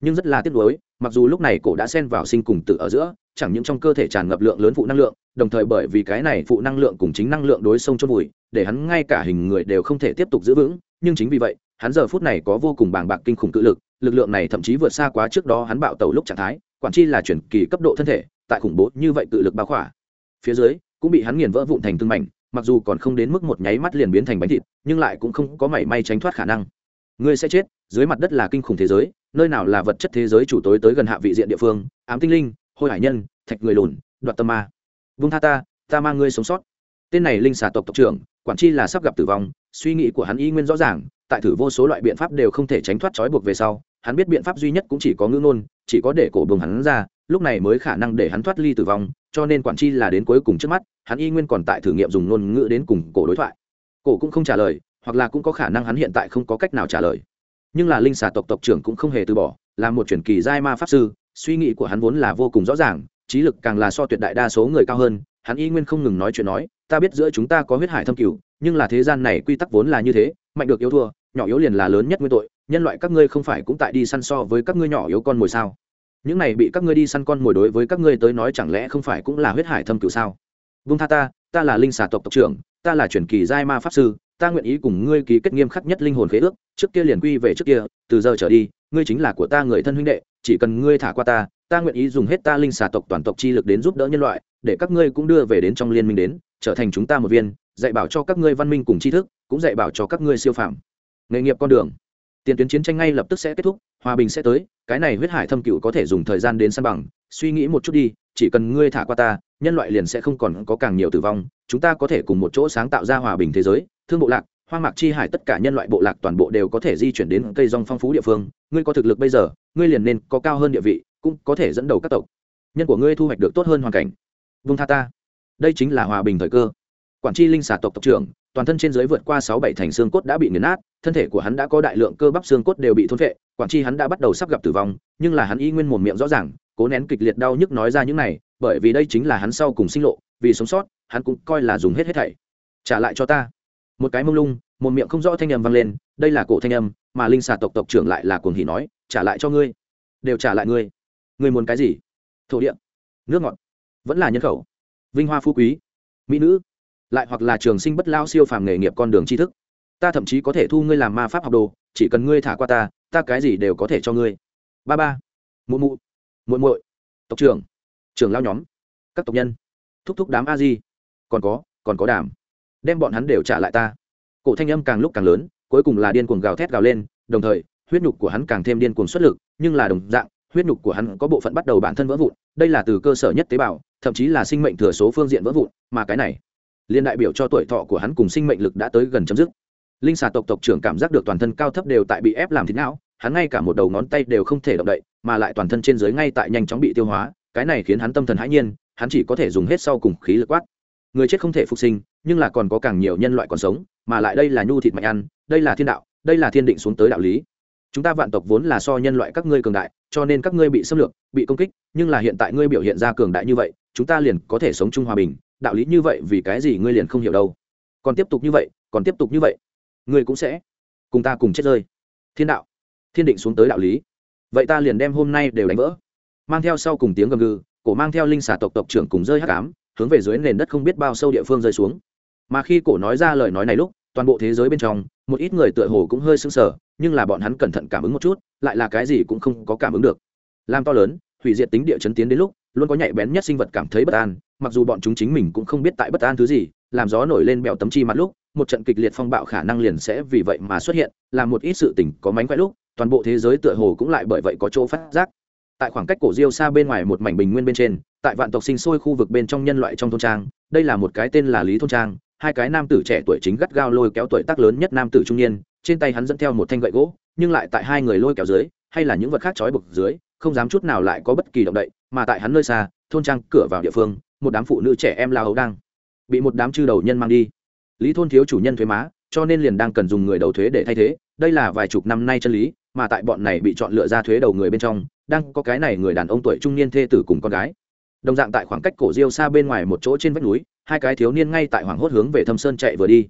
nhưng rất là tiếc nuối, mặc dù lúc này cổ đã xen vào sinh cùng tử ở giữa, chẳng những trong cơ thể tràn ngập lượng lớn phụ năng lượng, đồng thời bởi vì cái này phụ năng lượng cùng chính năng lượng đối xông chôn vùi, để hắn ngay cả hình người đều không thể tiếp tục giữ vững, nhưng chính vì vậy, hắn giờ phút này có vô cùng bàng bạc kinh khủng cự lực, lực lượng này thậm chí vượt xa quá trước đó hắn bạo tẩu lúc trạng thái, quản chi là chuyển kỳ cấp độ thân thể, tại khủng bố như vậy cự lực bao khỏa. Phía dưới cũng bị hắn nghiền vỡ vụn thành từng mảnh, mặc dù còn không đến mức một nháy mắt liền biến thành bánh thịt, nhưng lại cũng không có mảy may tránh thoát khả năng. Ngươi sẽ chết, dưới mặt đất là kinh khủng thế giới, nơi nào là vật chất thế giới chủ tối tới gần hạ vị diện địa phương, ám tinh linh, hôi hải nhân, thạch người lùn, đoạt tâm ma. Vung tha ta mang ngươi sống sót. Tên này linh xà tộc tộc trưởng, quản chi là sắp gặp tử vong, suy nghĩ của hắn y nguyên rõ ràng, tại thử vô số loại biện pháp đều không thể tránh thoát trói buộc về sau, hắn biết biện pháp duy nhất cũng chỉ có ngữ ngôn, chỉ có để cổ bùng hắn ra, lúc này mới khả năng để hắn thoát ly tử vong, cho nên quản chi là đến cuối cùng trước mắt, hắn y nguyên còn tại thử nghiệm dùng ngôn ngữ đến cùng cổ đối thoại. Cổ cũng không trả lời, hoặc là cũng có khả năng hắn hiện tại không có cách nào trả lời. Nhưng là linh xà tộc tộc trưởng cũng không hề từ bỏ, là một truyền kỳ giai ma pháp sư, suy nghĩ của hắn vốn là vô cùng rõ ràng, trí lực càng là so tuyệt đại đa số người cao hơn, hắn y nguyên không ngừng nói chuyện nói, ta biết giữa chúng ta có huyết hải thâm cửu, nhưng là thế gian này quy tắc vốn là như thế, mạnh được yếu thua, nhỏ yếu liền là lớn nhất nguyên tội, nhân loại các ngươi không phải cũng tại đi săn so với các ngươi nhỏ yếu con mồi sao? Những này bị các ngươi đi săn con mồi đối với các ngươi tới nói chẳng lẽ không phải cũng là huyết hải thâm cửu sao? Vung tha ta là linh xà tộc tộc trưởng, ta là truyền kỳ giai ma pháp sư, ta nguyện ý cùng ngươi ký kết nghiêm khắc nhất linh hồn khế ước, trước kia liền quy về trước kia, từ giờ trở đi, ngươi chính là của ta người thân huynh đệ, chỉ cần ngươi thả qua ta nguyện ý dùng hết ta linh xà tộc toàn tộc chi lực đến giúp đỡ nhân loại, để các ngươi cũng đưa về đến trong liên minh đến, trở thành chúng ta một viên, dạy bảo cho các ngươi văn minh cùng tri thức, cũng dạy bảo cho các ngươi siêu phàm nghề nghiệp con đường. Tiền tuyến chiến tranh ngay lập tức sẽ kết thúc, hòa bình sẽ tới, cái này huyết hải thâm cửu có thể dùng thời gian đến san bằng, suy nghĩ một chút đi, chỉ cần ngươi thả qua ta, nhân loại liền sẽ không còn có càng nhiều tử vong, chúng ta có thể cùng một chỗ sáng tạo ra hòa bình thế giới, thương bộ lạc, hoang mạc chi hải tất cả nhân loại bộ lạc toàn bộ đều có thể di chuyển đến cây rong phong phú địa phương, ngươi có thực lực bây giờ, ngươi liền nên có cao hơn địa vị, cũng có thể dẫn đầu các tộc nhân của ngươi thu hoạch được tốt hơn hoàn cảnh. Vung tha ta, đây chính là hòa bình thời cơ. Quản chi linh xà tộc tộc trưởng, toàn thân trên dưới vượt qua 6-7 thành xương cốt đã bị nghiền nát, thân thể của hắn đã có đại lượng cơ bắp xương cốt đều bị thôn phệ, quản chi hắn đã bắt đầu sắp gặp tử vong, nhưng là hắn y nguyên mồm miệng rõ ràng, cố nén kịch liệt đau nhức nói ra những này, bởi vì đây chính là hắn sau cùng sinh lộ, vì sống sót, hắn cũng coi là dùng hết thảy. Trả lại cho ta. Một cái mông lung, mồm miệng không rõ thanh âm vang lên, đây là cổ thanh âm, mà linh xà tộc tộc trưởng lại là cuồng hỉ nói, trả lại cho ngươi, đều trả lại ngươi. Ngươi muốn cái gì? Thổ địa, nước ngọt, vẫn là nhân khẩu, vinh hoa phú quý, mỹ nữ, lại hoặc là trường sinh bất lao siêu phàm nghề nghiệp con đường tri thức. Ta thậm chí có thể thu ngươi làm ma pháp học đồ, chỉ cần ngươi thả qua ta cái gì đều có thể cho ngươi. Ba mụ mụ, muội muội, tộc trưởng, trưởng lao nhóm, các tộc nhân, thúc thúc đám a di, còn có đàm, đem bọn hắn đều trả lại ta. Cổ thanh âm càng lúc càng lớn, cuối cùng là điên cuồng gào thét gào lên, đồng thời huyết nhục của hắn càng thêm điên cuồng xuất lực, nhưng là đồng dạng huyết nhục của hắn có bộ phận bắt đầu bản thân vỡ vụn, đây là từ cơ sở nhất tế bào, thậm chí là sinh mệnh thừa số phương diện vỡ vụn, mà cái này liên đại biểu cho tuổi thọ của hắn cùng sinh mệnh lực đã tới gần chấm dứt. Linh xà tộc tộc trưởng cảm giác được toàn thân cao thấp đều tại bị ép làm thịt não, hắn ngay cả một đầu ngón tay đều không thể động đậy, mà lại toàn thân trên dưới ngay tại nhanh chóng bị tiêu hóa, cái này khiến hắn tâm thần hãi nhiên, hắn chỉ có thể dùng hết sau cùng khí lực quát. Người chết không thể phục sinh, nhưng là còn có càng nhiều nhân loại còn sống, mà lại đây là nhu thịt mạnh ăn, đây là thiên đạo, đây là thiên định xuống tới đạo lý. Chúng ta vạn tộc vốn là so nhân loại các ngươi cường đại, cho nên các ngươi bị xâm lược, bị công kích, nhưng là hiện tại ngươi biểu hiện ra cường đại như vậy, chúng ta liền có thể sống chung hòa bình, đạo lý như vậy vì cái gì ngươi liền không hiểu đâu? Còn tiếp tục như vậy, ngươi cũng sẽ cùng ta cùng chết rơi. Thiên đạo, thiên định xuống tới đạo lý, vậy ta liền đem hôm nay đều đánh vỡ. Mang theo sau cùng tiếng gầm gừ, cổ mang theo linh xà tộc tộc trưởng cùng rơi hắc ám, hướng về dưới nền đất không biết bao sâu địa phương rơi xuống. Mà khi cổ nói ra lời nói này lúc, toàn bộ thế giới bên trong, một ít người tựa hồ cũng hơi sững sờ, nhưng là bọn hắn cẩn thận cảm ứng một chút, lại là cái gì cũng không có cảm ứng được. Làm to lớn, hủy diệt tính địa chấn tiến đến lúc, luôn có nhạy bén nhất sinh vật cảm thấy bất an, mặc dù bọn chúng chính mình cũng không biết tại bất an thứ gì, làm gió nổi lên bèo tấm chi mặt lúc, một trận kịch liệt phong bạo khả năng liền sẽ vì vậy mà xuất hiện, làm một ít sự tình có mánh khóe lúc, toàn bộ thế giới tựa hồ cũng lại bởi vậy có chỗ phát giác. Tại khoảng cách cổ Diêu xa bên ngoài một mảnh bình nguyên bên trên, tại vạn tộc sinh sôi khu vực bên trong nhân loại trong thôn trang, đây là một cái tên là Lý thôn trang, hai cái nam tử trẻ tuổi chính gắt gao lôi kéo tuổi tác lớn nhất nam tử trung niên, trên tay hắn dẫn theo một thanh gậy gỗ, nhưng lại tại hai người lôi kéo dưới, hay là những vật khác trói buộc dưới, không dám chút nào lại có bất kỳ động đậy, mà tại hắn nơi xa, thôn trang cửa vào địa phương, một đám phụ nữ trẻ em lao hấu đang bị một đám chư đầu nhân mang đi. Lý thôn thiếu chủ nhân thuế má, cho nên liền đang cần dùng người đầu thuế để thay thế, đây là vài chục năm nay chân lý, mà tại bọn này bị chọn lựa ra thuế đầu người bên trong, đang có cái này người đàn ông tuổi trung niên thê tử cùng con gái. Đồng dạng tại khoảng cách cổ Diêu xa bên ngoài một chỗ trên vách núi, hai cái thiếu niên ngay tại hoảng hốt hướng về Thâm Sơn chạy vừa đi.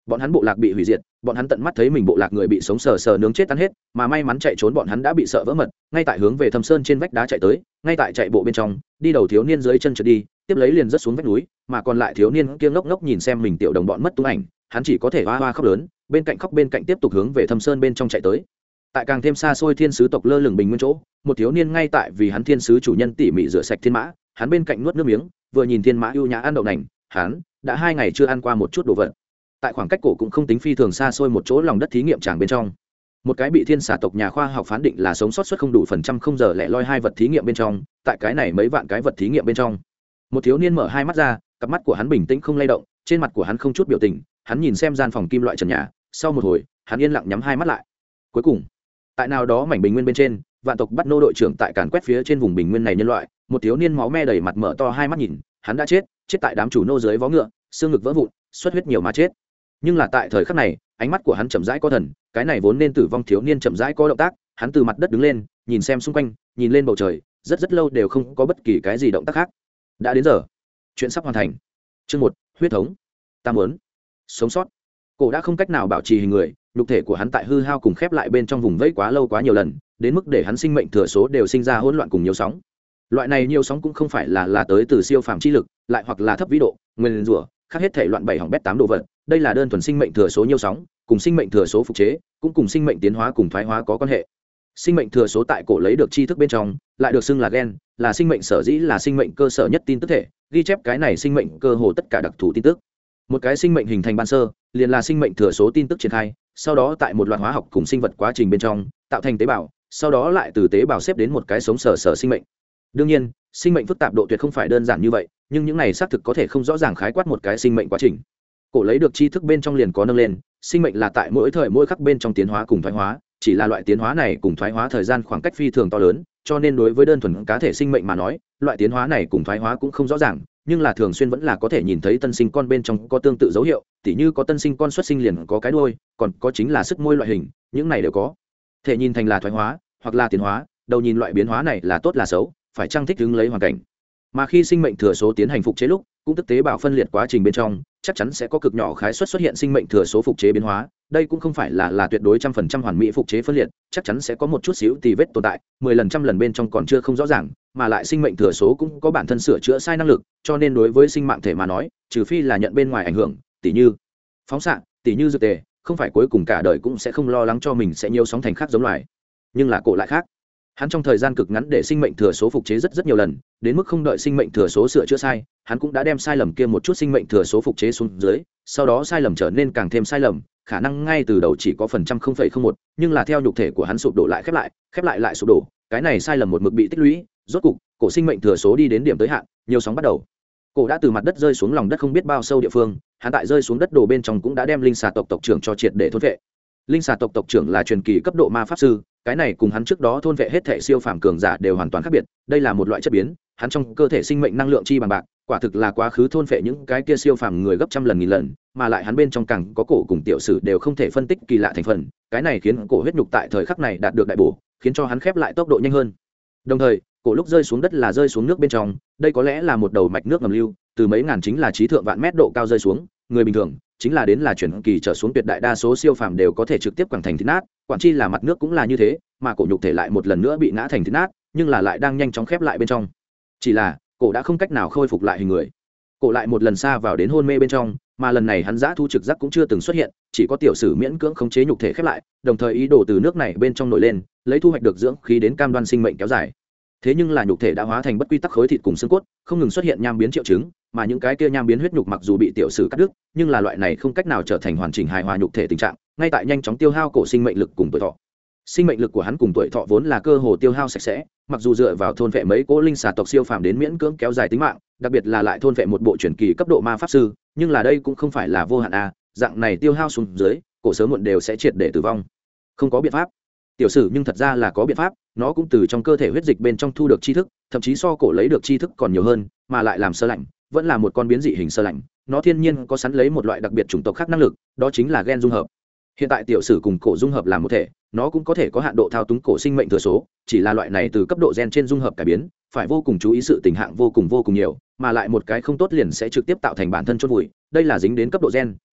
bọn hắn bộ lạc bị hủy diệt, bọn hắn tận mắt thấy mình bộ lạc người bị sống sờ sờ nướng chết tan hết, mà may mắn chạy trốn bọn hắn đã bị sợ vỡ mật, ngay tại hướng về Thâm Sơn trên vách đá chạy tới, ngay tại chạy bộ bên trong, đi đầu thiếu niên dưới chân trượt đi, tiếp lấy liền rớt xuống vách núi, mà còn lại thiếu niên kia ngốc ngốc nhìn xem mình tiểu đồng bọn mất tung ảnh, hắn chỉ có thể oa oa khóc lớn, bên cạnh khóc bên cạnh tiếp tục hướng về Thâm Sơn bên trong chạy tới. Tại càng thêm xa xôi thiên sứ tộc lơ lửng bình nguyên chỗ, một thiếu niên ngay tại vì hắn thiên sứ chủ nhân tỉ mỉ rửa sạch thiên mã, hắn bên cạnh nuốt nước miếng, vừa nhìn thiên mã ưu nhã ăn đậu nành, hắn đã 2 ngày chưa ăn qua một chút đồ vật. Tại khoảng cách cổ cũng không tính phi thường xa xôi một chỗ lòng đất thí nghiệm tràng bên trong, một cái bị thiên xà tộc nhà khoa học phán định là sống sót suất không đủ phần trăm không giờ lẻ loi 2 vật thí nghiệm bên trong, tại cái này mấy vạn cái vật thí nghiệm bên trong, một thiếu niên mở 2 mắt ra, cặp mắt của hắn bình tĩnh không lay động, trên mặt của hắn không chút biểu tình, hắn nhìn xem gian phòng kim loại trần nhà, sau một hồi hắn yên lặng nhắm 2 mắt lại. Cuối cùng tại nào đó mảnh bình nguyên bên trên, vạn tộc bắt nô đội trưởng tại càn quét phía trên vùng bình nguyên này nhân loại, một thiếu niên máu me đầy mặt mở to 2 mắt nhìn, hắn đã chết tại đám chủ nô dưới vó ngựa, xương ngực vỡ vụn, xuất huyết nhiều mà chết. Nhưng là tại thời khắc này, ánh mắt của hắn chậm rãi có thần, cái này vốn nên tử vong thiếu niên chậm rãi có động tác, hắn từ mặt đất đứng lên, nhìn xem xung quanh, nhìn lên bầu trời, rất lâu đều không có bất kỳ cái gì động tác khác. Đã đến giờ, chuyện sắp hoàn thành. Chương 1, huyết thống. Ta muốn sống sót. Cổ đã không cách nào bảo trì hình người, nhục thể của hắn tại hư hao cùng khép lại bên trong vùng vẫy quá lâu quá nhiều lần, đến mức để hắn sinh mệnh thừa số đều sinh ra hỗn loạn cùng nhiều sóng. Loại này nhiều sóng cũng không phải là tới từ siêu phàm chi lực, lại hoặc là thấp vĩ độ, nguyên rủa, khác hết thể loạn 7 hỏng bét 8 đồ vật, đây là đơn thuần sinh mệnh thừa số nhiều sóng, cùng sinh mệnh thừa số phục chế, cũng cùng sinh mệnh tiến hóa cùng thoái hóa có quan hệ. Sinh mệnh thừa số tại cổ lấy được tri thức bên trong, lại được xưng là gen, là sinh mệnh sở dĩ là sinh mệnh cơ sở nhất tin tức thể, ghi chép cái này sinh mệnh cơ hồ tất cả đặc thù tin tức. Một cái sinh mệnh hình thành ban sơ, liền là sinh mệnh thừa số tin tức triển khai, sau đó tại một loạt hóa học cùng sinh vật quá trình bên trong, tạo thành tế bào, sau đó lại từ tế bào xếp đến một cái sống sờ sờ sinh mệnh. Đương nhiên, sinh mệnh phức tạp độ tuyệt không phải đơn giản như vậy, nhưng những này xác thực có thể không rõ ràng khái quát một cái sinh mệnh quá trình. Cổ lấy được tri thức bên trong liền có nâng lên, sinh mệnh là tại mỗi thời mỗi khắc bên trong tiến hóa cùng thoái hóa, chỉ là loại tiến hóa này cùng thoái hóa thời gian khoảng cách phi thường to lớn, cho nên đối với đơn thuần cá thể sinh mệnh mà nói, loại tiến hóa này cùng thoái hóa cũng không rõ ràng, nhưng là thường xuyên vẫn là có thể nhìn thấy tân sinh con bên trong có tương tự dấu hiệu, tỉ như có tân sinh con xuất sinh liền có cái đuôi, còn có chính là sức môi loại hình, những này đều có thể nhìn thành là thoái hóa hoặc là tiến hóa, đầu nhìn loại biến hóa này là tốt là xấu, phải trang thích ứng lấy hoàn cảnh. Mà khi sinh mệnh thừa số tiến hành phục chế lúc, cũng tức tế bào phân liệt quá trình bên trong, chắc chắn sẽ có cực nhỏ khái suất xuất hiện sinh mệnh thừa số phục chế biến hóa, đây cũng không phải là tuyệt đối 100% hoàn mỹ phục chế phân liệt, chắc chắn sẽ có một chút xíu tì vết tồn tại, 10 lần trăm lần bên trong còn chưa không rõ ràng, mà lại sinh mệnh thừa số cũng có bản thân sửa chữa sai năng lực, cho nên đối với sinh mạng thể mà nói, trừ phi là nhận bên ngoài ảnh hưởng, tỉ như phóng xạ, tỉ như dược tề, không phải cuối cùng cả đời cũng sẽ không lo lắng cho mình sẽ nhiều sóng thành khác giống loài. Nhưng là cổ lại khác, hắn trong thời gian cực ngắn để sinh mệnh thừa số phục chế rất nhiều lần, đến mức không đợi sinh mệnh thừa số sửa chữa sai, hắn cũng đã đem sai lầm kia một chút sinh mệnh thừa số phục chế xuống dưới, sau đó sai lầm trở nên càng thêm sai lầm, khả năng ngay từ đầu chỉ có 0,01%, nhưng là theo nhục thể của hắn sụp đổ lại khép lại lại sụp đổ, cái này sai lầm một mực bị tích lũy, rốt cục cổ sinh mệnh thừa số đi đến điểm tới hạn, nhiều sóng bắt đầu. Cổ đã từ mặt đất rơi xuống lòng đất không biết bao sâu địa phương, hắn tại rơi xuống đất đổ bên trong cũng đã đem linh xà tộc tộc trưởng cho triệt để thôn vệ. Linh xà tộc tộc trưởng là truyền kỳ cấp độ ma pháp sư, cái này cùng hắn trước đó thôn vệ hết thể siêu phàm cường giả đều hoàn toàn khác biệt, đây là một loại chất biến, hắn trong cơ thể sinh mệnh năng lượng chi bằng bạc, quả thực là quá khứ thôn vệ những cái kia siêu phàm người gấp trăm lần nghìn lần, mà lại hắn bên trong càng có cổ cùng tiểu sử đều không thể phân tích kỳ lạ thành phần, cái này khiến cổ huyết nhục tại thời khắc này đạt được đại bổ, khiến cho hắn khép lại tốc độ nhanh hơn. Đồng thời, cổ lúc rơi xuống đất là rơi xuống nước bên trong, đây có lẽ là một đầu mạch nước ngầm lưu, từ mấy ngàn chính là trí thượng vạn mét độ cao rơi xuống, người bình thường chính là đến là chuyển kỳ trở xuống tuyệt đại đa số siêu phàm đều có thể trực tiếp quẳng thành thít nát, quản chi là mặt nước cũng là như thế, mà cổ nhục thể lại một lần nữa bị ngã thành thít nát, nhưng là lại đang nhanh chóng khép lại bên trong. Chỉ là cổ đã không cách nào khôi phục lại hình người, cổ lại một lần xa vào đến hôn mê bên trong, mà lần này hắn dã thu trực giác cũng chưa từng xuất hiện, chỉ có tiểu sử miễn cưỡng khống chế nhục thể khép lại, đồng thời ý đồ từ nước này bên trong nổi lên, lấy thu hoạch được dưỡng khí đến cam đoan sinh mệnh kéo dài. Thế nhưng là nhục thể đã hóa thành bất quy tắc khối thịt cùng xương cốt, không ngừng xuất hiện nham biến triệu chứng, mà những cái kia nham biến huyết nhục mặc dù bị tiểu sử cắt đứt, nhưng là loại này không cách nào trở thành hoàn chỉnh hài hòa nhục thể tình trạng, ngay tại nhanh chóng tiêu hao cổ sinh mệnh lực cùng tuổi thọ. Sinh mệnh lực của hắn cùng tuổi thọ vốn là cơ hồ tiêu hao sạch sẽ, mặc dù dựa vào thôn vệ mấy cỗ linh xà tộc siêu phàm đến miễn cưỡng kéo dài tính mạng, đặc biệt là lại thôn vệ một bộ truyền kỳ cấp độ ma pháp sư, nhưng là đây cũng không phải là vô hạn a, dạng này tiêu hao xuống dưới, cổ sớm muộn đều sẽ triệt để tử vong. Không có biện pháp. Tiểu sử nhưng thật ra là có biện pháp, nó cũng từ trong cơ thể huyết dịch bên trong thu được tri thức, thậm chí so cổ lấy được tri thức còn nhiều hơn, mà lại làm sơ lạnh, vẫn là một con biến dị hình sơ lạnh, nó thiên nhiên có sẵn lấy một loại đặc biệt chủng tộc khác năng lực, đó chính là gen dung hợp. Hiện tại tiểu sử cùng cổ dung hợp làm một thể, nó cũng có thể có hạn độ thao túng cổ sinh mệnh thừa số, chỉ là loại này từ cấp độ gen trên dung hợp cải biến, phải vô cùng chú ý sự tình hạng vô cùng nhiều, mà lại một cái không tốt liền sẽ trực tiếp tạo thành bản thân chôn vùi, đây là dính đến cấp độ gen,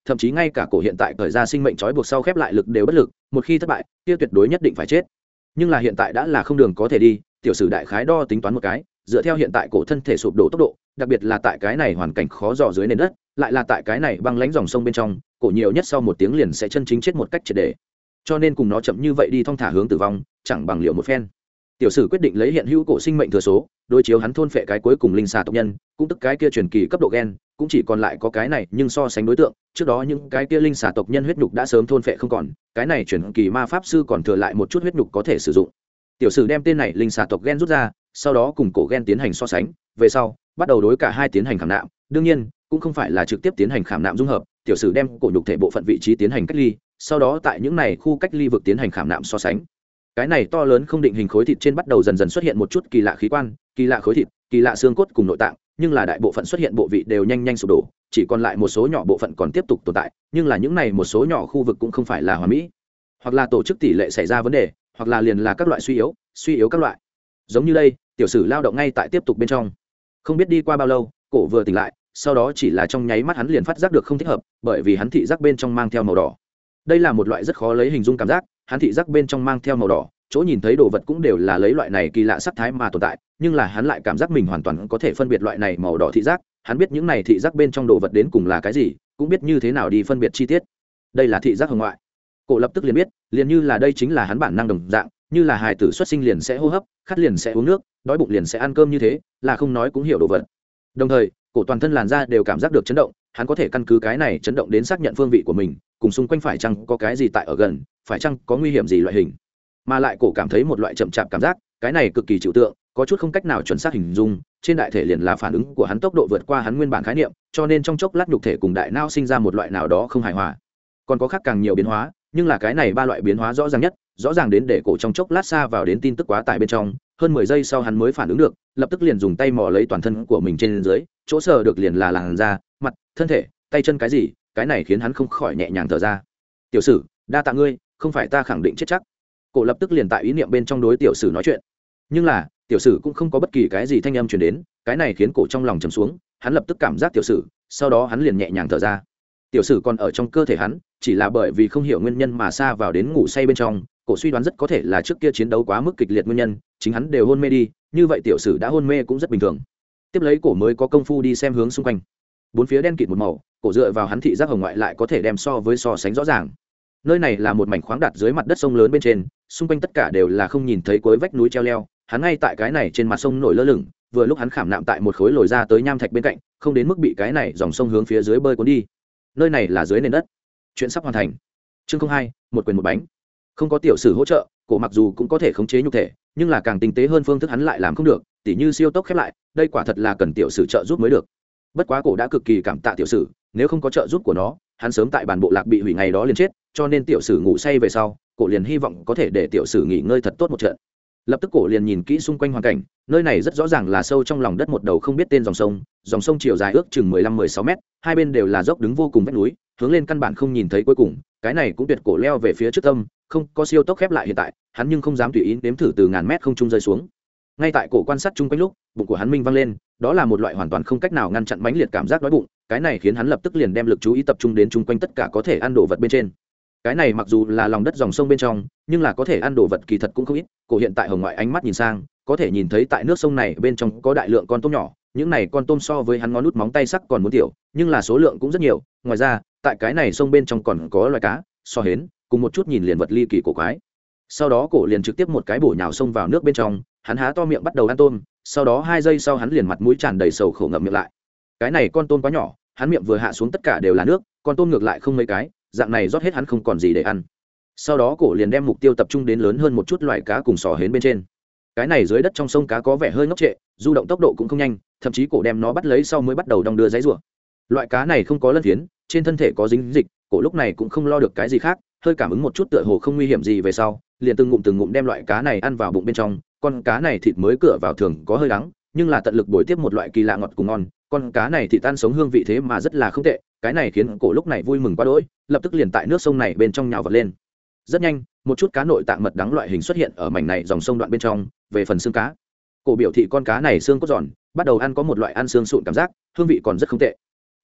thậm chí ngay cả cổ hiện tại thời ra sinh mệnh trói buộc sau khép lại lực đều bất lực, một khi thất bại kia tuyệt đối nhất định phải chết. Nhưng là hiện tại đã là không đường có thể đi, tiểu sử đại khái đo tính toán một cái, dựa theo hiện tại cổ thân thể sụp đổ tốc độ, đặc biệt là tại cái này hoàn cảnh khó dò dưới nền đất, lại là tại cái này băng lãnh dòng sông bên trong, cổ nhiều nhất sau một tiếng liền sẽ chân chính chết một cách triệt để. Cho nên cùng nó chậm như vậy đi thong thả hướng tử vong, chẳng bằng liệu một phen. Tiểu sử quyết định lấy hiện hữu cổ sinh mệnh thừa số, đối chiếu hắn thôn phệ cái cuối cùng linh xà tộc nhân, cũng tức cái kia truyền kỳ cấp độ gen, cũng chỉ còn lại có cái này, nhưng so sánh đối tượng, trước đó những cái kia linh xà tộc nhân huyết nhục đã sớm thôn phệ không còn, cái này truyền kỳ ma pháp sư còn thừa lại một chút huyết nhục có thể sử dụng. Tiểu sử đem tên này linh xà tộc gen rút ra, sau đó cùng cổ gen tiến hành so sánh, về sau bắt đầu đối cả hai tiến hành khảm nạm, đương nhiên cũng không phải là trực tiếp tiến hành khảm nạm dung hợp, tiểu sử đem cổ nhục thể bộ phận vị trí tiến hành cách ly, sau đó tại những này khu cách ly vực tiến hành khảm nạm so sánh. Cái này to lớn không định hình khối thịt trên bắt đầu dần dần xuất hiện một chút kỳ lạ khí quan, kỳ lạ khối thịt, kỳ lạ xương cốt cùng nội tạng, nhưng là đại bộ phận xuất hiện bộ vị đều nhanh nhanh sụp đổ, chỉ còn lại một số nhỏ bộ phận còn tiếp tục tồn tại, nhưng là những này một số nhỏ khu vực cũng không phải là hoàn mỹ, hoặc là tổ chức tỷ lệ xảy ra vấn đề, hoặc là liền là các loại suy yếu các loại. Giống như đây, tiểu sử lao động ngay tại tiếp tục bên trong. Không biết đi qua bao lâu, cổ vừa tỉnh lại, sau đó chỉ là trong nháy mắt hắn liền phát giác được không thích hợp, bởi vì hắn thị giác bên trong mang theo màu đỏ. Đây là một loại rất khó lấy hình dung cảm giác, hắn thị giác bên trong mang theo màu đỏ, chỗ nhìn thấy đồ vật cũng đều là lấy loại này kỳ lạ sắc thái mà tồn tại, nhưng là hắn lại cảm giác mình hoàn toàn có thể phân biệt loại này màu đỏ thị giác, hắn biết những này thị giác bên trong đồ vật đến cùng là cái gì, cũng biết như thế nào đi phân biệt chi tiết. Đây là thị giác hồng ngoại. Cổ lập tức liền biết, liền như là đây chính là hắn bản năng đồng dạng, như là hài tử xuất sinh liền sẽ hô hấp, khát liền sẽ uống nước, đói bụng liền sẽ ăn cơm như thế, là không nói cũng hiểu đồ vật. Đồng thời, cổ toàn thân làn da đều cảm giác được chấn động, hắn có thể căn cứ cái này chấn động đến xác nhận phương vị của mình, cùng xung quanh phải chăng có cái gì tại ở gần, phải chăng có nguy hiểm gì loại hình. Mà lại cổ cảm thấy một loại chậm chạp cảm giác, cái này cực kỳ trừu tượng, có chút không cách nào chuẩn xác hình dung, trên đại thể liền là phản ứng của hắn tốc độ vượt qua hắn nguyên bản khái niệm, cho nên trong chốc lát nhục thể cùng đại não sinh ra một loại nào đó không hài hòa. Còn có khác càng nhiều biến hóa, nhưng là cái này ba loại biến hóa rõ ràng nhất, rõ ràng đến để cổ trong chốc lát xa vào đến tin tức quá tải bên trong, hơn 10 giây sau hắn mới phản ứng được, lập tức liền dùng tay mò lấy toàn thân của mình trên dưới, chỗ sờ được liền là làn da, mặt, thân thể, tay chân cái gì, cái này khiến hắn không khỏi nhẹ nhàng thở ra. Tiểu sử, đa tạ ngươi, không phải ta khẳng định chết chắc. Cổ lập tức liền tại ý niệm bên trong đối tiểu sử nói chuyện, nhưng là tiểu sử cũng không có bất kỳ cái gì thanh âm truyền đến, cái này khiến cổ trong lòng trầm xuống, hắn lập tức cảm giác tiểu sử, sau đó hắn liền nhẹ nhàng thở ra. Tiểu sử còn ở trong cơ thể hắn, chỉ là bởi vì không hiểu nguyên nhân mà xa vào đến ngủ say bên trong, cổ suy đoán rất có thể là trước kia chiến đấu quá mức kịch liệt nguyên nhân, chính hắn đều hôn mê đi, như vậy tiểu sử đã hôn mê cũng rất bình thường. Tiếp lấy cổ mới có công phu đi xem hướng xung quanh, bốn phía đen kịt một màu, cổ dựa vào hắn thị giác hồng ngoại lại có thể đem so sánh rõ ràng. Nơi này là một mảnh khoáng đặt dưới mặt đất sông lớn bên trên, xung quanh tất cả đều là không nhìn thấy cuối vách núi treo leo, hắn ngay tại cái này trên mặt sông nổi lơ lửng, vừa lúc hắn khảm nạm tại một khối lồi ra tới nham thạch bên cạnh, không đến mức bị cái này dòng sông hướng phía dưới bơi cuốn đi. Nơi này là dưới nền đất. Chuyện sắp hoàn thành. Chương 02, một quyền một bánh. Không có tiểu sử hỗ trợ, cổ mặc dù cũng có thể khống chế nhục thể, nhưng là càng tinh tế hơn phương thức hắn lại làm không được, tỉ như siêu tốc khép lại, đây quả thật là cần tiểu sử trợ giúp mới được. Bất quá cổ đã cực kỳ cảm tạ tiểu sử, nếu không có trợ giúp của nó, hắn sớm tại bản bộ lạc bị hủy ngày đó liền chết, cho nên tiểu sử ngủ say về sau, cổ liền hy vọng có thể để tiểu sử nghỉ ngơi thật tốt một trận. Lập tức cổ liền nhìn kỹ xung quanh hoàn cảnh, nơi này rất rõ ràng là sâu trong lòng đất một đầu không biết tên dòng sông chiều dài ước chừng 15-16 mét, hai bên đều là dốc đứng vô cùng vách núi, hướng lên căn bản không nhìn thấy cuối cùng, cái này cũng tuyệt cổ leo về phía trước tâm, không có siêu tốc khép lại hiện tại, hắn nhưng không dám tùy ý nếm thử từ ngàn mét không trung rơi xuống. Ngay tại cổ quan sát chung quanh lúc, bụng của hắn minh văng lên, đó là một loại hoàn toàn không cách nào ngăn chặn mãnh liệt cảm giác đói bụng, cái này khiến hắn lập tức liền đem lực chú ý tập trung đến chung quanh tất cả có thể ăn đồ vật bên trên. Cái này mặc dù là lòng đất dòng sông bên trong, nhưng là có thể ăn đồ vật kỳ thật cũng không ít. Cổ hiện tại hồng ngoại ánh mắt nhìn sang, có thể nhìn thấy tại nước sông này bên trong có đại lượng con tôm nhỏ, những này con tôm so với hắn ngón nút móng tay sắc còn muốn tiểu, nhưng là số lượng cũng rất nhiều. Ngoài ra, tại cái này sông bên trong còn có loài cá, so hến, cùng một chút nhìn liền vật ly kỳ cổ quái. Sau đó cổ liền trực tiếp một cái bổ nhào xông vào nước bên trong, hắn há to miệng bắt đầu ăn tôm, sau đó 2 giây sau hắn liền mặt mũi tràn đầy sầu khổ ngậm miệng lại. Cái này con tôm quá nhỏ, hắn miệng vừa hạ xuống tất cả đều là nước, con tôm ngược lại không mấy cái, dạng này rót hết hắn không còn gì để ăn. Sau đó cổ liền đem mục tiêu tập trung đến lớn hơn một chút loài cá cùng sò hến bên trên. Cái này dưới đất trong sông cá có vẻ hơi ngốc trệ, du động tốc độ cũng không nhanh, thậm chí cổ đem nó bắt lấy sau mới bắt đầu đong đưa giãy giụa. Loại cá này không có lân phiến, trên thân thể có dính dịch, cổ lúc này cũng không lo được cái gì khác, hơi cảm ứng một chút tựa hồ không nguy hiểm gì về sau, liền từng ngụm đem loại cá này ăn vào bụng bên trong. Con cá này thịt mới cửa vào thường có hơi đắng, nhưng là tận lực bồi tiếp một loại kỳ lạ ngọt cùng ngon. Con cá này thịt tan sống hương vị thế mà rất là không tệ, cái này khiến cổ lúc này vui mừng quá đỗi, lập tức liền tại nước sông này bên trong nhào vật lên. Rất nhanh, một chút cá nội tạng mật đắng loại hình xuất hiện ở mảnh này dòng sông đoạn bên trong. Về phần xương cá, cổ biểu thị con cá này xương cốt giòn, bắt đầu ăn có một loại ăn xương sụn cảm giác, hương vị còn rất không tệ.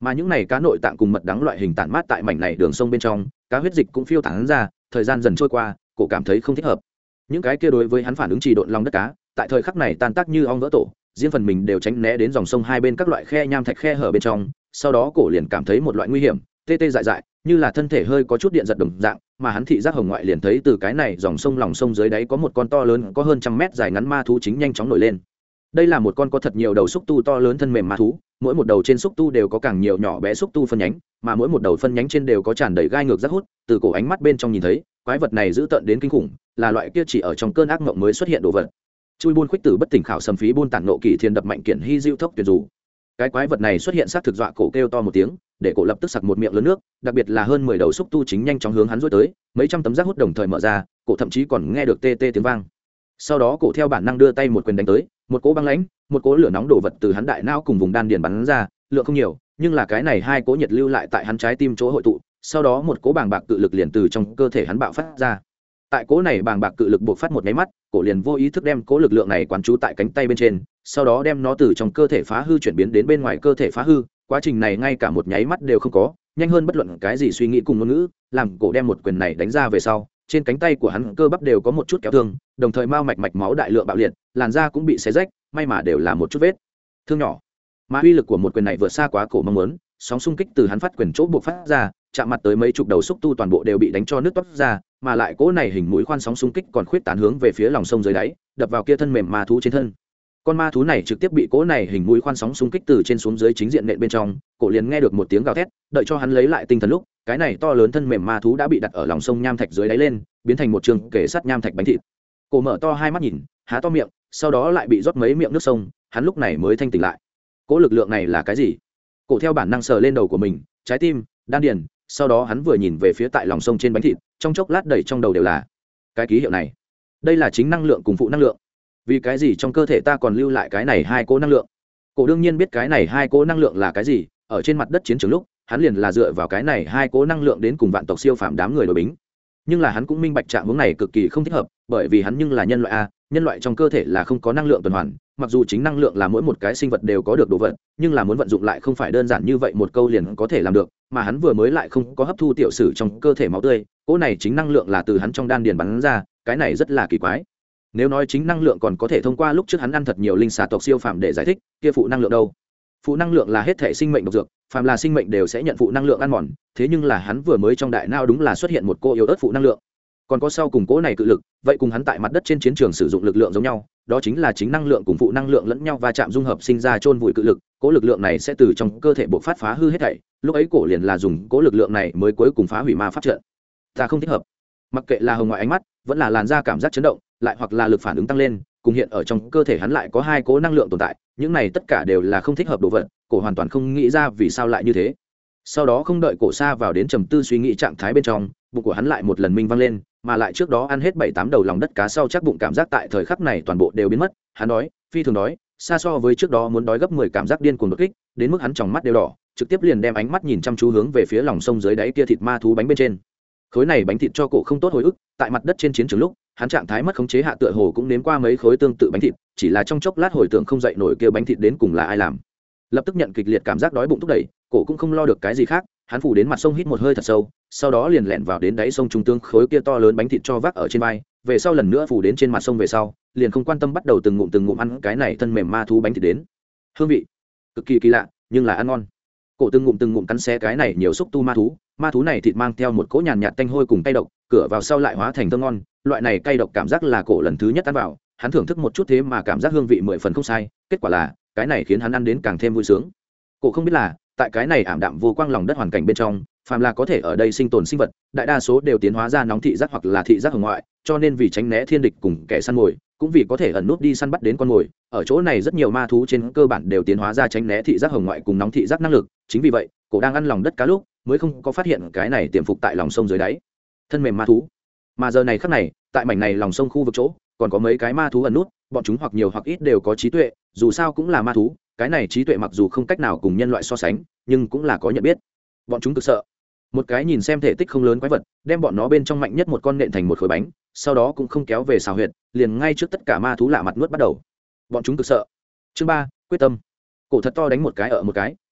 mà những này cá nội tạng cùng mật đắng loại hình tản mát tại mảnh này đường sông bên trong, cá huyết dịch cũng phiêu tán ra. Thời gian dần trôi qua, cổ cảm thấy không thích hợp. Những cái kia đối với hắn phản ứng trì độn lòng đất cá, tại thời khắc này tan tác như ong vỡ tổ, riêng phần mình đều tránh né đến dòng sông hai bên các loại khe nham thạch khe hở bên trong. Sau đó cổ liền cảm thấy một loại nguy hiểm, tê tê dại dại, như là thân thể hơi có chút điện giật đồng dạng, mà hắn thị giác hồng ngoại liền thấy từ cái này dòng sông lòng sông dưới đáy có một con to lớn có hơn 100 mét dài ngắn ma thú chính nhanh chóng nổi lên. Đây là một con có thật nhiều đầu xúc tu to lớn thân mềm ma thú, mỗi một đầu trên xúc tu đều có càng nhiều nhỏ bé xúc tu phân nhánh, mà mỗi một đầu phân nhánh trên đều có tràn đầy gai ngược rác hút. Từ cổ ánh mắt bên trong nhìn thấy, quái vật này dữ tợn đến kinh khủng, là loại kia chỉ ở trong cơn ác mộng mới xuất hiện đồ vật. Chui buôn khuyết tử bất tỉnh khảo sầm phí buôn tản nộ kỳ thiên đập mạnh kiện hy diệu thốc tuyệt dù. Cái quái vật này xuất hiện sát thực dọa cổ kêu to một tiếng, để cổ lập tức sặc một miệng lớn nước, đặc biệt là hơn 10 đầu xúc tu chính nhanh chóng hướng hắn dối tới, mấy trăm tấm rác hút đồng thời mở ra, cổ thậm chí còn nghe được tê tê tiếng vang. Sau đó cổ theo bản năng đưa tay một quyền đánh tới, một cỗ băng lãnh, một cỗ lửa nóng đổ vật từ hắn đại não cùng vùng đan điền bắn ra, lượng không nhiều, nhưng là cái này hai cỗ nhiệt lưu lại tại hắn trái tim chỗ hội tụ, sau đó một cỗ bàng bạc cự lực liền từ trong cơ thể hắn bạo phát ra. Tại cỗ này bàng bạc cự lực buộc phát một cái mắt, cổ liền vô ý thức đem cỗ lực lượng này quán trú tại cánh tay bên trên, sau đó đem nó từ trong cơ thể phá hư chuyển biến đến bên ngoài cơ thể phá hư. Quá trình này ngay cả một nháy mắt đều không có, nhanh hơn bất luận cái gì suy nghĩ cùng ngôn ngữ, làm cổ đem một quyền này đánh ra về sau, trên cánh tay của hắn cơ bắp đều có một chút kéo thương, đồng thời mao mạch máu đại lượng bạo liệt, làn da cũng bị xé rách, may mà đều là một chút vết thương nhỏ. Mà uy lực của một quyền này vượt xa quá cổ mong muốn, sóng xung kích từ hắn phát quyền chỗ buộc phát ra, chạm mặt tới mấy chục đầu xúc tu toàn bộ đều bị đánh cho nứt toát ra, mà lại cỗ này hình mũi khoan sóng xung kích còn khuyết tán hướng về phía lòng sông dưới đáy, đập vào kia thân mềm ma thú trên thân. Con ma thú này trực tiếp bị cỗ này hình mũi khoan sóng xung kích từ trên xuống dưới chính diện nện bên trong, cổ liền nghe được một tiếng gào thét, đợi cho hắn lấy lại tinh thần lúc, cái này to lớn thân mềm ma thú đã bị đặt ở lòng sông nham thạch dưới đáy lên, biến thành một trường kể sắt nham thạch bánh thịt. Cổ mở to hai mắt nhìn, há to miệng, sau đó lại bị rót mấy miệng nước sông, hắn lúc này mới thanh tỉnh lại. Cỗ lực lượng này là cái gì? Cổ theo bản năng sờ lên đầu của mình, trái tim, đan điền, sau đó hắn vừa nhìn về phía tại lòng sông trên bánh thịt, trong chốc lát đầy trong đầu đều là cái ký hiệu này. Đây là chính năng lượng cùng phụ năng lượng. Vì cái gì trong cơ thể ta còn lưu lại cái này hai cỗ năng lượng? Cổ đương nhiên biết cái này hai cỗ năng lượng là cái gì, ở trên mặt đất chiến trường lúc, hắn liền là dựa vào cái này hai cỗ năng lượng đến cùng vạn tộc siêu phàm đám người đối bính. Nhưng là hắn cũng minh bạch trạng hướng này cực kỳ không thích hợp, bởi vì hắn nhưng là nhân loại a, nhân loại trong cơ thể là không có năng lượng tuần hoàn, mặc dù chính năng lượng là mỗi một cái sinh vật đều có được đồ vật, nhưng là muốn vận dụng lại không phải đơn giản như vậy một câu liền có thể làm được, mà hắn vừa mới lại không có hấp thu tiểu sử trong cơ thể máu tươi, cỗ này chính năng lượng là từ hắn trong đan điền bắn ra, cái này rất là kỳ quái. Nếu nói chính năng lượng còn có thể thông qua lúc trước hắn ăn thật nhiều linh xà tộc siêu phàm để giải thích, kia phụ năng lượng đâu? Phụ năng lượng là hết thể sinh mệnh độc dược, phàm là sinh mệnh đều sẽ nhận phụ năng lượng ăn mòn, thế nhưng là hắn vừa mới trong đại não đúng là xuất hiện một cô yếu ớt phụ năng lượng. Còn có sau cùng cỗ này cự lực, vậy cùng hắn tại mặt đất trên chiến trường sử dụng lực lượng giống nhau, đó chính là chính năng lượng cùng phụ năng lượng lẫn nhau va chạm dung hợp sinh ra chôn vùi cự lực, cỗ lực lượng này sẽ từ trong cơ thể bộc phát phá hư hết thảy, lúc ấy cổ liền là dùng cỗ lực lượng này mới cuối cùng phá hủy ma pháp trận. Ta không thích hợp. Mặc kệ là hồng ngoại ánh mắt, vẫn là làn da cảm giác chấn động, lại hoặc là lực phản ứng tăng lên, cùng hiện ở trong cơ thể hắn lại có hai cỗ năng lượng tồn tại, những này tất cả đều là không thích hợp đồ vật, cổ hoàn toàn không nghĩ ra vì sao lại như thế. Sau đó không đợi cổ xa vào đến trầm tư suy nghĩ trạng thái bên trong, bụng của hắn lại một lần minh vang lên, mà lại trước đó ăn hết 7-8 đầu lòng đất cá sau chắc bụng cảm giác tại thời khắc này toàn bộ đều biến mất, hắn đói, phi thường đói, xa so với trước đó muốn đói gấp 10 cảm giác điên cuồng đột kích, đến mức hắn tròng mắt đều đỏ, trực tiếp liền đem ánh mắt nhìn chăm chú hướng về phía lòng sông dưới đáy kia thịt ma thú bánh bên trên. Khối này bánh thịt cho cổ không tốt hồi ức, tại mặt đất trên chiến trường lúc, hắn trạng thái mất khống chế hạ tựa hồ cũng nếm qua mấy khối tương tự bánh thịt, chỉ là trong chốc lát hồi tưởng không dậy nổi kia bánh thịt đến cùng là ai làm. Lập tức nhận kịch liệt cảm giác đói bụng thúc đẩy, cổ cũng không lo được cái gì khác, hắn phủ đến mặt sông hít một hơi thật sâu, sau đó liền lẹn vào đến đáy sông trung tương khối kia to lớn bánh thịt cho vác ở trên vai, về sau lần nữa phủ đến trên mặt sông về sau, liền không quan tâm bắt đầu từng ngụm ăn cái này thân mềm ma thú bánh thịt đến. Hương vị cực kỳ kỳ lạ, nhưng là ăn ngon. Cổ từng ngụm cắn xé cái này nhiều xúc tu ma thú này thịt mang theo một cỗ nhàn nhạt tanh hôi cùng cay độc, cửa vào sau lại hóa thành thơm ngon, loại này cay độc cảm giác là cổ lần thứ nhất ăn vào, hắn thưởng thức một chút thế mà cảm giác hương vị 10 phần không sai, kết quả là cái này khiến hắn ăn đến càng thêm vui sướng. Cổ không biết là tại cái này ảm đạm vô quang lòng đất hoàn cảnh bên trong, phàm là có thể ở đây sinh tồn sinh vật, đại đa số đều tiến hóa ra nóng thị giác hoặc là thị giác hồng ngoại, cho nên vì tránh né thiên địch cùng kẻ săn mồi, cũng vì có thể ẩn nút đi săn bắt đến con mồi, ở chỗ này rất nhiều ma thú trên cơ bản đều tiến hóa ra tránh né thị giác hồng ngoại cùng nóng thị giác năng lực, chính vì vậy, cổ đang ăn lòng đất cá lúc, mới không có phát hiện cái này tiềm phục tại lòng sông dưới đáy thân mềm ma thú. Mà giờ này khắc này, tại mảnh này lòng sông khu vực chỗ, còn có mấy cái ma thú ẩn nút, bọn chúng hoặc nhiều hoặc ít đều có trí tuệ, dù sao cũng là ma thú, cái này trí tuệ mặc dù không cách nào cùng nhân loại so sánh, nhưng cũng là có nhận biết. Bọn chúng cực sợ. Một cái nhìn xem thể tích không lớn quái vật, đem bọn nó bên trong mạnh nhất một con nện thành một khối bánh, sau đó cũng không kéo về xào huyệt, liền ngay trước tất cả ma thú lạ mặt nuốt bắt đầu. Bọn chúng cực sợ. Chương 3, quyết tâm. Cổ thật to đánh một cái ở một cái,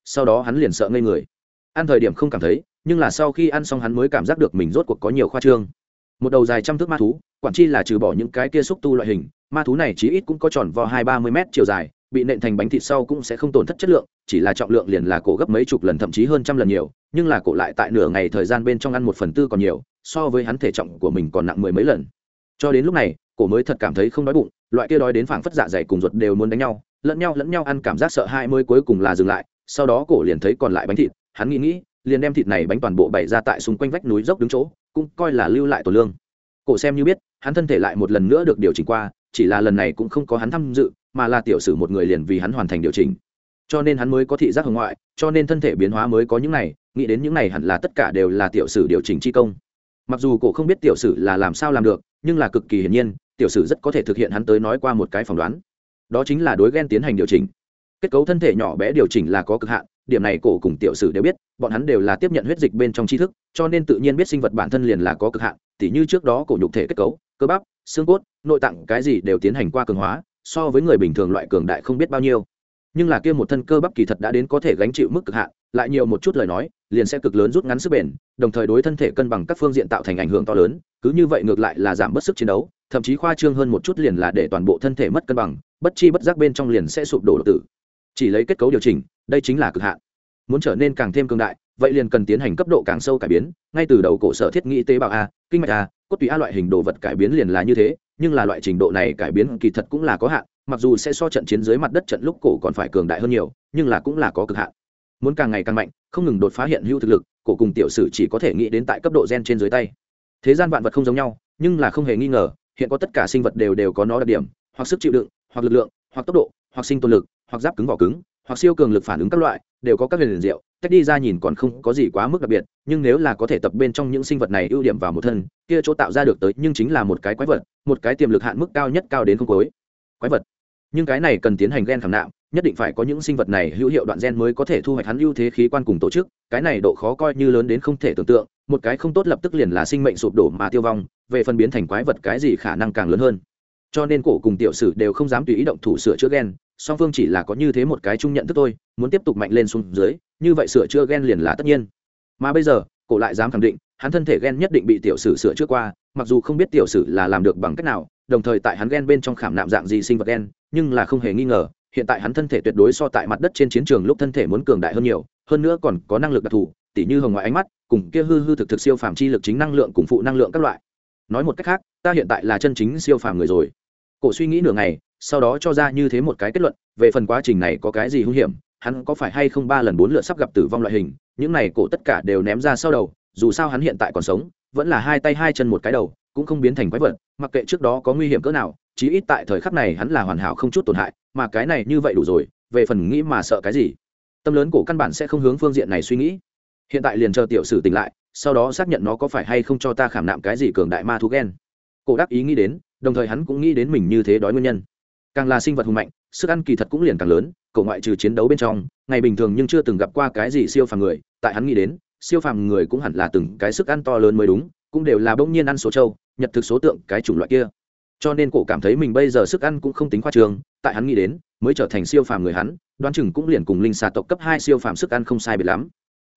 sau đó hắn liền sợ ngây người. Ăn thời điểm không cảm thấy, nhưng là sau khi ăn xong hắn mới cảm giác được mình rốt cuộc có nhiều khoa trương. Một đầu dài trăm thước ma thú, quản chi là trừ bỏ những cái kia xúc tu loại hình, ma thú này chí ít cũng có tròn vo 20-30 mét chiều dài, bị nện thành bánh thịt sau cũng sẽ không tổn thất chất lượng, chỉ là trọng lượng liền là cổ gấp mấy chục lần thậm chí hơn trăm lần nhiều, nhưng là cổ lại tại nửa ngày thời gian bên trong ăn 1/4 còn nhiều, so với hắn thể trọng của mình còn nặng mười mấy lần. Cho đến lúc này, cổ mới thật cảm thấy không đói bụng, loại kia đói đến phảng phất dạ dày cùng ruột đều muốn đánh nhau, lẫn nhau ăn cảm giác sợ hãi mới cuối cùng là dừng lại, sau đó cổ liền thấy còn lại bánh thịt, hắn nghĩ, liền đem thịt này bánh toàn bộ bày ra tại xung quanh vách núi dốc đứng chỗ, cũng coi là lưu lại tổ lương. Cổ xem như biết, hắn thân thể lại một lần nữa được điều chỉnh qua, chỉ là lần này cũng không có hắn tham dự, mà là tiểu sử một người liền vì hắn hoàn thành điều chỉnh. Cho nên hắn mới có thị giác hồng ngoại, cho nên thân thể biến hóa mới có những này, nghĩ đến những này hẳn là tất cả đều là tiểu sử điều chỉnh chi công. Mặc dù cổ không biết tiểu sử là làm sao làm được, nhưng là cực kỳ hiển nhiên, tiểu sử rất có thể thực hiện hắn tới nói qua một cái phỏng đoán. Đó chính là đối gen tiến hành điều chỉnh. Kết cấu thân thể nhỏ bé điều chỉnh là có cực hạn, điểm này cổ cùng tiểu sử đều biết, bọn hắn đều là tiếp nhận huyết dịch bên trong tri thức, cho nên tự nhiên biết sinh vật bản thân liền là có cực hạn, tỉ như trước đó cổ nhục thể kết cấu, cơ bắp, xương cốt, nội tạng cái gì đều tiến hành qua cường hóa, so với người bình thường loại cường đại không biết bao nhiêu. Nhưng là kia một thân cơ bắp kỳ thật đã đến có thể gánh chịu mức cực hạn, lại nhiều một chút lời nói, liền sẽ cực lớn rút ngắn sức bền, đồng thời đối thân thể cân bằng các phương diện tạo thành ảnh hưởng to lớn, cứ như vậy ngược lại là giảm bớt sức chiến đấu, thậm chí khoa trương hơn một chút liền là để toàn bộ thân thể mất cân bằng, bất chi bất giác bên trong liền sẽ sụp đổ đột tử. Chỉ lấy kết cấu điều chỉnh, đây chính là cực hạn. Muốn trở nên càng thêm cường đại, vậy liền cần tiến hành cấp độ càng sâu cải biến, ngay từ đầu cổ sở thiết nghĩ tế bào a, kinh mạch a, cốt tủy a loại hình đồ vật cải biến liền là như thế, nhưng là loại trình độ này cải biến kỳ thật cũng là có hạn, mặc dù sẽ so trận chiến dưới mặt đất trận lúc cổ còn phải cường đại hơn nhiều, nhưng là cũng là có cực hạn. Muốn càng ngày càng mạnh, không ngừng đột phá hiện hữu thực lực, cổ cùng tiểu sử chỉ có thể nghĩ đến tại cấp độ gen trên dưới tay. Thế gian vạn vật không giống nhau, nhưng là không hề nghi ngờ, hiện có tất cả sinh vật đều có nó đặc điểm, hoặc sức chịu đựng, hoặc lực lượng, hoặc tốc độ, hoặc sinh tồn lực, hoặc giáp cứng vỏ cứng, hoặc siêu cường lực phản ứng các loại, đều có các huyền diệu, tách đi ra nhìn còn không có gì quá mức đặc biệt, nhưng nếu là có thể tập bên trong những sinh vật này ưu điểm vào một thân, kia chỗ tạo ra được tới nhưng chính là một cái quái vật, một cái tiềm lực hạn mức cao nhất cao đến không cuối. Quái vật. Nhưng cái này cần tiến hành gen khảm nạm, nhất định phải có những sinh vật này hữu hiệu đoạn gen mới có thể thu hoạch hắn ưu thế khí quan cùng tổ chức, cái này độ khó coi như lớn đến không thể tưởng tượng, một cái không tốt lập tức liền là sinh mệnh sụp đổ mà tiêu vong, về phần biến thành quái vật cái gì khả năng càng lớn hơn. Cho nên cổ cùng tiểu sử đều không dám tùy ý động thủ sửa chữa gen, song phương chỉ là có như thế một cái chung nhận thức thôi, muốn tiếp tục mạnh lên xuống dưới, như vậy sửa chữa gen liền là tất nhiên. Mà bây giờ, cổ lại dám khẳng định, hắn thân thể gen nhất định bị tiểu sử sửa chữa qua, mặc dù không biết tiểu sử là làm được bằng cách nào, đồng thời tại hắn gen bên trong khảm nạm dạng gì sinh vật gen, nhưng là không hề nghi ngờ, hiện tại hắn thân thể tuyệt đối so tại mặt đất trên chiến trường lúc thân thể muốn cường đại hơn nhiều, hơn nữa còn có năng lực đặc thù, tỉ như hồng ngoại ánh mắt, cùng kia hư thực siêu phàm chi lực chính năng lượng cùng phụ năng lượng các loại. Nói một cách khác, ta hiện tại là chân chính siêu phàm người rồi. Cổ suy nghĩ nửa ngày, sau đó cho ra như thế một cái kết luận, về phần quá trình này có cái gì hung hiểm, hắn có phải hay không 3 lần 4 lượt sắp gặp tử vong loại hình, những này cổ tất cả đều ném ra sau đầu, dù sao hắn hiện tại còn sống, vẫn là 2 tay 2 chân một cái đầu, cũng không biến thành quái vật, mặc kệ trước đó có nguy hiểm cỡ nào, chí ít tại thời khắc này hắn là hoàn hảo không chút tổn hại, mà cái này như vậy đủ rồi, về phần nghĩ mà sợ cái gì. Tâm lớn cổ căn bản sẽ không hướng phương diện này suy nghĩ. Hiện tại liền chờ tiểu sử tỉnh lại, sau đó xác nhận nó có phải hay không cho ta khảm nạm cái gì cường đại ma thú gen. Cổ đắc ý nghĩ đến, đồng thời hắn cũng nghĩ đến mình như thế đói nguyên nhân. Càng là sinh vật hùng mạnh, sức ăn kỳ thật cũng liền càng lớn, cổ ngoại trừ chiến đấu bên trong, ngày bình thường nhưng chưa từng gặp qua cái gì siêu phàm người, tại hắn nghĩ đến, siêu phàm người cũng hẳn là từng cái sức ăn to lớn mới đúng, cũng đều là bỗng nhiên ăn số trâu, nhật thực số tượng cái chủng loại kia. Cho nên cổ cảm thấy mình bây giờ sức ăn cũng không tính khoa trương, tại hắn nghĩ đến, mới trở thành siêu phàm người hắn, đoán chừng cũng liền cùng linh xà tộc cấp 2 siêu phàm sức ăn không sai biệt lắm.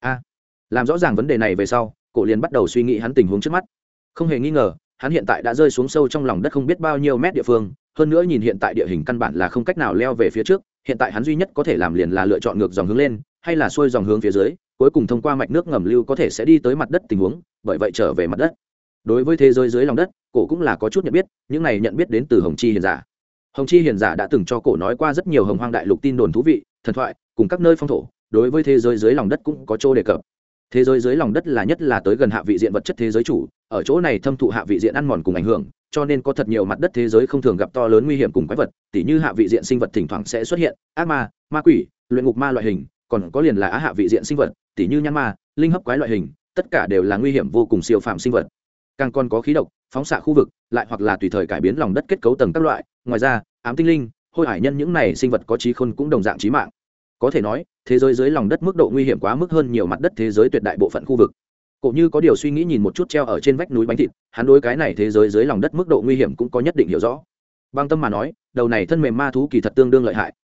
Làm rõ ràng vấn đề này về sau, cổ liền bắt đầu suy nghĩ hắn tình huống trước mắt. Không hề nghi ngờ, hắn hiện tại đã rơi xuống sâu trong lòng đất không biết bao nhiêu mét địa phương, hơn nữa nhìn hiện tại địa hình căn bản là không cách nào leo về phía trước, hiện tại hắn duy nhất có thể làm liền là lựa chọn ngược dòng hướng lên, hay là xuôi dòng hướng phía dưới, cuối cùng thông qua mạch nước ngầm lưu có thể sẽ đi tới mặt đất tình huống, bởi vậy trở về mặt đất. Đối với thế giới dưới lòng đất, cổ cũng là có chút nhận biết, những này nhận biết đến từ Hồng Chi Hiền Giả. Hồng Chi Hiền Giả đã từng cho cổ nói qua rất nhiều hồng hoang đại lục tin đồn thú vị, thần thoại, cùng các nơi phong thổ, đối với thế giới dưới lòng đất cũng có chỗ đề cập. Thế giới dưới lòng đất là nhất là tới gần hạ vị diện vật chất thế giới chủ, ở chỗ này thâm thụ hạ vị diện ăn mòn cùng ảnh hưởng, cho nên có thật nhiều mặt đất thế giới không thường gặp to lớn nguy hiểm cùng quái vật, tỉ như hạ vị diện sinh vật thỉnh thoảng sẽ xuất hiện, ác ma, ma quỷ, luyện ngục ma loại hình, còn có liền là á hạ vị diện sinh vật, tỉ như nhãn ma, linh hấp quái loại hình, tất cả đều là nguy hiểm vô cùng siêu phàm sinh vật. Càng còn có khí độc, phóng xạ khu vực, lại hoặc là tùy thời cải biến lòng đất kết cấu tầng các loại, ngoài ra, ám tinh linh, hôi hải nhân những này sinh vật có trí khôn cũng đồng dạng chí mạng. Có thể nói, thế giới dưới lòng đất mức độ nguy hiểm quá mức hơn nhiều mặt đất thế giới tuyệt đại bộ phận khu vực. Cổ như có điều suy nghĩ nhìn một chút treo ở trên vách núi bánh thịt, hắn đối cái này thế giới dưới lòng đất mức độ nguy hiểm cũng có nhất định hiểu rõ. Bằng tâm mà nói, đầu này thân mềm ma thú kỳ thật tương đương lợi hại,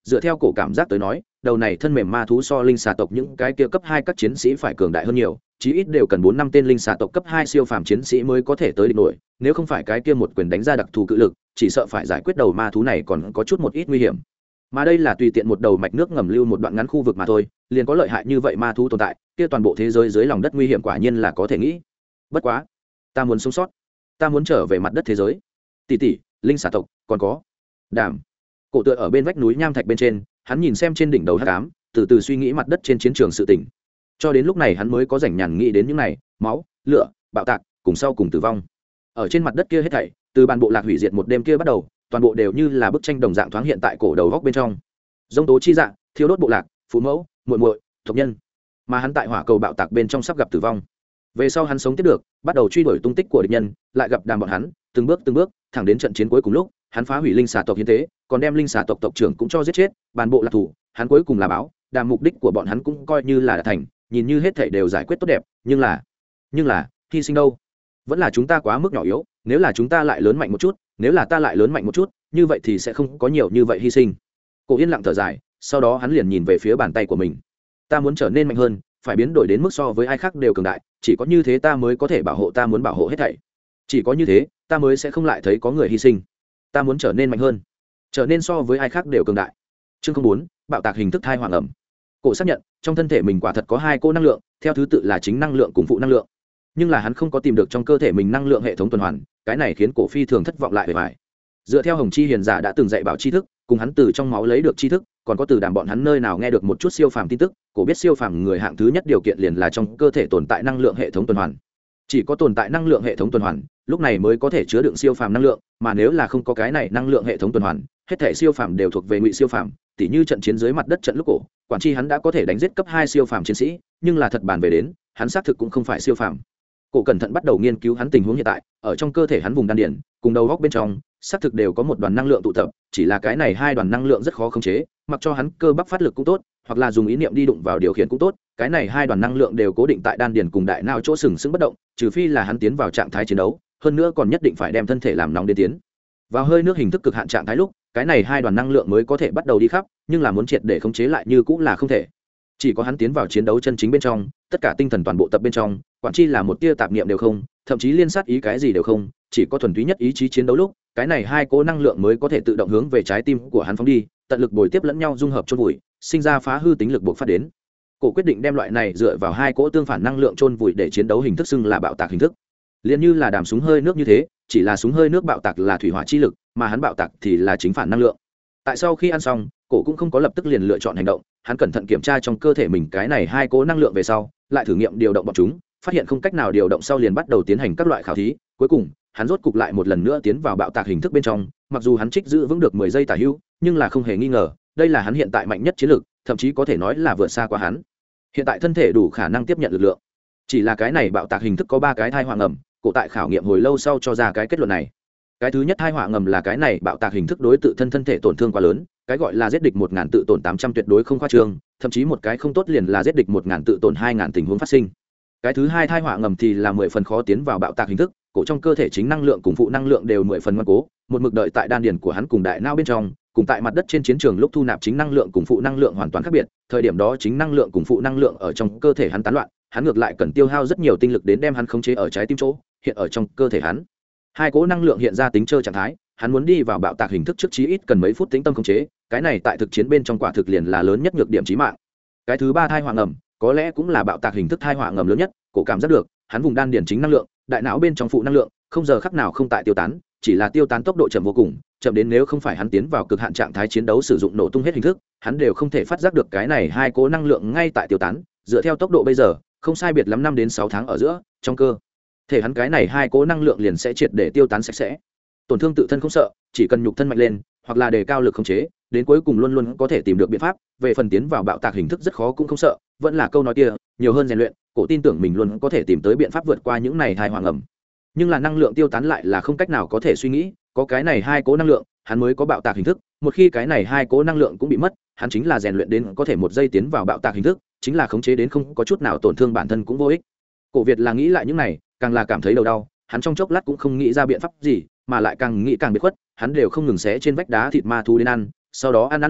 dựa theo cổ cảm giác tới nói đầu này thân mềm ma thú so linh xà tộc những cái kia cấp 2 các chiến sĩ phải cường đại hơn nhiều, chí ít đều cần 4 năm tên linh xà tộc cấp 2 siêu phàm chiến sĩ mới có thể tới địch nổi, nếu không phải cái kia một quyền đánh ra đặc thù cự lực, chỉ sợ phải giải quyết đầu ma thú này còn có chút một ít nguy hiểm. Mà đây là tùy tiện một đầu mạch nước ngầm lưu một đoạn ngắn khu vực mà thôi, liền có lợi hại như vậy ma thú tồn tại, kia toàn bộ thế giới dưới lòng đất nguy hiểm quả nhiên là có thể nghĩ. Bất quá, ta muốn sống sót, ta muốn trở về mặt đất thế giới. Tỷ tỷ, linh xà tộc, còn có Đàm. Cổ tựa ở bên vách núi nham thạch bên trên, hắn nhìn xem trên đỉnh đầu hắc ám, từ từ suy nghĩ mặt đất trên chiến trường sự tình. Cho đến lúc này hắn mới có rảnh nhàn nghĩ đến những này, máu, lửa, bạo tạc, cùng sau cùng tử vong. Ở trên mặt đất kia hết thảy, từ ban bộ lạc hủy diệt một đêm kia bắt đầu, toàn bộ đều như là bức tranh đồng dạng thoáng hiện tại cổ đầu góc bên trong. Dông tố chi dạ, thiêu đốt bộ lạc, phụ mẫu, muội muội, tộc nhân. Mà hắn tại hỏa cầu bạo tạc bên trong sắp gặp tử vong. Về sau hắn sống tiếp được, bắt đầu truy đuổi tung tích của địch nhân, lại gặp Đàm bọn hắn, từng bước, thẳng đến trận chiến cuối cùng lúc, hắn phá hủy linh xà tộc hiến tế, còn đem linh xà tộc tộc trưởng cũng cho giết chết, bàn bộ lạc thủ, hắn cuối cùng là báo, Đàm mục đích của bọn hắn cũng coi như là đã thành, nhìn như hết thảy đều giải quyết tốt đẹp, nhưng là hy sinh đâu? Vẫn là chúng ta quá mức nhỏ yếu, nếu là chúng ta lại lớn mạnh một chút, nếu là ta lại lớn mạnh một chút, như vậy thì sẽ không có nhiều như vậy hy sinh. Cổ Yên lặng thở dài, sau đó hắn liền nhìn về phía bàn tay của mình. Ta muốn trở nên mạnh hơn, phải biến đổi đến mức so với ai khác đều cường đại, chỉ có như thế ta mới có thể bảo hộ ta muốn bảo hộ hết thảy. Chỉ có như thế, ta mới sẽ không lại thấy có người hy sinh. Ta muốn trở nên mạnh hơn, trở nên so với ai khác đều cường đại. Chương 04, bạo tạc hình thức thai hoàng ẩm. Cổ xác nhận, trong thân thể mình quả thật có hai cỗ năng lượng, theo thứ tự là chính năng lượng cùng phụ năng lượng. Nhưng là hắn không có tìm được trong cơ thể mình năng lượng hệ thống tuần hoàn, cái này khiến Cổ phi thường thất vọng lại về vải. Dựa theo Hồng Chi hiền giả đã từng dạy bảo tri thức, cùng hắn từ trong máu lấy được tri thức, còn có từ Đàm bọn hắn nơi nào nghe được một chút siêu phàm tin tức, Cổ biết siêu phàm người hạng thứ nhất điều kiện liền là trong cơ thể tồn tại năng lượng hệ thống tuần hoàn. Chỉ có tồn tại năng lượng hệ thống tuần hoàn, lúc này mới có thể chứa đựng siêu phàm năng lượng, mà nếu là không có cái này năng lượng hệ thống tuần hoàn, hết thể siêu phàm đều thuộc về ngụy siêu phàm, tỉ như trận chiến dưới mặt đất trận lúc cổ, quản tri hắn đã có thể đánh giết cấp 2 siêu phàm chiến sĩ, nhưng là thật bàn về đến, hắn xác thực cũng không phải siêu phàm. Cổ cẩn thận bắt đầu nghiên cứu hắn tình huống hiện tại, ở trong cơ thể hắn vùng đan điền, cùng đầu góc bên trong, xác thực đều có một đoàn năng lượng tụ tập, chỉ là cái này hai đoàn năng lượng rất khó khống chế, mặc cho hắn cơ bắp phát lực cũng tốt, hoặc là dùng ý niệm đi đụng vào điều khiển cũng tốt, cái này hai đoàn năng lượng đều cố định tại đan điền cùng đại não chỗ sừng sững bất động, trừ phi là hắn tiến vào trạng thái chiến đấu, hơn nữa còn nhất định phải đem thân thể làm nóng đến tiến vào hơi nước hình thức cực hạn trạng thái lúc, cái này hai đoàn năng lượng mới có thể bắt đầu đi khắp, nhưng là muốn triệt để khống chế lại như cũng là không thể. Chỉ có hắn tiến vào chiến đấu chân chính bên trong, tất cả tinh thần toàn bộ tập bên trong, quản chi là một tia tạp niệm đều không, thậm chí liên sát ý cái gì đều không, chỉ có thuần túy nhất ý chí chiến đấu lúc, cái này hai cỗ năng lượng mới có thể tự động hướng về trái tim của hắn phóng đi, tận lực bồi tiếp lẫn nhau dung hợp chôn vùi, sinh ra phá hư tính lực buộc phát đến. Cổ quyết định đem loại này dựa vào hai cỗ tương phản năng lượng chôn vùi để chiến đấu hình thức xưng là bạo tạc hình thức. Liên như là đàm súng hơi nước như thế, chỉ là súng hơi nước bạo tạc là thủy hỏa chi lực, mà hắn bạo tạc thì là chính phản năng lượng. Tại sau khi ăn xong, cổ cũng không có lập tức liền lựa chọn hành động, hắn cẩn thận kiểm tra trong cơ thể mình cái này hai cỗ năng lượng về sau, lại thử nghiệm điều động bọn chúng, phát hiện không cách nào điều động sau liền bắt đầu tiến hành các loại khảo thí, cuối cùng, hắn rốt cục lại một lần nữa tiến vào bạo tạc hình thức bên trong, mặc dù hắn trích giữ vững được 10 giây tả hữu, nhưng là không hề nghi ngờ, đây là hắn hiện tại mạnh nhất chiến lực, thậm chí có thể nói là vượt xa qua hắn. Hiện tại thân thể đủ khả năng tiếp nhận lực lượng. Chỉ là cái này bạo tạc hình thức có 3 cái thai họa ngầm, cổ tại khảo nghiệm hồi lâu sau cho ra cái kết luận này. Cái thứ nhất thai họa ngầm là cái này bạo tạc hình thức đối tự thân thể tổn thương quá lớn, cái gọi là giết địch 1000 tự tổn 800 tuyệt đối không khoa trương, thậm chí một cái không tốt liền là giết địch 1000 tự tổn 2000 tình huống phát sinh. Cái thứ hai thai họa ngầm thì là 10 phần khó tiến vào bạo tạc hình thức, cổ trong cơ thể chính năng lượng cùng phụ năng lượng đều 10 phần ngoan cố, một mực đợi tại đan điền của hắn cùng đại não bên trong, cùng tại mặt đất trên chiến trường lúc thu nạp chính năng lượng cùng phụ năng lượng hoàn toàn khác biệt, thời điểm đó chính năng lượng cùng phụ năng lượng ở trong cơ thể hắn tán loạn, hắn ngược lại cần tiêu hao rất nhiều tinh lực đến đem hắn khống chế ở trái tim chỗ, hiện ở trong cơ thể hắn. Hai cỗ năng lượng hiện ra tính trơ trạng thái, hắn muốn đi vào bạo tạc hình thức trước chí ít cần mấy phút tĩnh tâm khống chế, cái này tại thực chiến bên trong quả thực liền là lớn nhất nhược điểm chí mạng. Cái thứ ba thai họa ngầm, có lẽ cũng là bạo tạc hình thức thai họa ngầm lớn nhất, cổ cảm giác được, hắn vùng đan điền chính năng lượng, đại não bên trong phụ năng lượng, không giờ khắc nào không tại tiêu tán, chỉ là tiêu tán tốc độ chậm vô cùng, chậm đến nếu không phải hắn tiến vào cực hạn trạng thái chiến đấu sử dụng nổ tung hết hình thức, hắn đều không thể phát giác được cái này hai cỗ năng lượng ngay tại tiêu tán, dựa theo tốc độ bây giờ, không sai biệt lắm 5 đến 6 tháng ở giữa, trong cơ thể hắn cái này hai cỗ năng lượng liền sẽ triệt để tiêu tán sạch sẽ. Tổn thương tự thân không sợ, chỉ cần nhục thân mạnh lên, hoặc là đề cao lực khống chế, đến cuối cùng luôn luôn có thể tìm được biện pháp, về phần tiến vào bạo tạc hình thức rất khó cũng không sợ, vẫn là câu nói kia, nhiều hơn rèn luyện, cổ tin tưởng mình luôn có thể tìm tới biện pháp vượt qua những này tai họa ngầm. Nhưng là năng lượng tiêu tán lại là không cách nào có thể suy nghĩ, có cái này hai cỗ năng lượng, hắn mới có bạo tạc hình thức, một khi cái này hai cỗ năng lượng cũng bị mất, hắn chính là rèn luyện đến có thể một giây tiến vào bạo tạc hình thức, chính là khống chế đến không có chút nào tổn thương bản thân cũng vô ích. Cổ Việt là nghĩ lại những này, càng là cảm thấy đầu đau, hắn trong chốc lát cũng không nghĩ ra biện pháp gì, mà lại càng nghĩ càng biệt khuất, hắn đều không ngừng xé trên vách đá thịt ma thú đến ăn, sau đó ăn lúc,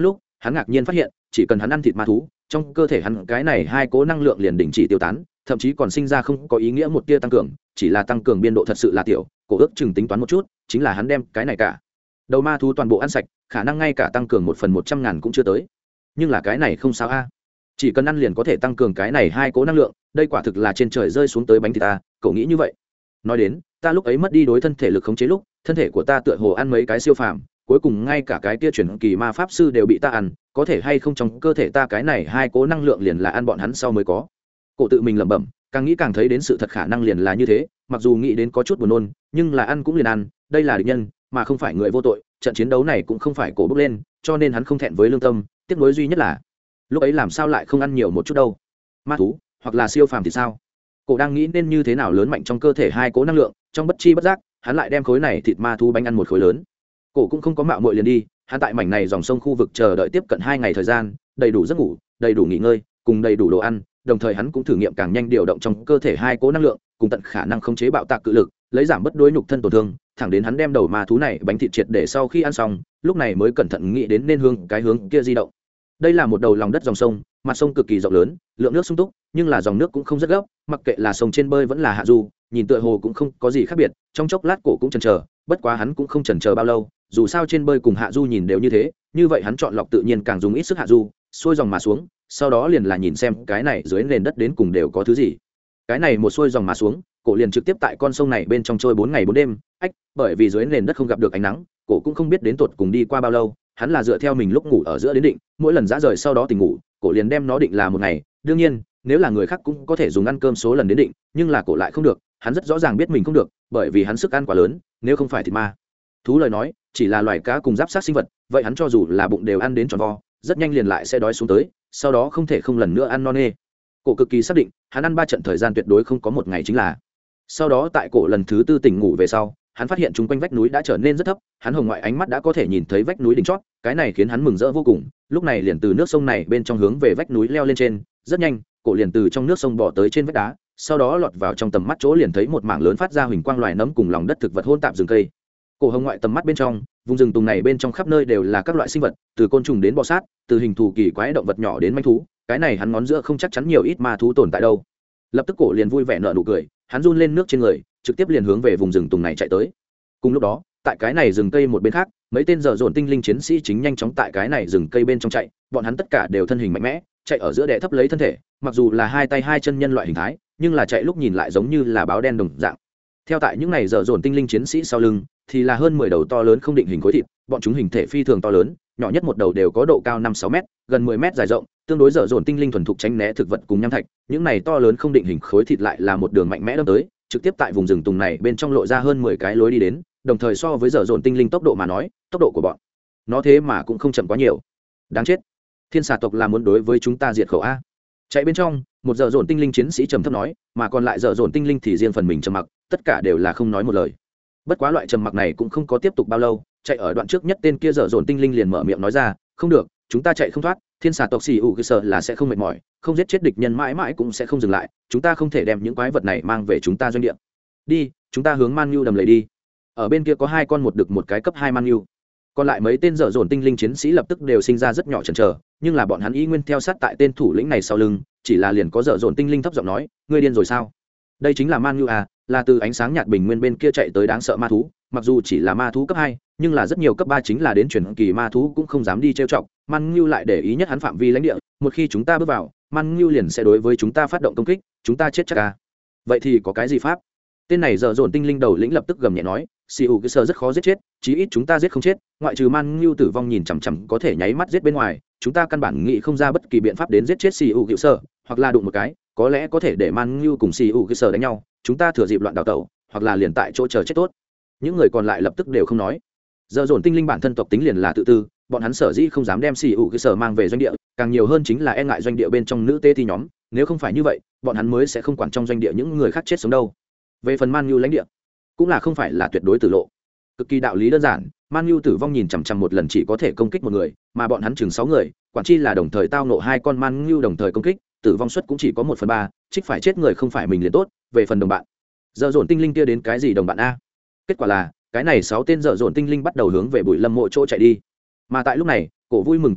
hắn ngạc nhiên phát hiện chỉ cần hắn ăn thịt ma thú, trong cơ thể hắn cái này hai cố năng lượng liền đình chỉ tiêu tán, thậm chí còn sinh ra không có ý nghĩa một tia tăng cường, chỉ là tăng cường biên độ thật sự là tiểu. Cổ ước chừng tính toán một chút, chính là hắn đem cái này cả đầu ma thú toàn bộ ăn sạch, khả năng ngay cả tăng cường 1/100.000 cũng chưa tới. Nhưng là cái này không sao a, chỉ cần ăn liền có thể tăng cường cái này hai cố năng lượng, đây quả thực là trên trời rơi xuống tới bánh thịt ta. Cậu nghĩ như vậy? Nói đến, ta lúc ấy mất đi đối thân thể lực khống chế lúc, thân thể của ta tựa hồ ăn mấy cái siêu phàm, cuối cùng ngay cả cái kia chuyển kỳ ma pháp sư đều bị ta ăn, có thể hay không trong cơ thể ta cái này hai cố năng lượng liền là ăn bọn hắn sau mới có. Cổ tự mình lẩm bẩm, càng nghĩ càng thấy đến sự thật khả năng liền là như thế, mặc dù nghĩ đến có chút buồn nôn, nhưng là ăn cũng liền ăn, đây là địch nhân mà không phải người vô tội, trận chiến đấu này cũng không phải cổ bước lên, cho nên hắn không thẹn với lương tâm. Tiếc nuối duy nhất là lúc ấy làm sao lại không ăn nhiều một chút đâu. Ma thú hoặc là siêu phàm thì sao? Cổ đang nghĩ nên như thế nào lớn mạnh trong cơ thể hai cố năng lượng, trong bất chi bất giác hắn lại đem khối này thịt ma thú bánh ăn một khối lớn. Cổ cũng không có mạo muội liền đi, hắn tại mảnh này dòng sông khu vực chờ đợi tiếp cận 2 ngày thời gian, đầy đủ giấc ngủ, đầy đủ nghỉ ngơi, cùng đầy đủ đồ ăn, đồng thời hắn cũng thử nghiệm càng nhanh điều động trong cơ thể hai cố năng lượng, cùng tận khả năng khống chế bạo tạc cự lực, lấy giảm bất đối nhục thân tổn thương, thẳng đến hắn đem đầu ma thú này bánh thịt triệt để sau khi ăn xong, lúc này mới cẩn thận nghĩ đến nên hướng kia di động. Đây là một đầu lòng đất dòng sông, mặt sông cực kỳ rộng lớn, lượng nước sung túc, nhưng là dòng nước cũng không rất gấp, mặc kệ là sông trên bơi vẫn là hạ du, nhìn tựa hồ cũng không có gì khác biệt. Trong chốc lát cổ cũng chần chờ, bất quá hắn cũng không chần chờ bao lâu, dù sao trên bơi cùng hạ du nhìn đều như thế, như vậy hắn chọn lọc tự nhiên càng dùng ít sức hạ du, xuôi dòng mà xuống, sau đó liền là nhìn xem cái này dưới nền đất đến cùng đều có thứ gì. Cái này một xuôi dòng mà xuống, cổ liền trực tiếp tại con sông này bên trong trôi 4 ngày 4 đêm. Bởi vì dưới nền đất không gặp được ánh nắng, cổ cũng không biết đến tột cùng đi qua bao lâu, hắn là dựa theo mình lúc ngủ ở giữa đến định, mỗi lần dã rời sau đó tỉnh ngủ, cổ liền đem nó định là một ngày. Đương nhiên, nếu là người khác cũng có thể dùng ăn cơm số lần đến định, nhưng là cổ lại không được, hắn rất rõ ràng biết mình không được, bởi vì hắn sức ăn quá lớn, nếu không phải thịt ma thú lời nói, chỉ là loài cá cùng giáp sát sinh vật, vậy hắn cho dù là bụng đều ăn đến tròn vo, rất nhanh liền lại sẽ đói xuống tới, sau đó không thể không lần nữa ăn no nê. Cổ cực kỳ xác định, hắn ăn 3 trận thời gian tuyệt đối không có một ngày chính là. Sau đó tại cổ lần thứ 4 tỉnh ngủ về sau, hắn phát hiện chung quanh vách núi đã trở nên rất thấp, hắn hồng ngoại ánh mắt đã có thể nhìn thấy vách núi đỉnh chót, cái này khiến hắn mừng rỡ vô cùng. Lúc này liền từ nước sông này bên trong hướng về vách núi leo lên trên, rất nhanh, cổ liền từ trong nước sông bò tới trên vách đá, sau đó lọt vào trong tầm mắt chỗ liền thấy một mảng lớn phát ra huỳnh quang loài nấm cùng lòng đất thực vật hỗn tạp rừng cây. Cổ hồng ngoại tầm mắt bên trong, vùng rừng tùng này bên trong khắp nơi đều là các loại sinh vật, từ côn trùng đến bò sát, từ hình thù kỳ quái động vật nhỏ đến manh thú, cái này hắn ngón giữa không chắc chắn nhiều ít ma thú tồn tại đâu. Lập tức cổ liền vui vẻ nở nụ cười, hắn run lên nước trên người, trực tiếp liền hướng về vùng rừng tùng này chạy tới. Cùng lúc đó, tại cái này rừng cây một bên khác, mấy tên dở dồn tinh linh chiến sĩ chính nhanh chóng tại cái này rừng cây bên trong chạy, bọn hắn tất cả đều thân hình mạnh mẽ, chạy ở giữa đè thấp lấy thân thể, mặc dù là hai tay hai chân nhân loại hình thái, nhưng là chạy lúc nhìn lại giống như là báo đen đồng dạng. Theo tại những này dở dồn tinh linh chiến sĩ sau lưng, thì là hơn 10 đầu to lớn không định hình khối thịt, bọn chúng hình thể phi thường to lớn, nhỏ nhất một đầu đều có độ cao 5-6 mét, gần 10 mét dài rộng, tương đối dở dồn tinh linh thuần thục tránh né thực vật cùng nham thạch, những này to lớn không định hình khối thịt lại là một đường mạnh mẽ đâm tới, trực tiếp tại vùng rừng tùng này bên trong lộ ra hơn 10 cái lối đi đến, đồng thời so với dở dồn tinh linh tốc độ mà nói, tốc độ của bọn nó thế mà cũng không chậm quá nhiều. Đáng chết, thiên xà tộc là muốn đối với chúng ta diệt khẩu a. Chạy bên trong, một dở dồn tinh linh chiến sĩ trầm thấp nói, mà còn lại dở dồn tinh linh thì riêng phần mình trầm mặc, tất cả đều là không nói một lời. Bất quá loại trầm mặc này cũng không có tiếp tục bao lâu, chạy ở đoạn trước nhất tên kia dở dồn tinh linh liền mở miệng nói ra, không được, chúng ta chạy không thoát, thiên xà tộc xì ủ cơ sở là sẽ không mệt mỏi, không giết chết địch nhân mãi mãi cũng sẽ không dừng lại, chúng ta không thể đem những quái vật này mang về chúng ta doanh địa. Đi, chúng ta hướng Man Nhu đầm lầy đi. Ở bên kia có 2 con một đực một cái cấp 2 Man Nhu. Còn lại mấy tên dở dồn tinh linh chiến sĩ lập tức đều sinh ra rất nhỏ chần chờ, nhưng là bọn hắn y nguyên theo sát tại tên thủ lĩnh này sau lưng, chỉ là liền có dở dồn tinh linh thấp giọng nói, ngươi điên rồi sao? Đây chính là Man Nhu à, là từ ánh sáng nhạt bình nguyên bên kia chạy tới đáng sợ ma thú, mặc dù chỉ là ma thú cấp 2, nhưng là rất nhiều cấp 3 chính là đến truyền kỳ ma thú cũng không dám đi trêu chọc. Man Nhu lại để ý nhất hắn phạm vi lãnh địa, một khi chúng ta bước vào, Man Nhu liền sẽ đối với chúng ta phát động công kích, chúng ta chết chắc à? Vậy thì có cái gì pháp? Tên này dở dồn tinh linh đầu lĩnh lập tức gầm nhẹ nói, xì ủ cái sơ rất khó giết chết, chí ít chúng ta giết không chết, ngoại trừ Man Nhu tử vong nhìn chằm chằm có thể nháy mắt giết bên ngoài, chúng ta căn bản nghĩ không ra bất kỳ biện pháp đến giết chết xì ủ cái sơ, hoặc là đụng một cái, có lẽ có thể để Man Nhu cùng xì ủ cái sơ đánh nhau, chúng ta thừa dịp loạn đào tẩu, hoặc là liền tại chỗ chờ chết tốt. Những người còn lại lập tức đều không nói. Dở dồn tinh linh bản thân tộc tính liền là tự tư, bọn hắn sở dĩ không dám đem xì ủ cái sơ mang về doanh địa, càng nhiều hơn chính là e ngại doanh địa bên trong nữ tê thì nhóm, nếu không phải như vậy, bọn hắn mới sẽ không quản trong doanh địa những người khác chết sống đâu. Về phần Man Nhu lãnh địa, cũng là không phải là tuyệt đối tử lộ, cực kỳ đạo lý đơn giản. Man Nhu tử vong nhìn chằm chằm một lần chỉ có thể công kích một người, mà bọn hắn chừng 6 người, quản chi là đồng thời tao nộ 2 con Man Nhu đồng thời công kích, tử vong suất cũng chỉ có 1/3, trích phải chết người không phải mình liền tốt. Về phần đồng bạn, dở dồn tinh linh kia đến cái gì đồng bạn a? Kết quả là cái này 6 tên dở dồn tinh linh bắt đầu hướng về bụi lâm mộ chỗ chạy đi. Mà tại lúc này, cổ vui mừng quá đỗi,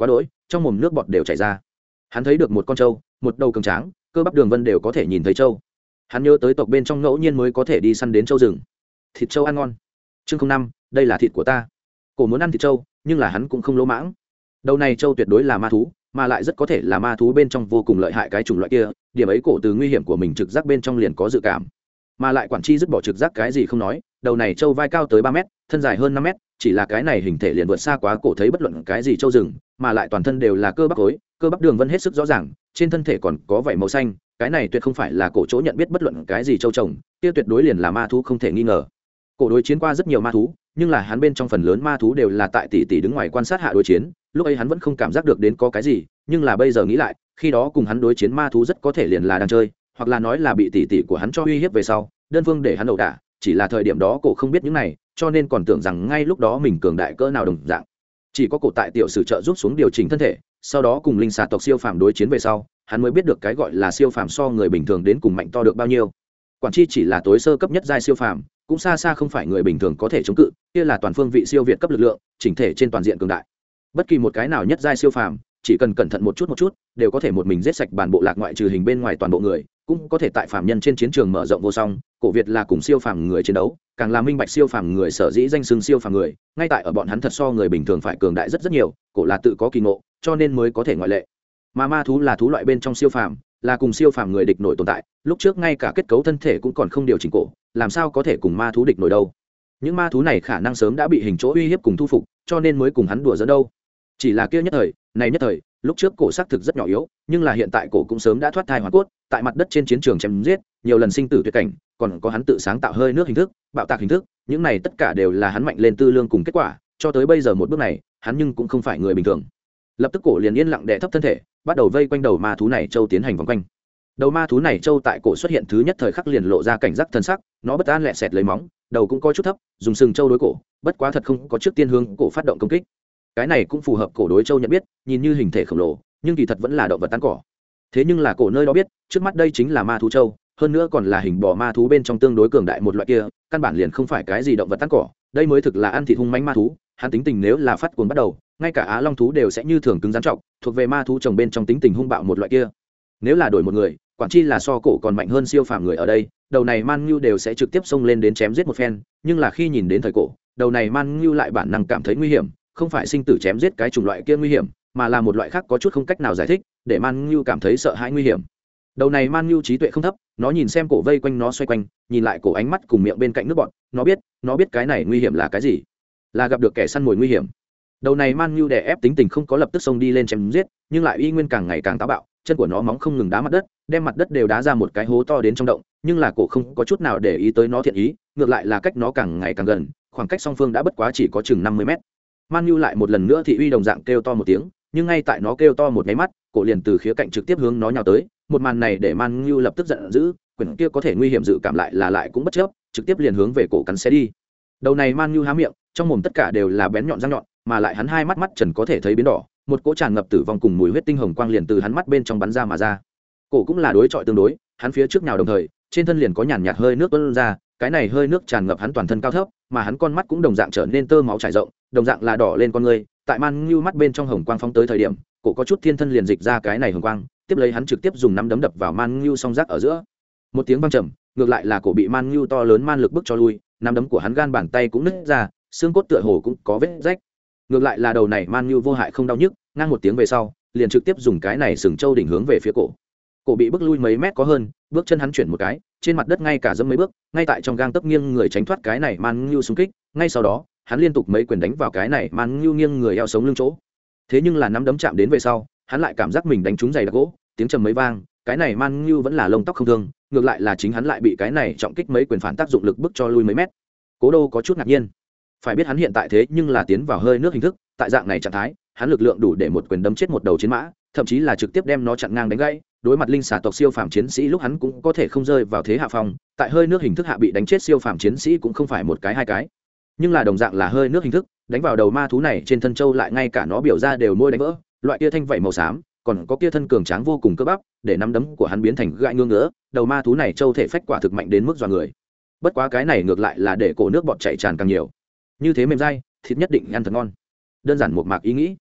trong mồm nước bọt đều chảy ra. Hắn thấy được một con trâu, một đầu cường tráng, cơ bắp đường vân đều có thể nhìn thấy trâu. Hắn nhớ tới tộc bên trong ngẫu nhiên mới có thể đi săn đến trâu rừng. Thịt trâu ăn ngon. Chương 05, đây là thịt của ta. Cổ muốn ăn thịt trâu, nhưng là hắn cũng không lỗ mãng. Đầu này trâu tuyệt đối là ma thú, mà lại rất có thể là ma thú bên trong vô cùng lợi hại cái chủng loại kia, điểm ấy cổ từ nguy hiểm của mình trực giác bên trong liền có dự cảm. Mà lại quản chi dứt bỏ trực giác cái gì không nói, đầu này trâu vai cao tới 3 mét, thân dài hơn 5 mét, chỉ là cái này hình thể liền vượt xa quá cổ thấy bất luận cái gì trâu rừng, mà lại toàn thân đều là cơ bắp khối, cơ bắp đường vân hết sức rõ ràng, trên thân thể còn có vảy màu xanh, cái này tuyệt không phải là cổ chỗ nhận biết bất luận cái gì trâu trồng, kia tuyệt đối liền là ma thú không thể nghi ngờ. Cổ đối chiến qua rất nhiều ma thú, nhưng là hắn bên trong phần lớn ma thú đều là tại tỷ đứng ngoài quan sát hạ đối chiến, lúc ấy hắn vẫn không cảm giác được đến có cái gì, nhưng là bây giờ nghĩ lại, khi đó cùng hắn đối chiến ma thú rất có thể liền là đang chơi, hoặc là nói là bị tỷ của hắn cho uy hiếp về sau, đơn phương để hắn ẩu đả, chỉ là thời điểm đó cổ không biết những này, cho nên còn tưởng rằng ngay lúc đó mình cường đại cỡ nào đồng dạng. Chỉ có cổ tại tiểu sử trợ giúp xuống điều chỉnh thân thể, sau đó cùng linh xà tộc siêu phàm đối chiến về sau, hắn mới biết được cái gọi là siêu phàm so người bình thường đến cùng mạnh to được bao nhiêu. Quản chi chỉ là tối sơ cấp nhất giai siêu phàm, cũng xa xa không phải người bình thường có thể chống cự, kia là toàn phương vị siêu việt cấp lực lượng, chỉnh thể trên toàn diện cường đại. Bất kỳ một cái nào nhất giai siêu phàm, chỉ cần cẩn thận một chút, đều có thể một mình giết sạch bản bộ lạc ngoại trừ hình bên ngoài toàn bộ người, cũng có thể tại phàm nhân trên chiến trường mở rộng vô song. Cổ Việt là cùng siêu phàm người chiến đấu, càng là minh bạch siêu phàm người sở dĩ danh xưng siêu phàm người, ngay tại ở bọn hắn thật so người bình thường phải cường đại rất nhiều, cổ là tự có kỳ ngộ, cho nên mới có thể ngoại lệ. Mà ma thú là thú loại bên trong siêu phàm, là cùng siêu phàm người địch nổi tồn tại, lúc trước ngay cả kết cấu thân thể cũng còn không điều chỉnh cổ, làm sao có thể cùng ma thú địch nổi đâu. Những ma thú này khả năng sớm đã bị hình chỗ uy hiếp cùng thu phục, cho nên mới cùng hắn đùa giỡn đâu. Chỉ là kia nhất thời, lúc trước cổ xác thực rất nhỏ yếu, nhưng là hiện tại cổ cũng sớm đã thoát thai hoàn cốt, tại mặt đất trên chiến trường chém giết, nhiều lần sinh tử tuyệt cảnh, còn có hắn tự sáng tạo hơi nước hình thức, bạo tạc hình thức, những này tất cả đều là hắn mạnh lên tư lương cùng kết quả, cho tới bây giờ một bước này, hắn nhưng cũng không phải người bình thường. Lập tức cổ liền yên lặng đè thấp thân thể, bắt đầu vây quanh đầu ma thú này châu tiến hành vòng quanh. Đầu ma thú này châu tại cổ xuất hiện thứ nhất thời khắc liền lộ ra cảnh giác thân sắc, nó bất an lẹ sẹt lấy móng, đầu cũng có chút thấp, dùng sừng châu đối cổ, bất quá thật không có trước tiên hướng cổ phát động công kích. Cái này cũng phù hợp cổ đối châu nhận biết, nhìn như hình thể khổng lồ, nhưng kỳ thật vẫn là động vật tán cỏ. Thế nhưng là cổ nơi đó biết, trước mắt đây chính là ma thú châu, hơn nữa còn là hình bò ma thú bên trong tương đối cường đại một loại kia, căn bản liền không phải cái gì động vật tán cỏ, đây mới thực là ăn thịt hung manh ma thú. Hắn tính tình nếu là phát cuồng bắt đầu, ngay cả á long thú đều sẽ như thường cứng rắn trọng, thuộc về ma thú trồng bên trong tính tình hung bạo một loại kia. Nếu là đổi một người, quản chi là so cổ còn mạnh hơn siêu phàm người ở đây, đầu này man ngưu đều sẽ trực tiếp xông lên đến chém giết một phen, nhưng là khi nhìn đến thời cổ, đầu này man ngưu lại bản năng cảm thấy nguy hiểm, không phải sinh tử chém giết cái chủng loại kia nguy hiểm, mà là một loại khác có chút không cách nào giải thích, để man ngưu cảm thấy sợ hãi nguy hiểm. Đầu này man ngưu trí tuệ không thấp, nó nhìn xem cổ vây quanh nó xoay quanh, nhìn lại cổ ánh mắt cùng miệng bên cạnh nước bọt, nó biết cái này nguy hiểm là cái gì, là gặp được kẻ săn mồi nguy hiểm. Đầu này man ngưu đè ép tính tình không có lập tức xông đi lên chém giết, nhưng lại y nguyên càng ngày càng táo bạo, chân của nó móng không ngừng đá mặt đất, đem mặt đất đều đá ra một cái hố to đến trong động, nhưng là cổ không có chút nào để ý tới nó thiện ý, ngược lại là cách nó càng ngày càng gần, khoảng cách song phương đã bất quá chỉ có chừng 50 mét. Man ngưu lại một lần nữa thị uy đồng dạng kêu to một tiếng, nhưng ngay tại nó kêu to một cái mắt, cổ liền từ khía cạnh trực tiếp hướng nó nhào tới. Một màn này để man ngưu lập tức giận dữ, quyển kia có thể nguy hiểm dự cảm lại cũng bất chấp, trực tiếp liền hướng về cổ cắn xé đi. Đầu này man ngưu há miệng, trong mồm tất cả đều là bén nhọn răng nhọn, mà lại hắn hai mắt trần có thể thấy biến đỏ, một cỗ tràn ngập tử vong cùng mùi huyết tinh hồng quang liền từ hắn mắt bên trong bắn ra mà ra. Cổ cũng là đối chọi tương đối, hắn phía trước nào đồng thời, trên thân liền có nhàn nhạt hơi nước tuôn ra, cái này hơi nước tràn ngập hắn toàn thân cao thấp, mà hắn con mắt cũng đồng dạng trở nên tơ máu trải rộng, đồng dạng là đỏ lên con người, tại man ngưu mắt bên trong hồng quang phóng tới thời điểm, cổ có chút thiên thân liền dịch ra cái này hồng quang, tiếp lấy hắn trực tiếp dùng nắm đấm đập vào man ngưu song giác ở giữa. Một tiếng vang trầm, ngược lại là cổ bị man ngưu to lớn man lực bức cho lui, nắm đấm của hắn gan bàn tay cũng nứt ra, xương cốt tựa hồ cũng có vết rách. Ngược lại là đầu này man ngưu vô hại không đau nhức, ngang một tiếng về sau, liền trực tiếp dùng cái này sừng trâu đỉnh hướng về phía cổ. Cổ bị bức lui mấy mét có hơn, bước chân hắn chuyển một cái, trên mặt đất ngay cả dẫm mấy bước, ngay tại trong gang tấc nghiêng người tránh thoát cái này man ngưu xung kích, ngay sau đó, hắn liên tục mấy quyền đánh vào cái này man ngưu nghiêng người eo sống lưng chỗ. Thế nhưng là nắm đấm chạm đến về sau, hắn lại cảm giác mình đánh trúng giày đặc gỗ, tiếng trầm mấy vang, cái này man ngưu vẫn là lông tóc không thương, ngược lại là chính hắn lại bị cái này trọng kích mấy quyền phản tác dụng lực bức cho lui mấy mét. Cố Đô có chút ngạc nhiên, phải biết hắn hiện tại thế nhưng là tiến vào hơi nước hình thức, tại dạng này trạng thái, hắn lực lượng đủ để một quyền đấm chết một đầu chiến mã, thậm chí là trực tiếp đem nó chặn ngang đánh gãy. Đối mặt linh xà tộc siêu phàm chiến sĩ lúc hắn cũng có thể không rơi vào thế hạ phong, tại hơi nước hình thức hạ bị đánh chết siêu phàm chiến sĩ cũng không phải một cái hai cái, nhưng là đồng dạng là hơi nước hình thức, đánh vào đầu ma thú này trên thân châu lại ngay cả nó biểu ra đều môi đánh vỡ, loại kia thanh vảy màu xám, còn có kia thân cường tráng vô cùng cơ bắp, để nắm đấm của hắn biến thành gãi ngưỡng ngứa, đầu ma thú này châu thể phách quả thực mạnh đến mức dọa người. Bất quá cái này ngược lại là để cổ nước bọt chảy tràn càng nhiều. Như thế mềm dai, thịt nhất định ăn thật ngon. Đơn giản một mạc ý nghĩ.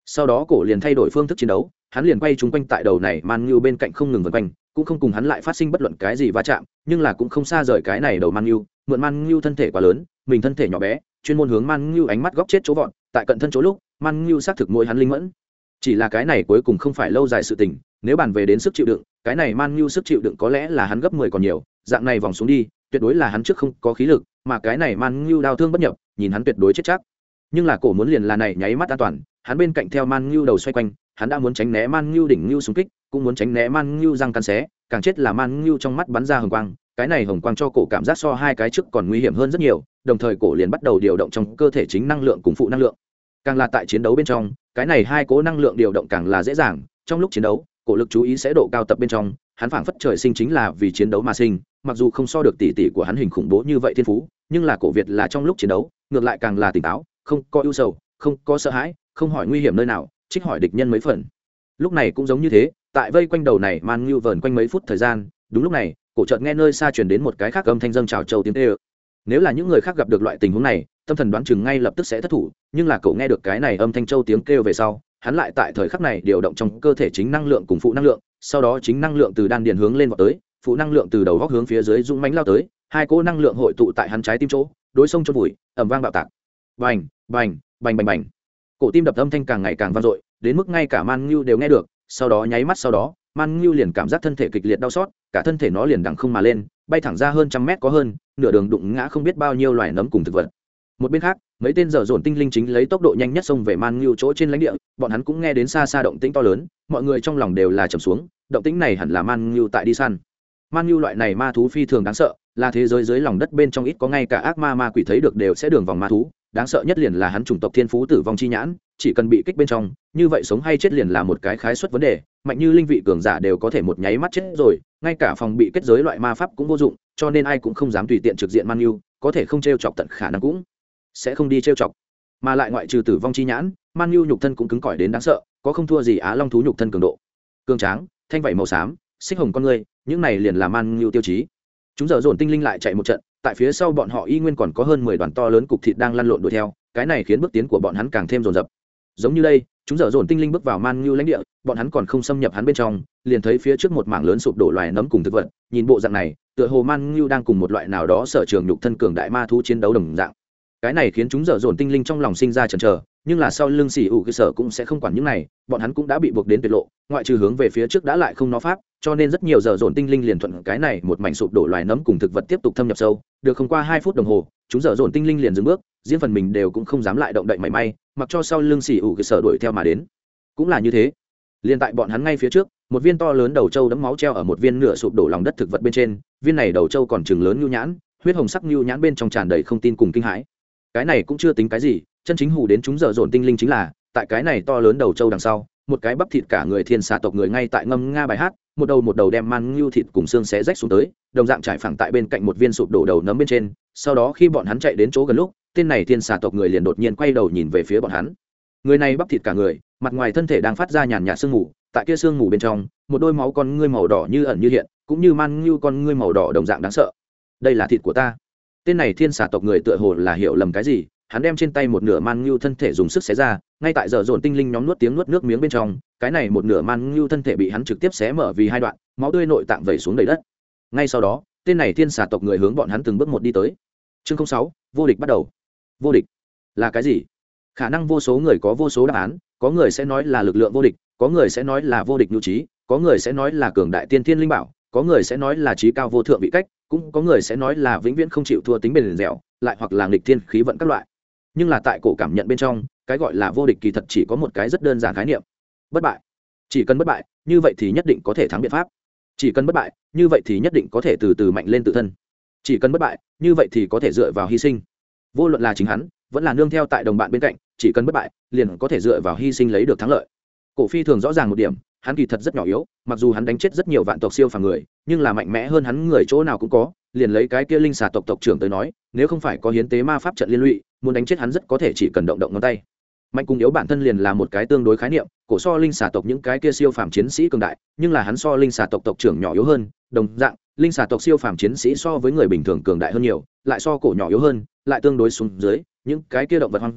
sau đó cổ liền thay đổi phương thức chiến đấu, hắn liền quay chúng quanh tại đầu này man ngưu bên cạnh không ngừng vần quanh, cũng không cùng hắn lại phát sinh bất luận cái gì va chạm, nhưng là cũng không xa rời cái này đầu man ngưu, mượn man ngưu thân thể quá lớn, mình thân thể nhỏ bé, chuyên môn hướng man ngưu ánh mắt góc chết chỗ vọt, tại cận thân chỗ lúc man ngưu xác thực mỗi hắn linh mẫn. Chỉ là cái này cuối cùng không phải lâu dài sự tình, nếu bàn về đến sức chịu đựng, cái này man ngưu sức chịu đựng có lẽ là hắn gấp 10 còn nhiều, dạng này vòng xuống đi tuyệt đối là hắn trước không có khí lực, mà cái này man ngưu đau thương bất nhập, nhìn hắn tuyệt đối chết chắc. Nhưng là cổ muốn liền là này nháy mắt an toàn, hắn bên cạnh theo man ngưu đầu xoay quanh, hắn đã muốn tránh né man ngưu đỉnh ngưu xung kích, cũng muốn tránh né man ngưu răng cắn xé, càng chết là man ngưu trong mắt bắn ra hồng quang, cái này hồng quang cho cổ cảm giác so hai cái trước còn nguy hiểm hơn rất nhiều, đồng thời cổ liền bắt đầu điều động trong cơ thể chính năng lượng cùng phụ năng lượng. Càng là tại chiến đấu bên trong, cái này hai cố năng lượng điều động càng là dễ dàng, trong lúc chiến đấu, cổ lực chú ý sẽ độ cao tập bên trong, hắn phảng phất trời sinh chính là vì chiến đấu mà sinh, mặc dù không so được tỷ tỷ của hắn hình khủng bố như vậy thiên phú, nhưng là cổ Việt là trong lúc chiến đấu, ngược lại càng là tỉnh táo, không có ưu sầu, không có sợ hãi, không hỏi nguy hiểm nơi nào, trích hỏi địch nhân mấy phần. Lúc này cũng giống như thế, tại vây quanh đầu này man ngưu vờn quanh mấy phút thời gian, đúng lúc này cổ chợt nghe nơi xa truyền đến một cái khác âm thanh dâng trào châu tiếng tê. Nếu là những người khác gặp được loại tình huống này, tâm thần đoán chừng ngay lập tức sẽ thất thủ, nhưng là cậu nghe được cái này âm thanh châu tiếng kêu về sau, hắn lại tại thời khắc này điều động trong cơ thể chính năng lượng cùng phụ năng lượng, sau đó chính năng lượng từ đan điền hướng lên vọt tới, phụ năng lượng từ đầu góc hướng phía dưới dũng mãnh lao tới, hai cỗ năng lượng hội tụ tại hắn trái tim chỗ, đối xông chôn vùi, ầm vang bạo tạc. Bành, bành, bành bành bành. Cổ tim đập âm thanh càng ngày càng vang dội, đến mức ngay cả Man Ngưu đều nghe được, sau đó nháy mắt sau đó, Man Ngưu liền cảm giác thân thể kịch liệt đau xót, cả thân thể nó liền đằng không mà lên, bay thẳng ra hơn trăm mét có hơn, nửa đường đụng ngã không biết bao nhiêu loài nấm cùng thực vật. Một bên khác, mấy tên dở dồn tinh linh chính lấy tốc độ nhanh nhất xông về Man Ngưu chỗ trên lãnh địa, bọn hắn cũng nghe đến xa xa động tĩnh to lớn, mọi người trong lòng đều là trầm xuống, động tĩnh này hẳn là Man Ngưu tại đi săn. Man Ngưu loại này ma thú phi thường đáng sợ, là thế giới dưới lòng đất bên trong ít có ngay cả ác ma ma quỷ thấy được đều sẽ đường vòng ma thú, đáng sợ nhất liền là hắn chủng tộc thiên phú tử vong chi nhãn, chỉ cần bị kích bên trong, như vậy sống hay chết liền là một cái khái suất vấn đề, mạnh như linh vị cường giả đều có thể một nháy mắt chết rồi, ngay cả phòng bị kết giới loại ma pháp cũng vô dụng, cho nên ai cũng không dám tùy tiện trực diện Man Ngưu, có thể không trêu chọc tận khả năng cũng sẽ không đi trêu chọc. Mà lại ngoại trừ tử vong chi nhãn, Man Ngưu nhục thân cũng cứng cỏi đến đáng sợ, có không thua gì á long thú nhục thân cường độ. Cường tráng, thanh vảy màu xám, xích hồng con người, những này liền là Man Ngưu tiêu chí. Chúng dở dồn tinh linh lại chạy một trận, tại phía sau bọn họ y nguyên còn có hơn 10 đoàn to lớn cục thịt đang lăn lộn đuổi theo, cái này khiến bước tiến của bọn hắn càng thêm dồn dập. Giống như đây, chúng dở dồn tinh linh bước vào Man Ngưu lãnh địa, bọn hắn còn không xâm nhập hắn bên trong, liền thấy phía trước một mảng lớn sụp đổ loài nấm cùng thực vật, nhìn bộ dạng này, tựa hồ Man Ngưu đang cùng một loại nào đó sở trường nhục thân cường đại ma thú chiến đấu đồng dạng. Cái này khiến chúng dở dồn tinh linh trong lòng sinh ra chần chờ, nhưng là sau lưng xỉ ủ cơ sở cũng sẽ không quản những này, bọn hắn cũng đã bị buộc đến tuyệt lộ, ngoại trừ hướng về phía trước đã lại không nó pháp, cho nên rất nhiều dở dồn tinh linh liền thuận cái này một mảnh sụp đổ loài nấm cùng thực vật tiếp tục thâm nhập sâu, được không qua 2 phút đồng hồ, chúng dở dồn tinh linh liền dừng bước, riêng phần mình đều cũng không dám lại động đậy mảy may, mặc cho sau lưng xỉ ủ cơ sở đuổi theo mà đến. Cũng là như thế, liền tại bọn hắn ngay phía trước, một viên to lớn đầu trâu đẫm máu treo ở một viên nửa sụp đổ lòng đất thực vật bên trên, viên này đầu trâu còn chừng lớn nhu nhãn, huyết hồng sắc nhu nhãn bên trong tràn đầy không tin cùng kinh hãi. Cái này cũng chưa tính cái gì, chân chính hù đến chúng dở dồn tinh linh chính là tại cái này to lớn đầu trâu đằng sau, một cái bắp thịt cả người thiên xà tộc người ngay tại ngâm nga bài hát, một đầu đem Man Ngưu thịt cùng xương xé rách xuống tới, đồng dạng trải phẳng tại bên cạnh một viên sụp đổ đầu nấm bên trên. Sau đó khi bọn hắn chạy đến chỗ gần lúc, tên này thiên xà tộc người liền đột nhiên quay đầu nhìn về phía bọn hắn. Người này bắp thịt cả người, mặt ngoài thân thể đang phát ra nhàn nhạt sương mù, tại kia sương mù bên trong, một đôi máu con ngươi màu đỏ như ẩn như hiện, cũng như Man Ngưu con ngươi màu đỏ đồng dạng đáng sợ. Đây là thịt của ta. Tên này thiên xà tộc người tựa hồ là hiểu lầm cái gì, hắn đem trên tay một nửa Man Ngưu thân thể dùng sức xé ra, ngay tại giờ dồn tinh linh nhóm nuốt nước miếng bên trong, cái này một nửa Man Ngưu thân thể bị hắn trực tiếp xé mở vì 2 đoạn, máu tươi nội tạng vẩy xuống đầy đất. Ngay sau đó, tên này thiên xà tộc người hướng bọn hắn từng bước một đi tới. Chương 06, vô địch bắt đầu. Vô địch là cái gì? Khả năng vô số người có vô số đáp án, có người sẽ nói là lực lượng vô địch, có người sẽ nói là vô địch nhu trí, có người sẽ nói là cường đại tiên thiên linh bảo, có người sẽ nói là trí cao vô thượng vị cách, cũng có người sẽ nói là vĩnh viễn không chịu thua tính bền dẻo, lại hoặc là nghịch thiên khí vận các loại. Nhưng là tại cổ cảm nhận bên trong, cái gọi là vô địch kỳ thật chỉ có một cái rất đơn giản khái niệm: bất bại. Chỉ cần bất bại, như vậy thì nhất định có thể thắng biện pháp. Chỉ cần bất bại, như vậy thì nhất định có thể từ từ mạnh lên tự thân. Chỉ cần bất bại, như vậy thì có thể dựa vào hy sinh. Vô luận là chính hắn, vẫn là nương theo tại đồng bạn bên cạnh, chỉ cần bất bại, liền có thể dựa vào hy sinh lấy được thắng lợi. Cổ Phi thường rõ ràng một điểm, hắn kỳ thật rất nhỏ yếu, mặc dù hắn đánh chết rất nhiều vạn tộc siêu phàm người, nhưng là mạnh mẽ hơn hắn người chỗ nào cũng có. Liền lấy cái kia linh xà tộc tộc trưởng tới nói, nếu không phải có hiến tế ma pháp trận liên lụy, muốn đánh chết hắn rất có thể chỉ cần động động ngón tay. Mạnh cùng yếu bản thân liền là một cái tương đối khái niệm, cổ so linh xà tộc những cái kia siêu phàm chiến sĩ cường đại, nhưng là hắn so linh xà tộc tộc trưởng nhỏ yếu hơn, đồng dạng, linh xà tộc siêu phàm chiến sĩ so với người bình thường cường đại hơn nhiều, lại so cổ nhỏ yếu hơn, lại tương đối xuống dưới, những cái kia động vật hoang dã,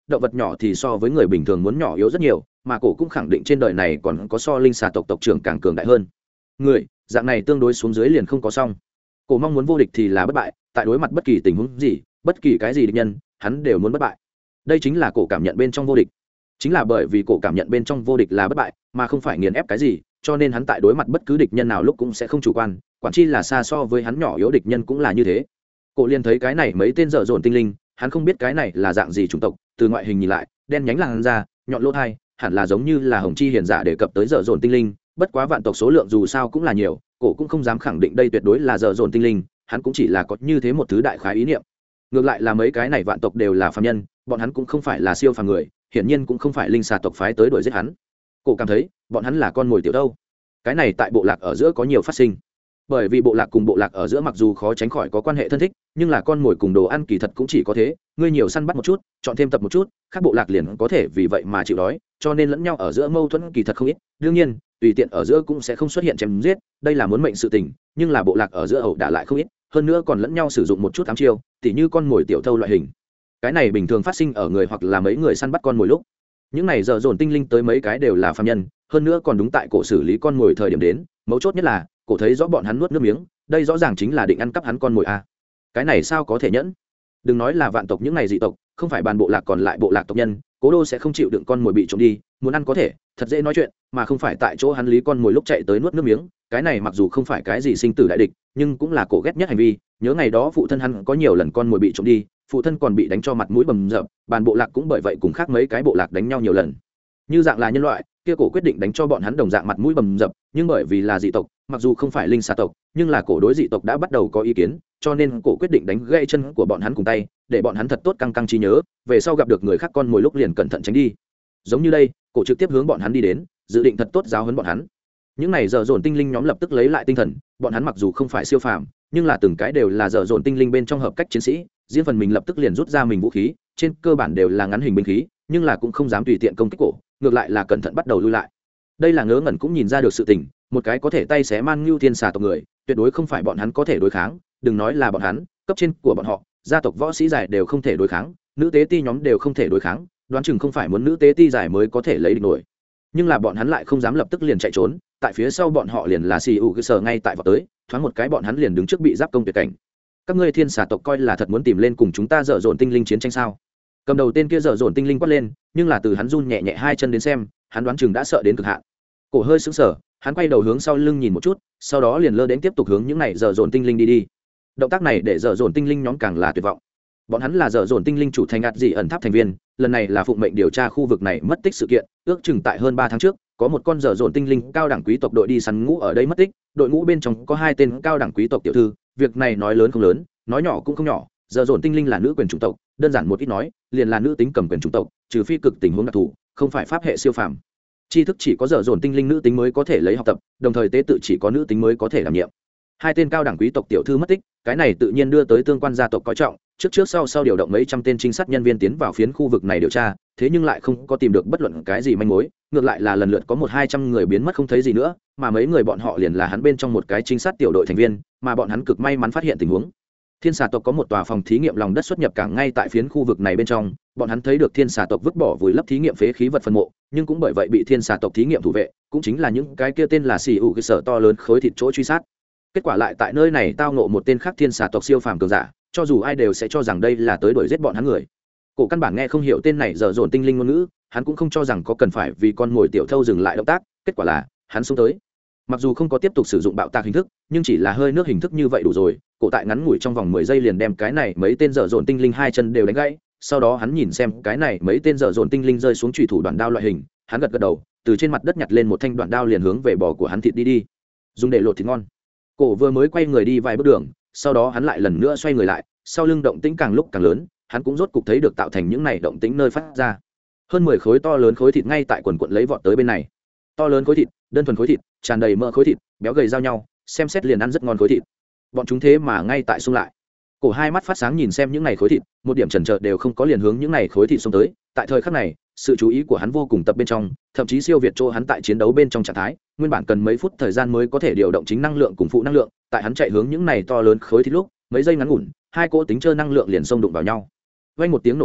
động vật nhỏ thì so với người bình thường muốn nhỏ yếu rất nhiều, mà cổ cũng khẳng định trên đời này còn có so linh xà tộc tộc trưởng càng cường đại hơn người, dạng này tương đối xuống dưới liền không có xong. Cổ mong muốn vô địch thì là bất bại, tại đối mặt bất kỳ tình huống gì, bất kỳ cái gì địch nhân, hắn đều muốn bất bại. Đây chính là cổ cảm nhận bên trong vô địch. Chính là bởi vì cổ cảm nhận bên trong vô địch là bất bại, mà không phải nghiền ép cái gì, cho nên hắn tại đối mặt bất cứ địch nhân nào lúc cũng sẽ không chủ quan, quản chi là xa so với hắn nhỏ yếu địch nhân cũng là như thế. Cổ liền thấy cái này mấy tên dở dồn tinh linh, hắn không biết cái này là dạng gì chủng tộc, từ ngoại hình nhìn lại, đen nhánh làn da, nhọn lỗ tai, hẳn là giống như là hồng chi hiền giả đề cập tới dở dồn tinh linh, bất quá vạn tộc số lượng dù sao cũng là nhiều, cổ cũng không dám khẳng định đây tuyệt đối là dở dồn tinh linh, hắn cũng chỉ là có như thế một thứ đại khái ý niệm. Ngược lại là mấy cái này vạn tộc đều là phàm nhân, bọn hắn cũng không phải là siêu phàm người, hiển nhiên cũng không phải linh xà tộc phái tới đuổi giết hắn. Cổ cảm thấy bọn hắn là con mồi tiểu đâu. Cái này tại bộ lạc ở giữa có nhiều phát sinh, bởi vì bộ lạc cùng bộ lạc ở giữa mặc dù khó tránh khỏi có quan hệ thân thích, nhưng là con mồi cùng đồ ăn kỳ thật cũng chỉ có thế, ngươi nhiều săn bắt một chút, chọn thêm tập một chút, các bộ lạc liền có thể vì vậy mà chịu đói, cho nên lẫn nhau ở giữa mâu thuẫn kỳ thật không ít. Đương nhiên tùy tiện ở giữa cũng sẽ không xuất hiện chém giết, đây là muốn mệnh sự tình, nhưng là bộ lạc ở giữa ẩu đả lại không ít, hơn nữa còn lẫn nhau sử dụng một chút ám chiêu, tỉ như con mồi tiểu thâu loại hình. Cái này bình thường phát sinh ở người hoặc là mấy người săn bắt con mồi lúc. Những này dở dồn tinh linh tới mấy cái đều là phàm nhân, hơn nữa còn đúng tại cổ xử lý con mồi thời điểm đến, mấu chốt nhất là cổ thấy rõ bọn hắn nuốt nước miếng, đây rõ ràng chính là định ăn cắp hắn con mồi a. Cái này sao có thể nhẫn? Đừng nói là vạn tộc những này dị tộc, không phải bàn bộ lạc còn lại bộ lạc tộc nhân, Cố Đô sẽ không chịu đựng con mồi bị trộm đi, muốn ăn có thể, thật dễ nói chuyện, mà không phải tại chỗ hắn lý con mồi lúc chạy tới nuốt nước miếng, cái này mặc dù không phải cái gì sinh tử đại địch, nhưng cũng là cổ ghét nhất hành vi. Nhớ ngày đó phụ thân hắn có nhiều lần con mồi bị trộm đi, phụ thân còn bị đánh cho mặt mũi bầm dập, bàn bộ lạc cũng bởi vậy cùng khác mấy cái bộ lạc đánh nhau nhiều lần. Như dạng là nhân loại, kia cổ quyết định đánh cho bọn hắn đồng dạng mặt mũi bầm dập, nhưng bởi vì là dị tộc, mặc dù không phải linh xà tộc, nhưng là cổ đối dị tộc đã bắt đầu có ý kiến, cho nên cổ quyết định đánh gãy chân của bọn hắn cùng tay, để bọn hắn thật tốt căng căng trí nhớ, về sau gặp được người khác con mồi lúc liền cẩn thận tránh đi. Giống như đây, cổ trực tiếp hướng bọn hắn đi đến, dự định thật tốt giáo huấn bọn hắn. Những này dở dồn tinh linh nhóm lập tức lấy lại tinh thần, bọn hắn mặc dù không phải siêu phàm, nhưng là từng cái đều là dở dồn tinh linh bên trong hợp cách chiến sĩ, riêng phần mình lập tức liền rút ra mình vũ khí, trên cơ bản đều là ngắn hình binh khí, nhưng là cũng không dám tùy tiện công kích cổ, ngược lại là cẩn thận bắt đầu lui lại. Đây là ngớ ngẩn cũng nhìn ra được sự tình, một cái có thể tay xé man ngưu thiên xà tộc người, tuyệt đối không phải bọn hắn có thể đối kháng, đừng nói là bọn hắn, cấp trên của bọn họ, gia tộc võ sĩ giải đều không thể đối kháng, nữ tế ti nhóm đều không thể đối kháng, đoán chừng không phải muốn nữ tế ti giải mới có thể lấy địch nổi. Nhưng là bọn hắn lại không dám lập tức liền chạy trốn, tại phía sau bọn họ liền là xì ủ cơ sở ngay tại vào tới, thoáng một cái bọn hắn liền đứng trước bị giáp công tuyệt cảnh. Các ngươi thiên xà tộc coi là thật muốn tìm lên cùng chúng ta dở dồn tinh linh chiến tranh sao? Cầm đầu tên kia dở dồn tinh linh quát lên, nhưng là từ hắn run nhẹ nhẹ hai chân đến xem, hắn đoán chừng đã sợ đến cực hạn. Cổ hơi sững sờ, hắn quay đầu hướng sau lưng nhìn một chút, sau đó liền lơ đến tiếp tục hướng những này dở dồn tinh linh đi. Động tác này để dở dồn tinh linh nhóm càng là tuyệt vọng. Bọn hắn là dở dồn tinh linh chủ thành ạt dị ẩn tháp thành viên, lần này là phụng mệnh điều tra khu vực này mất tích sự kiện, ước chừng tại hơn 3 tháng trước, có một con dở dồn tinh linh cao đẳng quý tộc đội đi săn ngũ ở đây mất tích, đội ngũ bên trong có 2 tên cao đẳng quý tộc tiểu thư, việc này nói lớn không lớn, nói nhỏ cũng không nhỏ, dở dồn tinh linh là nữ quyền chủng tộc, đơn giản một ít nói, liền là nữ tính cầm quyền chủng tộc, trừ phi cực tình huống đặc thù, không phải pháp hệ siêu phàm. Tri thức chỉ có dở dồn tinh linh nữ tính mới có thể lấy học tập, đồng thời tế tự chỉ có nữ tính mới có thể đảm nhiệm. 2 tên cao đẳng quý tộc tiểu thư mất tích, cái này tự nhiên đưa tới tương quan gia tộc coi trọng, trước sau điều động mấy trăm tên trinh sát nhân viên tiến vào phiến khu vực này điều tra, thế nhưng lại không có tìm được bất luận cái gì manh mối, ngược lại là lần lượt có 100-200 người biến mất không thấy gì nữa, mà mấy người bọn họ liền là hắn bên trong một cái trinh sát tiểu đội thành viên, mà bọn hắn cực may mắn phát hiện tình huống. Thiên xà tộc có một tòa phòng thí nghiệm lòng đất xuất nhập cảng ngay tại phiến khu vực này bên trong, bọn hắn thấy được thiên xà tộc vứt bỏ vùi lấp thí nghiệm phế khí vật phân mộ, nhưng cũng bởi vậy bị thiên xà tộc thí nghiệm thủ vệ, cũng chính là những cái kia tên là xì ủ cái sở to lớn khối thịt chỗ truy sát. Kết quả lại tại nơi này tao ngộ một tên khác thiên xà tộc siêu phàm cường giả, cho dù ai đều sẽ cho rằng đây là tới đuổi giết bọn hắn người. Cổ căn bản nghe không hiểu tên này dở dồn tinh linh ngôn ngữ, hắn cũng không cho rằng có cần phải vì con mồi tiểu thâu dừng lại động tác, kết quả là hắn xuống tới. Mặc dù không có tiếp tục sử dụng bạo tạc hình thức, nhưng chỉ là hơi nước hình thức như vậy đủ rồi, cổ tại ngắn ngủi trong vòng 10 giây liền đem cái này mấy tên dở dồn tinh linh 2 chân đều đánh gãy, sau đó hắn nhìn xem cái này mấy tên dở dồn tinh linh rơi xuống chủy thủ đoạn đao loại hình, hắn gật gật đầu, từ trên mặt đất nhặt lên một thanh đoạn đao liền hướng về bò của hắn thịt đi, dùng để lột thịt ngon. Cổ vừa mới quay người đi vài bước đường, sau đó hắn lại lần nữa xoay người lại, sau lưng động tĩnh càng lúc càng lớn, hắn cũng rốt cục thấy được tạo thành những này động tĩnh nơi phát ra. Hơn 10 khối to lớn khối thịt ngay tại quần quần lấy vọt tới bên này. To lớn khối thịt, đơn thuần khối thịt, tràn đầy mỡ khối thịt, béo gầy giao nhau, xem xét liền ăn rất ngon khối thịt. Bọn chúng thế mà ngay tại xung lại. Cổ hai mắt phát sáng nhìn xem những này khối thịt, một điểm chần chờ đều không có liền hướng những này khối thịt xông tới. Tại thời khắc này, sự chú ý của hắn vô cùng tập bên trong, thậm chí siêu việt chỗ hắn tại chiến đấu bên trong trạng thái, nguyên bản cần mấy phút thời gian mới có thể điều động chính năng lượng cùng phụ năng lượng, tại hắn chạy hướng những này to lớn khối thịt lúc, mấy giây ngắn ngủn, 2 cỗ tính chơi năng lượng liền xông đụng vào nhau. Vang một tiếng nổ vang,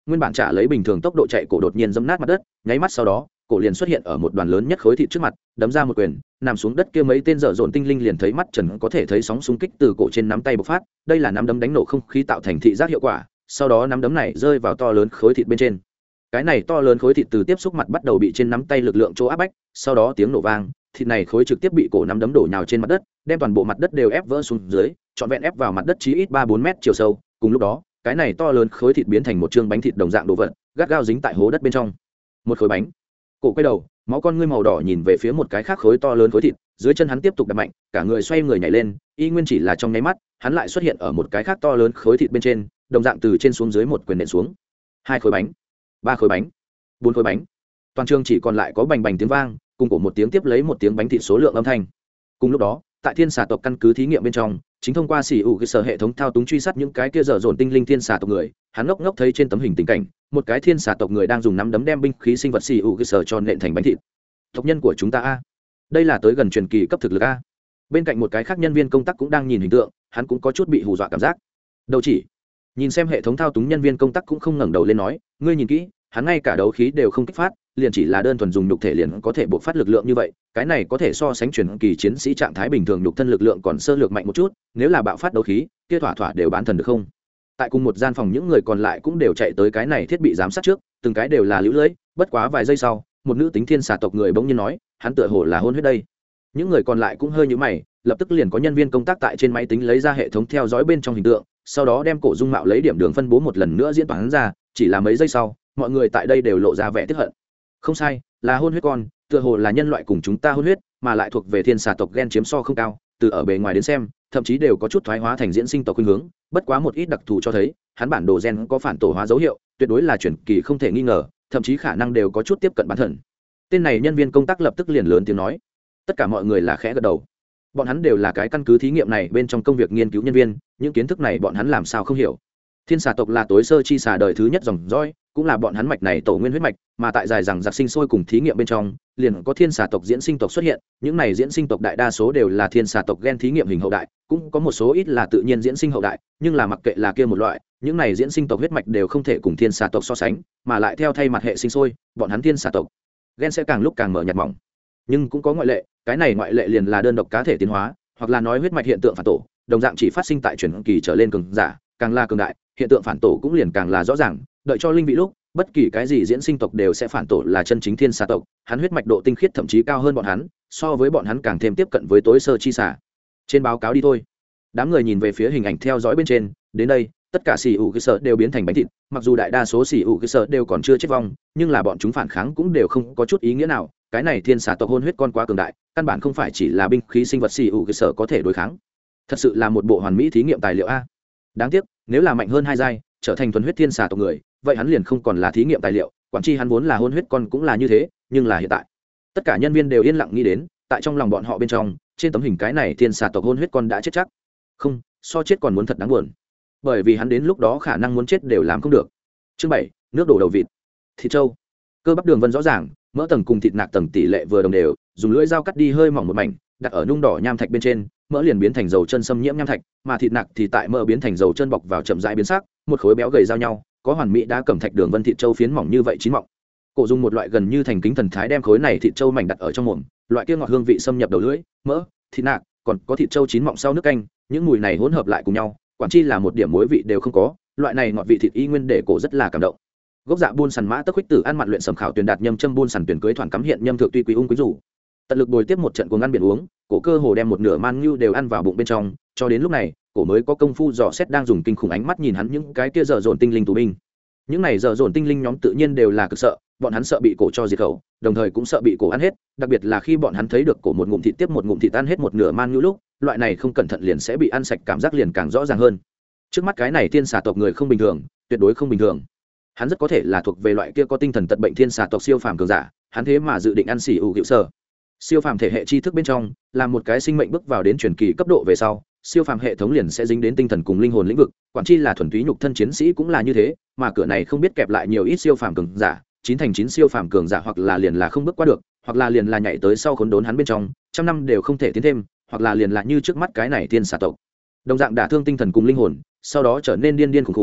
nguyên bản trả lấy bình thường tốc độ chạy cổ đột nhiên dẫm nát mặt đất, nháy mắt sau đó cổ liền xuất hiện ở một đoàn lớn nhất khối thịt trước mặt, đấm ra một quyền, nằm xuống đất kia mấy tên dở dồn tinh linh liền thấy mắt trần có thể thấy sóng xung kích từ cổ trên nắm tay bộc phát, đây là nắm đấm đánh nổ không khí tạo thành thị giác hiệu quả, sau đó nắm đấm này rơi vào to lớn khối thịt bên trên. Cái này to lớn khối thịt từ tiếp xúc mặt bắt đầu bị trên nắm tay lực lượng chỗ áp bách, sau đó tiếng nổ vang, thịt này khối trực tiếp bị cổ nắm đấm đổ nhào trên mặt đất, đem toàn bộ mặt đất đều ép vỡ xuống dưới, trọn vẹn ép vào mặt đất chí ít 3-4 mét chiều sâu, cùng lúc đó, cái này to lớn khối thịt biến thành một trương bánh thịt đồng dạng đồ vật, gắt gao dính tại hố đất bên trong. Một khối bánh. Cổ quay đầu, máu con ngươi màu đỏ nhìn về phía một cái khác khối to lớn khối thịt, dưới chân hắn tiếp tục đập mạnh, cả người xoay người nhảy lên, y nguyên chỉ là trong nháy mắt, hắn lại xuất hiện ở một cái khác to lớn khối thịt bên trên, đồng dạng từ trên xuống dưới một quyền nện xuống. 2 khối bánh, 3 khối bánh, 4 khối bánh. Toàn trường chỉ còn lại có bành bành tiếng vang, cùng cổ một tiếng tiếp lấy một tiếng bánh thịt số lượng âm thanh. Cùng lúc đó, tại thiên xà tộc căn cứ thí nghiệm bên trong, chính thông qua xỉ ủ cái sở hệ thống thao túng truy sát những cái kia dở dồn tinh linh thiên xà tộc người, hắn ngốc ngốc thấy trên tấm hình tình cảnh, một cái thiên xà tộc người đang dùng nắm đấm đem binh khí sinh vật xỉ ủ cái sở cho nện thành bánh thịt. Tộc nhân của chúng ta a, đây là tới gần truyền kỳ cấp thực lực a. Bên cạnh một cái khác nhân viên công tác cũng đang nhìn hình tượng, hắn cũng có chút bị hù dọa cảm giác. Đầu chỉ nhìn xem hệ thống thao túng, nhân viên công tác cũng không ngẩng đầu lên nói, ngươi nhìn kỹ, hắn ngay cả đấu khí đều không kích phát, liền chỉ là đơn thuần dùng nhục thể liền có thể bộc phát lực lượng như vậy, cái này có thể so sánh truyền kỳ chiến sĩ trạng thái bình thường nhục thân lực lượng còn sơ lược mạnh một chút, nếu là bạo phát đấu khí, kia thỏa thỏa đều bán thần được không? Tại cùng một gian phòng, những người còn lại cũng đều chạy tới cái này thiết bị giám sát trước, từng cái đều là lũ lưỡi, bất quá vài giây sau, một nữ tính thiên xà tộc người bỗng nhiên nói, hắn tựa hồ là hôn huyết đây. Những người còn lại cũng hơi nhíu mày, lập tức liền có nhân viên công tác tại trên máy tính lấy ra hệ thống theo dõi bên trong hình tượng, sau đó đem cổ dung mạo lấy điểm đường phân bố một lần nữa diễn toán ra, chỉ là mấy giây sau, mọi người tại đây đều lộ ra vẻ tức hận. Không sai, là hôn huyết con, tựa hồ là nhân loại cùng chúng ta hôn huyết, mà lại thuộc về thiên xà tộc gen chiếm so không cao, từ ở bề ngoài đến xem, thậm chí đều có chút thoái hóa thành diễn sinh tộc khuynh hướng, bất quá một ít đặc thù cho thấy, hắn bản đồ gen có phản tổ hóa dấu hiệu, tuyệt đối là chuyển kỳ không thể nghi ngờ, thậm chí khả năng đều có chút tiếp cận bán thần. Tên này nhân viên công tác lập tức liền lớn tiếng nói. Tất cả mọi người là khẽ gật đầu. Bọn hắn đều là cái căn cứ thí nghiệm này bên trong công việc nghiên cứu nhân viên, những kiến thức này bọn hắn làm sao không hiểu. Thiên xà tộc là tối sơ chi xà đời thứ nhất dòng dõi, cũng là bọn hắn mạch này tổ nguyên huyết mạch, mà tại dài rằng giặc sinh sôi cùng thí nghiệm bên trong, liền có thiên xà tộc diễn sinh tộc xuất hiện, những này diễn sinh tộc đại đa số đều là thiên xà tộc gen thí nghiệm hình hậu đại, cũng có một số ít là tự nhiên diễn sinh hậu đại, nhưng là mặc kệ là kia một loại, những này diễn sinh tộc huyết mạch đều không thể cùng thiên xà tộc so sánh, mà lại theo thay mặt hệ sinh sôi, bọn hắn thiên xà tộc gen sẽ càng lúc càng mở nhạt mỏng. Nhưng cũng có ngoại lệ, cái này ngoại lệ liền là đơn độc cá thể tiến hóa, hoặc là nói huyết mạch hiện tượng phản tổ, đồng dạng chỉ phát sinh tại truyền kỳ trở lên cường giả, càng là cường đại, hiện tượng phản tổ cũng liền càng là rõ ràng, đợi cho linh vị lúc, bất kỳ cái gì diễn sinh tộc đều sẽ phản tổ là chân chính thiên xà tộc, hắn huyết mạch độ tinh khiết thậm chí cao hơn bọn hắn, so với bọn hắn càng thêm tiếp cận với tối sơ chi xà. Trên báo cáo đi thôi. Đám người nhìn về phía hình ảnh theo dõi bên trên, đến đây, tất cả xỉ ủ cơ sở đều biến thành bánh thịt, mặc dù đại đa số xỉ ủ cơ sở đều còn chưa chết vong, nhưng là bọn chúng phản kháng cũng đều không có chút ý nghĩa nào, cái này thiên xà tộc hôn huyết con quá cường đại, căn bản không phải chỉ là binh khí sinh vật xỉ ủ cơ sở có thể đối kháng. Thật sự là một bộ hoàn mỹ thí nghiệm tài liệu a. Đáng tiếc, nếu là mạnh hơn hai giai, trở thành thuần huyết thiên xà tộc người, vậy hắn liền không còn là thí nghiệm tài liệu, quản chi hắn vốn là hôn huyết con cũng là như thế, nhưng là hiện tại, tất cả nhân viên đều yên lặng nghĩ đến, tại trong lòng bọn họ bên trong, trên tấm hình cái này thiên xà tộc hôn huyết con đã chết chắc. Không, so chết còn muốn thật đáng buồn. Bởi vì hắn đến lúc đó khả năng muốn chết đều làm không được. Chương 7, nước đổ đầu vịt. Thịt trâu. Cơ bắp đường vân rõ ràng, mỡ tầng cùng thịt nạc tầng tỷ lệ vừa đồng đều, dùng lưỡi dao cắt đi hơi mỏng một mảnh, đặt ở nung đỏ nham thạch bên trên, mỡ liền biến thành dầu chân xâm nhiễm nham thạch, mà thịt nạc thì tại mỡ biến thành dầu chân bọc vào chậm rãi biến sắc, một khối béo gầy giao nhau, có hoàn mỹ đá cẩm thạch đường vân thịt trâu phiến mỏng như vậy chín mọng. Cổ dùng một loại gần như thành kính thần thái đem khối này thịt trâu mảnh đặt ở trong mồm, loại kia ngọt hương vị xâm nhập đầu lưỡi, mỡ, thịt nạc, còn có thịt trâu chín mọng sau nước canh, những mùi này hỗn hợp lại cùng nhau, quản chi là một điểm muối vị đều không có, loại này ngọt vị thịt y nguyên để cổ rất là cảm động. Gốc dạ buôn sằn mã tấc huyết tử ăn mặn luyện sầm khảo tuyển đạt nhâm châm buôn sằn tuyển cưới thoảng cắm hiện nhâm thượng tuy quý ung quý rủ. Tận lực bồi tiếp một trận cuồng ăn biển uống, cổ cơ hồ đem một nửa man ngưu đều ăn vào bụng bên trong, cho đến lúc này, cổ mới có công phu dò xét đang dùng kinh khủng ánh mắt nhìn hắn những cái kia dở dồn tinh linh tù binh. Những này dở dồn tinh linh nhóm tự nhiên đều là cực sợ, bọn hắn sợ bị cổ cho diệt khẩu, đồng thời cũng sợ bị cổ ăn hết, đặc biệt là khi bọn hắn thấy được cổ một ngụm thịt tiếp một ngụm thịt ăn hết một nửa man ngưu lúc, loại này không cẩn thận liền sẽ bị ăn sạch cảm giác liền càng rõ ràng hơn. Trước mắt cái này thiên xà tộc người không bình thường, tuyệt đối không bình thường. Hắn rất có thể là thuộc về loại kia có tinh thần tật bệnh thiên xà tộc siêu phàm cường giả, hắn thế mà dự định ăn xỉ ủ hữu sở. Siêu phàm thể hệ tri thức bên trong, là một cái sinh mệnh bước vào đến truyền kỳ cấp độ về sau, siêu phàm hệ thống liền sẽ dính đến tinh thần cùng linh hồn lĩnh vực, quản chi là thuần túy nhục thân chiến sĩ cũng là như thế, mà cửa này không biết kẹp lại nhiều ít siêu phàm cường giả, 9 thành 9 siêu phàm cường giả hoặc là liền là không bước qua được, hoặc là liền là nhảy tới sau khốn đốn hắn bên trong, trăm năm đều không thể tiến thêm, hoặc là liền là như trước mắt cái này thiên xà tộc. Đồng dạng đả thương tinh thần cùng linh hồn, sau đó trở nên điên điên khủng khủng,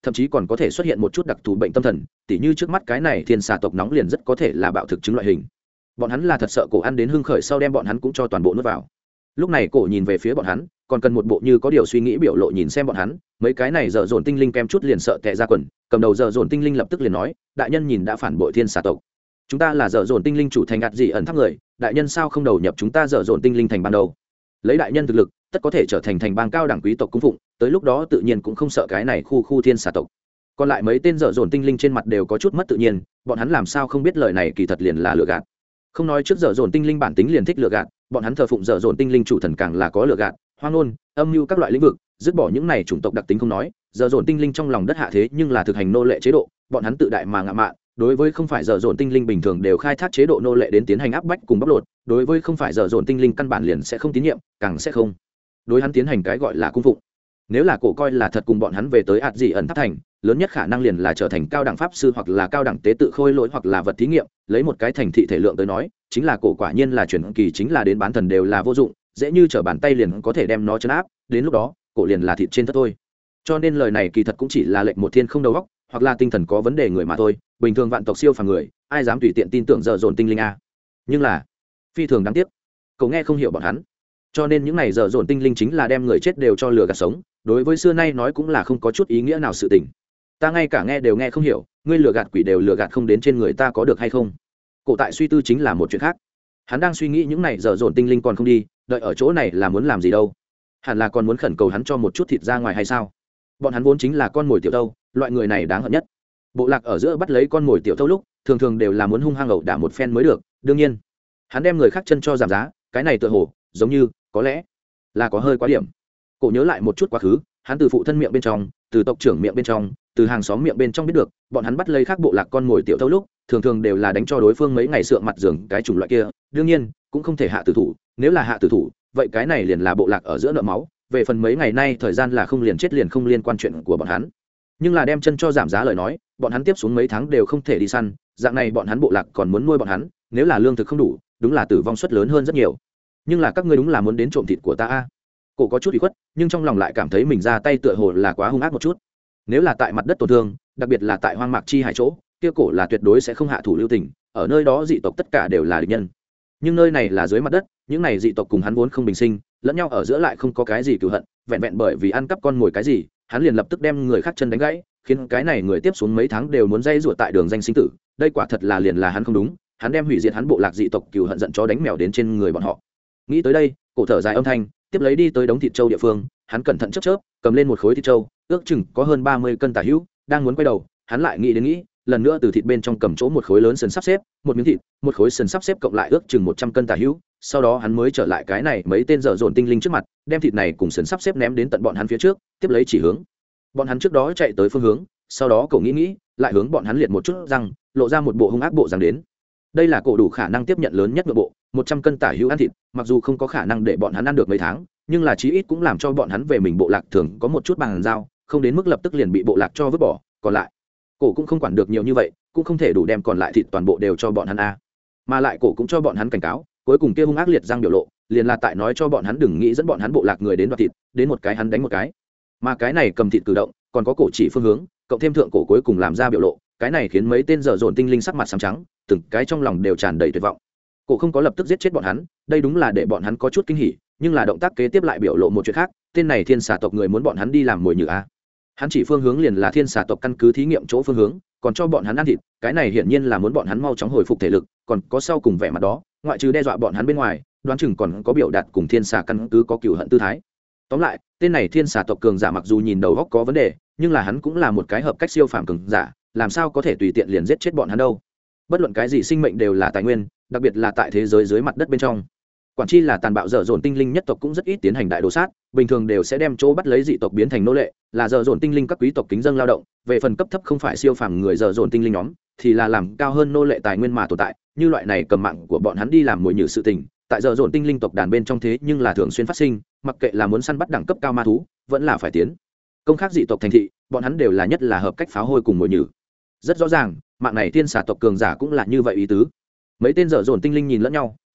thậm chí còn có thể xuất hiện một chút đặc thù bệnh tâm thần, tỉ như trước mắt cái này thiên xà tộc nóng liền rất có thể là bạo thực chứng loại hình. Bọn hắn là thật sợ cổ ăn đến hưng khởi sau đem bọn hắn cũng cho toàn bộ nuốt vào. Lúc này cổ nhìn về phía bọn hắn, còn cần một bộ như có điều suy nghĩ biểu lộ nhìn xem bọn hắn. Mấy cái này dở dồn tinh linh kem chút liền sợ tè ra quần, cầm đầu dở dồn tinh linh lập tức liền nói, đại nhân nhìn đã phản bội thiên xà tộc. Chúng ta là dở dồn tinh linh chủ thành ạt gì ẩn tháp người, đại nhân sao không đầu nhập chúng ta dở dồn tinh linh thành ban đầu. Lấy đại nhân thực lực, tất có thể trở thành thành bang cao đẳng quý tộc cung phụng, tới lúc đó tự nhiên cũng không sợ cái này khu thiên xà tộc. Còn lại mấy tên dở dồn tinh linh trên mặt đều có chút mất tự nhiên, bọn hắn làm sao không biết lời này kỳ thật liền là lừa gạt. Không nói trước dở dồn tinh linh bản tính liền thích lừa gạt, bọn hắn thờ phụng dở dồn tinh linh chủ thần càng là có lừa gạt, hoang ngôn, âm mưu các loại lĩnh vực, dứt bỏ những này chủng tộc đặc tính không nói, dở dồn tinh linh trong lòng đất hạ thế nhưng là thực hành nô lệ chế độ, bọn hắn tự đại mà ngạo mạn, đối với không phải dở dồn tinh linh bình thường đều khai thác chế độ nô lệ đến tiến hành áp bách cùng bóc lột, đối với không phải dở dồn tinh linh căn bản liền sẽ không tín nhiệm, càng sẽ không đối hắn tiến hành cái gọi là cung phụng. Nếu là cổ coi là thật cùng bọn hắn về tới ạt dị ẩn tháp thành, lớn nhất khả năng liền là trở thành cao đẳng pháp sư hoặc là cao đẳng tế tự khôi lỗi hoặc là vật thí nghiệm, lấy một cái thành thị thể lượng tới nói, chính là cổ quả nhiên là chuyển kỳ, chính là đến bán thần đều là vô dụng, dễ như trở bàn tay liền có thể đem nó chấn áp, đến lúc đó cổ liền là thịt trên thớt thôi. Cho nên lời này kỳ thật cũng chỉ là lệnh một thiên không đầu óc, hoặc là tinh thần có vấn đề người mà thôi, bình thường vạn tộc siêu phàm người ai dám tùy tiện tin tưởng dở dồn tinh linh a. Nhưng là phi thường đáng tiếc, cậu nghe không hiểu bọn hắn. Cho nên những này dở dồn tinh linh chính là đem người chết đều cho lừa gạt sống, đối với xưa nay nói cũng là không có chút ý nghĩa nào sự tình. Ta ngay cả nghe đều nghe không hiểu, ngươi lừa gạt quỷ đều lừa gạt không đến trên người ta có được hay không? Cổ tại suy tư chính là một chuyện khác. Hắn đang suy nghĩ những này dở dồn tinh linh còn không đi, đợi ở chỗ này là muốn làm gì đâu? Hẳn là còn muốn khẩn cầu hắn cho một chút thịt ra ngoài hay sao? Bọn hắn vốn chính là con mồi tiểu thâu, loại người này đáng hận nhất. Bộ lạc ở giữa bắt lấy con mồi tiểu thâu lúc, thường thường đều là muốn hung hăng ẩu đả một phen mới được, đương nhiên, hắn đem người khác chân cho giảm giá, cái này tựa hồ giống như có lẽ là có hơi quá điểm. Cổ nhớ lại một chút quá khứ, hắn từ phụ thân miệng bên trong, từ tộc trưởng miệng bên trong, từ hàng xóm miệng bên trong biết được, bọn hắn bắt lấy khác bộ lạc con mồi tiểu thâu lúc, thường thường đều là đánh cho đối phương mấy ngày sượng mặt giường cái chủng loại kia, đương nhiên, cũng không thể hạ tử thủ, nếu là hạ tử thủ, vậy cái này liền là bộ lạc ở giữa nợ máu, về phần mấy ngày nay thời gian là không liền chết liền không liên quan chuyện của bọn hắn. Nhưng là đem chân cho giảm giá lời nói, bọn hắn tiếp xuống mấy tháng đều không thể đi săn, dạng này bọn hắn bộ lạc còn muốn nuôi bọn hắn, nếu là lương thực không đủ, đúng là tử vong suất lớn hơn rất nhiều. Nhưng là các ngươi đúng là muốn đến trộm thịt của ta a. Cổ có chút ủy khuất, nhưng trong lòng lại cảm thấy mình ra tay tựa hồ là quá hung ác một chút. Nếu là tại mặt đất tổn thương, đặc biệt là tại hoang mạc chi hải chỗ, kia cổ là tuyệt đối sẽ không hạ thủ lưu tình, ở nơi đó dị tộc tất cả đều là địch nhân. Nhưng nơi này là dưới mặt đất, những này dị tộc cùng hắn vốn không bình sinh, lẫn nhau ở giữa lại không có cái gì cừu hận, vẹn vẹn bởi vì ăn cắp con mồi cái gì, hắn liền lập tức đem người khác chân đánh gãy, khiến cái này người tiếp xuống mấy tháng đều muốn dây rủa tại đường danh sinh tử, đây quả thật là liền là hắn không đúng, hắn đem hủy diệt hắn bộ lạc dị tộc cừu hận giận chó đánh mèo đến trên người bọn họ. Nghĩ tới đây, cổ thở dài âm thanh, tiếp lấy đi tới đống thịt trâu địa phương, hắn cẩn thận chớp chớp, cầm lên một khối thịt trâu, ước chừng có hơn 30 cân tả hữu, đang muốn quay đầu, hắn lại nghĩ, lần nữa từ thịt bên trong cầm chỗ một khối lớn sườn sắp xếp, một miếng thịt, một khối sườn sắp xếp cộng lại ước chừng 100 cân tả hữu, sau đó hắn mới trở lại cái này mấy tên dở dồn tinh linh trước mặt, đem thịt này cùng sườn sắp xếp ném đến tận bọn hắn phía trước, tiếp lấy chỉ hướng bọn hắn trước đó chạy tới phương hướng, sau đó cậu nghĩ, lại hướng bọn hắn liệt một chút răng, lộ ra một bộ hung ác bộ dáng đến. Đây là cổ đủ khả năng tiếp nhận lớn nhất nội bộ, 100 cân tả hữu ăn thịt, mặc dù không có khả năng để bọn hắn ăn được mấy tháng, nhưng là chí ít cũng làm cho bọn hắn về mình bộ lạc thường có một chút bàn giao, không đến mức lập tức liền bị bộ lạc cho vứt bỏ. Còn lại, cổ cũng không quản được nhiều như vậy, cũng không thể đủ đem còn lại thịt toàn bộ đều cho bọn hắn a. Mà lại cổ cũng cho bọn hắn cảnh cáo, cuối cùng kia hung ác liệt răng biểu lộ, liền là tại nói cho bọn hắn đừng nghĩ dẫn bọn hắn bộ lạc người đến đoạt thịt, đến một cái hắn đánh một cái. Mà cái này cầm thịt cử động, còn có cổ chỉ phương hướng, cộng thêm thượng cổ cuối cùng làm ra biểu lộ, cái này khiến mấy tên dở dồn tinh linh sắc mặt xám trắng, từng cái trong lòng đều tràn đầy tuyệt vọng. Cổ không có lập tức giết chết bọn hắn, đây đúng là để bọn hắn có chút kinh hỉ, nhưng là động tác kế tiếp lại biểu lộ một chuyện khác, tên này thiên xà tộc người muốn bọn hắn đi làm mồi nhử a. Hắn chỉ phương hướng liền là thiên xà tộc căn cứ thí nghiệm chỗ phương hướng, còn cho bọn hắn ăn thịt, cái này hiển nhiên là muốn bọn hắn mau chóng hồi phục thể lực, còn có sau cùng vẻ mặt đó, ngoại trừ đe dọa bọn hắn bên ngoài, đoán chừng còn có biểu đạt cùng thiên xà căn cứ có cừu hận tư thái. Tóm lại, tên này thiên xà tộc cường giả mặc dù nhìn đầu óc có vấn đề, nhưng là hắn cũng là một cái hợp cách siêu phàm cường giả, làm sao có thể tùy tiện liền giết chết bọn hắn đâu. Bất luận cái gì sinh mệnh đều là tài nguyên, đặc biệt là tại thế giới dưới mặt đất bên trong. Quản chi là tàn bạo dở dồn tinh linh nhất tộc cũng rất ít tiến hành đại đồ sát, bình thường đều sẽ đem chỗ bắt lấy dị tộc biến thành nô lệ, là dở dồn tinh linh các quý tộc kính dâng lao động, về phần cấp thấp không phải siêu phàm người dở dồn tinh linh nhóm, thì là làm cao hơn nô lệ tài nguyên mà tồn tại, như loại này cầm mạng của bọn hắn đi làm mồi nhử sự tình, tại dở dồn tinh linh tộc đàn bên trong thế nhưng là thường xuyên phát sinh, mặc kệ là muốn săn bắt đẳng cấp cao ma thú, vẫn là phải tiến công khác dị tộc thành thị, bọn hắn đều là nhất là hợp cách pháo hôi cùng mồi nhử. Rất rõ ràng, mạng này thiên xà tộc cường giả cũng là như vậy ý tứ. Mấy tên dở dồn tinh linh nhìn lẫn nhau,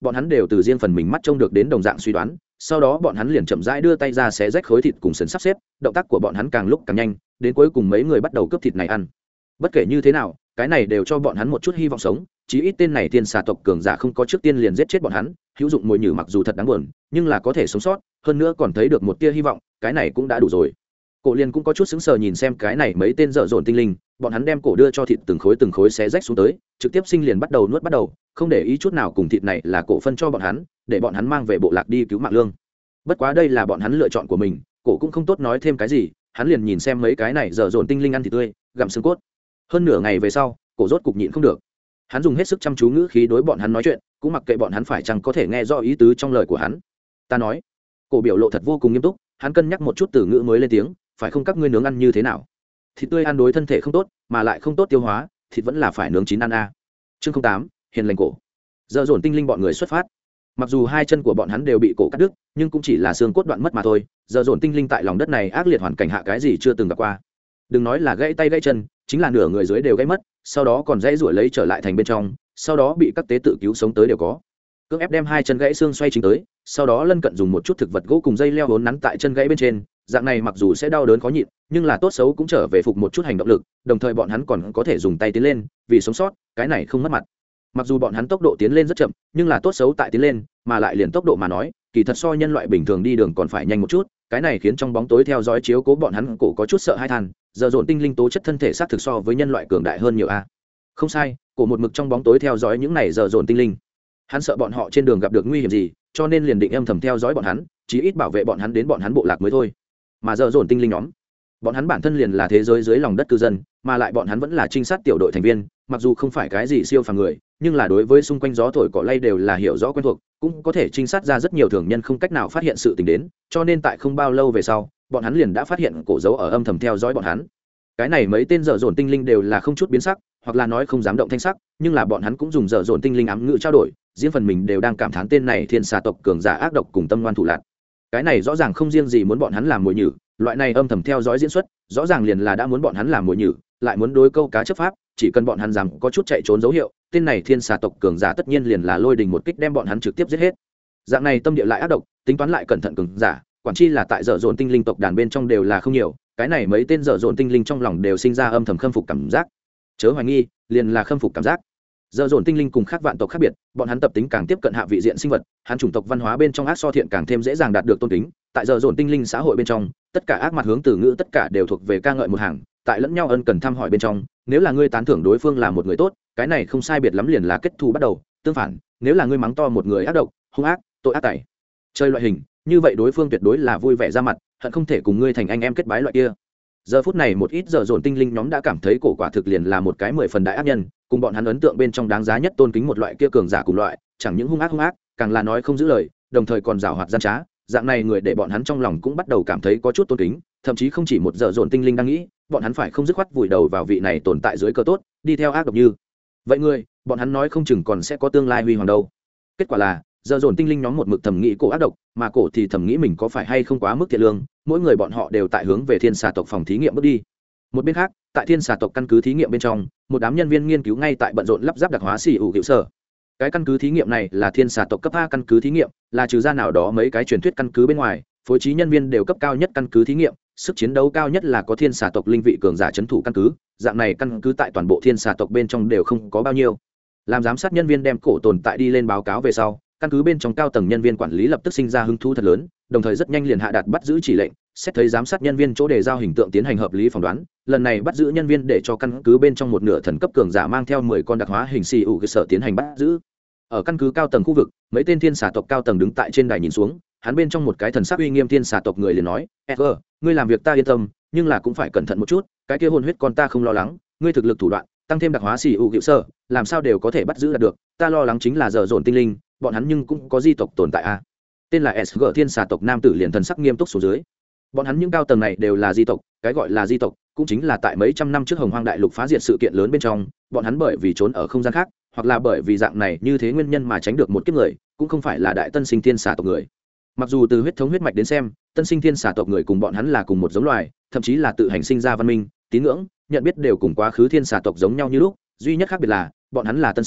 bọn hắn đều từ riêng phần mình mắt trông được đến đồng dạng suy đoán, sau đó bọn hắn liền chậm rãi đưa tay ra xé rách khối thịt cùng sườn sắp xếp, động tác của bọn hắn càng lúc càng nhanh, đến cuối cùng mấy người bắt đầu cướp thịt này ăn. Bất kể như thế nào, cái này đều cho bọn hắn một chút hy vọng sống, chí ít tên này thiên xà tộc cường giả không có trước tiên liền giết chết bọn hắn, hữu dụng mồi nhử mặc dù thật đáng buồn, nhưng là có thể sống sót, hơn nữa còn thấy được một tia hy vọng, cái này cũng đã đủ rồi. Cổ Liên cũng có chút sững sờ nhìn xem cái này mấy tên dở dồn tinh linh, bọn hắn đem cổ đưa cho thịt từng khối xé rách xuống tới, trực tiếp sinh liền bắt đầu nuốt bắt đầu, không để ý chút nào cùng thịt này là cổ phân cho bọn hắn, để bọn hắn mang về bộ lạc đi cứu mạng lương. Bất quá đây là bọn hắn lựa chọn của mình, cổ cũng không tốt nói thêm cái gì, hắn liền nhìn xem mấy cái này dở dồn tinh linh ăn thịt tươi, gặm xương cốt. Hơn nửa ngày về sau, cổ rốt cục nhịn không được, hắn dùng hết sức chăm chú ngữ khí đối bọn hắn nói chuyện, cũng mặc kệ bọn hắn phải chăng có thể nghe rõ ý tứ trong lời của hắn. Ta nói, cổ biểu lộ thật vô cùng nghiêm túc, hắn cân nhắc một chút từ ngữ mới lên tiếng, phải không các ngươi nướng ăn như thế nào? Thịt tươi ăn đối thân thể không tốt, mà lại không tốt tiêu hóa, thịt vẫn là phải nướng chín ăn a. Chương 08, hiền lành cổ. Dở dồn tinh linh bọn người xuất phát. Mặc dù hai chân của bọn hắn đều bị cổ cắt đứt, nhưng cũng chỉ là xương cốt đoạn mất mà thôi. Dở dồn tinh linh tại lòng đất này ác liệt hoàn cảnh hạ cái gì chưa từng gặp qua. Đừng nói là gãy tay gãy chân, chính là nửa người dưới đều gãy mất, sau đó còn dãy ruổi lấy trở lại thành bên trong, sau đó bị các tế tự cứu sống tới đều có. Cưỡng ép đem hai chân gãy xương xoay chính tới, sau đó lân cận dùng một chút thực vật gỗ cùng dây leo vốn nắn tại chân gãy bên trên, dạng này mặc dù sẽ đau đớn khó nhịn, nhưng là tốt xấu cũng trở về phục một chút hành động lực, đồng thời bọn hắn còn có thể dùng tay tiến lên, vì sống sót, cái này không mất mặt. Mặc dù bọn hắn tốc độ tiến lên rất chậm, nhưng là tốt xấu tại tiến lên, mà lại liền tốc độ mà nói, kỳ thật so nhân loại bình thường đi đường còn phải nhanh một chút, cái này khiến trong bóng tối theo dõi chiếu cố bọn hắn cổ có chút sợ hai than, giờ dồn tinh linh tố chất thân thể xác thực so với nhân loại cường đại hơn nhiều a. Không sai, cổ một mực trong bóng tối theo dõi những này giờ dồn tinh linh. Hắn sợ bọn họ trên đường gặp được nguy hiểm gì, cho nên liền định âm thầm theo dõi bọn hắn, chí ít bảo vệ bọn hắn đến bọn hắn bộ lạc mới thôi. Mà giờ dồn tinh linh nhóm, bọn hắn bản thân liền là thế giới dưới lòng đất cư dân, mà lại bọn hắn vẫn là trinh sát tiểu đội thành viên, mặc dù không phải cái gì siêu phàm người, nhưng là đối với xung quanh gió thổi cỏ lay đều là hiểu rõ quen thuộc, cũng có thể trinh sát ra rất nhiều thường nhân không cách nào phát hiện sự tình đến, cho nên tại không bao lâu về sau, bọn hắn liền đã phát hiện cổ dấu ở âm thầm theo dõi bọn hắn. Cái này mấy tên dở dồn tinh linh đều là không chút biến sắc, hoặc là nói không dám động thanh sắc, nhưng là bọn hắn cũng dùng dở dồn tinh linh ám ngữ trao đổi, riêng phần mình đều đang cảm thán tên này thiên xà tộc cường giả ác độc cùng tâm ngoan thủ lạn. Cái này rõ ràng không riêng gì muốn bọn hắn làm mồi nhử, loại này âm thầm theo dõi diễn xuất, rõ ràng liền là đã muốn bọn hắn làm mồi nhử, lại muốn đối câu cá chấp pháp, chỉ cần bọn hắn dám có chút chạy trốn dấu hiệu, tên này thiên xà tộc cường giả tất nhiên liền là lôi đình một kích đem bọn hắn trực tiếp giết hết. Dạng này tâm địa lại ác độc, tính toán lại cẩn thận cường giả, quản chi là tại dở dồn tinh linh tộc đàn bên trong đều là không nhiều, cái này mấy tên dở dồn tinh linh trong lòng đều sinh ra âm thầm khâm phục cảm giác. Chớ hoài nghi, liền là khâm phục cảm giác. Dở dồn tinh linh cùng khác vạn tộc khác biệt, bọn hắn tập tính càng tiếp cận hạ vị diện sinh vật, hắn chủng tộc văn hóa bên trong ác so thiện càng thêm dễ dàng đạt được tôn kính. Tại dở dồn tinh linh xã hội bên trong, tất cả ác mặt hướng từ ngữ tất cả đều thuộc về ca ngợi một hàng, tại lẫn nhau ân cần thăm hỏi bên trong, nếu là ngươi tán thưởng đối phương là một người tốt, cái này không sai biệt lắm liền là kết thù bắt đầu. Tương phản, nếu là ngươi mắng to một người ác độc, hung ác, tội ác tẩy chơi loại hình, như vậy đối phương tuyệt đối là vui vẻ ra mặt, hận không thể cùng ngươi thành anh em kết bái loại kia. Giờ phút này một ít dở dồn tinh linh nhóm đã cảm thấy cổ quả thực liền là một cái 10 phần đại ác nhân, cùng bọn hắn ấn tượng bên trong đáng giá nhất tôn kính một loại kia cường giả cùng loại, chẳng những hung ác, càng là nói không giữ lời, đồng thời còn giảo hoạt gian trá, dạng này người để bọn hắn trong lòng cũng bắt đầu cảm thấy có chút tôn kính, thậm chí không chỉ một dở dồn tinh linh đang nghĩ, bọn hắn phải không dứt khoát vùi đầu vào vị này tồn tại dưới cờ tốt, đi theo ác độc như vậy người, bọn hắn nói không chừng còn sẽ có tương lai huy hoàng đâu. Kết quả là giờ dồn tinh linh nhóm một mực thầm nghĩ cổ ác độc, mà cổ thì thầm nghĩ mình có phải hay không quá mức thiện lương, mỗi người bọn họ đều tại hướng về thiên xà tộc phòng thí nghiệm bước đi. Một bên khác, tại thiên xà tộc căn cứ thí nghiệm bên trong, một đám nhân viên nghiên cứu ngay tại bận rộn lắp ráp đặc hóa xì ủ hữu sở. Cái căn cứ thí nghiệm này là thiên xà tộc cấp A căn cứ thí nghiệm, là trừ ra nào đó mấy cái truyền thuyết căn cứ bên ngoài, phối trí nhân viên đều cấp cao nhất căn cứ thí nghiệm, sức chiến đấu cao nhất là có thiên xà tộc linh vị cường giả trấn thủ căn cứ, dạng này căn cứ tại toàn bộ thiên xà tộc bên trong đều không có bao nhiêu. Làm giám sát nhân viên đem cổ tồn tại đi lên báo cáo về sau, căn cứ bên trong cao tầng nhân viên quản lý lập tức sinh ra hứng thú thật lớn, đồng thời rất nhanh liền hạ đạt bắt giữ chỉ lệnh, xét thấy giám sát nhân viên chỗ đề giao hình tượng tiến hành hợp lý phỏng đoán, lần này bắt giữ nhân viên để cho căn cứ bên trong một nửa thần cấp cường giả mang theo 10 con đặc hóa hình xì ủ cơ sở tiến hành bắt giữ. Ở căn cứ cao tầng khu vực, mấy tên thiên xà tộc cao tầng đứng tại trên đài nhìn xuống, hắn bên trong một cái thần sắc uy nghiêm thiên xà tộc người liền nói: "Edgar, ngươi làm việc ta yên tâm, nhưng là cũng phải cẩn thận một chút, cái kia hồn huyết con ta không lo lắng, ngươi thực lực thủ đoạn, tăng thêm đặc hóa xì ủ hữu sơ, làm sao đều có thể bắt giữ được, ta lo lắng chính là dở dồn tinh linh, bọn hắn nhưng cũng có di tộc tồn tại a." Tên là SG thiên xà tộc nam tử liền thần sắc nghiêm túc xuống dưới. Bọn hắn những cao tầng này đều là di tộc, cái gọi là di tộc cũng chính là tại mấy trăm năm trước Hồng Hoang đại lục phá diệt sự kiện lớn bên trong, bọn hắn bởi vì trốn ở không gian khác, hoặc là bởi vì dạng này như thế nguyên nhân mà tránh được một kiếp người, cũng không phải là đại tân sinh thiên xà tộc người. Mặc dù từ huyết thống huyết mạch đến xem, tân sinh thiên xà tộc người cùng bọn hắn là cùng một giống loài, thậm chí là tự hành sinh ra văn minh, tín ngưỡng, nhận biết đều cùng quá khứ thiên xà tộc giống nhau như lúc, duy nhất khác biệt là bọn hắn là tân sinh,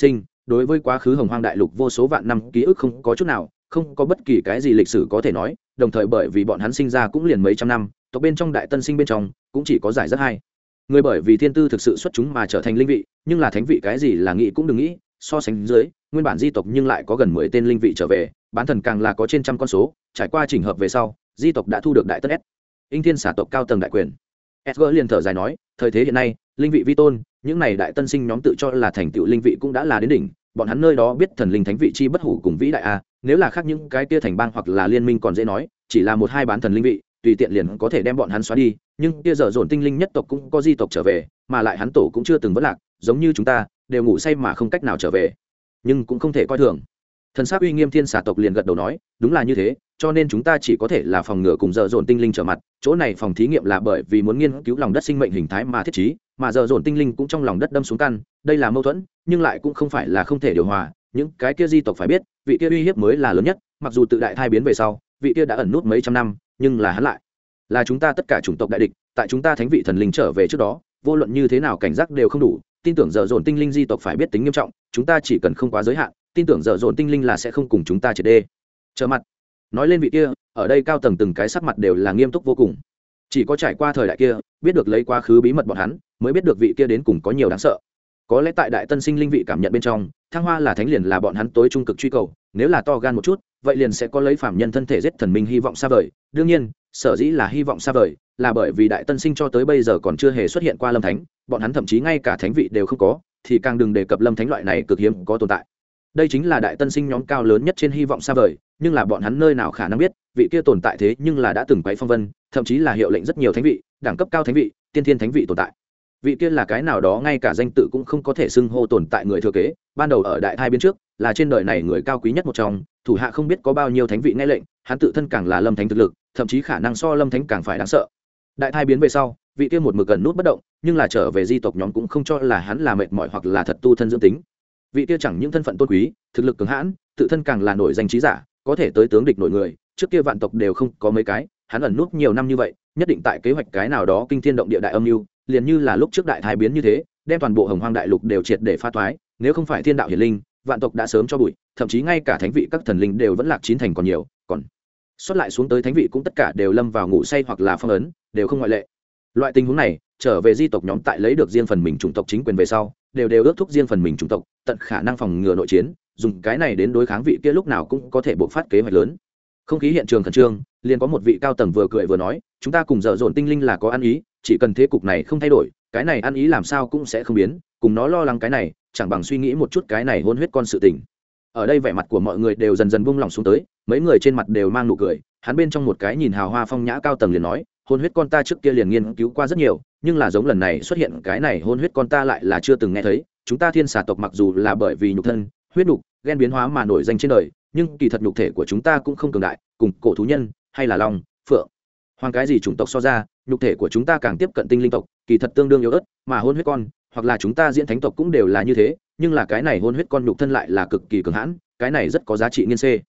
đối với quá khứ hồng hoang đại lục vô số vạn năm ký ức không có chút nào, không có bất kỳ cái gì lịch sử có thể nói, đồng thời bởi vì bọn hắn sinh ra cũng liền mấy trăm năm, tộc bên trong đại tân sinh bên trong cũng chỉ có giải rất hay người bởi vì thiên tư thực sự xuất chúng mà trở thành linh vị, nhưng là thánh vị cái gì là nghĩ cũng đừng nghĩ, so sánh dưới nguyên bản di tộc nhưng lại có gần 10 tên linh vị trở về, bán thần càng là có trên trăm con số, trải qua chỉnh hợp về sau di tộc đã thu được đại tân s inh thiên xả tộc cao tầng đại quyền. SG liền thở dài nói, thời thế hiện nay linh vị vi tôn, những này đại tân sinh nhóm tự cho là thành tựu linh vị cũng đã là đến đỉnh, bọn hắn nơi đó biết thần linh thánh vị chi bất hủ cùng vĩ đại a, nếu là khác những cái kia thành bang hoặc là liên minh còn dễ nói, chỉ là một hai bán thần linh vị tùy tiện liền có thể đem bọn hắn xóa đi, nhưng kia dở dồn tinh linh nhất tộc cũng có di tộc trở về, mà lại hắn tổ cũng chưa từng vỡ lạc, giống như chúng ta đều ngủ say mà không cách nào trở về, nhưng cũng không thể coi thường. Thần sắc uy nghiêm thiên xà tộc liền gật đầu nói, đúng là như thế, cho nên chúng ta chỉ có thể là phòng ngừa cùng dở dồn tinh linh trở mặt, chỗ này phòng thí nghiệm là bởi vì muốn nghiên cứu lòng đất sinh mệnh hình thái mà thiết trí, mà dở dồn tinh linh cũng trong lòng đất đâm xuống căn, đây là mâu thuẫn, nhưng lại cũng không phải là không thể điều hòa, những cái kia di tộc phải biết, vị kia uy hiếp mới là lớn nhất, mặc dù tự đại thai biến về sau, vị kia đã ẩn nút mấy trăm năm, nhưng là hắn lại là chúng ta tất cả chủng tộc đại địch, tại chúng ta thánh vị thần linh trở về trước đó, vô luận như thế nào cảnh giác đều không đủ, tin tưởng dở dồn tinh linh di tộc phải biết tính nghiêm trọng, chúng ta chỉ cần không quá giới hạn, tin tưởng dở dồn tinh linh là sẽ không cùng chúng ta triệt đê trở mặt. Nói lên vị kia, ở đây cao tầng từng cái sắc mặt đều là nghiêm túc vô cùng, chỉ có trải qua thời đại kia biết được lấy quá khứ bí mật bọn hắn mới biết được vị kia đến cùng có nhiều đáng sợ. Có lẽ tại đại tân sinh linh vị cảm nhận bên trong, thăng hoa là thánh liền là bọn hắn tối trung cực truy cầu, nếu là to gan một chút vậy liền sẽ có lấy phạm nhân thân thể giết thần minh hy vọng xa vời. Đương nhiên sở dĩ là hy vọng xa vời là bởi vì đại tân sinh cho tới bây giờ còn chưa hề xuất hiện qua lâm thánh, bọn hắn thậm chí ngay cả thánh vị đều không có, thì càng đừng đề cập lâm thánh loại này cực hiếm có tồn tại. Đây chính là đại tân sinh nhóm cao lớn nhất trên hy vọng xa vời, nhưng là bọn hắn nơi nào khả năng biết vị kia tồn tại thế nhưng là đã từng quấy phong vân, thậm chí là hiệu lệnh rất nhiều thánh vị, đẳng cấp cao thánh vị, tiên thiên thánh vị tồn tại. Vị kia là cái nào đó ngay cả danh tự cũng không có thể xưng hô tồn tại người thừa kế, ban đầu ở đại thai biến trước là trên đời này người cao quý nhất một trong, thủ hạ không biết có bao nhiêu thánh vị nghe lệnh, hắn tự thân càng là lâm thánh thực lực, thậm chí khả năng so lâm thánh càng phải đáng sợ. Đại thai biến về sau, vị kia một mực gần nút bất động, nhưng là trở về di tộc nhóm cũng không cho là hắn là mệt mỏi hoặc là thật tu thân dưỡng tính. Vị kia chẳng những thân phận tôn quý, thực lực cường hãn, tự thân càng là nổi danh trí giả, có thể tới tướng địch nổi người, trước kia vạn tộc đều không có mấy cái, hắn ẩn nút nhiều năm như vậy, nhất định tại kế hoạch cái nào đó kinh thiên động địa đại âm mưu, liền như là lúc trước đại thái biến như thế, đem toàn bộ hồng hoang đại lục đều triệt để phá toái, nếu không phải thiên đạo hiển linh, vạn tộc đã sớm cho bụi, thậm chí ngay cả thánh vị các thần linh đều vẫn lạc chín thành còn nhiều, còn sót lại xuống tới thánh vị cũng tất cả đều lâm vào ngủ say hoặc là phong ấn, đều không ngoại lệ. Loại tình huống này, trở về di tộc nhóm tại lấy được riêng phần mình chủng tộc chính quyền về sau, đều ước thúc riêng phần mình chủng tộc, tận khả năng phòng ngừa nội chiến, dùng cái này đến đối kháng vị kia lúc nào cũng có thể bộc phát kế hoạch lớn. Không khí hiện trường khẩn trương, liền có một vị cao tầng vừa cười vừa nói, chúng ta cùng dở dồn tinh linh là có ăn ý, chỉ cần thế cục này không thay đổi, cái này ăn ý làm sao cũng sẽ không biến, cùng nó lo lắng cái này, chẳng bằng suy nghĩ một chút cái này hôn huyết con sự tình. Ở đây vẻ mặt của mọi người đều dần dần buông lỏng xuống tới, mấy người trên mặt đều mang nụ cười, hắn bên trong một cái nhìn hào hoa phong nhã cao tầng liền nói, hôn huyết con ta trước kia liền nghiên cứu qua rất nhiều, nhưng là giống lần này xuất hiện cái này hôn huyết con ta lại là chưa từng nghe thấy. Chúng ta thiên xà tộc mặc dù là bởi vì nhục thân, huyết nhục, gen biến hóa mà nổi danh trên đời, nhưng kỳ thật nhục thể của chúng ta cũng không cường đại, cùng cổ thú nhân hay là long, phượng, hoàng cái gì chủng tộc so ra, nhục thể của chúng ta càng tiếp cận tinh linh tộc, kỳ thật tương đương yếu ớt, mà hôn huyết con hoặc là chúng ta diễn thánh tộc cũng đều là như thế, nhưng là cái này hôn huyết con nhục thân lại là cực kỳ cường hãn, cái này rất có giá trị nghiên xê.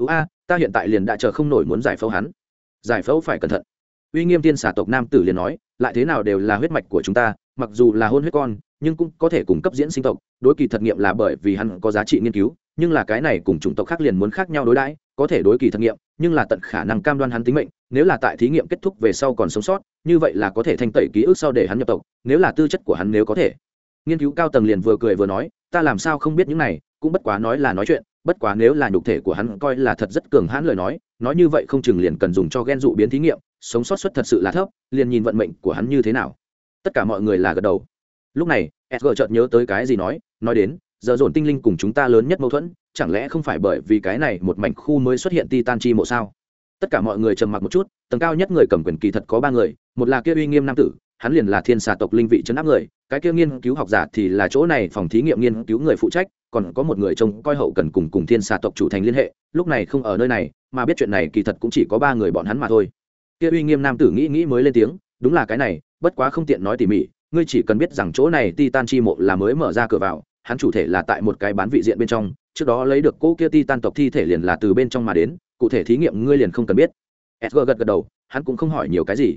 Ta hiện tại liền đã chờ không nổi muốn giải phẫu hắn. Giải phẫu phải cẩn thận. Uy nghiêm tiên xà tộc nam tử liền nói, lại thế nào đều là huyết mạch của chúng ta, mặc dù là hôn huyết con, nhưng cũng có thể cung cấp diễn sinh tộc, đối kỳ thật nghiệm là bởi vì hắn có giá trị nghiên cứu, nhưng là cái này cùng chủng tộc khác liền muốn khác nhau đối đãi, có thể đối kỳ thật nghiệm, nhưng là tận khả năng cam đoan hắn tính mệnh, nếu là tại thí nghiệm kết thúc về sau còn sống sót, như vậy là có thể thanh tẩy ký ức sau để hắn nhập tộc, nếu là tư chất của hắn nếu có thể. Nghiên cứu cao tầng liền vừa cười vừa nói, ta làm sao không biết những này, cũng bất quá nói là nói chuyện, bất quá nếu là nhục thể của hắn coi là thật rất cường hãn lời nói như vậy không chừng liền cần dùng cho gen dụ biến thí nghiệm, sống sót suất thật sự là thấp, liền nhìn vận mệnh của hắn như thế nào. Tất cả mọi người là gật đầu. Lúc này SG chợt nhớ tới cái gì nói đến giờ dồn tinh linh cùng chúng ta lớn nhất mâu thuẫn, chẳng lẽ không phải bởi vì cái này một mảnh khu mới xuất hiện titan chi mộ sao? Tất cả mọi người trầm mặc một chút, tầng cao nhất người cầm quyền kỳ thật có ba người, một là kia uy nghiêm nam tử, hắn liền là thiên xà tộc linh vị trấn áp người, cái kia nghiên cứu học giả thì là chỗ này phòng thí nghiệm nghiên cứu người phụ trách, còn có một người trông coi hậu cần cùng thiên xà tộc chủ thành liên hệ, lúc này không ở nơi này, mà biết chuyện này kỳ thật cũng chỉ có ba người bọn hắn mà thôi. Kia uy nghiêm nam tử nghĩ mới lên tiếng, đúng là cái này, bất quá không tiện nói tỉ mỉ, ngươi chỉ cần biết rằng chỗ này titan chi mộ là mới mở ra cửa vào, hắn chủ thể là tại một cái bán vị diện bên trong, trước đó lấy được cô kia titan tộc thi thể liền là từ bên trong mà đến, cụ thể thí nghiệm ngươi liền không cần biết. SG gật đầu, hắn cũng không hỏi nhiều cái gì.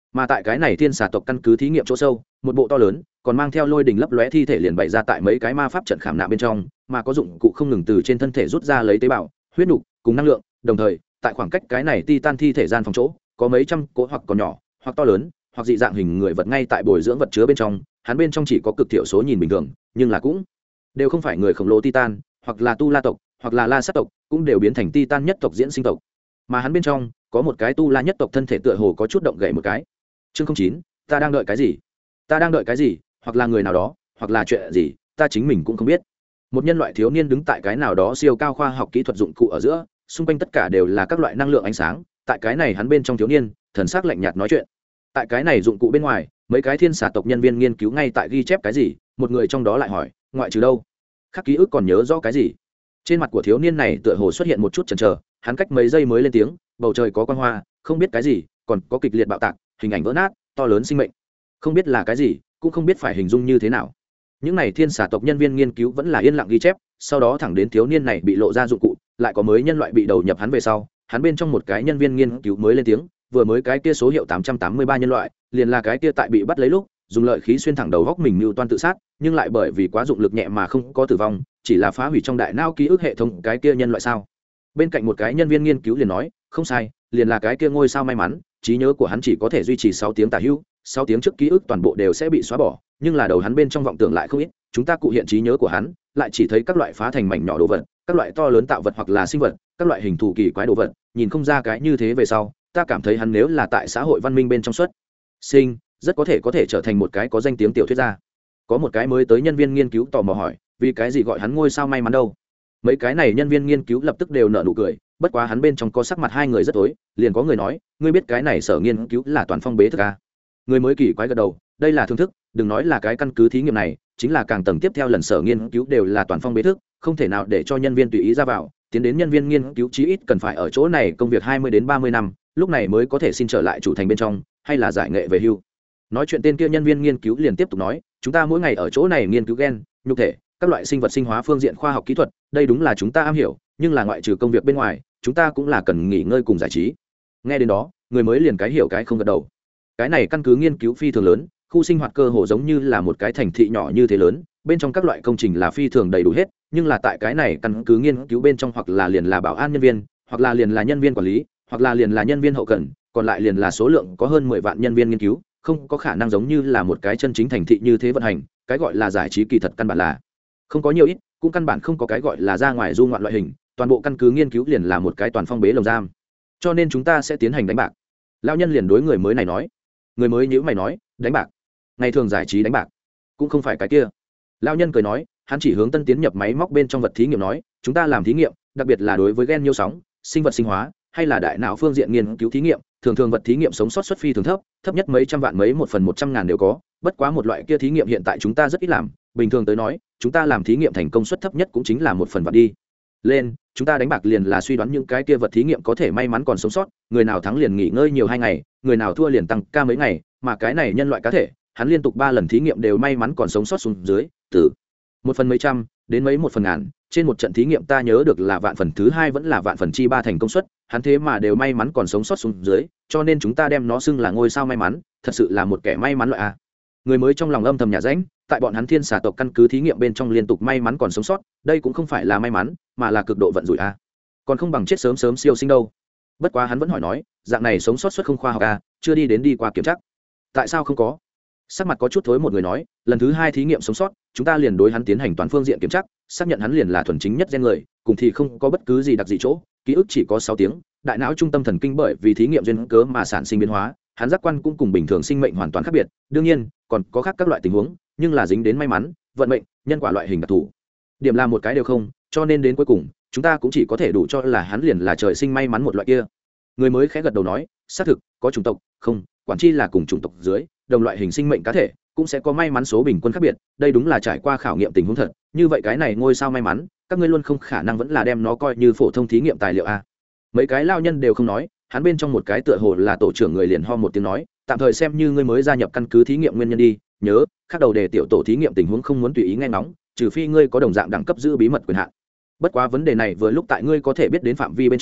Mà tại cái này thiên xà tộc căn cứ thí nghiệm chỗ sâu, một bộ to lớn còn mang theo lôi đình lấp lóe thi thể liền bày ra tại mấy cái ma pháp trận khảm nạm bên trong, mà có dụng cụ không ngừng từ trên thân thể rút ra lấy tế bào, huyết nục cùng năng lượng, đồng thời tại khoảng cách cái này titan thi thể gian phòng chỗ có mấy trăm cỗ hoặc còn nhỏ hoặc to lớn hoặc dị dạng hình người vật ngay tại bồi dưỡng vật chứa bên trong. Hắn bên trong chỉ có cực thiểu số nhìn bình thường, nhưng là cũng đều không phải người khổng lồ titan, hoặc là tu la tộc, hoặc là la sát tộc, cũng đều biến thành titan nhất tộc diễn sinh tộc. Mà hắn bên trong có một cái tu la nhất tộc thân thể tựa hồ có chút động gậy một cái. Chương 09, ta đang đợi cái gì? Ta đang đợi cái gì? Hoặc là người nào đó, hoặc là chuyện gì, ta chính mình cũng không biết. Một nhân loại thiếu niên đứng tại cái nào đó siêu cao khoa học kỹ thuật dụng cụ ở giữa, xung quanh tất cả đều là các loại năng lượng ánh sáng. Tại cái này hắn bên trong thiếu niên, thần sắc lạnh nhạt nói chuyện. Tại cái này dụng cụ bên ngoài, mấy cái thiên xà tộc nhân viên nghiên cứu ngay tại ghi chép cái gì, một người trong đó lại hỏi, ngoại trừ đâu? Khắc ký ức còn nhớ rõ cái gì? Trên mặt của thiếu niên này tựa hồ xuất hiện một chút chần chờ, hắn cách mấy giây mới lên tiếng, bầu trời có quang hoa, không biết cái gì, còn có kịch liệt bạo tạc, hình ảnh vỡ nát, to lớn sinh mệnh. Không biết là cái gì, cũng không biết phải hình dung như thế nào. Những này thiên xà tộc nhân viên nghiên cứu vẫn là yên lặng ghi chép, sau đó thẳng đến thiếu niên này bị lộ ra dụng cụ, lại có mới nhân loại bị đầu nhập hắn về sau, hắn bên trong một cái nhân viên nghiên cứu mới lên tiếng, vừa mới cái kia số hiệu 883 nhân loại, liền là cái kia tại bị bắt lấy lúc, dùng lợi khí xuyên thẳng đầu góc mình mưu toan tự sát, nhưng lại bởi vì quá dụng lực nhẹ mà không có tử vong, chỉ là phá hủy trong đại não ký ức hệ thống cái kia nhân loại sao? Bên cạnh một cái nhân viên nghiên cứu liền nói, không sai, liền là cái kia ngôi sao may mắn, trí nhớ của hắn chỉ có thể duy trì 6 tiếng tả hữu, 6 tiếng trước ký ức toàn bộ đều sẽ bị xóa bỏ, nhưng là đầu hắn bên trong vọng tưởng lại không ít, chúng ta cụ hiện trí nhớ của hắn, lại chỉ thấy các loại phá thành mảnh nhỏ đồ vật, các loại to lớn tạo vật hoặc là sinh vật, các loại hình thù kỳ quái đồ vật, nhìn không ra cái như thế về sau, ta cảm thấy hắn nếu là tại xã hội văn minh bên trong xuất sinh, rất có thể trở thành một cái có danh tiếng tiểu thuyết gia. Có một cái mới tới nhân viên nghiên cứu tò mò hỏi, vì cái gì gọi hắn ngôi sao may mắn đâu? Mấy cái này nhân viên nghiên cứu lập tức đều nở nụ cười, bất quá hắn bên trong có sắc mặt hai người rất tối, liền có người nói, ngươi biết cái này sở nghiên cứu là toàn phong bế thức à? Người mới kỳ quái gật đầu, đây là thương thức, đừng nói là cái căn cứ thí nghiệm này, chính là càng tầng tiếp theo lần sở nghiên cứu đều là toàn phong bế thức, không thể nào để cho nhân viên tùy ý ra vào, tiến đến nhân viên nghiên cứu chí ít cần phải ở chỗ này công việc 20 đến 30 năm, lúc này mới có thể xin trở lại chủ thành bên trong, hay là giải nghệ về hưu. Nói chuyện tên kia nhân viên nghiên cứu liền tiếp tục nói, chúng ta mỗi ngày ở chỗ này nghiên cứu gen, nhục thể, các loại sinh vật sinh hóa phương diện khoa học kỹ thuật, đây đúng là chúng ta am hiểu, nhưng là ngoại trừ công việc bên ngoài, chúng ta cũng là cần nghỉ ngơi cùng giải trí. Nghe đến đó, người mới liền cái hiểu cái không gật đầu. Cái này căn cứ nghiên cứu phi thường lớn, khu sinh hoạt cơ hồ giống như là một cái thành thị nhỏ như thế lớn, bên trong các loại công trình là phi thường đầy đủ hết, nhưng là tại cái này căn cứ nghiên cứu bên trong hoặc là liền là bảo an nhân viên, hoặc là liền là nhân viên quản lý, hoặc là liền là nhân viên hậu cần, còn lại liền là số lượng có hơn 10 vạn nhân viên nghiên cứu, không có khả năng giống như là một cái chân chính thành thị như thế vận hành. Cái gọi là giải trí kỳ thật căn bản là không có nhiều ít, cũng căn bản không có cái gọi là ra ngoài du ngoạn loại hình, toàn bộ căn cứ nghiên cứu liền là một cái toàn phong bế lồng giam, cho nên chúng ta sẽ tiến hành đánh bạc. Lão nhân liền đối người mới này nói. Người mới nhíu mày nói, đánh bạc? Ngày thường giải trí đánh bạc? Cũng không phải cái kia. Lão nhân cười nói, hắn chỉ hướng tân tiến nhập máy móc bên trong vật thí nghiệm nói, chúng ta làm thí nghiệm, đặc biệt là đối với gen nhiêu sóng, sinh vật sinh hóa, hay là đại não phương diện nghiên cứu thí nghiệm, thường vật thí nghiệm sống sót suất phi thường thấp, thấp nhất mấy trăm vạn mấy 1/100.000 đều có, bất quá một loại kia thí nghiệm hiện tại chúng ta rất ít làm, bình thường tới nói, chúng ta làm thí nghiệm thành công suất thấp nhất cũng chính là 1/1 đi lên, chúng ta đánh bạc liền là suy đoán những cái kia vật thí nghiệm có thể may mắn còn sống sót, người nào thắng liền nghỉ ngơi nhiều 2 ngày, người nào thua liền tăng ca mấy ngày, mà cái này nhân loại cá thể, hắn liên tục 3 lần thí nghiệm đều may mắn còn sống sót xuống dưới, từ 1 phần mấy trăm đến mấy 1 phần ngàn, trên một trận thí nghiệm ta nhớ được là vạn phần thứ 2 vẫn là vạn phần chi 3 thành công suất, hắn thế mà đều may mắn còn sống sót xuống dưới, cho nên chúng ta đem nó xưng là ngôi sao may mắn, thật sự là một kẻ may mắn loại a. Người mới trong lòng âm thầm nhà rãnh, tại bọn hắn thiên xà tộc căn cứ thí nghiệm bên trong liên tục may mắn còn sống sót, đây cũng không phải là may mắn, mà là cực độ vận rủi a. Còn không bằng chết sớm sớm siêu sinh đâu. Bất quá hắn vẫn hỏi nói, dạng này sống sót suất không khoa học a, chưa đi đến đi qua kiểm tra. Tại sao không có? Sắc mặt có chút thối một người nói, lần thứ 2 thí nghiệm sống sót, chúng ta liền đối hắn tiến hành toàn phương diện kiểm tra, xác nhận hắn liền là thuần chính nhất gen người, cùng thì không có bất cứ gì đặc dị chỗ, ký ức chỉ có 6 tiếng, đại não trung tâm thần kinh bởi vì thí nghiệm duyên cớ mà sản sinh biến hóa, hắn giác quan cũng cùng bình thường sinh mệnh hoàn toàn khác biệt, đương nhiên, còn có khác các loại tình huống, nhưng là dính đến may mắn, vận mệnh, nhân quả loại hình đặc thù. Điểm là một cái đều không, cho nên đến cuối cùng, chúng ta cũng chỉ có thể đủ cho là hắn liền là trời sinh may mắn một loại kia. Người mới khẽ gật đầu nói, xác thực, có chủng tộc, không, quản chi là cùng chủng tộc dưới, đồng loại hình sinh mệnh cá thể, cũng sẽ có may mắn số bình quân khác biệt, đây đúng là trải qua khảo nghiệm tình huống thật, như vậy cái này ngôi sao may mắn, các ngươi luôn không khả năng vẫn là đem nó coi như phổ thông thí nghiệm tài liệu a. Mấy cái lao nhân đều không nói, hắn bên trong một cái tựa hồ là tổ trưởng người liền ho một tiếng nói, tạm thời xem như ngươi mới gia nhập căn cứ thí nghiệm nguyên nhân đi, nhớ, khác đầu đề tiểu tổ thí nghiệm tình huống không muốn tùy ý nghe ngóng, trừ phi ngươi có đồng dạng đẳng cấp giữ bí mật quyền hạn. Bất quá vấn đề này vừa lúc tại ngươi có thể biết đến phạm vi bên trong,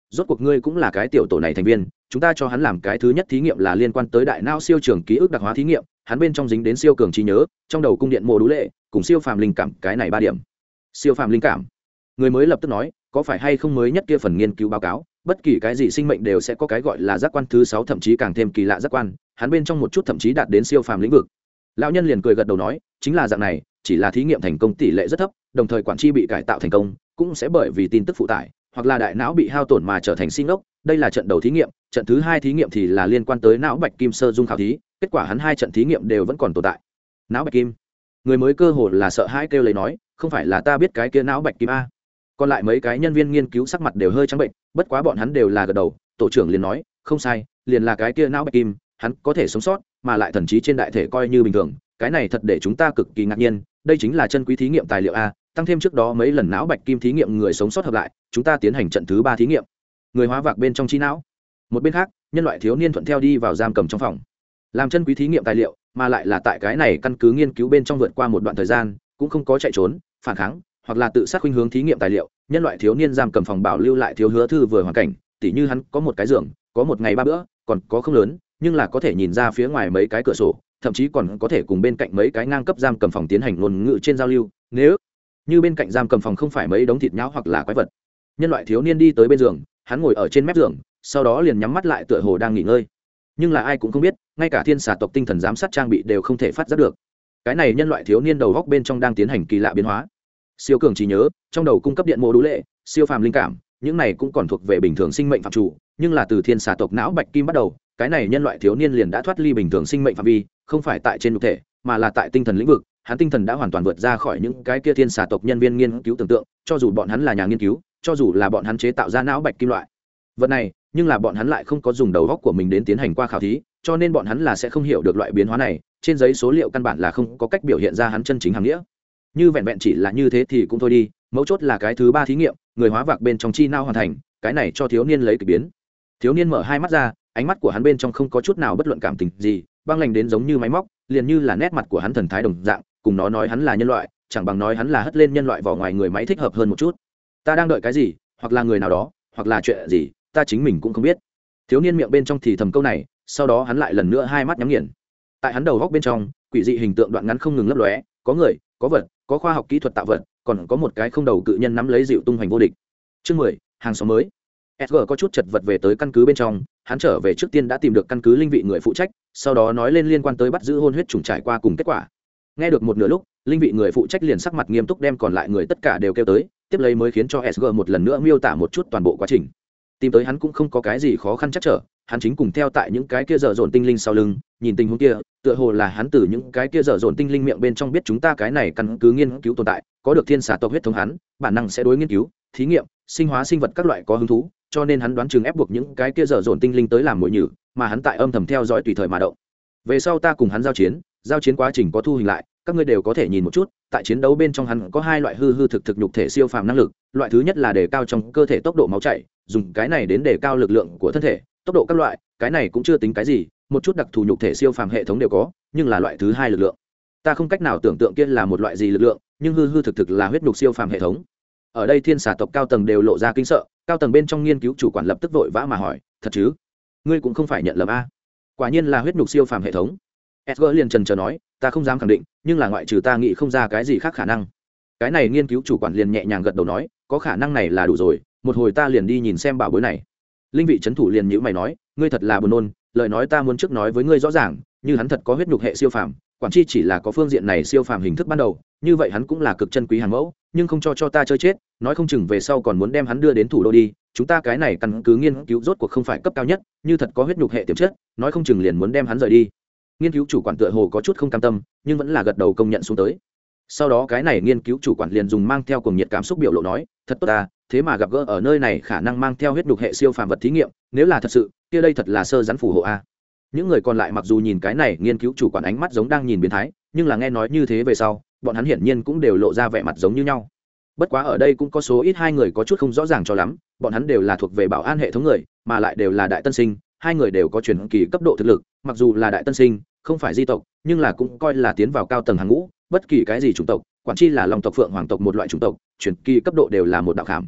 rốt cuộc ngươi cũng là cái tiểu tổ này thành viên, chúng ta cho hắn làm cái thứ nhất thí nghiệm là liên quan tới đại não siêu trường ký ức đặc hóa thí nghiệm, hắn bên trong dính đến siêu cường trí nhớ, trong đầu cung điện mô đũ lệ cùng siêu phàm linh cảm, cái này 3 điểm. Siêu phàm linh cảm. Người mới lập tức nói, có phải hay không mới nhất kia phần nghiên cứu báo cáo, bất kỳ cái gì sinh mệnh đều sẽ có cái gọi là giác quan thứ 6, thậm chí càng thêm kỳ lạ giác quan, hắn bên trong một chút thậm chí đạt đến siêu phàm lĩnh vực. Lão nhân liền cười gật đầu nói, chính là dạng này, chỉ là thí nghiệm thành công tỷ lệ rất thấp, đồng thời quản tri bị cải tạo thành công, cũng sẽ bởi vì tin tức phụ tải hoặc là đại não bị hao tổn mà trở thành sinh ốc. Đây là trận đầu thí nghiệm, trận thứ 2 thí nghiệm thì là liên quan tới não bạch kim sơ dung khảo thí, kết quả hắn 2 trận thí nghiệm đều vẫn còn tồn tại. Não bạch kim. Người mới cơ hồ là sợ hãi kêu lấy nói, không phải là ta biết cái kia não bạch kim a. Còn lại mấy cái nhân viên nghiên cứu sắc mặt đều hơi trắng bệnh, bất quá bọn hắn đều là gật đầu. Tổ trưởng liền nói, không sai, liền là cái kia não bạch kim, hắn có thể sống sót, mà lại thần trí trên đại thể coi như bình thường, cái này thật để chúng ta cực kỳ ngạc nhiên, đây chính là chân quý thí nghiệm tài liệu a, tăng thêm trước đó mấy lần não bạch kim thí nghiệm người sống sót hợp lại, chúng ta tiến hành trận thứ 3 thí nghiệm. Người hóa vạc bên trong chi não. Một bên khác, nhân loại thiếu niên thuận theo đi vào giam cầm trong phòng, làm chân quý thí nghiệm tài liệu, mà lại là tại cái này căn cứ nghiên cứu bên trong vượt qua một đoạn thời gian, cũng không có chạy trốn, phản kháng, hoặc là tự sát khuynh hướng thí nghiệm tài liệu. Nhân loại thiếu niên giam cầm phòng bảo lưu lại thiếu hứa thư vừa hoàn cảnh, tỉ như hắn có một cái giường, có một ngày 3 bữa, còn có không lớn, nhưng là có thể nhìn ra phía ngoài mấy cái cửa sổ, thậm chí còn có thể cùng bên cạnh mấy cái ngang cấp giam cầm phòng tiến hành ngôn ngữ trên giao lưu. Nếu như bên cạnh giam cầm phòng không phải mấy đống thịt nhão hoặc là quái vật, nhân loại thiếu niên đi tới bên giường, hắn ngồi ở trên mép giường, sau đó liền nhắm mắt lại tựa hồ đang nghỉ ngơi. Nhưng là ai cũng không biết, ngay cả thiên xà tộc tinh thần giám sát trang bị đều không thể phát giác được, cái này nhân loại thiếu niên đầu góc bên trong đang tiến hành kỳ lạ biến hóa. Siêu cường trí nhớ, trong đầu cung cấp điện mô đũ lệ, siêu phàm linh cảm, những này cũng còn thuộc về bình thường sinh mệnh phạm chủ, nhưng là từ thiên xà tộc não bạch kim bắt đầu, cái này nhân loại thiếu niên liền đã thoát ly bình thường sinh mệnh phạm vi, không phải tại trên nhục thể, mà là tại tinh thần lĩnh vực. Hắn tinh thần đã hoàn toàn vượt ra khỏi những cái kia thiên xà tộc nhân viên nghiên cứu tưởng tượng, cho dù bọn hắn là nhà nghiên cứu, cho dù là bọn hắn chế tạo ra não bạch kim loại vật này, nhưng là bọn hắn lại không có dùng đầu óc của mình đến tiến hành qua khảo thí, cho nên bọn hắn là sẽ không hiểu được loại biến hóa này, trên giấy số liệu căn bản là không có cách biểu hiện ra hắn chân chính hàm nghĩa. Như vẹn vẹn chỉ là như thế thì cũng thôi đi, mấu chốt là cái thứ 3 thí nghiệm, người hóa vạc bên trong chi não hoàn thành, cái này cho thiếu niên lấy kỳ biến. Thiếu niên mở 2 mắt ra, ánh mắt của hắn bên trong không có chút nào bất luận cảm tình gì, băng lạnh đến giống như máy móc, liền như là nét mặt của hắn thần thái đồng dạng, cùng nó nói hắn là nhân loại, chẳng bằng nói hắn là hất lên nhân loại vỏ ngoài người máy thích hợp hơn một chút. Ta đang đợi cái gì, hoặc là người nào đó, hoặc là chuyện gì, ta chính mình cũng không biết. Thiếu niên miệng bên trong thì thầm câu này, sau đó hắn lại lần nữa 2 mắt nhắm nghiền. Tại hắn đầu góc bên trong, quỷ dị hình tượng đoạn ngắn không ngừng lấp lóe, có người, có vật, có khoa học kỹ thuật tạo vật, còn có một cái không đầu cự nhân nắm lấy dịu tung hoành vô địch. Chương 10, hàng xóm mới. Edgar có chút chật vật về tới căn cứ bên trong, hắn trở về trước tiên đã tìm được căn cứ linh vị người phụ trách, sau đó nói lên liên quan tới bắt giữ hôn huyết trùng trải qua cùng kết quả. Nghe được một nửa lúc, linh vị người phụ trách liền sắc mặt nghiêm túc đem còn lại người tất cả đều kêu tới, tiếp lấy mới khiến cho Edgar một lần nữa miêu tả một chút toàn bộ quá trình. Tìm tới hắn cũng không có cái gì khó khăn chắc trở, hắn chính cùng theo tại những cái kia dở dồn tinh linh sau lưng, nhìn tình huống kia, tựa hồ là hắn từ những cái kia dở dồn tinh linh miệng bên trong biết chúng ta cái này căn cứ nghiên cứu tồn tại, có được thiên xà tộc huyết thống hắn, bản năng sẽ đối nghiên cứu, thí nghiệm, sinh hóa sinh vật các loại có hứng thú, cho nên hắn đoán chừng ép buộc những cái kia dở dồn tinh linh tới làm mồi nhử, mà hắn tại âm thầm theo dõi tùy thời mà động. Về sau ta cùng hắn giao chiến quá trình có thu hình lại, các ngươi đều có thể nhìn một chút. Tại chiến đấu bên trong hắn có 2 loại hư thực nhục thể siêu phàm năng lực, loại thứ nhất là đề cao trong cơ thể tốc độ máu chảy, dùng cái này đến đề cao lực lượng của thân thể, tốc độ các loại, cái này cũng chưa tính cái gì, một chút đặc thù nhục thể siêu phàm hệ thống đều có, nhưng là loại thứ 2 lực lượng, ta không cách nào tưởng tượng kia là một loại gì lực lượng, nhưng hư thực là huyết nhục siêu phàm hệ thống. Ở đây thiên xà tộc cao tầng đều lộ ra kinh sợ, cao tầng bên trong nghiên cứu chủ quản lập tức vội vã mà hỏi, thật chứ? Ngươi cũng không phải nhận lầm a? Quả nhiên là huyết nhục siêu phàm hệ thống. Edgar liền trần chờ nói, ta không dám khẳng định, nhưng là ngoại trừ ta nghĩ không ra cái gì khác khả năng. Cái này nghiên cứu chủ quản liền nhẹ nhàng gật đầu nói, có khả năng này là đủ rồi, một hồi ta liền đi nhìn xem bảo bối này. Linh vị trấn thủ liền nhíu mày nói, ngươi thật là buồn nôn, lời nói ta muốn trước nói với ngươi rõ ràng, như hắn thật có huyết nhục hệ siêu phàm, quản chi chỉ là có phương diện này siêu phàm hình thức ban đầu, như vậy hắn cũng là cực chân quý hàng mẫu, nhưng không cho ta chơi chết, nói không chừng về sau còn muốn đem hắn đưa đến thủ đô đi, chúng ta cái này căn cứ nghiên cứu rốt cuộc không phải cấp cao nhất, như thật có huyết nhục hệ tiềm chất, nói không chừng liền muốn đem hắn rời đi. Nghiên cứu chủ quản tựa hồ có chút không cam tâm, nhưng vẫn là gật đầu công nhận xuống tới. Sau đó cái này nghiên cứu chủ quản liền dùng mang theo cuồng nhiệt cảm xúc biểu lộ nói, thật tốt ta, thế mà gặp gỡ ở nơi này khả năng mang theo huyết nhục hệ siêu phàm vật thí nghiệm, nếu là thật sự, kia đây thật là sơ rắn phù hộ a. Những người còn lại mặc dù nhìn cái này nghiên cứu chủ quản ánh mắt giống đang nhìn biến thái, nhưng là nghe nói như thế về sau, bọn hắn hiển nhiên cũng đều lộ ra vẻ mặt giống như nhau. Bất quá ở đây cũng có số ít 2 người có chút không rõ ràng cho lắm, bọn hắn đều là thuộc về bảo an hệ thống người, mà lại đều là đại tân sinh, 2 người đều có truyền kỳ cấp độ thực lực, mặc dù là đại tân sinh, không phải di tộc, nhưng là cũng coi là tiến vào cao tầng hàng ngũ, bất kỳ cái gì chủng tộc, quản chi là long tộc phượng hoàng tộc một loại chủng tộc, truyền kỳ cấp độ đều là một đạo khảm.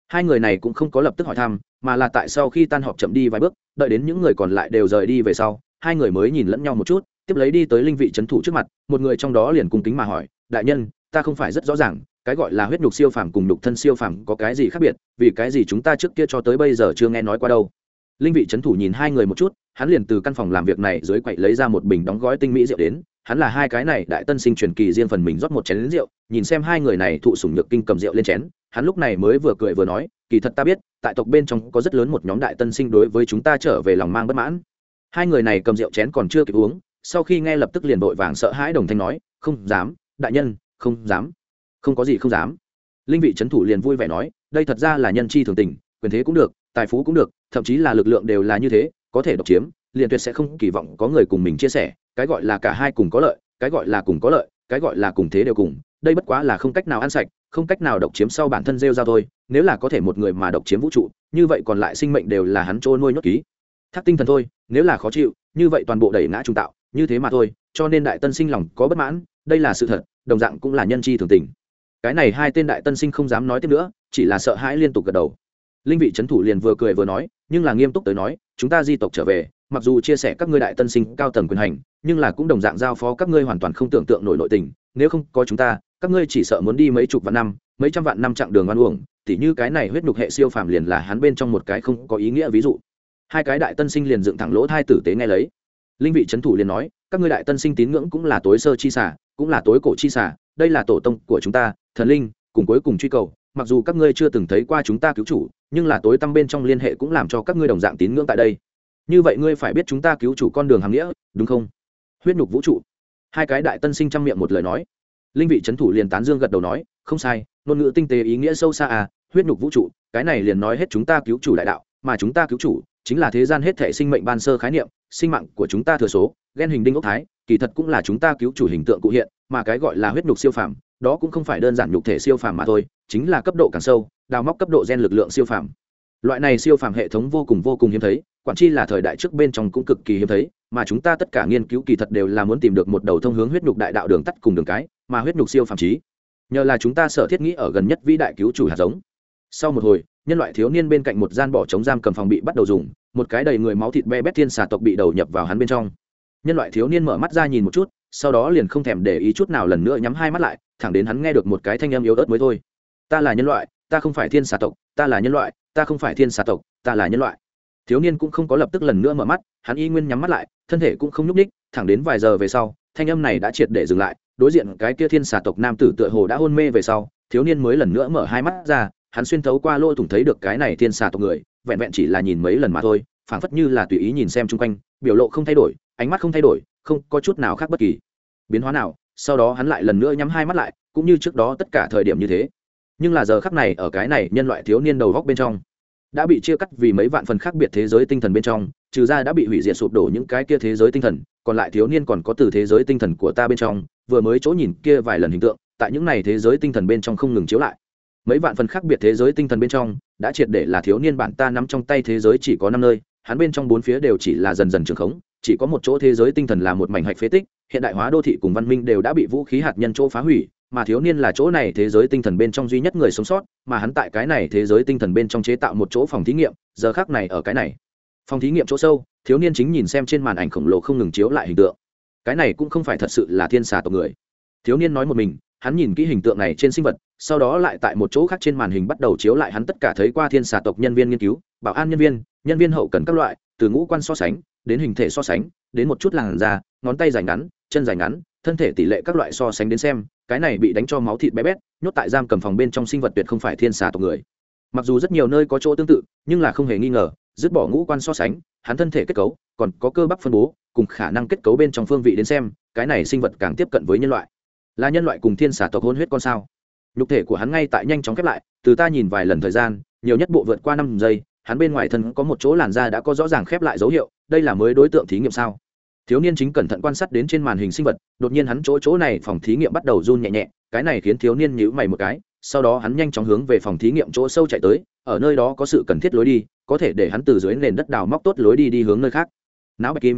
Hai người này cũng không có lập tức hỏi thăm, mà là tại sau khi tan họp chậm đi vài bước, đợi đến những người còn lại đều rời đi về sau, hai người mới nhìn lẫn nhau một chút, tiếp lấy đi tới linh vị trấn thủ trước mặt, một người trong đó liền cung kính mà hỏi, đại nhân, ta không phải rất rõ ràng, cái gọi là huyết nhục siêu phàm cùng nhục thân siêu phàm có cái gì khác biệt, vì cái gì chúng ta trước kia cho tới bây giờ chưa nghe nói qua đâu. Linh vị trấn thủ nhìn hai người một chút, hắn liền từ căn phòng làm việc này dưới quậy lấy ra một bình đóng gói tinh mỹ rượu đến, hắn là hai cái này đại tân sinh truyền kỳ riêng phần mình rót một chén lớn rượu, nhìn xem hai người này thụ sủng nhược kinh cầm rượu lên chén, hắn lúc này mới vừa cười vừa nói, kỳ thật ta biết, tại tộc bên trong có rất lớn một nhóm đại tân sinh đối với chúng ta trở về lòng mang bất mãn. Hai người này cầm rượu chén còn chưa kịp uống, sau khi nghe lập tức liền vội vàng sợ hãi đồng thanh nói, không dám, đại nhân, không dám, không có gì không dám. Linh vị trấn thủ liền vui vẻ nói, đây thật ra là nhân chi thường tình, quyền thế cũng được, tài phú cũng được, thậm chí là lực lượng đều là như thế, có thể độc chiếm, liền tuyệt sẽ không kỳ vọng có người cùng mình chia sẻ, cái gọi là cả hai cùng có lợi, cái gọi là cùng có lợi, cái gọi là cùng thế đều cùng, đây bất quá là không cách nào ăn sạch, không cách nào độc chiếm sau bản thân rêu ra thôi, nếu là có thể một người mà độc chiếm vũ trụ, như vậy còn lại sinh mệnh đều là hắn trôi nuôi nhốt ký thác tinh thần thôi, nếu là khó chịu, như vậy toàn bộ đẩy ngã trung tạo, như thế mà thôi, cho nên đại tân sinh lòng có bất mãn, đây là sự thật, đồng dạng cũng là nhân chi thường tình. Cái này hai tên đại tân sinh không dám nói tiếp nữa, chỉ là sợ hãi liên tục gật đầu. Linh vị trấn thủ liền vừa cười vừa nói, nhưng là nghiêm túc tới nói, chúng ta di tộc trở về, mặc dù chia sẻ các ngươi đại tân sinh cao tầng quyền hành, nhưng là cũng đồng dạng giao phó các ngươi hoàn toàn không tưởng tượng nổi nội tình, nếu không có chúng ta, các ngươi chỉ sợ muốn đi mấy chục vạn năm, mấy trăm vạn năm chặng đường oan uổng, tỉ như cái này huyết nhục hệ siêu phàm liền là hắn bên trong một cái không có ý nghĩa ví dụ. Hai cái đại tân sinh liền dựng thẳng lỗ thai tử tế nghe lấy. Linh vị trấn thủ liền nói, các ngươi đại tân sinh tín ngưỡng cũng là tối sơ chi xả, cũng là tối cổ chi xả, đây là tổ tông của chúng ta, thần linh, cùng cuối cùng truy cầu, mặc dù các ngươi chưa từng thấy qua chúng ta cứu chủ, nhưng là tối tăm bên trong liên hệ cũng làm cho các ngươi đồng dạng tín ngưỡng tại đây. Như vậy ngươi phải biết chúng ta cứu chủ con đường hàng nghĩa, đúng không? Huyết nhục vũ trụ. Hai cái đại tân sinh trăm miệng một lời nói. Linh vị trấn thủ liền tán dương gật đầu nói, không sai, ngôn ngữ tinh tế ý nghĩa sâu xa à, huyết nhục vũ trụ, cái này liền nói hết chúng ta cứu chủ đại đạo, mà chúng ta cứu chủ chính là thế gian hết thể sinh mệnh ban sơ khái niệm, sinh mạng của chúng ta thừa số, gen hình đinh ốc thái, kỳ thật cũng là chúng ta cứu chủ hình tượng cụ hiện, mà cái gọi là huyết nhục siêu phàm, đó cũng không phải đơn giản nhục thể siêu phàm mà thôi, chính là cấp độ càng sâu, đào móc cấp độ gen lực lượng siêu phàm. Loại này siêu phàm hệ thống vô cùng hiếm thấy, quản chi là thời đại trước bên trong cũng cực kỳ hiếm thấy, mà chúng ta tất cả nghiên cứu kỳ thật đều là muốn tìm được một đầu thông hướng huyết nhục đại đạo đường tắt cùng đường cái, mà huyết nhục siêu phàm trí, nhờ là chúng ta sở thiết nghĩ ở gần nhất vĩ đại cứu chủ hạt giống. Sau một hồi, nhân loại thiếu niên bên cạnh một gian bỏ trống giam cầm phòng bị bắt đầu dùng, một cái đầy người máu thịt be bét thiên xà tộc bị đầu nhập vào hắn bên trong. Nhân loại thiếu niên mở mắt ra nhìn một chút, sau đó liền không thèm để ý chút nào lần nữa nhắm hai mắt lại, thẳng đến hắn nghe được một cái thanh âm yếu ớt mới thôi. Ta là nhân loại, ta không phải thiên xà tộc, ta là nhân loại, ta không phải thiên xà tộc, ta là nhân loại. Thiếu niên cũng không có lập tức lần nữa mở mắt, hắn y nguyên nhắm mắt lại, thân thể cũng không nhúc nhích, thẳng đến vài giờ về sau, thanh âm này đã triệt để dừng lại, đối diện cái kia thiên xà tộc nam tử tựa hồ đã hôn mê về sau, thiếu niên mới lần nữa mở hai mắt ra, hắn xuyên thấu qua lỗ thủng thấy được cái này thiên xà tộc người, vẹn vẹn chỉ là nhìn mấy lần mà thôi, phảng phất như là tùy ý nhìn xem chung quanh, biểu lộ không thay đổi, ánh mắt không thay đổi, không có chút nào khác bất kỳ biến hóa nào. Sau đó hắn lại lần nữa nhắm hai mắt lại, cũng như trước đó tất cả thời điểm như thế. Nhưng là giờ khắc này ở cái này nhân loại thiếu niên đầu góc bên trong đã bị chia cắt vì mấy vạn phần khác biệt thế giới tinh thần bên trong, trừ ra đã bị hủy diệt sụp đổ những cái kia thế giới tinh thần, còn lại thiếu niên còn có từ thế giới tinh thần của ta bên trong vừa mới chỗ nhìn kia vài lần hình tượng, tại những này thế giới tinh thần bên trong không ngừng chiếu lại. Mấy vạn phần khác biệt thế giới tinh thần bên trong đã triệt để là thiếu niên bản ta nắm trong tay thế giới chỉ có 5 nơi, hắn bên trong 4 phía đều chỉ là dần dần trường khống, chỉ có một chỗ thế giới tinh thần là một mảnh hạch phế tích, hiện đại hóa đô thị cùng văn minh đều đã bị vũ khí hạt nhân chỗ phá hủy, mà thiếu niên là chỗ này thế giới tinh thần bên trong duy nhất người sống sót, mà hắn tại cái này thế giới tinh thần bên trong chế tạo một chỗ phòng thí nghiệm, giờ khắc này ở cái này phòng thí nghiệm chỗ sâu, thiếu niên chính nhìn xem trên màn ảnh khổng lồ không ngừng chiếu lại hình tượng. Cái này cũng không phải thật sự là thiên xà tộc người. Thiếu niên nói một mình, hắn nhìn kỹ hình tượng này trên sinh vật, sau đó lại tại một chỗ khác trên màn hình bắt đầu chiếu lại hắn tất cả thấy qua thiên xà tộc nhân viên nghiên cứu, bảo an nhân viên, nhân viên hậu cần các loại, từ ngũ quan so sánh đến hình thể so sánh, đến một chút làn da, ngón tay dài ngắn, chân dài ngắn, thân thể tỷ lệ các loại so sánh đến xem, cái này bị đánh cho máu thịt bé bét, nhốt tại giam cầm phòng bên trong sinh vật tuyệt không phải thiên xà tộc người. Mặc dù rất nhiều nơi có chỗ tương tự, nhưng là không hề nghi ngờ, dứt bỏ ngũ quan so sánh, hắn thân thể kết cấu, còn có cơ bắp phân bố, cùng khả năng kết cấu bên trong phương vị đến xem, cái này sinh vật càng tiếp cận với nhân loại. Là nhân loại cùng thiên xà tộc hôn huyết con sao? Nhục thể của hắn ngay tại nhanh chóng khép lại, từ ta nhìn vài lần thời gian, nhiều nhất bộ vượt qua 5 giây, hắn bên ngoài thân có một chỗ làn da đã có rõ ràng khép lại dấu hiệu, đây là mới đối tượng thí nghiệm sao? Thiếu niên chính cẩn thận quan sát đến trên màn hình sinh vật, đột nhiên hắn chỗ này phòng thí nghiệm bắt đầu run nhẹ nhẹ, cái này khiến thiếu niên nhíu mày một cái, sau đó hắn nhanh chóng hướng về phòng thí nghiệm chỗ sâu chạy tới, ở nơi đó có sự cần thiết lối đi, có thể để hắn từ dưới nền đất đào móc tốt lối đi đi hướng nơi khác. Não bạch kim.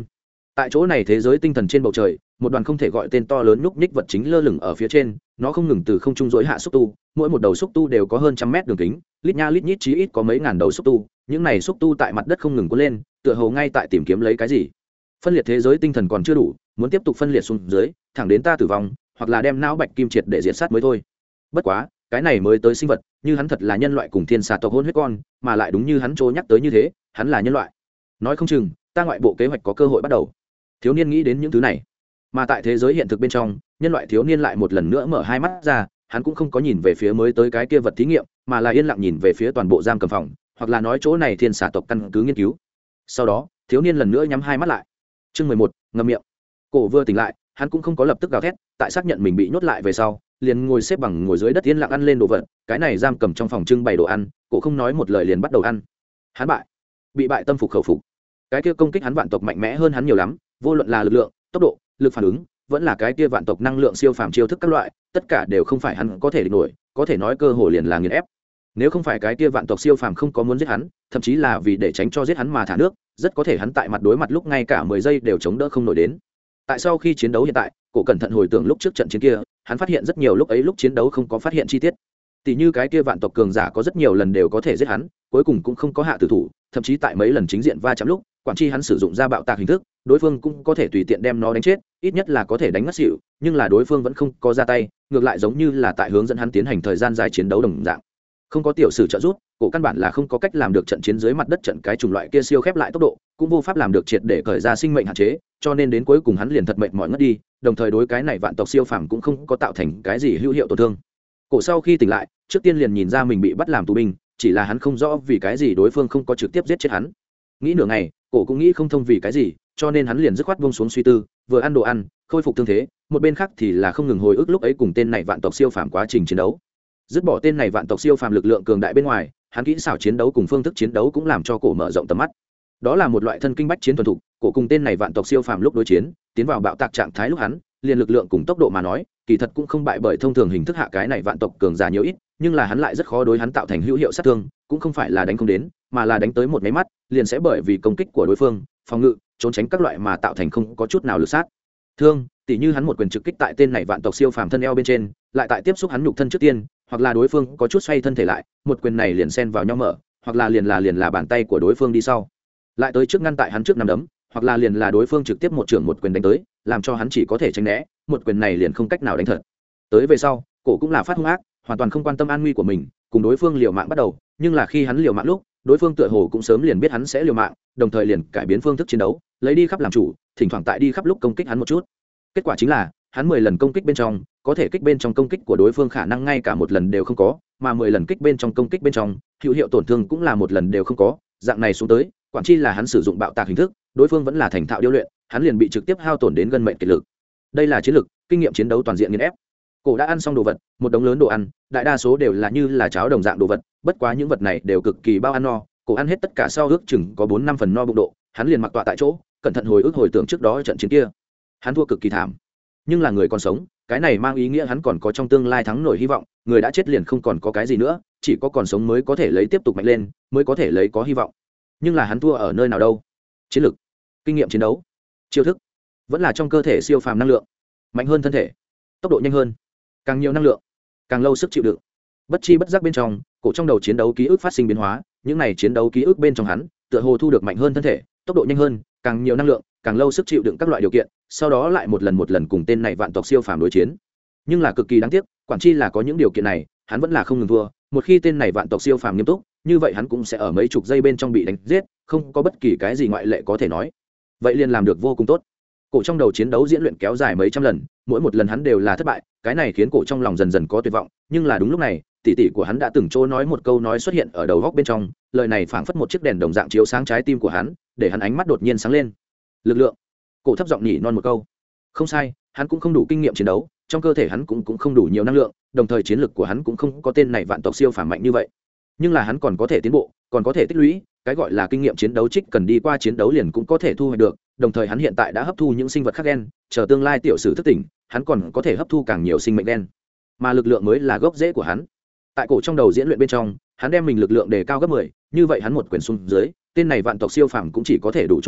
tại chỗ này thế giới tinh thần trên bầu trời, một đoàn không thể gọi tên to lớn nhúc nhích vật chính lơ lửng ở phía trên, nó không ngừng từ không trung dối hạ xúc tu, mỗi một đầu xúc tu đều có hơn trăm mét đường kính, lít nha lít nhít chí ít có mấy ngàn đầu xúc tu, những này xúc tu tại mặt đất không ngừng cuốn lên, tựa hồ ngay tại tìm kiếm lấy cái gì. Phân liệt thế giới tinh thần còn chưa đủ, muốn tiếp tục phân liệt xuống dưới, thẳng đến ta tử vong, hoặc là đem não bạch kim triệt để diệt sát mới thôi. Bất quá, cái này mới tới sinh vật, như hắn thật là nhân loại cùng thiên xà tộc hôn huyết con, mà lại đúng như hắn trố nhắc tới như thế, hắn là nhân loại. Nói không chừng, ta ngoại bộ kế hoạch có cơ hội bắt đầu. Thiếu niên nghĩ đến những thứ này, mà tại thế giới hiện thực bên trong, nhân loại thiếu niên lại một lần nữa mở hai mắt ra, hắn cũng không có nhìn về phía mới tới cái kia vật thí nghiệm, mà là yên lặng nhìn về phía toàn bộ giam cầm phòng, hoặc là nói chỗ này thiên xà tộc căn cứ nghiên cứu. Sau đó, thiếu niên lần nữa nhắm hai mắt lại. Chương 11, ngậm miệng. Cổ vừa tỉnh lại, hắn cũng không có lập tức gào thét, tại xác nhận mình bị nhốt lại về sau, liền ngồi xếp bằng ngồi dưới đất yên lặng ăn lên đồ vật. Cái này giam cầm trong phòng trưng bày đồ ăn, cổ không nói một lời liền bắt đầu ăn. Hắn bị bại tâm phục khẩu phục. Cái kia công kích hắn vạn tộc mạnh mẽ hơn hắn nhiều lắm, vô luận là lực lượng, tốc độ, lực phản ứng, vẫn là cái kia vạn tộc năng lượng siêu phàm chiêu thức các loại, tất cả đều không phải hắn có thể địch nổi, có thể nói cơ hội liền là nghiền ép. Nếu không phải cái kia vạn tộc siêu phàm không có muốn giết hắn, thậm chí là vì để tránh cho giết hắn mà thả nước, rất có thể hắn tại mặt đối mặt lúc ngay cả 10 giây đều chống đỡ không nổi đến. Tại sau khi chiến đấu hiện tại, cổ cẩn thận hồi tưởng lúc trước trận chiến kia, hắn phát hiện rất nhiều lúc ấy lúc chiến đấu không có phát hiện chi tiết. Tỷ như cái kia vạn tộc cường giả có rất nhiều lần đều có thể giết hắn, cuối cùng cũng không có hạ tử thủ, thậm chí tại mấy lần chính diện va chạm lúc, quản chi hắn sử dụng ra bạo tạc hình thức, đối phương cũng có thể tùy tiện đem nó đánh chết, ít nhất là có thể đánh ngất xỉu, nhưng là đối phương vẫn không có ra tay, ngược lại giống như là tại hướng dẫn hắn tiến hành thời gian dài chiến đấu đồng dạng. Không có tiểu sử trợ giúp, cổ căn bản là không có cách làm được trận chiến dưới mặt đất trận cái chủng loại kia siêu khép lại tốc độ, cũng vô pháp làm được triệt để cởi ra sinh mệnh hạn chế, cho nên đến cuối cùng hắn liền thật mệt mỏi ngất đi, đồng thời đối cái này vạn tộc siêu phàm cũng không có tạo thành cái gì hữu hiệu tổn thương. Cổ sau khi tỉnh lại, trước tiên liền nhìn ra mình bị bắt làm tù binh, chỉ là hắn không rõ vì cái gì đối phương không có trực tiếp giết chết hắn. Nghĩ nửa ngày, cổ cũng nghĩ không thông vì cái gì, cho nên hắn liền dứt khoát buông xuống suy tư, vừa ăn đồ ăn, khôi phục thương thế, một bên khác thì là không ngừng hồi ức lúc ấy cùng tên này vạn tộc siêu phàm quá trình chiến đấu. Dứt bỏ tên này vạn tộc siêu phàm lực lượng cường đại bên ngoài, hắn kỹ xảo chiến đấu cùng phương thức chiến đấu cũng làm cho cổ mở rộng tầm mắt. Đó là một loại thân kinh bách chiến thuần thục, cổ cùng tên này vạn tộc siêu phàm lúc đối chiến, tiến vào bạo tạc trạng thái lúc hắn, liền lực lượng cùng tốc độ mà nói, kỳ thật cũng không bại bởi thông thường hình thức hạ cái này vạn tộc cường giả nhiều ít, nhưng là hắn lại rất khó đối hắn tạo thành hữu hiệu sát thương, cũng không phải là đánh không đến, mà là đánh tới một cái mắt, liền sẽ bởi vì công kích của đối phương, phòng ngự, trốn tránh các loại mà tạo thành không có chút nào lực sát thương. Tỉ như hắn một quyền trực kích tại tên này vạn tộc siêu phàm thân eo bên trên, lại tại tiếp xúc hắn nhục thân trước tiên, hoặc là đối phương có chút xoay thân thể lại, một quyền này liền xen vào nhau mở, hoặc là liền là bàn tay của đối phương đi sau, lại tới trước ngăn tại hắn trước nắm đấm, hoặc là liền là đối phương trực tiếp một trưởng một quyền đánh tới, làm cho hắn chỉ có thể tránh né, một quyền này liền không cách nào đánh thật. Tới về sau, cổ cũng là phát hung ác, hoàn toàn không quan tâm an nguy của mình, cùng đối phương liều mạng bắt đầu, nhưng là khi hắn liều mạng lúc, đối phương tựa hồ cũng sớm liền biết hắn sẽ liều mạng, đồng thời liền cải biến phương thức chiến đấu, lấy đi khắp làm chủ, thỉnh thoảng tại đi khắp lúc công kích hắn một chút. Kết quả chính là, hắn 10 lần công kích bên trong, có thể kích bên trong công kích của đối phương khả năng ngay cả một lần đều không có, mà 10 lần kích bên trong công kích bên trong, hữu hiệu tổn thương cũng là một lần đều không có, dạng này xuống tới, quản chi là hắn sử dụng bạo tạc hình thức, đối phương vẫn là thành thạo điêu luyện, hắn liền bị trực tiếp hao tổn đến gần mệnh kiệt lực. Đây là chiến lực, kinh nghiệm chiến đấu toàn diện nghiền ép. Cổ đã ăn xong đồ vật, một đống lớn đồ ăn, đại đa số đều là như là cháo đồng dạng đồ vật, bất quá những vật này đều cực kỳ bao ăn no, cổ ăn hết tất cả sau ước chừng có 4-5 phần no bụng độ, hắn liền mặc tọa tại chỗ, cẩn thận hồi tưởng trước đó trận chiến kia. Hắn thua cực kỳ thảm, nhưng là người còn sống, cái này mang ý nghĩa hắn còn có trong tương lai thắng nổi hy vọng, người đã chết liền không còn có cái gì nữa, chỉ có còn sống mới có thể lấy tiếp tục mạnh lên, mới có thể lấy có hy vọng. Nhưng là hắn thua ở nơi nào đâu? Chiến lược, kinh nghiệm chiến đấu, chiêu thức, vẫn là trong cơ thể siêu phàm năng lượng, mạnh hơn thân thể, tốc độ nhanh hơn, càng nhiều năng lượng, càng lâu sức chịu đựng. Bất chi bất giác bên trong, cổ trong đầu chiến đấu ký ức phát sinh biến hóa, những này chiến đấu ký ức bên trong hắn, tựa hồ thu được mạnh hơn thân thể, tốc độ nhanh hơn, càng nhiều năng lượng, càng lâu sức chịu đựng các loại điều kiện, sau đó lại một lần cùng tên này vạn tộc siêu phàm đối chiến. Nhưng là cực kỳ đáng tiếc, quản chi là có những điều kiện này, hắn vẫn là không ngừng thua, một khi tên này vạn tộc siêu phàm nghiêm túc, như vậy hắn cũng sẽ ở mấy chục giây bên trong bị đánh giết, không có bất kỳ cái gì ngoại lệ có thể nói. Vậy liền làm được vô cùng tốt. Cổ trong đầu chiến đấu diễn luyện kéo dài mấy trăm lần, mỗi một lần hắn đều là thất bại, cái này khiến cổ trong lòng dần dần có tuyệt vọng, nhưng là đúng lúc này, tỷ tỷ của hắn đã từng trô nói một câu nói xuất hiện ở đầu góc bên trong, lời này phảng phất một chiếc đèn đồng dạng chiếu sáng trái tim của hắn, để hắn ánh mắt đột nhiên sáng lên. Lực lượng. Cổ thấp giọng nhỉ non một câu. Không sai, hắn cũng không đủ kinh nghiệm chiến đấu, trong cơ thể hắn cũng không đủ nhiều năng lượng, đồng thời chiến lực của hắn cũng không có tên này vạn tộc siêu phàm mạnh như vậy. Nhưng là hắn còn có thể tiến bộ, còn có thể tích lũy, cái gọi là kinh nghiệm chiến đấu trích cần đi qua chiến đấu liền cũng có thể thu hoạch được, đồng thời hắn hiện tại đã hấp thu những sinh vật khác gen, chờ tương lai tiểu sử thức tỉnh, hắn còn có thể hấp thu càng nhiều sinh mệnh gen. Mà lực lượng mới là gốc rễ của hắn. Tại cổ trong đầu diễn luyện bên trong, hắn đem mình lực lượng đề cao gấp 10, như vậy hắn một quyền xuống dưới, tên này vạn tộc siêu phàm cũng chỉ có thể đủ trốn tránh,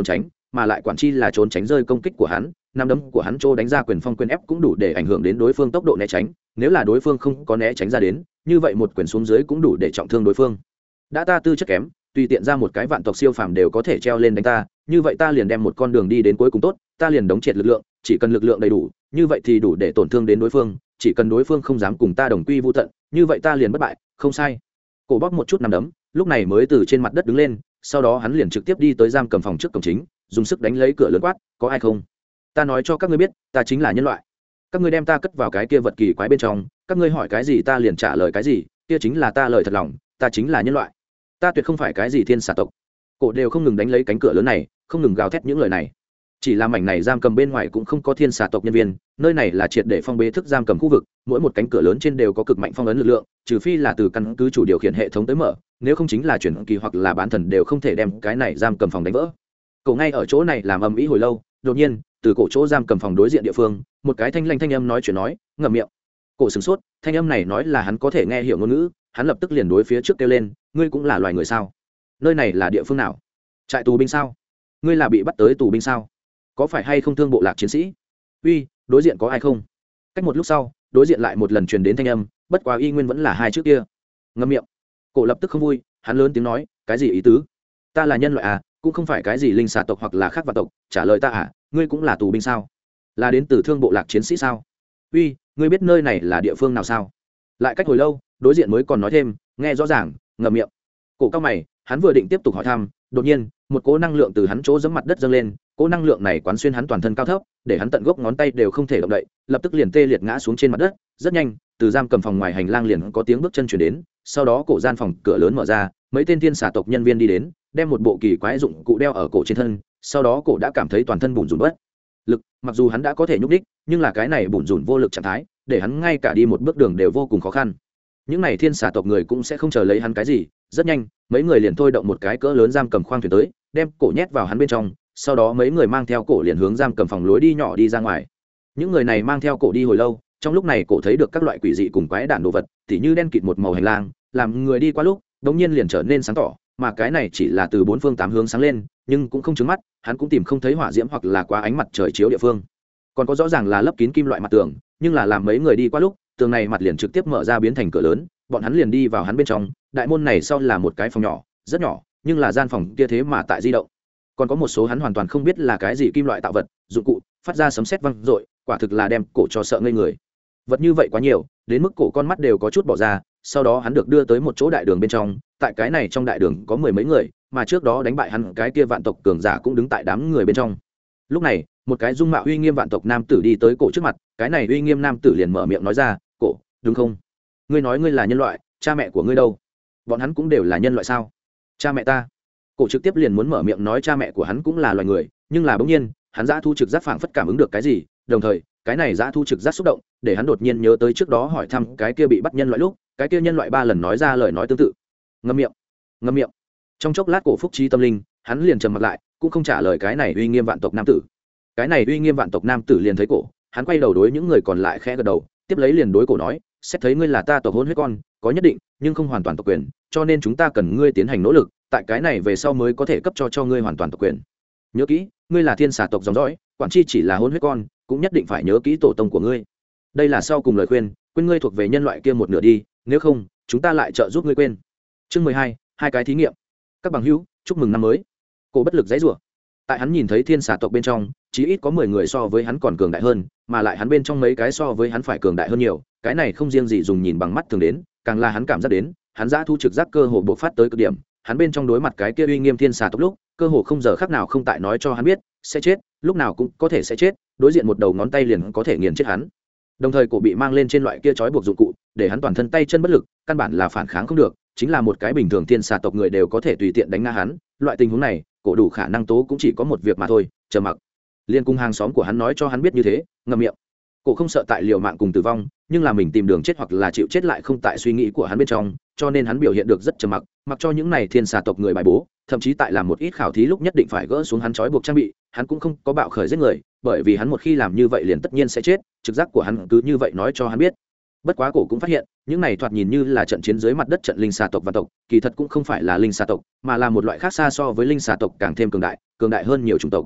mà lại quản chi là trốn tránh rơi công kích của hắn, nắm đấm của hắn trô đánh ra quyền phong quyền ép cũng đủ để ảnh hưởng đến đối phương tốc độ né tránh, nếu là đối phương không có né tránh ra đến, như vậy một quyền xuống dưới cũng đủ để trọng thương đối phương. Đã ta tư chất kém, tùy tiện ra một cái vạn tộc siêu phàm đều có thể treo lên đánh ta, như vậy ta liền đem một con đường đi đến cuối cùng tốt, ta liền đóng triệt lực lượng, chỉ cần lực lượng đầy đủ, như vậy thì đủ để tổn thương đến đối phương, chỉ cần đối phương không dám cùng ta đồng quy vu tận, như vậy ta liền bất bại, không sai. Cổ bóp một chút nằm đấm, lúc này mới từ trên mặt đất đứng lên, sau đó hắn liền trực tiếp đi tới giam cầm phòng trước cổng chính, dùng sức đánh lấy cửa lớn quát, có ai không? Ta nói cho các ngươi biết, ta chính là nhân loại. Các ngươi đem ta cất vào cái kia vật kỳ quái bên trong, các ngươi hỏi cái gì ta liền trả lời cái gì, kia chính là ta lời thật lòng, ta chính là nhân loại. Ta tuyệt không phải cái gì thiên xà tộc. Cổ đều không ngừng đánh lấy cánh cửa lớn này, không ngừng gào thét những lời này. Chỉ là mảnh này giam cầm bên ngoài cũng không có thiên xà tộc nhân viên, nơi này là triệt để phong bế thức giam cầm khu vực, mỗi một cánh cửa lớn trên đều có cực mạnh phong ấn lực lượng, trừ phi là từ căn cứ chủ điều khiển hệ thống tới mở, nếu không chính là chuyển kỳ hoặc là bán thần đều không thể đem cái này giam cầm phòng đánh vỡ. Cổ ngay ở chỗ này làm ầm ĩ hồi lâu, đột nhiên, từ cổ chỗ giam cầm phòng đối diện địa phương, một cái thanh lanh thanh âm nói chuyện nói, ngậm miệng. Cổ sửng sốt, thanh âm này nói là hắn có thể nghe hiểu ngôn ngữ, hắn lập tức liền đối phía trước kêu lên, ngươi cũng là loài người sao? Nơi này là địa phương nào? Trại tù binh sao? Ngươi là bị bắt tới tù binh sao? Có phải hay không thương bộ lạc chiến sĩ? Uy, đối diện có ai không? Cách một lúc sau, đối diện lại một lần truyền đến thanh âm, bất quá y nguyên vẫn là hai trước kia. Ngậm miệng. Cổ lập tức không vui, hắn lớn tiếng nói, cái gì ý tứ? Ta là nhân loại à, cũng không phải cái gì linh xà tộc hoặc là khác vạn tộc, trả lời ta à, ngươi cũng là tù binh sao? Là đến từ thương bộ lạc chiến sĩ sao? Uy, ngươi biết nơi này là địa phương nào sao? Lại cách hồi lâu, đối diện mới còn nói thêm, nghe rõ ràng, ngậm miệng. Cổ cao mày, hắn vừa định tiếp tục hỏi thăm, đột nhiên, một cỗ năng lượng từ hắn chỗ giẫm mặt đất dâng lên, cỗ năng lượng này quán xuyên hắn toàn thân cao thấp, để hắn tận gốc ngón tay đều không thể động đậy, lập tức liền tê liệt ngã xuống trên mặt đất. Rất nhanh, từ giam cầm phòng ngoài hành lang liền có tiếng bước chân chuyển đến, sau đó cổ gian phòng cửa lớn mở ra, mấy tên thiên xà tộc nhân viên đi đến, đem một bộ kỳ quái dụng cụ đeo ở cổ trên thân, sau đó cổ đã cảm thấy toàn thân bủn rủn bất lực, mặc dù hắn đã có thể nhúc đích, nhưng là cái này bủn rủn vô lực trạng thái, để hắn ngay cả đi một bước đường đều vô cùng khó khăn. Những này thiên xà tộc người cũng sẽ không chờ lấy hắn cái gì, rất nhanh, mấy người liền thôi động một cái cỡ lớn giam cầm khoang thuyền tới, đem cổ nhét vào hắn bên trong, sau đó mấy người mang theo cổ liền hướng giam cầm phòng lối đi nhỏ đi ra ngoài. Những người này mang theo cổ đi hồi lâu, trong lúc này cổ thấy được các loại quỷ dị cùng quái đản đồ vật, tỉ như đen kịt một màu hành lang, làm người đi qua lúc, đột nhiên liền trở nên sáng tỏ, mà cái này chỉ là từ bốn phương tám hướng sáng lên, nhưng cũng không chướng mắt, hắn cũng tìm không thấy hỏa diễm hoặc là quá ánh mặt trời chiếu địa phương. Còn có rõ ràng là lấp kín kim loại mặt tường, nhưng là làm mấy người đi qua lúc, tường này mặt liền trực tiếp mở ra biến thành cửa lớn, bọn hắn liền đi vào hắn bên trong. Đại môn này sau là một cái phòng nhỏ, rất nhỏ, nhưng là gian phòng kia thế mà tại di động. Còn có một số hắn hoàn toàn không biết là cái gì kim loại tạo vật, dụng cụ, phát ra sấm sét vang dội, quả thực là đem cổ cho sợ ngây người. Vật như vậy quá nhiều, đến mức cổ con mắt đều có chút bỏ ra. Sau đó hắn được đưa tới một chỗ đại đường bên trong, tại cái này trong đại đường có mười mấy người, mà trước đó đánh bại hắn cái kia vạn tộc cường giả cũng đứng tại đám người bên trong. Lúc này, một cái dung mạo uy nghiêm vạn tộc nam tử đi tới cổ trước mặt, cái này uy nghiêm nam tử liền mở miệng nói ra, cổ, đúng không? Ngươi nói ngươi là nhân loại, cha mẹ của ngươi đâu? Bọn hắn cũng đều là nhân loại sao? Cha mẹ ta. Cổ trực tiếp liền muốn mở miệng nói cha mẹ của hắn cũng là loài người, nhưng là bỗng nhiên, hắn dã thu trực giác phảng phất cảm ứng được cái gì, đồng thời, cái này dã thu trực giác xúc động, để hắn đột nhiên nhớ tới trước đó hỏi thăm cái kia bị bắt nhân loại lúc, cái kia nhân loại ba lần nói ra lời nói tương tự. Ngậm miệng, ngậm miệng. Trong chốc lát cổ phúc trí tâm linh, hắn liền trầm mặt lại, cũng không trả lời cái này uy nghiêm vạn tộc nam tử. Cái này uy nghiêm vạn tộc nam tử liền thấy cổ, hắn quay đầu đối những người còn lại khẽ gật đầu, tiếp lấy liền đối cổ nói, xét thấy ngươi là ta tộc hôn huyết con, có nhất định nhưng không hoàn toàn tộc quyền, cho nên chúng ta cần ngươi tiến hành nỗ lực, tại cái này về sau mới có thể cấp cho ngươi hoàn toàn tộc quyền. Nhớ kỹ, ngươi là thiên xà tộc dòng dõi, quản chi chỉ là hôn huyết con, cũng nhất định phải nhớ kỹ tổ tông của ngươi. Đây là sau cùng lời khuyên, quên ngươi thuộc về nhân loại kia một nửa đi, nếu không chúng ta lại trợ giúp ngươi quên. Chương 12, hai cái thí nghiệm. Các bằng hữu, chúc mừng năm mới. Cổ bất lực giãy giụa. Tại hắn nhìn thấy thiên xà tộc bên trong, chí ít có 10 người so với hắn còn cường đại hơn, mà lại hắn bên trong mấy cái so với hắn phải cường đại hơn nhiều, cái này không riêng gì dùng nhìn bằng mắt thường đến, càng là hắn cảm giác đến, hắn dã thu trực giác cơ hồ bộc phát tới cực điểm, hắn bên trong đối mặt cái kia uy nghiêm thiên xà tộc lúc, cơ hồ không giờ khác nào không tại nói cho hắn biết, sẽ chết, lúc nào cũng có thể sẽ chết, đối diện một đầu ngón tay liền có thể nghiền chết hắn. Đồng thời cổ bị mang lên trên loại kia trói buộc dụng cụ, để hắn toàn thân tay chân bất lực, căn bản là phản kháng không được, chính là một cái bình thường thiên xà tộc người đều có thể tùy tiện đánh ngã hắn, loại tình huống này, cổ đủ khả năng tố cũng chỉ có một việc mà thôi, chờ mặc. Liên cung hàng xóm của hắn nói cho hắn biết như thế, ngậm miệng. Cổ không sợ tại liều mạng cùng tử vong, nhưng là mình tìm đường chết hoặc là chịu chết lại không tại suy nghĩ của hắn bên trong, cho nên hắn biểu hiện được rất trầm mặc, mặc cho những này thiên xà tộc người bài bố, thậm chí tại làm một ít khảo thí lúc nhất định phải gỡ xuống hắn trói buộc trang bị, hắn cũng không có bạo khởi giết người, bởi vì hắn một khi làm như vậy liền tất nhiên sẽ chết, trực giác của hắn cứ như vậy nói cho hắn biết. Bất quá cổ cũng phát hiện, những này thoạt nhìn như là trận chiến dưới mặt đất trận linh xà tộc và tộc, kỳ thật cũng không phải là linh xà tộc, mà là một loại khác xa so với linh xà tộc càng thêm cường đại hơn nhiều chủng tộc.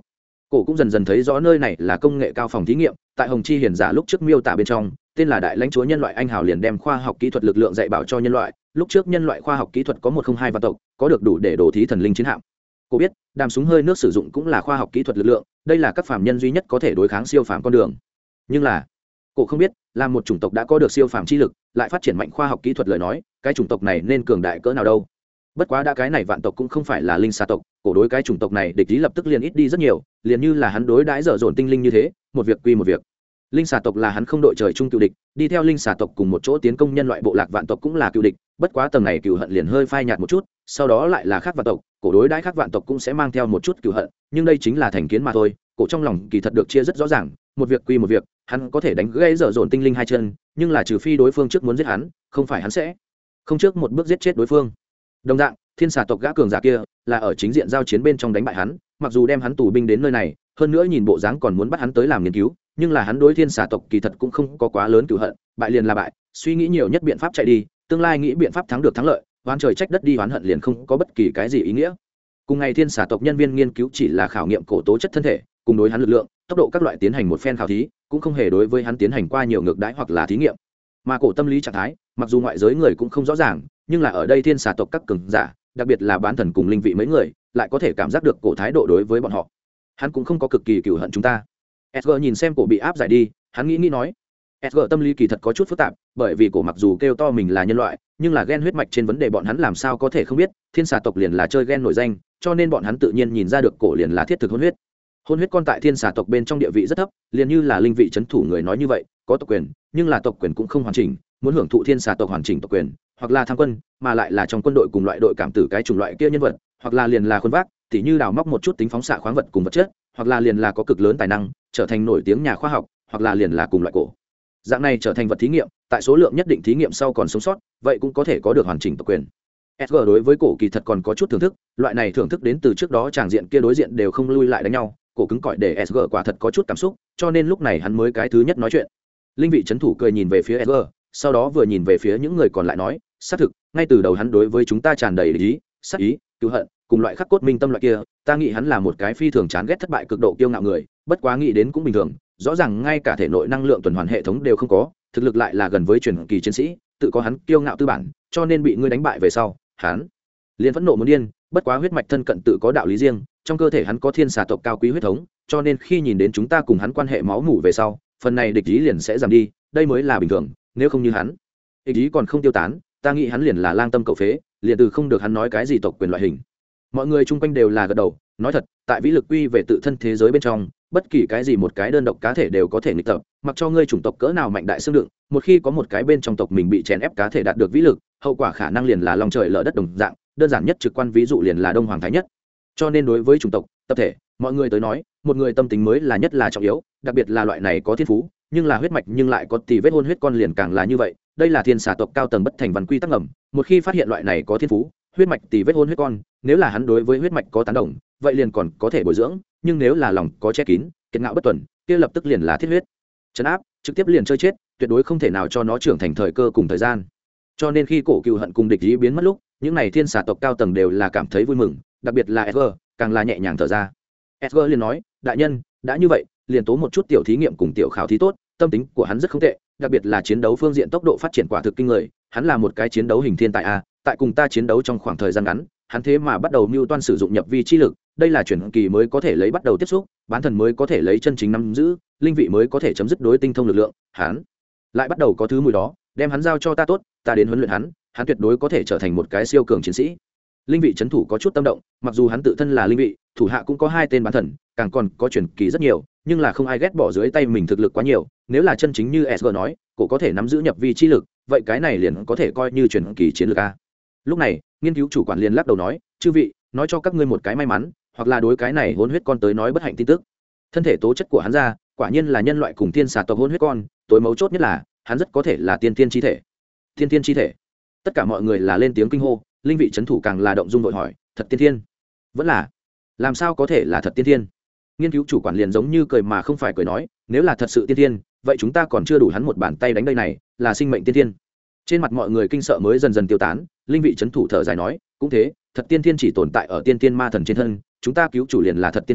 Cổ cũng dần dần thấy rõ nơi này là công nghệ cao phòng thí nghiệm. Tại Hồng Chi Hiền giả lúc trước miêu tả bên trong, tên là đại lãnh chúa nhân loại anh hào liền đem khoa học kỹ thuật lực lượng dạy bảo cho nhân loại. Lúc trước nhân loại khoa học kỹ thuật có 102 vạn tộc, có được đủ để đổ thí thần linh chiến hạm. Cô biết đàm súng hơi nước sử dụng cũng là khoa học kỹ thuật lực lượng, đây là các phàm nhân duy nhất có thể đối kháng siêu phàm con đường. Nhưng là cô không biết, là một chủng tộc đã có được siêu phàm chi lực, lại phát triển mạnh khoa học kỹ thuật lời nói, cái chủng tộc này nên cường đại cỡ nào đâu. Bất quá đã cái này vạn tộc cũng không phải là linh xà tộc, cổ đối cái chủng tộc này địch ý lập tức liền ít đi rất nhiều, liền như là hắn đối đãi dở dồn tinh linh như thế, một việc quy một việc. Linh xà tộc là hắn không đội trời chung cựu địch, đi theo linh xà tộc cùng một chỗ tiến công nhân loại bộ lạc vạn tộc cũng là cựu địch, bất quá tầng này cựu hận liền hơi phai nhạt một chút, sau đó lại là khác vạn tộc, cổ đối đãi khác vạn tộc cũng sẽ mang theo một chút cựu hận, nhưng đây chính là thành kiến mà thôi, cổ trong lòng kỳ thật được chia rất rõ ràng, một việc quy một việc, hắn có thể đánh gãy dở dồn tinh linh hai chân, nhưng là trừ phi đối phương trước muốn giết hắn, không phải hắn sẽ không trước một bước giết chết đối phương. Đồng dạng, thiên xà tộc gã cường giả kia là ở chính diện giao chiến bên trong đánh bại hắn, mặc dù đem hắn tù binh đến nơi này, hơn nữa nhìn bộ dáng còn muốn bắt hắn tới làm nghiên cứu, nhưng là hắn đối thiên xà tộc kỳ thật cũng không có quá lớn cửu hận, bại liền là bại, suy nghĩ nhiều nhất biện pháp chạy đi, tương lai nghĩ biện pháp thắng được thắng lợi, oán trời trách đất đi oán hận liền không có bất kỳ cái gì ý nghĩa. Cùng ngày thiên xà tộc nhân viên nghiên cứu chỉ là khảo nghiệm cổ tố chất thân thể, cùng đối hắn lực lượng, tốc độ các loại tiến hành một phen khảo thí, cũng không hề đối với hắn tiến hành qua nhiều ngược đãi hoặc là thí nghiệm. Mà cổ tâm lý trạng thái, mặc dù ngoại giới người cũng không rõ ràng, nhưng là ở đây thiên xà tộc các cường giả, đặc biệt là bán thần cùng linh vị mấy người, lại có thể cảm giác được cổ thái độ đối với bọn họ. Hắn cũng không có cực kỳ cừu hận chúng ta. Edgar nhìn xem cổ bị áp giải đi, hắn nghĩ nói. Edgar tâm lý kỳ thật có chút phức tạp, bởi vì cổ mặc dù kêu to mình là nhân loại, nhưng là gen huyết mạch trên vấn đề bọn hắn làm sao có thể không biết, thiên xà tộc liền là chơi gen nổi danh, cho nên bọn hắn tự nhiên nhìn ra được cổ liền là thiết thực hôn huyết. Hôn huyết con tại thiên xà tộc bên trong địa vị rất thấp, liền như là linh vị trấn thủ người nói như vậy, có tộc quyền, nhưng là tộc quyền cũng không hoàn chỉnh, muốn hưởng thụ thiên xà tộc hoàn chỉnh tộc quyền, hoặc là tham quân, mà lại là trong quân đội cùng loại đội cảm tử cái chủng loại kia nhân vật, hoặc là liền là khuôn vác, tỉ như đào móc một chút tính phóng xạ khoáng vật cùng vật chất, hoặc là liền là có cực lớn tài năng, trở thành nổi tiếng nhà khoa học, hoặc là liền là cùng loại cổ. Dạng này trở thành vật thí nghiệm, tại số lượng nhất định thí nghiệm sau còn sống sót, vậy cũng có thể có được hoàn chỉnh tộc quyền. Edgar đối với cổ kỳ thật còn có chút thưởng thức, loại này thưởng thức đến từ trước đó tràng diện kia đối diện đều không lui lại đánh nhau, cổ cứng cỏi để Edgar quả thật có chút cảm xúc, cho nên lúc này hắn mới cái thứ nhất nói chuyện. Linh vị trấn thủ cười nhìn về phía Edgar, sau đó vừa nhìn về phía những người còn lại nói, xác thực, ngay từ đầu hắn đối với chúng ta tràn đầy ý, sát ý, cứu hận, cùng loại khắc cốt minh tâm loại kia, ta nghĩ hắn là một cái phi thường chán ghét thất bại cực độ kiêu ngạo người, bất quá nghĩ đến cũng bình thường, rõ ràng ngay cả thể nội năng lượng tuần hoàn hệ thống đều không có, thực lực lại là gần với truyền kỳ chiến sĩ, tự có hắn kiêu ngạo tư bản, cho nên bị ngươi đánh bại về sau, hắn liền phẫn nộ muốn điên, bất quá huyết mạch thân cận tự có đạo lý riêng, trong cơ thể hắn có thiên xà tộc cao quý huyết thống, cho nên khi nhìn đến chúng ta cùng hắn quan hệ máu mủ về sau, phần này địch ý liền sẽ giảm đi, đây mới là bình thường, nếu không như hắn, địch ý còn không tiêu tán, ta nghĩ hắn liền là lang tâm cầu phế, liền từ không được hắn nói cái gì tộc quyền loại hình. Mọi người chung quanh đều là gật đầu, nói thật, tại vĩ lực quy về tự thân thế giới bên trong, bất kỳ cái gì một cái đơn độc cá thể đều có thể nghịch tập, mặc cho ngươi chủng tộc cỡ nào mạnh đại xương đựng, một khi có một cái bên trong tộc mình bị chèn ép cá thể đạt được vĩ lực, hậu quả khả năng liền là lòng trời lở đất đồng dạng, đơn giản nhất trực quan ví dụ liền là Đông Hoàng Thái Nhất. Cho nên đối với chủng tộc, tập thể, mọi người tới nói, một người tâm tính mới là nhất là trọng yếu, đặc biệt là loại này có thiên phú, nhưng là huyết mạch nhưng lại có tỷ vết hôn huyết con liền càng là như vậy, đây là thiên xà tộc cao tầng bất thành văn quy tắc ngầm, một khi phát hiện loại này có thiên phú, huyết mạch tỷ vết hôn huyết con, nếu là hắn đối với huyết mạch có tán đồng, vậy liền còn có thể bồi dưỡng, nhưng nếu là lòng có che kín, kiệt ngạo bất tuần, kia lập tức liền là thiết huyết trấn áp, trực tiếp liền chơi chết, tuyệt đối không thể nào cho nó trưởng thành thời cơ cùng thời gian. Cho nên khi cổ cừu hận cùng địch ý biến mất lúc, những này thiên xà tộc cao tầng đều là cảm thấy vui mừng, đặc biệt là Edgar, càng là nhẹ nhàng thở ra. Edgar liền nói, đại nhân, đã như vậy, liền tố một chút tiểu thí nghiệm cùng tiểu khảo thí tốt, tâm tính của hắn rất không tệ, đặc biệt là chiến đấu phương diện tốc độ phát triển quả thực kinh người, hắn là một cái chiến đấu hình thiên tài a, tại cùng ta chiến đấu trong khoảng thời gian ngắn, hắn thế mà bắt đầu mưu toan sử dụng nhập vi chi lực, đây là chuyển kỳ mới có thể lấy bắt đầu tiếp xúc, bán thần mới có thể lấy chân chính nắm giữ, linh vị mới có thể chấm dứt đối tinh thông lực lượng, hắn lại bắt đầu có thứ mùi đó, đem hắn giao cho ta tốt, ta đến huấn luyện hắn, hắn tuyệt đối có thể trở thành một cái siêu cường chiến sĩ. Linh vị trấn thủ có chút tâm động, mặc dù hắn tự thân là linh vị, thủ hạ cũng có 2 tên bán thần, càng còn có chuyển kỳ rất nhiều, nhưng là không ai ghét bỏ dưới tay mình thực lực quá nhiều, nếu là chân chính như SG nói, cổ có thể nắm giữ nhập vi chi lực, vậy cái này liền có thể coi như chuyển kỳ chiến lược a. Lúc này, nghiên cứu chủ quản liền lắc đầu nói, chư vị, nói cho các ngươi một cái may mắn, hoặc là đối cái này hôn huyết con tới nói bất hạnh tin tức. Thân thể tố chất của hắn ra, quả nhiên là nhân loại cùng thiên xà tộc hôn huyết con, tối mấu chốt nhất là, hắn rất có thể là tiên tiên chi thể. Tiên tiên chi thể. Tất cả mọi người là lên tiếng kinh hô, linh vị trấn thủ càng là động dung vội hỏi, thật tiên tiên? Vẫn là, làm sao có thể là thật tiên tiên? Nghiên cứu chủ quản liền giống như cười mà không phải cười nói, nếu là thật sự tiên tiên, vậy chúng ta còn chưa đủ hắn một bàn tay đánh đây này, là sinh mệnh tiên tiên. Trên mặt mọi người kinh sợ mới dần dần tiêu tán, linh vị trấn thủ thở dài nói, cũng thế, thật tiên tiên chỉ tồn tại ở tiên tiên ma thần trên thân, chúng ta cứu chủ liền là thật tiên tiên,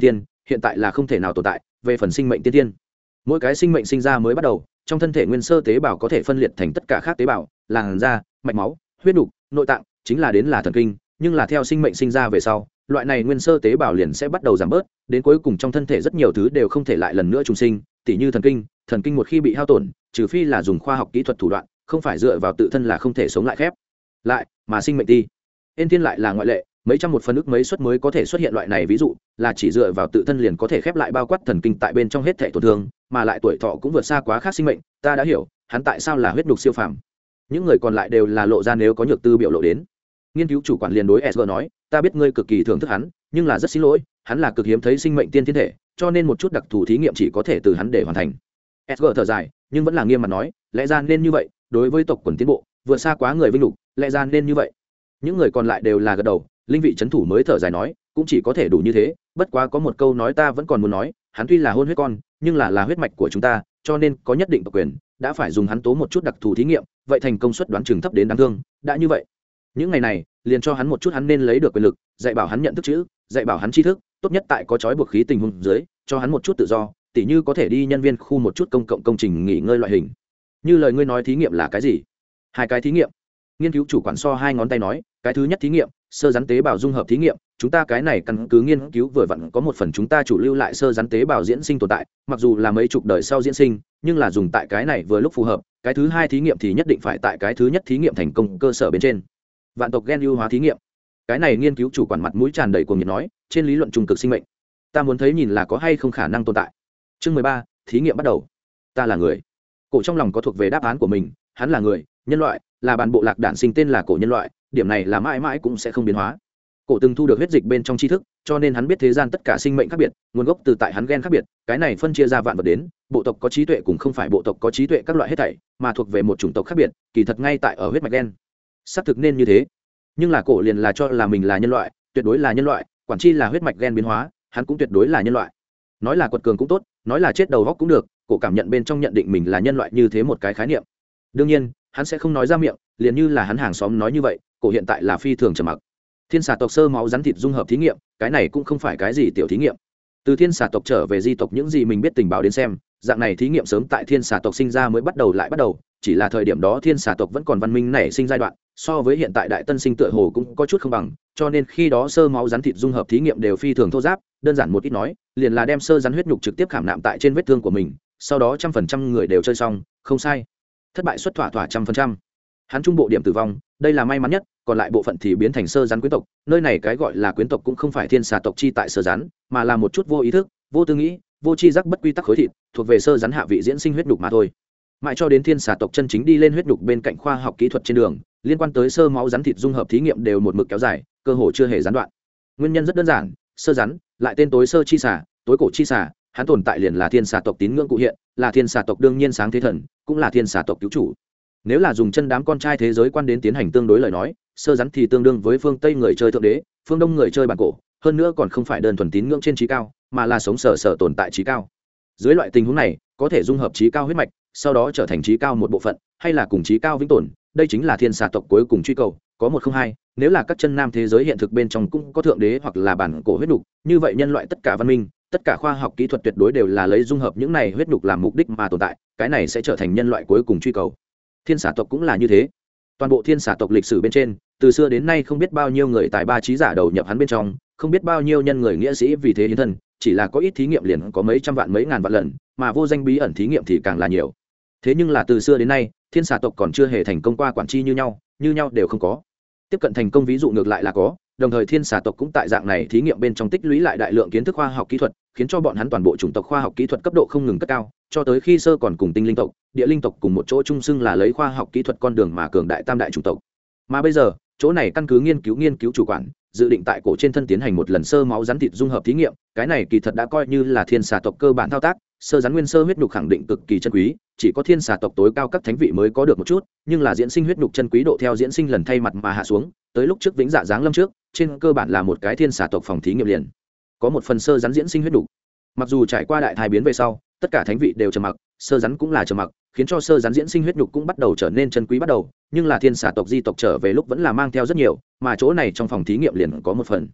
hiện tại là không thể nào tồn tại. Về phần sinh mệnh tiên tiên, mỗi cái sinh mệnh sinh ra mới bắt đầu, trong thân thể nguyên sơ tế bào có thể phân liệt thành tất cả các tế bào, làn da, mạch máu, huyết nục, nội tạng, chính là đến là thần kinh. Nhưng là theo sinh mệnh sinh ra về sau, loại này nguyên sơ tế bào liền sẽ bắt đầu giảm bớt, đến cuối cùng trong thân thể rất nhiều thứ đều không thể lại lần nữa trùng sinh, tỉ như thần kinh một khi bị hao tổn, trừ phi là dùng khoa học kỹ thuật thủ đoạn, không phải dựa vào tự thân là không thể sống lại khép lại, mà sinh mệnh ti ên thiên lại là ngoại lệ, mấy trăm một phần ức mấy suất mới có thể xuất hiện loại này, ví dụ là chỉ dựa vào tự thân liền có thể khép lại, bao quát thần kinh tại bên trong hết thể tổn thương, mà lại tuổi thọ cũng vượt xa quá khác sinh mệnh. Ta đã hiểu hắn tại sao là huyết nhục siêu phàm. Những người còn lại đều là lộ ra nếu có nhược tư biểu lộ đến. Nghiên cứu chủ quản liền đối SG nói, ta biết ngươi cực kỳ thưởng thức hắn, nhưng là rất xin lỗi, hắn là cực hiếm thấy sinh mệnh tiên thiên thể, cho nên một chút đặc thù thí nghiệm chỉ có thể từ hắn để hoàn thành. SG thở dài, nhưng vẫn là nghiêm mặt nói, lẽ ra nên như vậy, đối với tộc quần tiến bộ vượt xa quá người vinh lục, lẽ ra nên như vậy. Những người còn lại đều là gật đầu. Linh vị trấn thủ mới thở dài nói, cũng chỉ có thể đủ như thế, bất quá có một câu nói ta vẫn còn muốn nói, hắn tuy là hôn huyết con, nhưng là huyết mạch của chúng ta, cho nên có nhất định tộc quyền, đã phải dùng hắn tố một chút đặc thù thí nghiệm, vậy thành công suất đoán chừng thấp đến đáng thương. Đã như vậy, những ngày này liền cho hắn một chút hắn nên lấy được quyền lực, dạy bảo hắn nhận thức chữ, dạy bảo hắn tri thức, tốt nhất tại có trói buộc khí tình huống dưới, cho hắn một chút tự do, tỉ như có thể đi nhân viên khu một chút công cộng công trình nghỉ ngơi loại hình. Như lời ngươi nói thí nghiệm là cái gì? 2 cái thí nghiệm. Nghiên cứu chủ quản so 2 ngón tay nói, cái thứ nhất thí nghiệm, sơ rắn tế bào dung hợp thí nghiệm, chúng ta cái này căn cứ nghiên cứu vừa vặn có một phần chúng ta chủ lưu lại sơ rắn tế bào diễn sinh tồn tại, mặc dù là mấy chục đời sau diễn sinh, nhưng là dùng tại cái này vừa lúc phù hợp. Cái thứ hai thí nghiệm thì nhất định phải tại cái thứ nhất thí nghiệm thành công cơ sở bên trên. Vạn tộc gen ưu hóa thí nghiệm. Cái này nghiên cứu chủ quản mặt mũi tràn đầy cuồng nhiệt nói, trên lý luận trung cực sinh mệnh, ta muốn thấy nhìn là có hay không khả năng tồn tại. Chương 13, thí nghiệm bắt đầu. Ta là người. Cổ trong lòng có thuộc về đáp án của mình, hắn là người, nhân loại, là bản bộ lạc đản sinh tên là cổ nhân loại, điểm này là mãi mãi cũng sẽ không biến hóa. Cổ từng thu được huyết dịch bên trong tri thức, cho nên hắn biết thế gian tất cả sinh mệnh khác biệt, nguồn gốc từ tại hắn gen khác biệt, cái này phân chia ra vạn vật đến, bộ tộc có trí tuệ cùng không phải bộ tộc có trí tuệ các loại hết thảy, mà thuộc về một chủng tộc khác biệt, kỳ thật ngay tại ở huyết mạch gen. Xác thực nên như thế. Nhưng là cổ liền là cho là mình là nhân loại, tuyệt đối là nhân loại, quản chi là huyết mạch gen biến hóa, hắn cũng tuyệt đối là nhân loại. Nói là quật cường cũng tốt, nói là chết đầu góc cũng được, cổ cảm nhận bên trong nhận định mình là nhân loại như thế một cái khái niệm. Đương nhiên, hắn sẽ không nói ra miệng, liền như là hắn hàng xóm nói như vậy, cổ hiện tại là phi thường trầm mặc. Thiên xà tộc sơ máu rắn thịt dung hợp thí nghiệm, cái này cũng không phải cái gì tiểu thí nghiệm. Từ thiên xà tộc trở về di tộc những gì mình biết tình báo đến xem, dạng này thí nghiệm sớm tại thiên xà tộc sinh ra mới bắt đầu, chỉ là thời điểm đó thiên xà tộc vẫn còn văn minh nảy sinh giai đoạn, so với hiện tại đại tân sinh tựa hồ cũng có chút không bằng, cho nên khi đó sơ máu rắn thịt dung hợp thí nghiệm đều phi thường thô giáp, đơn giản một ít nói, liền là đem sơ rắn huyết nhục trực tiếp khảm nạm tại trên vết thương của mình, sau đó 100% người đều chơi xong, không sai. Thất bại suất thỏa 100%. Hắn trung bộ điểm tử vong, đây là may mắn nhất, còn lại bộ phận thì biến thành sơ rắn quyến tộc, nơi này cái gọi là quyến tộc cũng không phải thiên xà tộc chi tại sơ rắn, mà là một chút vô ý thức, vô tư nghĩ, vô tri giác bất quy tắc khối thịt, thuộc về sơ rắn hạ vị diễn sinh huyết nhục mà thôi. Mãi cho đến thiên xà tộc chân chính đi lên huyết nhục bên cạnh khoa học kỹ thuật trên đường, liên quan tới sơ máu rắn thịt dung hợp thí nghiệm đều một mực kéo dài, cơ hồ chưa hề gián đoạn. Nguyên nhân rất đơn giản, sơ rắn, lại tên tối sơ chi xà, tối cổ chi xà, hắn tồn tại liền là thiên xà tộc tín ngưỡng cụ hiện, là thiên xà tộc đương nhiên sáng thế thần, cũng là thiên xà tộc cứu chủ. Nếu là dùng chân đám con trai thế giới quan đến tiến hành tương đối lời nói, sơ rắn thì tương đương với phương Tây người chơi thượng đế, phương Đông người chơi bản cổ, hơn nữa còn không phải đơn thuần tín ngưỡng trên trí cao, mà là sống sờ tồn tại trí cao. Dưới loại tình huống này, có thể dung hợp trí cao huyết mạch, sau đó trở thành trí cao một bộ phận, hay là cùng trí cao vĩnh tồn, đây chính là thiên xà tộc cuối cùng truy cầu, có một không hai. Nếu là các chân nam thế giới hiện thực bên trong cũng có thượng đế hoặc là bản cổ huyết nục, như vậy nhân loại tất cả văn minh, tất cả khoa học kỹ thuật tuyệt đối đều là lấy dung hợp những này huyết nục làm mục đích mà tồn tại, cái này sẽ trở thành nhân loại cuối cùng truy cầu. Thiên xà tộc cũng là như thế. Toàn bộ thiên xà tộc lịch sử bên trên, từ xưa đến nay không biết bao nhiêu người tài ba trí giả đầu nhập hắn bên trong, không biết bao nhiêu nhân người nghĩa sĩ vì thế hiến thân, chỉ là có ít thí nghiệm liền có mấy trăm vạn mấy ngàn vạn lần, mà vô danh bí ẩn thí nghiệm thì càng là nhiều. Thế nhưng là từ xưa đến nay, thiên xà tộc còn chưa hề thành công qua quản tri như nhau đều không có. Tiếp cận thành công ví dụ ngược lại là có, đồng thời thiên xà tộc cũng tại dạng này thí nghiệm bên trong tích lũy lại đại lượng kiến thức khoa học kỹ thuật, khiến cho bọn hắn toàn bộ chủng tộc khoa học kỹ thuật cấp độ không ngừng cất cao, cho tới khi sơ còn cùng tinh linh tộc, địa linh tộc cùng một chỗ chung xưng là lấy khoa học kỹ thuật con đường mà cường đại tam đại chủng tộc. Mà bây giờ, chỗ này căn cứ nghiên cứu chủ quản dự định tại cổ trên thân tiến hành một lần sơ máu rắn thịt dung hợp thí nghiệm, cái này kỳ thật đã coi như là thiên xà tộc cơ bản thao tác. Sơ rắn nguyên sơ huyết nhục khẳng định cực kỳ chân quý, chỉ có thiên xà tộc tối cao các thánh vị mới có được một chút, nhưng là diễn sinh huyết nhục chân quý độ theo diễn sinh lần thay mặt mà hạ xuống, tới lúc trước vĩnh dạ giáng lâm trước, trên cơ bản là một cái thiên xà tộc phòng thí nghiệm liền có một phần sơ rắn diễn sinh huyết nhục. Mặc dù trải qua đại thai biến về sau, tất cả thánh vị đều trầm mặc, sơ rắn cũng là trầm mặc, khiến cho sơ rắn diễn sinh huyết nhục cũng bắt đầu trở nên chân quý bắt đầu, nhưng là thiên xà tộc di tộc trở về lúc vẫn là mang theo rất nhiều, mà chỗ này trong phòng thí nghiệm liền có một phần.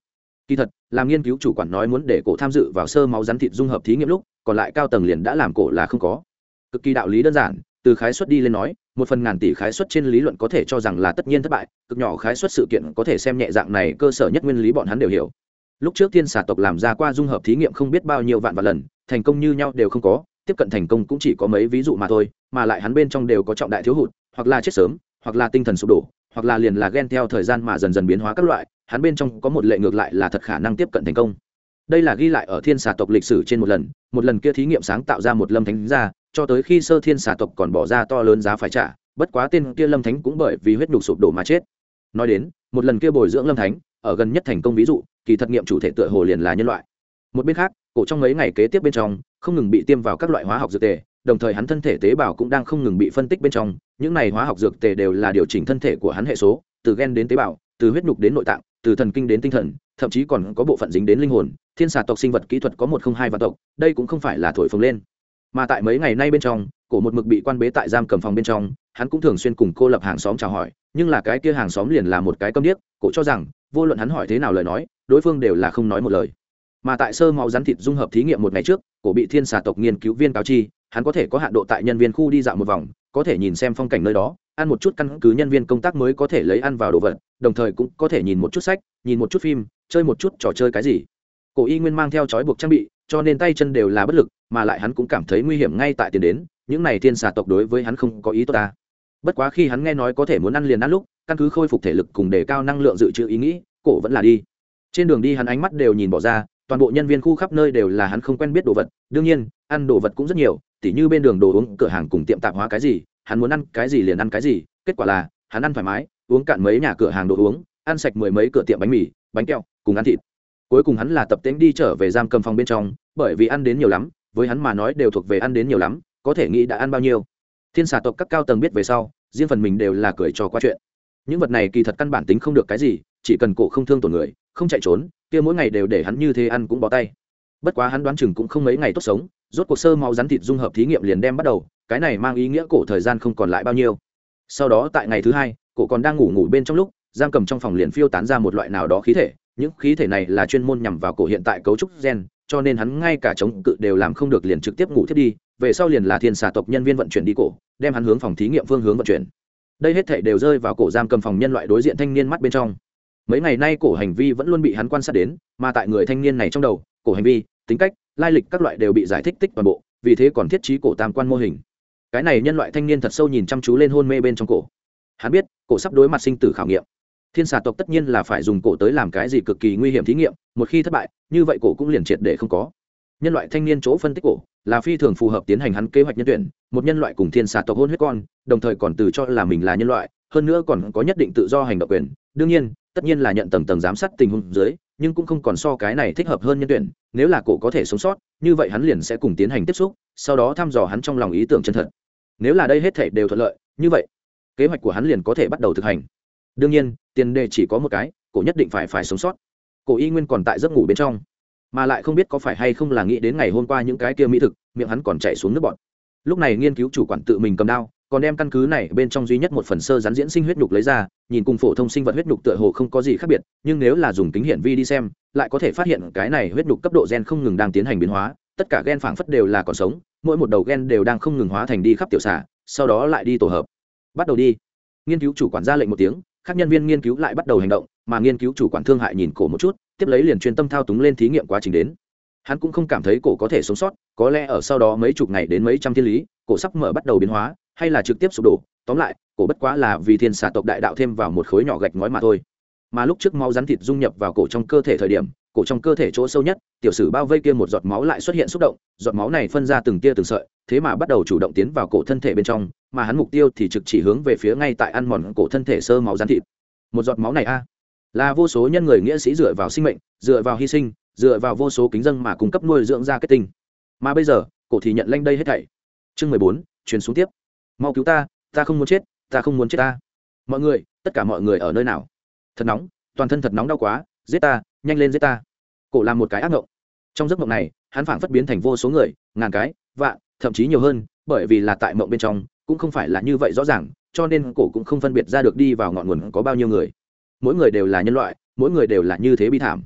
Kỳ thật, làm nghiên cứu chủ quản nói muốn để cổ tham dự vào sơ máu rắn thịt dung hợp thí nghiệm lúc, còn lại cao tầng liền đã làm cổ là không có. Cực kỳ đạo lý đơn giản, từ khái suất đi lên nói, 1/1000 tỷ khái suất trên lý luận có thể cho rằng là tất nhiên thất bại, cực nhỏ khái suất sự kiện có thể xem nhẹ dạng này cơ sở nhất nguyên lý bọn hắn đều hiểu. Lúc trước thiên xà tộc làm ra qua dung hợp thí nghiệm không biết bao nhiêu vạn vạn lần, thành công như nhau đều không có, tiếp cận thành công cũng chỉ có mấy ví dụ mà thôi, mà lại hắn bên trong đều có trọng đại thiếu hụt, hoặc là chết sớm, hoặc là tinh thần sụp đổ, hoặc là liền là gen theo thời gian mà dần dần biến hóa các loại, hắn bên trong có một lệ ngược lại là thật khả năng tiếp cận thành công. Đây là ghi lại ở thiên xà tộc lịch sử trên một lần kia thí nghiệm sáng tạo ra một lâm thánh ra, cho tới khi sơ thiên xà tộc còn bỏ ra to lớn giá phải trả, bất quá tên kia lâm thánh cũng bởi vì huyết nhục sụp đổ mà chết. Nói đến một lần kia bồi dưỡng lâm thánh, ở gần nhất thành công ví dụ, kỳ thật nghiệm chủ thể tựa hồ liền là nhân loại. Một bên khác, cổ trong mấy ngày kế tiếp bên trong không ngừng bị tiêm vào các loại hóa học dược tề, đồng thời hắn thân thể tế bào cũng đang không ngừng bị phân tích bên trong, những này hóa học dược tề đều là điều chỉnh thân thể của hắn hệ số, từ gen đến tế bào, từ huyết nhục đến nội tạng, từ thần kinh đến tinh thần, thậm chí còn có bộ phận dính đến linh hồn. Thiên xà tộc sinh vật kỹ thuật có 102 vạn tộc, đây cũng không phải là thổi phồng lên. Mà tại mấy ngày nay bên trong, cổ một mực bị quan bế tại giam cầm phòng bên trong, hắn cũng thường xuyên cùng cô lập hàng xóm chào hỏi, nhưng là cái kia hàng xóm liền là một cái câm điếc, cổ cho rằng vô luận hắn hỏi thế nào lời nói, đối phương đều là không nói một lời. Mà tại sơ máu rắn thịt dung hợp thí nghiệm một ngày trước, cổ bị thiên xà tộc nghiên cứu viên cáo chi, hắn có thể có hạn độ tại nhân viên khu đi dạo một vòng, có thể nhìn xem phong cảnh nơi đó, ăn một chút căn cứ nhân viên công tác mới có thể lấy ăn vào đồ vật, đồng thời cũng có thể nhìn một chút sách, nhìn một chút phim, chơi một chút trò chơi cái gì. Cổ y nguyên mang theo trói buộc trang bị, cho nên tay chân đều là bất lực, mà lại hắn cũng cảm thấy nguy hiểm ngay tại tiền đến, những này thiên xà tộc đối với hắn không có ý tốt ta. Bất quá khi hắn nghe nói có thể muốn ăn liền ăn lúc, căn cứ khôi phục thể lực cùng đề cao năng lượng dự trữ ý nghĩ, cổ vẫn là đi. Trên đường đi hắn ánh mắt đều nhìn bỏ ra, toàn bộ nhân viên khu khắp nơi đều là hắn không quen biết đồ vật, đương nhiên ăn đồ vật cũng rất nhiều, tỉ như bên đường đồ uống cửa hàng cùng tiệm tạp hóa cái gì, hắn muốn ăn cái gì liền ăn cái gì, kết quả là hắn ăn thoải mái, uống cạn mấy nhà cửa hàng đồ uống, ăn sạch mười mấy cửa tiệm bánh mì, bánh kẹo, cùng ăn thịt. Cuối cùng hắn là tập tễnh đi trở về giam cầm phòng bên trong, bởi vì ăn đến nhiều lắm, với hắn mà nói đều thuộc về ăn đến nhiều lắm, có thể nghĩ đã ăn bao nhiêu. Thiên xà tộc các cao tầng biết về sau, riêng phần mình đều là cười trò qua chuyện. Những vật này kỳ thật căn bản tính không được cái gì, chỉ cần cổ không thương tổn người, không chạy trốn, kia mỗi ngày đều để hắn như thế ăn cũng bó tay. Bất quá hắn đoán chừng cũng không mấy ngày tốt sống, rốt cuộc sơ máu rắn thịt dung hợp thí nghiệm liền đem bắt đầu, cái này mang ý nghĩa cổ thời gian không còn lại bao nhiêu. Sau đó tại ngày thứ hai, cổ còn đang ngủ bên trong lúc, giam cầm trong phòng liền phiêu tán ra một loại nào đó khí thể, những khí thể này là chuyên môn nhằm vào cổ hiện tại cấu trúc gen, cho nên hắn ngay cả chống cự đều làm không được liền trực tiếp ngủ thiết đi, về sau liền là thiên xà tộc nhân viên vận chuyển đi cổ, đem hắn hướng phòng thí nghiệm phương hướng vận chuyển. Đây hết thảy đều rơi vào cổ giam cầm phòng nhân loại đối diện thanh niên mắt bên trong. Mấy ngày nay cổ hành vi vẫn luôn bị hắn quan sát đến, mà tại người thanh niên này trong đầu, cổ hành vi, tính cách, lai lịch các loại đều bị giải thích tích toàn bộ, vì thế còn thiết trí cổ tam quan mô hình. Cái này nhân loại thanh niên thật sâu nhìn chăm chú lên hôn mê bên trong cổ. Hắn biết, cổ sắp đối mặt sinh tử khảo nghiệm. Thiên xà tộc tất nhiên là phải dùng cổ tới làm cái gì cực kỳ nguy hiểm thí nghiệm, một khi thất bại, như vậy cổ cũng liền triệt để không có. Nhân loại thanh niên chỗ phân tích cổ là phi thường phù hợp tiến hành hắn kế hoạch nhân tuyển, một nhân loại cùng thiên xà tộc hôn huyết con, đồng thời còn từ cho là mình là nhân loại, hơn nữa còn có nhất định tự do hành động quyền. Đương nhiên, tất nhiên là nhận tầng giám sát tình huống dưới, nhưng cũng không còn so cái này thích hợp hơn nhân tuyển. Nếu là cổ có thể sống sót, như vậy hắn liền sẽ cùng tiến hành tiếp xúc, sau đó thăm dò hắn trong lòng ý tưởng chân thật. Nếu là đây hết thảy đều thuận lợi, như vậy kế hoạch của hắn liền có thể bắt đầu thực hành. Đương nhiên, tiền đề chỉ có một cái, cổ nhất định phải sống sót. Cổ y nguyên còn tại giấc ngủ bên trong, mà lại không biết có phải hay không là nghĩ đến ngày hôm qua những cái kia mỹ thực, miệng hắn còn chảy xuống nước bọt. Lúc này nghiên cứu chủ quản tự mình cầm đao, còn đem căn cứ này bên trong duy nhất một phần sơ rắn diễn sinh huyết nhục lấy ra, nhìn cùng phổ thông sinh vật huyết nhục tựa hồ không có gì khác biệt, nhưng nếu là dùng kính hiển vi đi xem, lại có thể phát hiện cái này huyết nhục cấp độ gen không ngừng đang tiến hành biến hóa, tất cả gen phảng phất đều là còn sống, mỗi một đầu gen đều đang không ngừng hóa thành đi khắp tiểu xà, sau đó lại đi tổ hợp. Bắt đầu đi. Nghiên cứu chủ quản ra lệnh một tiếng, các nhân viên nghiên cứu lại bắt đầu hành động, mà nghiên cứu chủ quản thương hại nhìn cổ một chút, tiếp lấy liền chuyên tâm thao túng lên thí nghiệm quá trình đến. Hắn cũng không cảm thấy cổ có thể sống sót, có lẽ ở sau đó mấy chục ngày đến mấy trăm thiên lý, cổ sắp mở bắt đầu biến hóa, hay là trực tiếp sụp đổ. Tóm lại, cổ bất quá là vì thiên xà tộc đại đạo thêm vào một khối nhỏ gạch ngói mà thôi. Mà lúc trước máu rắn thịt dung nhập vào cổ trong cơ thể thời điểm, cổ trong cơ thể chỗ sâu nhất, tiểu sử bao vây kia một giọt máu lại xuất hiện xúc động, giọt máu này phân ra từng tia từng sợi, thế mà bắt đầu chủ động tiến vào cổ thân thể bên trong, mà hắn mục tiêu thì trực chỉ hướng về phía ngay tại ăn mòn cổ thân thể sơ máu rắn thịt. Một giọt máu này là vô số nhân người nghĩa sĩ dựa vào sinh mệnh, dựa vào hy sinh, dựa vào vô số kính dân mà cung cấp nuôi dưỡng ra kết tinh. Mà bây giờ, cổ thì nhận lệnh đây hết thảy. Chương 14, truyền xuống tiếp. Mau cứu ta, ta không muốn chết, ta không muốn chết ta. Mọi người, tất cả mọi người ở nơi nào? Thật nóng, toàn thân thật nóng đau quá, giết ta, nhanh lên giết ta. Cổ làm một cái ác mộng. Trong giấc mộng này, hắn phảng phất biến thành vô số người, ngàn cái, vạn, thậm chí nhiều hơn, bởi vì là tại mộng bên trong, cũng không phải là như vậy rõ ràng, cho nên cổ cũng không phân biệt ra được đi vào ngọn nguồn có bao nhiêu người. Mỗi người đều là nhân loại, mỗi người đều là như thế bi thảm.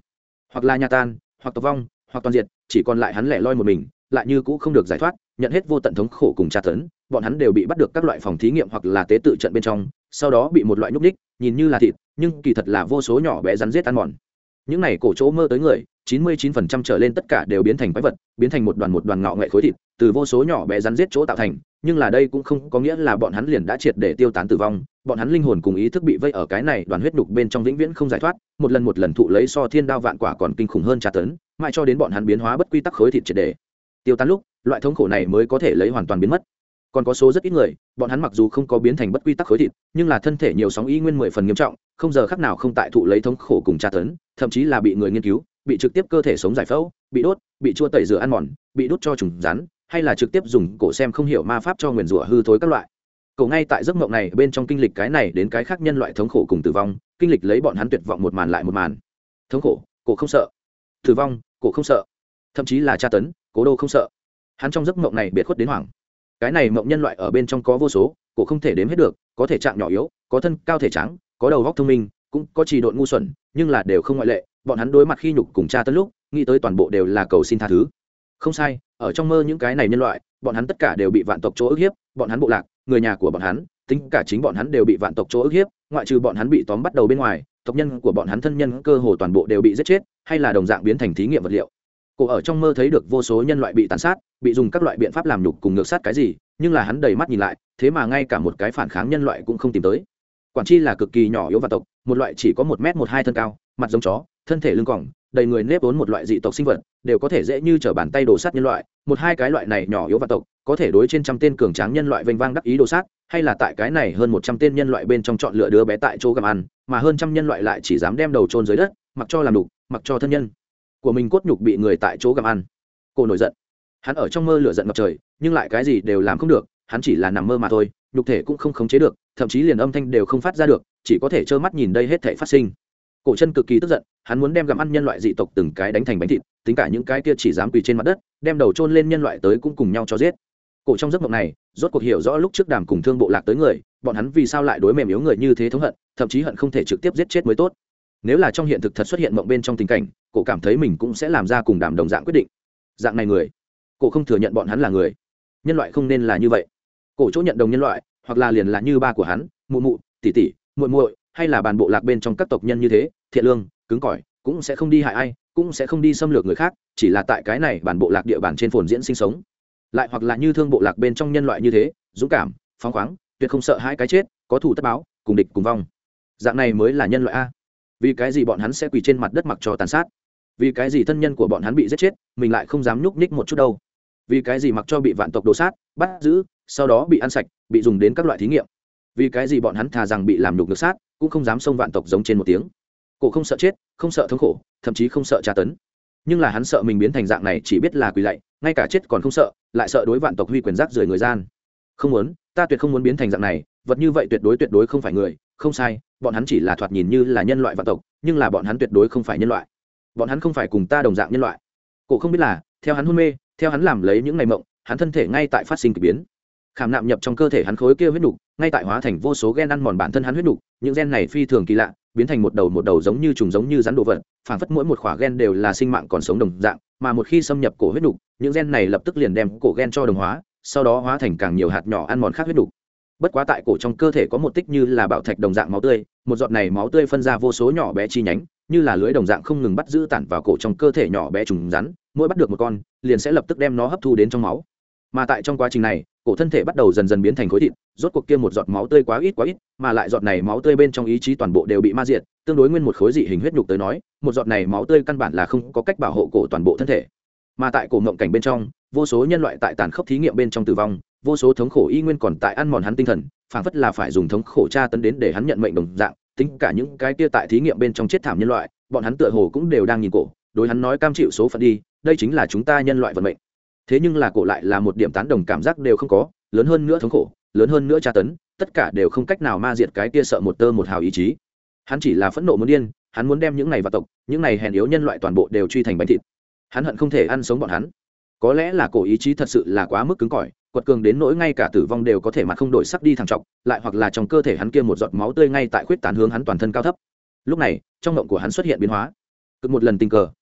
hoặc là nhà tan, hoặc tộc vong, hoặc toàn diệt, chỉ còn lại hắn lẻ loi một mình, lại như cũ không được giải thoát, nhận hết vô tận thống khổ cùng tra tấn. Bọn hắn đều bị bắt được các loại phòng thí nghiệm hoặc là tế tự trận bên trong, sau đó bị một loại nhúc nhích, nhìn như là thịt, nhưng kỳ thật là vô số nhỏ bé rắn rết ăn mòn. Những này cổ chỗ mơ tới người, 99% trở lên tất cả đều biến thành quái vật, biến thành một đoàn ngọ nghệ khối thịt, từ vô số nhỏ bé rắn rết chỗ tạo thành, nhưng là đây cũng không có nghĩa là bọn hắn liền đã triệt để tiêu tán tử vong, bọn hắn linh hồn cùng ý thức bị vây ở cái này đoàn huyết nhục bên trong vĩnh viễn không giải thoát, một lần thụ lấy so thiên đao vạn quả còn kinh khủng hơn tra tấn, mãi cho đến bọn hắn biến hóa bất quy tắc khối thịt triệt để tiêu tán lúc, loại thống khổ này mới có thể lấy hoàn toàn biến mất. Còn có số rất ít người, bọn hắn mặc dù không có biến thành bất quy tắc khối thịt, nhưng là thân thể nhiều sóng ý nguyên 10 phần nghiêm trọng, không giờ khắc nào không tại thụ lấy thống khổ cùng tra tấn, thậm chí là bị người nghiên cứu, bị trực tiếp cơ thể sống giải phẫu, bị đốt, bị chua tẩy rửa ăn mòn, bị đốt cho trùng rắn, hay là trực tiếp dùng cổ xem không hiểu ma pháp cho nguyền rủa hư thối các loại. Cậu ngay tại giấc mộng này bên trong kinh lịch cái này đến cái khác nhân loại thống khổ cùng tử vong, kinh lịch lấy bọn hắn tuyệt vọng một màn lại một màn. Thống khổ, cổ không sợ; tử vong, cổ không sợ; thậm chí là tra tấn, cố đô không sợ. Hắn trong giấc mộng này biệt khuất đến hoảng. Cái này mộng nhân loại ở bên trong có vô số, cổ không thể đếm hết được, có thể trạng nhỏ yếu, có thân cao thể trắng, có đầu óc thông minh, cũng có trì độn ngu xuẩn, nhưng là đều không ngoại lệ. Bọn hắn đối mặt khi nhục cùng tra tấn lúc, nghĩ tới toàn bộ đều là cầu xin tha thứ. Không sai, ở trong mơ những cái này nhân loại, bọn hắn tất cả đều bị vạn tộc chỗ ức hiếp, bọn hắn bộ lạc, người nhà của bọn hắn, tính cả chính bọn hắn đều bị vạn tộc chỗ ức hiếp, ngoại trừ bọn hắn bị tóm bắt đầu bên ngoài, tộc nhân của bọn hắn thân nhân cơ hồ toàn bộ đều bị giết chết, hay là đồng dạng biến thành thí nghiệm vật liệu. Cô ở trong mơ thấy được vô số nhân loại bị tàn sát, bị dùng các loại biện pháp làm nhục cùng ngược sát cái gì, nhưng là hắn đầy mắt nhìn lại, thế mà ngay cả một cái phản kháng nhân loại cũng không tìm tới. Quản chi là cực kỳ nhỏ yếu vạn tộc, một loại chỉ có 1m12 thân cao, mặt giống chó, thân thể lưng còng, đầy người nếp vốn một loại dị tộc sinh vật, đều có thể dễ như trở bàn tay đổ sát nhân loại. Một hai cái loại này nhỏ yếu vạn tộc, có thể đối trên trăm tên cường tráng nhân loại vênh vang đắc ý đổ sát, hay là tại cái này hơn 100 tên nhân loại bên trong chọn lựa đứa bé tại chỗ gặm ăn, mà hơn trăm nhân loại lại chỉ dám đem đầu chôn dưới đất, mặc cho làm đủ, mặc cho thân nhân của mình cốt nhục bị người tại chỗ gặm ăn. Cô nổi giận. Hắn ở trong mơ lửa giận ngập trời, nhưng lại cái gì đều làm không được, hắn chỉ là nằm mơ mà thôi, nhục thể cũng không khống chế được, thậm chí liền âm thanh đều không phát ra được, chỉ có thể trơ mắt nhìn đây hết thảy phát sinh. Cổ Chân cực kỳ tức giận, hắn muốn đem gặm ăn nhân loại dị tộc từng cái đánh thành bánh thịt, tính cả những cái kia chỉ dám quỳ trên mặt đất, đem đầu chôn lên nhân loại tới cũng cùng nhau cho giết. Cổ trong giấc mộng này, rốt cuộc hiểu rõ lúc trước Đàm cùng Thương bộ lạc tới người, bọn hắn vì sao lại đối mềm yếu người như thế thống hận, thậm chí hận không thể trực tiếp giết chết mới tốt. Nếu là trong hiện thực thật xuất hiện mộng bên trong tình cảnh, cổ cảm thấy mình cũng sẽ làm ra cùng Đàm đồng dạng quyết định. Dạng này người, cổ không thừa nhận bọn hắn là người. Nhân loại không nên là như vậy. Cổ chỗ nhận đồng nhân loại, hoặc là liền là như ba của hắn, mụ mụ, tỷ tỷ, muội muội, hay là bàn bộ lạc bên trong các tộc nhân như thế, thiện lương, cứng cỏi, cũng sẽ không đi hại ai, cũng sẽ không đi xâm lược người khác, chỉ là tại cái này bản bộ lạc địa bàn trên phồn diễn sinh sống. Lại hoặc là như Thương bộ lạc bên trong nhân loại như thế, dũng cảm, phóng khoáng, tuyệt không sợ hãi cái chết, có thù tất báo, cùng địch cùng vong. Dạng này mới là nhân loại a. Vì cái gì bọn hắn sẽ quỳ trên mặt đất mặc cho tàn sát? Vì cái gì thân nhân của bọn hắn bị giết chết, mình lại không dám nhúc nhích một chút đâu? Vì cái gì mặc cho bị vạn tộc đồ sát, bắt giữ, sau đó bị ăn sạch, bị dùng đến các loại thí nghiệm? Vì cái gì bọn hắn thà rằng bị làm nhục ngược sát, cũng không dám xông vạn tộc giống trên một tiếng? Cổ không sợ chết, không sợ thống khổ, thậm chí không sợ tra tấn, nhưng là hắn sợ mình biến thành dạng này, chỉ biết là quỳ lạy, ngay cả chết còn không sợ, lại sợ đối vạn tộc huy quyền rác rưởi người gian. Không muốn, ta tuyệt không muốn biến thành dạng này, vật như vậy tuyệt đối không phải người. Không sai, bọn hắn chỉ là thoạt nhìn như là nhân loại vạn tộc, nhưng là bọn hắn tuyệt đối không phải nhân loại. Bọn hắn không phải cùng ta đồng dạng nhân loại. Cổ không biết là, theo hắn hôn mê, theo hắn làm lấy những ngày mộng, hắn thân thể ngay tại phát sinh kỳ biến. Khảm nạm nhập trong cơ thể hắn khối kia huyết nục, ngay tại hóa thành vô số gen ăn mòn bản thân hắn huyết nục, những gen này phi thường kỳ lạ, biến thành một đầu giống như trùng giống như rắn đồ vật, phản phất mỗi một khỏa gen đều là sinh mạng còn sống đồng dạng, mà một khi xâm nhập cổ huyết nục, những gen này lập tức liền đem cổ gen cho đồng hóa, sau đó hóa thành càng nhiều hạt nhỏ ăn mòn khác huyết nục. Bất quá tại cổ trong cơ thể có một tích như là bảo thạch đồng dạng máu tươi, một giọt này máu tươi phân ra vô số nhỏ bé chi nhánh, như là lưới đồng dạng không ngừng bắt giữ tản vào cổ trong cơ thể nhỏ bé trùng rắn, mỗi bắt được một con, liền sẽ lập tức đem nó hấp thu đến trong máu. Mà tại trong quá trình này, cổ thân thể bắt đầu dần dần biến thành khối thịt, rốt cuộc kia một giọt máu tươi quá ít, mà lại giọt này máu tươi bên trong ý chí toàn bộ đều bị ma diệt, tương đối nguyên một khối dị hình huyết nhục tới nói, một giọt này máu tươi căn bản là không có cách bảo hộ cổ toàn bộ thân thể. Mà tại cổ mộng cảnh bên trong, vô số nhân loại tại tàn khốc thí nghiệm bên trong tử vong, vô số thống khổ y nguyên còn tại ăn mòn hắn tinh thần, phảng phất là phải dùng thống khổ tra tấn đến để hắn nhận mệnh đồng dạng, tính cả những cái kia tại thí nghiệm bên trong chết thảm nhân loại, bọn hắn tựa hồ cũng đều đang nhìn cổ, đối hắn nói cam chịu số phận đi, đây chính là chúng ta nhân loại vận mệnh. Thế nhưng là cổ lại là một điểm tán đồng cảm giác đều không có, lớn hơn nữa thống khổ, lớn hơn nữa tra tấn, tất cả đều không cách nào ma diệt cái kia sợ một tơ một hào ý chí. Hắn chỉ là phẫn nộ muốn điên, hắn muốn đem những này vạn tộc, những này hèn yếu nhân loại toàn bộ đều truy thành bánh thịt. Hắn hận không thể ăn sống bọn hắn. Có lẽ là cổ ý chí thật sự là quá mức cứng cỏi, quật cường đến nỗi ngay cả tử vong đều có thể mặt không đổi sắc đi thẳng trọng, lại hoặc là trong cơ thể hắn kia một giọt máu tươi ngay tại khuyết tán hướng hắn toàn thân cao thấp. Lúc này, trong mộng của hắn xuất hiện biến hóa. Cực một lần tình cờ,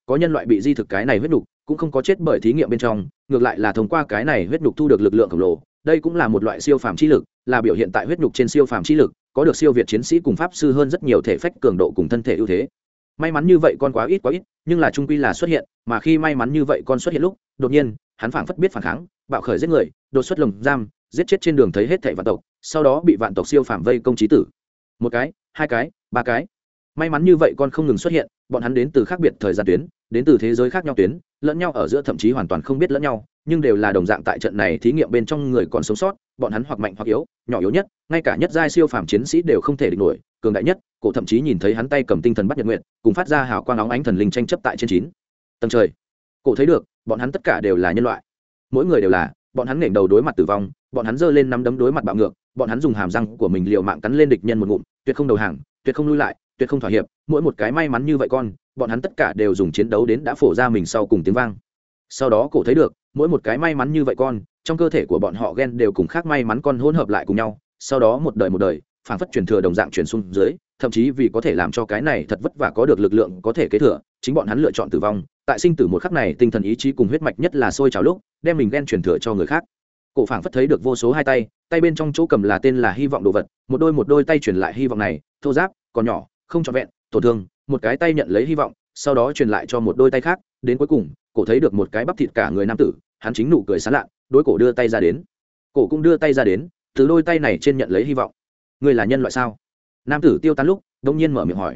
có nhân loại bị di thực cái này huyết nhục cũng không có chết bởi thí nghiệm bên trong, ngược lại là thông qua cái này huyết nhục thu được lực lượng khổng lồ. Đây cũng là một loại siêu phàm chi lực, là biểu hiện tại huyết nhục trên siêu phàm chi lực, có được siêu việt chiến sĩ cùng pháp sư hơn rất nhiều thể phách cường độ cùng thân thể ưu thế. May mắn như vậy con quá ít, nhưng là trung quy là xuất hiện, mà khi may mắn như vậy con xuất hiện lúc, đột nhiên, hắn phảng phất biết phản kháng, bạo khởi giết người, đột xuất lồng giam, giết chết trên đường thấy hết thảy vạn tộc, sau đó bị vạn tộc siêu phàm vây công chí tử. Một cái, hai cái, ba cái. May mắn như vậy con không ngừng xuất hiện, bọn hắn đến từ khác biệt thời gian tuyến, đến từ thế giới khác nhau tuyến, lẫn nhau ở giữa thậm chí hoàn toàn không biết lẫn nhau, nhưng đều là đồng dạng tại trận này thí nghiệm bên trong người còn sống sót, bọn hắn hoặc mạnh hoặc yếu, nhỏ yếu nhất, ngay cả nhất giai siêu phàm chiến sĩ đều không thể địch nổi, cường đại nhất, cổ thậm chí nhìn thấy hắn tay cầm tinh thần bắt nhật nguyện, cùng phát ra hào quang óng ánh thần linh tranh chấp tại trên 9 tầng trời. Cổ thấy được, bọn hắn tất cả đều là nhân loại. Mỗi người đều là, bọn hắn nghển đầu đối mặt tử vong, bọn hắn giơ lên nắm đấm đối mặt bạo ngược, bọn hắn dùng hàm răng của mình liều mạng cắn lên địch nhân một ngụm, tuyệt không đầu hàng, tuyệt không lui lại, tuyệt không thỏa hiệp. Mỗi một cái may mắn như vậy con, bọn hắn tất cả đều dùng chiến đấu đến đã phổ ra mình sau cùng tiếng vang. Sau đó cổ thấy được, mỗi một cái may mắn như vậy con, trong cơ thể của bọn họ gen đều cùng khác may mắn con hỗn hợp lại cùng nhau, sau đó một đời phảng phất truyền thừa đồng dạng truyền xuống dưới, thậm chí vì có thể làm cho cái này thật vất vả có được lực lượng có thể kế thừa, chính bọn hắn lựa chọn tử vong, tại sinh tử một khắc này tinh thần ý chí cùng huyết mạch nhất là sôi trào lúc, đem mình gen truyền thừa cho người khác. Cổ phảng phất thấy được vô số hai tay, tay bên trong chỗ cầm là tên là hy vọng đồ vật, một đôi tay truyền lại hy vọng này, thô ráp, còn nhỏ, không trọn vẹn, tổn thương, một cái tay nhận lấy hy vọng, sau đó truyền lại cho một đôi tay khác, đến cuối cùng, cổ thấy được một cái bắp thịt cả người nam tử, hắn chính nụ cười sán lạ, đối cổ đưa tay ra đến. Cổ cũng đưa tay ra đến, từ đôi tay này trên nhận lấy hy vọng. Ngươi là nhân loại sao? Nam tử tiêu tán lúc, đột nhiên mở miệng hỏi.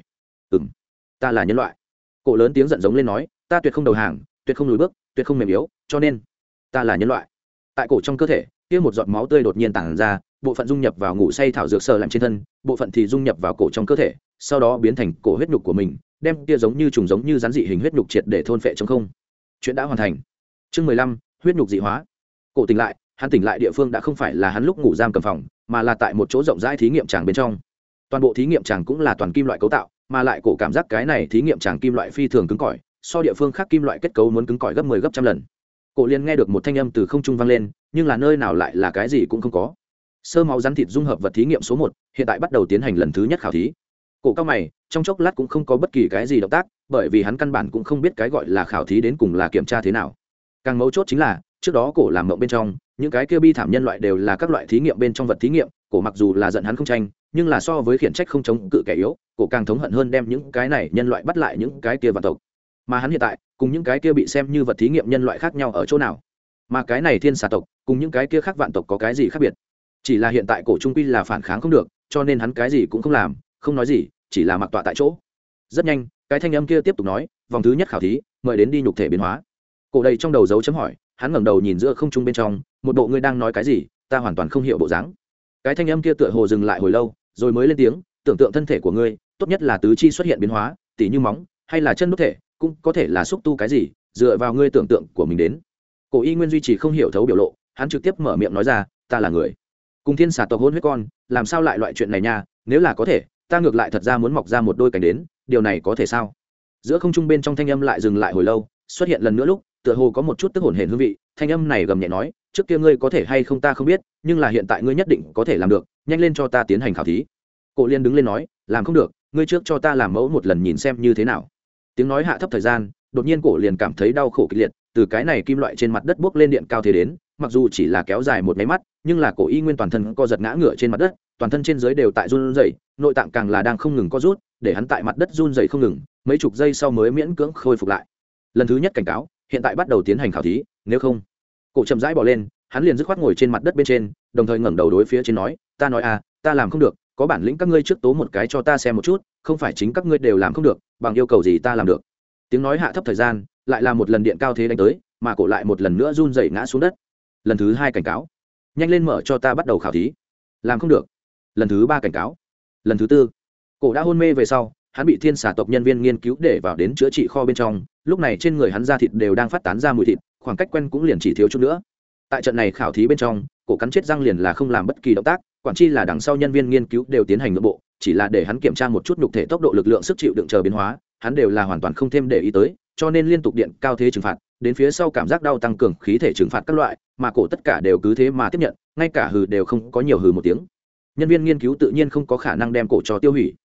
Ta là nhân loại. Cổ lớn tiếng giận giống lên nói, ta tuyệt không đầu hàng, tuyệt không lùi bước, tuyệt không mềm yếu, cho nên ta là nhân loại. Tại cổ trong cơ thể, kia một giọt máu tươi đột nhiên tản ra, bộ phận dung nhập vào ngủ say thảo dược sờ làm trên thân, bộ phận thì dung nhập vào cổ trong cơ thể, sau đó biến thành cổ huyết nhục của mình, đem kia giống như trùng giống như rắn dị hình huyết nhục triệt để thôn phệ trong không. Chuyện đã hoàn thành. Chương 15, huyết nhục dị hóa. Cổ tỉnh lại, hắn tỉnh lại địa phương đã không phải là hắn lúc ngủ giam cầm phòng, mà là tại một chỗ rộng rãi thí nghiệm tràng bên trong. Toàn bộ thí nghiệm tràng cũng là toàn kim loại cấu tạo, mà lại cổ cảm giác cái này thí nghiệm tràng kim loại phi thường cứng cỏi, so địa phương khác kim loại kết cấu muốn cứng cỏi gấp 10 gấp trăm lần. Cổ liền nghe được một thanh âm từ không trung vang lên, nhưng là nơi nào lại là cái gì cũng không có. Sơ máu rắn thịt dung hợp vật thí nghiệm số 1, hiện tại bắt đầu tiến hành lần thứ nhất khảo thí. Cổ cao mày, trong chốc lát cũng không có bất kỳ cái gì động tác, bởi vì hắn căn bản cũng không biết cái gọi là khảo thí đến cùng là kiểm tra thế nào. Càng mấu chốt chính là, trước đó cổ làm mộng bên trong, những cái kia bi thảm nhân loại đều là các loại thí nghiệm bên trong vật thí nghiệm, cổ mặc dù là giận hắn không tranh, nhưng là so với khiển trách không chống cự kẻ yếu, cổ càng thống hận hơn đem những cái này nhân loại bắt lại những cái kia vạn tộc. Mà hắn hiện tại, cùng những cái kia bị xem như vật thí nghiệm nhân loại khác nhau ở chỗ nào? Mà cái này thiên xà tộc, cùng những cái kia khác vạn tộc có cái gì khác biệt? Chỉ là hiện tại cổ trung quy là phản kháng không được, cho nên hắn cái gì cũng không làm, không nói gì, chỉ là mặc tọa tại chỗ. Rất nhanh, cái thanh âm kia tiếp tục nói, vòng thứ nhất khảo thí, mời đến đi nhục thể biến hóa. Cổ đầy trong đầu dấu chấm hỏi, hắn ngẩng đầu nhìn giữa không trung bên trong, một bộ ngươi đang nói cái gì, ta hoàn toàn không hiểu bộ dáng. Cái thanh âm kia tựa hồ dừng lại hồi lâu, rồi mới lên tiếng, tưởng tượng thân thể của ngươi, tốt nhất là tứ chi xuất hiện biến hóa, tỉ như móng, hay là chân đốt thể, cũng có thể là xúc tu cái gì, dựa vào ngươi tưởng tượng của mình đến. Cổ y nguyên duy trì không hiểu thấu biểu lộ, hắn trực tiếp mở miệng nói ra, ta là người, cùng thiên xà tộc hôn huyết con, làm sao lại loại chuyện này nha, nếu là có thể, ta ngược lại thật ra muốn mọc ra một đôi cánh đến, điều này có thể sao? Giữa không trung bên trong thanh âm lại dừng lại hồi lâu, xuất hiện lần nữa lúc, tựa hồ có một chút tức hồn hển hương vị, thanh âm này gầm nhẹ nói, trước kia ngươi có thể hay không ta không biết, nhưng là hiện tại ngươi nhất định có thể làm được, nhanh lên cho ta tiến hành khảo thí. Cổ Liên đứng lên nói, làm không được, ngươi trước cho ta làm mẫu một lần nhìn xem như thế nào. Tiếng nói hạ thấp thời gian, đột nhiên Cổ liền cảm thấy đau khổ kịch liệt, từ cái này kim loại trên mặt đất bước lên điện cao thế đến, mặc dù chỉ là kéo dài một máy mắt, nhưng là Cổ y nguyên toàn thân co giật ngã ngửa trên mặt đất, toàn thân trên dưới đều tại run rẩy, nội tạng càng là đang không ngừng co rút, để hắn tại mặt đất run rẩy không ngừng, mấy chục giây sau mới miễn cưỡng khôi phục lại. Lần thứ nhất cảnh cáo, hiện tại bắt đầu tiến hành khảo thí, nếu không. Cổ chậm rãi bò lên, hắn liền dứt khoát ngồi trên mặt đất bên trên, đồng thời ngẩng đầu đối phía trên nói, ta nói à, ta làm không được, có bản lĩnh các ngươi trước tố một cái cho ta xem một chút, không phải chính các ngươi đều làm không được, bằng yêu cầu gì ta làm được. Tiếng nói hạ thấp thời gian, lại là một lần điện cao thế đánh tới, mà Cổ lại một lần nữa run rẩy ngã xuống đất. Lần thứ hai cảnh cáo, nhanh lên mở cho ta bắt đầu khảo thí. Làm không được. Lần thứ ba cảnh cáo. Lần thứ tư. Cổ đã hôn mê về sau, hắn bị thiên xà tộc nhân viên nghiên cứu để vào đến chữa trị kho bên trong, lúc này trên người hắn da thịt đều đang phát tán ra mùi thịt, khoảng cách quen cũng liền chỉ thiếu chút nữa. Tại trận này khảo thí bên trong, Cổ cắn chết răng liền là không làm bất kỳ động tác, quản chi là đằng sau nhân viên nghiên cứu đều tiến hành nội bộ, chỉ là để hắn kiểm tra một chút nhục thể tốc độ lực lượng sức chịu đựng chờ biến hóa, hắn đều là hoàn toàn không thêm để ý tới, cho nên liên tục điện cao thế trừng phạt, đến phía sau cảm giác đau tăng cường khí thể trừng phạt các loại, mà Cổ tất cả đều cứ thế mà tiếp nhận, ngay cả hừ đều không có nhiều hừ một tiếng. Nhân viên nghiên cứu tự nhiên không có khả năng đem Cổ cho tiêu hủy.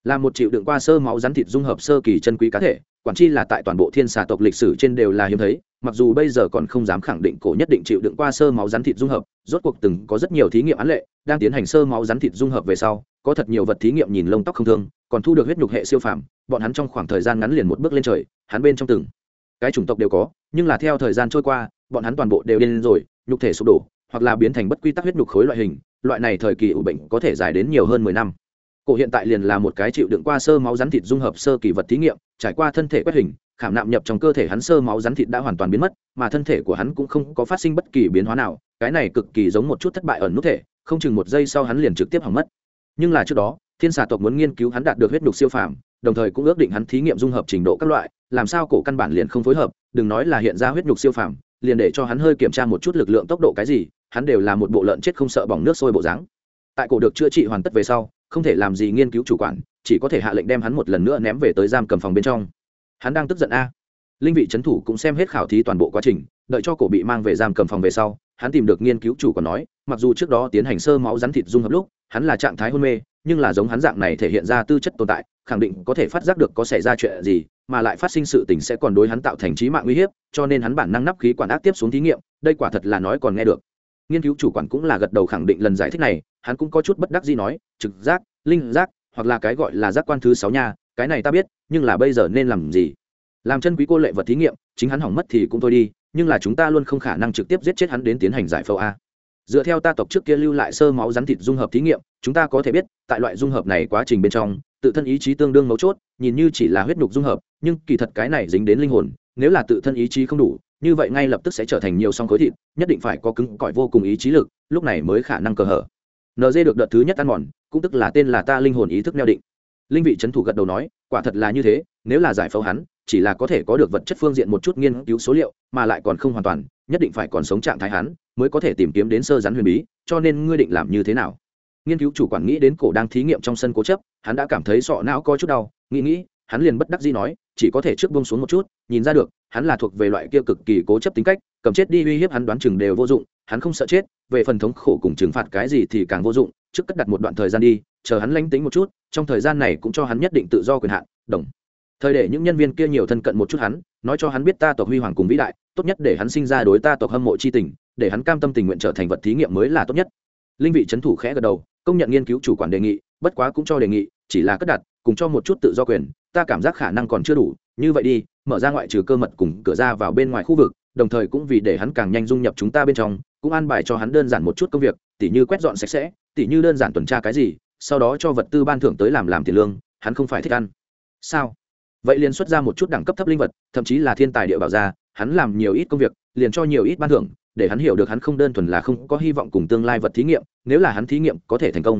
là một chịu đựng qua sơ máu rắn thịt dung hợp sơ kỳ chân quý cá thể, quản chi là tại toàn bộ thiên xà tộc lịch sử trên đều là hiếm thấy, mặc dù bây giờ còn không dám khẳng định cổ nhất định chịu đựng qua sơ máu rắn thịt dung hợp, rốt cuộc từng có rất nhiều thí nghiệm án lệ đang tiến hành sơ máu rắn thịt dung hợp về sau, có thật nhiều vật thí nghiệm nhìn lông tóc không thương, còn thu được huyết nhục hệ siêu phàm, bọn hắn trong khoảng thời gian ngắn liền một bước lên trời, hắn bên trong từng cái chủng tộc đều có, nhưng là theo thời gian trôi qua, bọn hắn toàn bộ đều điên rồi, nhục thể sụp đổ, hoặc là biến thành bất quy tắc huyết nhục khối loại hình, loại này thời kỳ ủ bệnh có thể dài đến nhiều hơn 10 năm. Cổ hiện tại liền là một cái chịu đựng qua sơ máu rắn thịt dung hợp sơ kỳ vật thí nghiệm, trải qua thân thể quét hình, khảm nạm nhập trong cơ thể hắn sơ máu rắn thịt đã hoàn toàn biến mất, mà thân thể của hắn cũng không có phát sinh bất kỳ biến hóa nào, cái này cực kỳ giống một chút thất bại ẩn nút thể, không chừng một giây sau hắn liền trực tiếp hỏng mất. Nhưng là trước đó, thiên xà tộc muốn nghiên cứu hắn đạt được huyết nhục siêu phàm, đồng thời cũng ước định hắn thí nghiệm dung hợp trình độ các loại, làm sao cổ căn bản liền không phối hợp, đừng nói là hiện ra huyết nhục siêu phàm, liền để cho hắn hơi kiểm tra một chút lực lượng tốc độ cái gì, hắn đều là một bộ lợn chết không sợ bỏng nước sôi bộ dáng. Tại cổ được chữa trị hoàn tất về sau, không thể làm gì nghiên cứu chủ quản, chỉ có thể hạ lệnh đem hắn một lần nữa ném về tới giam cầm phòng bên trong. Hắn đang tức giận a. Linh vị trấn thủ cũng xem hết khảo thí toàn bộ quá trình, đợi cho cổ bị mang về giam cầm phòng về sau, hắn tìm được nghiên cứu chủ quản nói, mặc dù trước đó tiến hành sơ máu rắn thịt dung hợp lúc, hắn là trạng thái hôn mê, nhưng là giống hắn dạng này thể hiện ra tư chất tồn tại, khẳng định có thể phát giác được có xảy ra chuyện gì, mà lại phát sinh sự tình sẽ còn đối hắn tạo thành chí mạng nguy hiểm, cho nên hắn bản năng nắp khí quản ác tiếp xuống thí nghiệm, đây quả thật là nói còn nghe được. Nghiên cứu chủ quản cũng là gật đầu khẳng định lần giải thích này, hắn cũng có chút bất đắc dĩ nói, trực giác, linh giác, hoặc là cái gọi là giác quan thứ 6 nha, cái này ta biết, nhưng là bây giờ nên làm gì? Làm chân quý cô lệ vật thí nghiệm, chính hắn hỏng mất thì cũng thôi đi, nhưng là chúng ta luôn không khả năng trực tiếp giết chết hắn đến tiến hành giải phẫu a. Dựa theo ta tộc trước kia lưu lại sơ máu rắn thịt dung hợp thí nghiệm, chúng ta có thể biết, tại loại dung hợp này quá trình bên trong, tự thân ý chí tương đương mấu chốt, nhìn như chỉ là huyết nhục dung hợp, nhưng kỳ thật cái này dính đến linh hồn, nếu là tự thân ý chí không đủ, như vậy ngay lập tức sẽ trở thành nhiều song khối thịt, nhất định phải có cứng cỏi vô cùng ý chí lực, lúc này mới khả năng cờ hở. NG được đợt thứ nhất ăn mòn, cũng tức là tên là ta linh hồn ý thức neo định. Linh vị trấn thủ gật đầu nói, quả thật là như thế, nếu là giải phẫu hắn, chỉ là có thể có được vật chất phương diện một chút nghiên cứu số liệu, mà lại còn không hoàn toàn, nhất định phải còn sống trạng thái hắn, mới có thể tìm kiếm đến sơ rắn huyền bí, cho nên ngươi định làm như thế nào? Nghiên cứu chủ quản nghĩ đến cổ đang thí nghiệm trong sân cố chấp, hắn đã cảm thấy sọ não có chút đau, nghĩ, hắn liền bất đắc dĩ nói, chỉ có thể trước buông xuống một chút, nhìn ra được, hắn là thuộc về loại kia cực kỳ cố chấp tính cách, cầm chết đi uy hiếp hắn đoán chừng đều vô dụng, hắn không sợ chết, về phần thống khổ cùng trừng phạt cái gì thì càng vô dụng, trước cất đặt một đoạn thời gian đi, chờ hắn lánh tính một chút, trong thời gian này cũng cho hắn nhất định tự do quyền hạn, đồng thời để những nhân viên kia nhiều thân cận một chút hắn, nói cho hắn biết ta tộc huy hoàng cùng vĩ đại, tốt nhất để hắn sinh ra đối ta tộc hâm mộ chi tình, để hắn cam tâm tình nguyện trở thành vật thí nghiệm mới là tốt nhất. Linh vị trấn thủ khẽ gật đầu, công nhận nghiên cứu chủ quản đề nghị, bất quá cũng cho đề nghị, chỉ là cất đặt, cùng cho một chút tự do quyền, ta cảm giác khả năng còn chưa đủ, như vậy đi, mở ra ngoại trừ cơ mật cùng cửa ra vào bên ngoài khu vực, đồng thời cũng vì để hắn càng nhanh dung nhập chúng ta bên trong, cũng an bài cho hắn đơn giản một chút công việc, tỉ như quét dọn sạch sẽ, tỉ như đơn giản tuần tra cái gì, sau đó cho vật tư ban thưởng tới làm tiền lương, hắn không phải thích ăn. Sao? Vậy liền xuất ra một chút đẳng cấp thấp linh vật, thậm chí là thiên tài địa bảo ra, hắn làm nhiều ít công việc, liền cho nhiều ít ban thưởng, để hắn hiểu được hắn không đơn thuần là không có hy vọng cùng tương lai vật thí nghiệm, nếu là hắn thí nghiệm có thể thành công,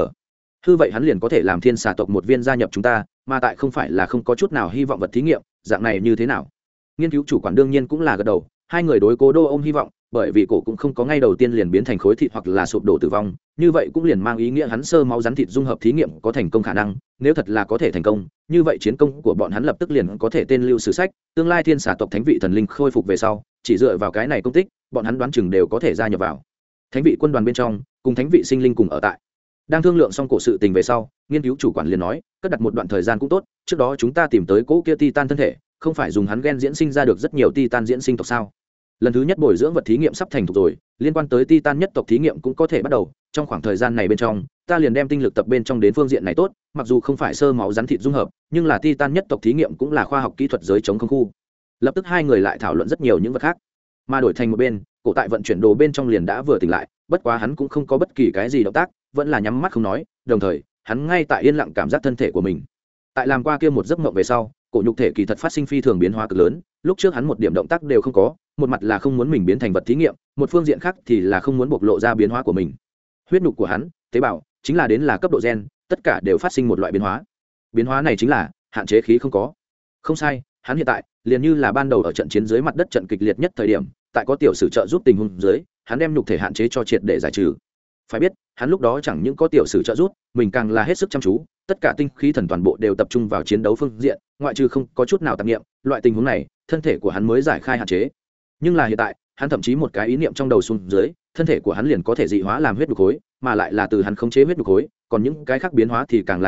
hư vậy hắn liền có thể làm thiên xà tộc một viên gia nhập chúng ta, mà tại không phải là không có chút nào hy vọng vật thí nghiệm, dạng này như thế nào? Nghiên cứu chủ quản đương nhiên cũng là gật đầu, hai người đối Cố Đô ôm hy vọng, bởi vì cổ cũng không có ngay đầu tiên liền biến thành khối thịt hoặc là sụp đổ tử vong, như vậy cũng liền mang ý nghĩa hắn sơ máu rắn thịt dung hợp thí nghiệm có thành công khả năng, nếu thật là có thể thành công, như vậy chiến công của bọn hắn lập tức liền có thể tên lưu sử sách, tương lai thiên xà tộc thánh vị thần linh khôi phục về sau, chỉ dựa vào cái này công tích, bọn hắn đoán chừng đều có thể gia nhập vào thánh vị quân đoàn bên trong, cùng thánh vị sinh linh cùng ở tại. Đang thương lượng xong cổ sự tình về sau, nghiên cứu chủ quản liền nói, cất đặt một đoạn thời gian cũng tốt, trước đó chúng ta tìm tới cỗ kia titan thân thể, không phải dùng hắn gen diễn sinh ra được rất nhiều titan diễn sinh tộc sao? Lần thứ nhất bồi dưỡng vật thí nghiệm sắp thành thục rồi, liên quan tới titan nhất tộc thí nghiệm cũng có thể bắt đầu, trong khoảng thời gian này bên trong, ta liền đem tinh lực tập bên trong đến phương diện này tốt, mặc dù không phải sơ máu rắn thịt dung hợp, nhưng là titan nhất tộc thí nghiệm cũng là khoa học kỹ thuật giới chống không khu. Lập tức hai người lại thảo luận rất nhiều những vật khác, mà đổi thành một bên, cổ tại vận chuyển đồ bên trong liền đã vừa tỉnh lại, bất quá hắn cũng không có bất kỳ cái gì động tác, vẫn là nhắm mắt không nói, đồng thời hắn ngay tại yên lặng cảm giác thân thể của mình. Tại làm qua kia một giấc mộng về sau, cổ nhục thể kỳ thật phát sinh phi thường biến hóa cực lớn, lúc trước hắn một điểm động tác đều không có, một mặt là không muốn mình biến thành vật thí nghiệm, một phương diện khác thì là không muốn bộc lộ ra biến hóa của mình. Huyết nhục của hắn, tế bào, chính là đến là cấp độ gen, tất cả đều phát sinh một loại biến hóa. Biến hóa này chính là hạn chế khí không có. Không sai, hắn hiện tại liền như là ban đầu ở trận chiến dưới mặt đất trận kịch liệt nhất thời điểm, tại có tiểu sử trợ giúp tình huống dưới, hắn đem nhục thể hạn chế cho triệt để giải trừ. Phải biết, hắn lúc đó chẳng những có tiểu sử trợ giúp, mình càng là hết sức chăm chú, tất cả tinh khí thần toàn bộ đều tập trung vào chiến đấu phương diện, ngoại trừ không có chút nào tạp niệm, loại tình huống này, thân thể của hắn mới giải khai hạn chế. Nhưng là hiện tại, hắn thậm chí một cái ý niệm trong đầu xuống dưới, thân thể của hắn liền có thể dị hóa làm huyết nhục khối, mà lại là từ hắn khống chế huyết nhục khối, còn những cái khác biến hóa thì càng là nhiều,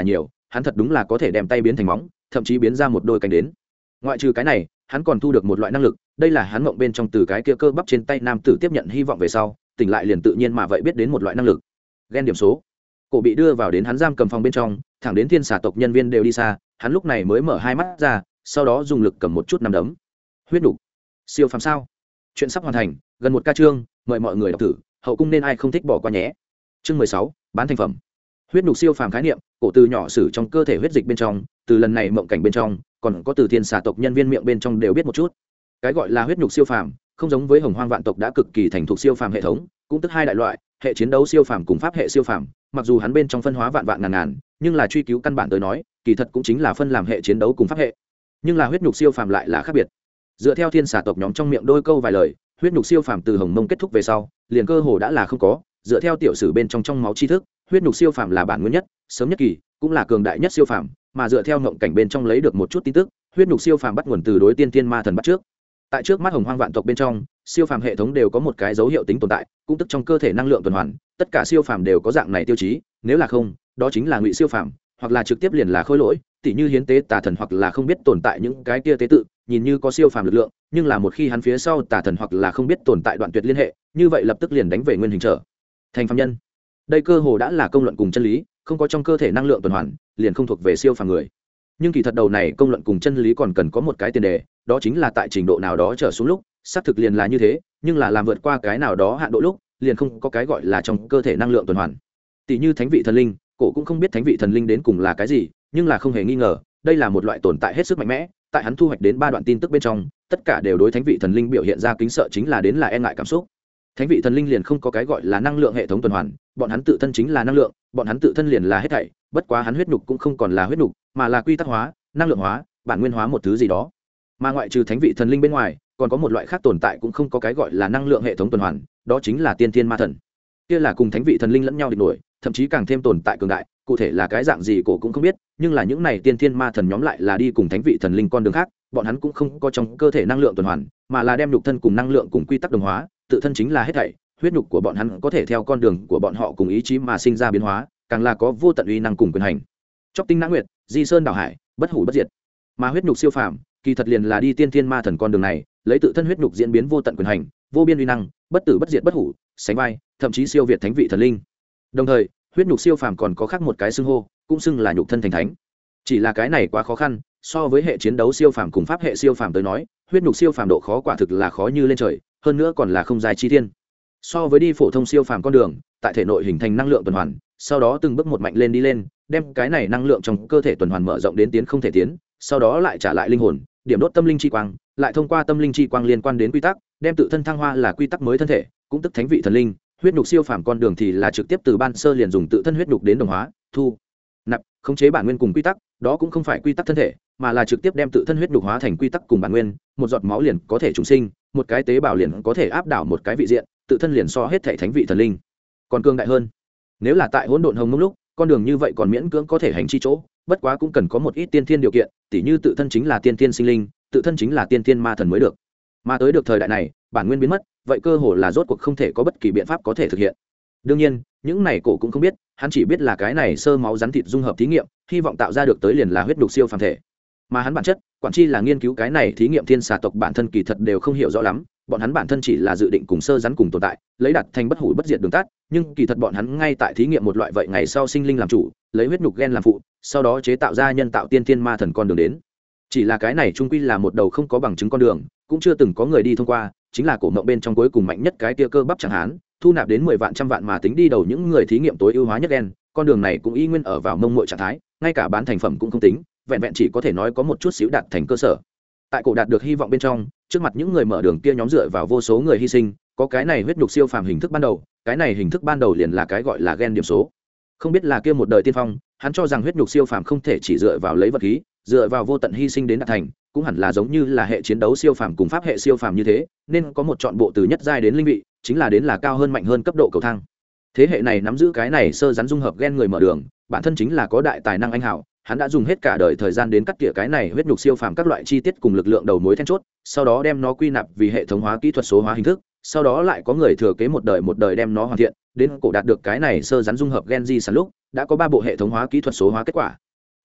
hắn thật đúng là có thể đem tay biến thành móng, thậm chí biến ra một đôi cánh đến. Ngoại trừ cái này, hắn còn thu được một loại năng lực, đây là hắn mộng bên trong từ cái kia cơ bắp trên tay nam tử tiếp nhận hy vọng về sau, tỉnh lại liền tự nhiên mà vậy biết đến một loại năng lực. Gen điểm số. Cổ bị đưa vào đến hắn giam cầm phòng bên trong, thẳng đến thiên xà tộc nhân viên đều đi xa, hắn lúc này mới mở hai mắt ra, sau đó dùng lực cầm một chút nắm đấm. Huyết đủ. Siêu phàm sao? Chuyện sắp hoàn thành, gần một ca chương, mời mọi người đọc thử, hậu cung nên ai không thích bỏ qua nhé. Chương 16, bán thành phẩm. Huyết nhục siêu phàm khái niệm, cổ từ nhỏ sử trong cơ thể huyết dịch bên trong, từ lần này mộng cảnh bên trong, còn có từ thiên xà tộc nhân viên miệng bên trong đều biết một chút. Cái gọi là huyết nhục siêu phàm, không giống với hồng hoang vạn tộc đã cực kỳ thành thục siêu phàm hệ thống, cũng tức hai đại loại, hệ chiến đấu siêu phàm cùng pháp hệ siêu phàm, mặc dù hắn bên trong phân hóa vạn vạn ngàn ngàn, nhưng là truy cứu căn bản tới nói, kỳ thật cũng chính là phân làm hệ chiến đấu cùng pháp hệ. Nhưng là huyết nhục siêu phàm lại là khác biệt. Dựa theo thiên xà tộc nhóm trong miệng đôi câu vài lời, huyết nhục siêu phàm từ hồng mông kết thúc về sau, liền cơ hồ đã là không có. Dựa theo tiểu sử bên trong máu tri thức, huyết nhục siêu phàm là bản nguyên nhất, sớm nhất kỳ, cũng là cường đại nhất siêu phàm, mà dựa theo ngộng cảnh bên trong lấy được một chút tin tức, huyết nhục siêu phàm bắt nguồn từ đối tiên tiên ma thần bắt trước. Tại trước mắt hồng hoang vạn tộc bên trong, siêu phàm hệ thống đều có một cái dấu hiệu tính tồn tại, cũng tức trong cơ thể năng lượng tuần hoàn, tất cả siêu phàm đều có dạng này tiêu chí, nếu là không, đó chính là ngụy siêu phàm, hoặc là trực tiếp liền là khôi lỗi, tỉ như hiến tế tà thần hoặc là không biết tồn tại những cái kia tế tự, nhìn như có siêu phàm lực lượng, nhưng là một khi hắn phía sau tà thần hoặc là không biết tồn tại đoạn tuyệt liên hệ, như vậy lập tức liền đánh về nguyên hình trở thành phàm nhân. Đây cơ hồ đã là công luận cùng chân lý, không có trong cơ thể năng lượng tuần hoàn, liền không thuộc về siêu phàm người. Nhưng kỳ thật đầu này công luận cùng chân lý còn cần có một cái tiền đề, đó chính là tại trình độ nào đó trở xuống lúc, xác thực liền là như thế, nhưng là làm vượt qua cái nào đó hạn độ lúc, liền không có cái gọi là trong cơ thể năng lượng tuần hoàn. Tỷ như thánh vị thần linh, cổ cũng không biết thánh vị thần linh đến cùng là cái gì, nhưng là không hề nghi ngờ, đây là một loại tồn tại hết sức mạnh mẽ. Tại hắn thu hoạch đến 3 đoạn tin tức bên trong, tất cả đều đối thánh vị thần linh biểu hiện ra kính sợ chính là đến là e ngại cảm xúc. Thánh vị thần linh liền không có cái gọi là năng lượng hệ thống tuần hoàn, bọn hắn tự thân chính là năng lượng, bọn hắn tự thân liền là hết thảy, bất quá hắn huyết nhục cũng không còn là huyết nhục, mà là quy tắc hóa, năng lượng hóa, bản nguyên hóa một thứ gì đó. Mà ngoại trừ thánh vị thần linh bên ngoài, còn có một loại khác tồn tại cũng không có cái gọi là năng lượng hệ thống tuần hoàn, đó chính là tiên thiên ma thần. Kia là cùng thánh vị thần linh lẫn nhau địch nổi, thậm chí càng thêm tồn tại cường đại, cụ thể là cái dạng gì cổ cũng không biết, nhưng là những này tiên thiên ma thần nhóm lại là đi cùng thánh vị thần linh con đường khác, bọn hắn cũng không có trong cơ thể năng lượng tuần hoàn, mà là đem nhục thân cùng năng lượng cùng quy tắc đồng hóa, tự thân chính là hết thảy, huyết nhục của bọn hắn có thể theo con đường của bọn họ cùng ý chí mà sinh ra biến hóa, càng là có vô tận uy năng cùng quyền hành. Chóc tinh nã nguyệt, di sơn đảo hải, bất hủ bất diệt. Mà huyết nhục siêu phàm, kỳ thật liền là đi tiên thiên ma thần con đường này, lấy tự thân huyết nhục diễn biến vô tận quyền hành, vô biên uy năng, bất tử bất diệt bất hủ, sánh vai, thậm chí siêu việt thánh vị thần linh. Đồng thời, huyết nhục siêu phàm còn có khác một cái xưng hô, cũng xưng là nhục thân thành thánh. Chỉ là cái này quá khó khăn, so với hệ chiến đấu siêu phàm cùng pháp hệ siêu phàm tới nói, huyết nhục siêu phàm độ khó quả thực là khó như lên trời, hơn nữa còn là không dài chi thiên. So với đi phổ thông siêu phàm con đường, tại thể nội hình thành năng lượng tuần hoàn, sau đó từng bước một mạnh lên đi lên, đem cái này năng lượng trong cơ thể tuần hoàn mở rộng đến tiến không thể tiến, sau đó lại trả lại linh hồn, điểm đốt tâm linh chi quang, lại thông qua tâm linh chi quang liên quan đến quy tắc, đem tự thân thăng hoa là quy tắc mới thân thể, cũng tức thánh vị thần linh. Huyết nhục siêu phàm con đường thì là trực tiếp từ ban sơ liền dùng tự thân huyết nhục đến đồng hóa, thu nạp, khống chế bản nguyên cùng quy tắc, đó cũng không phải quy tắc thân thể, mà là trực tiếp đem tự thân huyết nhục hóa thành quy tắc cùng bản nguyên, một giọt máu liền có thể trùng sinh, một cái tế bào liền có thể áp đảo một cái vị diện, tự thân liền so hết thảy thánh vị thần linh còn cường đại hơn. Nếu là tại hỗn độn hồng mông lúc, con đường như vậy còn miễn cưỡng có thể hành chi chỗ, bất quá cũng cần có một ít tiên thiên điều kiện, tỉ như tự thân chính là tiên thiên sinh linh, tự thân chính là tiên thiên ma thần mới được. Mà tới được thời đại này, bản nguyên biến mất, vậy cơ hồ là rốt cuộc không thể có bất kỳ biện pháp có thể thực hiện. Đương nhiên, những này cổ cũng không biết, hắn chỉ biết là cái này sơ máu rắn thịt dung hợp thí nghiệm, hy vọng tạo ra được tới liền là huyết nhục siêu phàm thể. Mà hắn bản chất, quản chi là nghiên cứu cái này thí nghiệm thiên xà tộc bản thân kỳ thật đều không hiểu rõ lắm, bọn hắn bản thân chỉ là dự định cùng sơ rắn cùng tồn tại, lấy đặt thành bất hủ bất diệt đường tắt, nhưng kỳ thật bọn hắn ngay tại thí nghiệm một loại vậy ngày sau sinh linh làm chủ, lấy huyết nhục gen làm phụ, sau đó chế tạo ra nhân tạo tiên thiên ma thần con đường đến. Chỉ là cái này trung quy là một đầu không có bằng chứng con đường, cũng chưa từng có người đi thông qua, chính là cổ mộng bên trong cuối cùng mạnh nhất cái tia cơ bắp chẳng hán, thu nạp đến 10 vạn trăm vạn mà tính đi đầu những người thí nghiệm tối ưu hóa nhất gen, con đường này cũng y nguyên ở vào mông muội trạng thái, ngay cả bán thành phẩm cũng không tính, vẹn vẹn chỉ có thể nói có một chút xíu đạt thành cơ sở. Tại cổ đạt được hy vọng bên trong, trước mặt những người mở đường kia nhóm dựa vào vô số người hy sinh, có cái này huyết nhục siêu phàm hình thức ban đầu, cái này hình thức ban đầu liền là cái gọi là gen điểm số. Không biết là kia một đời tiên phong, hắn cho rằng huyết nhục siêu phàm không thể chỉ dựa vào lấy vật khí, dựa vào vô tận hy sinh đến đạt thành, cũng hẳn là giống như là hệ chiến đấu siêu phàm cùng pháp hệ siêu phàm như thế, nên có một chọn bộ từ nhất giai đến linh vị, chính là đến là cao hơn mạnh hơn cấp độ cầu thang. Thế hệ này nắm giữ cái này sơ rắn dung hợp gen người mở đường, bản thân chính là có đại tài năng anh hảo, hắn đã dùng hết cả đời thời gian đến cắt tỉa cái này huyết nhục siêu phàm các loại chi tiết cùng lực lượng đầu mối then chốt, sau đó đem nó quy nạp vì hệ thống hóa kỹ thuật số hóa hình thức, sau đó lại có người thừa kế một đời đem nó hoàn thiện, đến cổ đạt được cái này sơ rắn dung hợp gen di sản lúc, đã có 3 bộ hệ thống hóa kỹ thuật số hóa kết quả.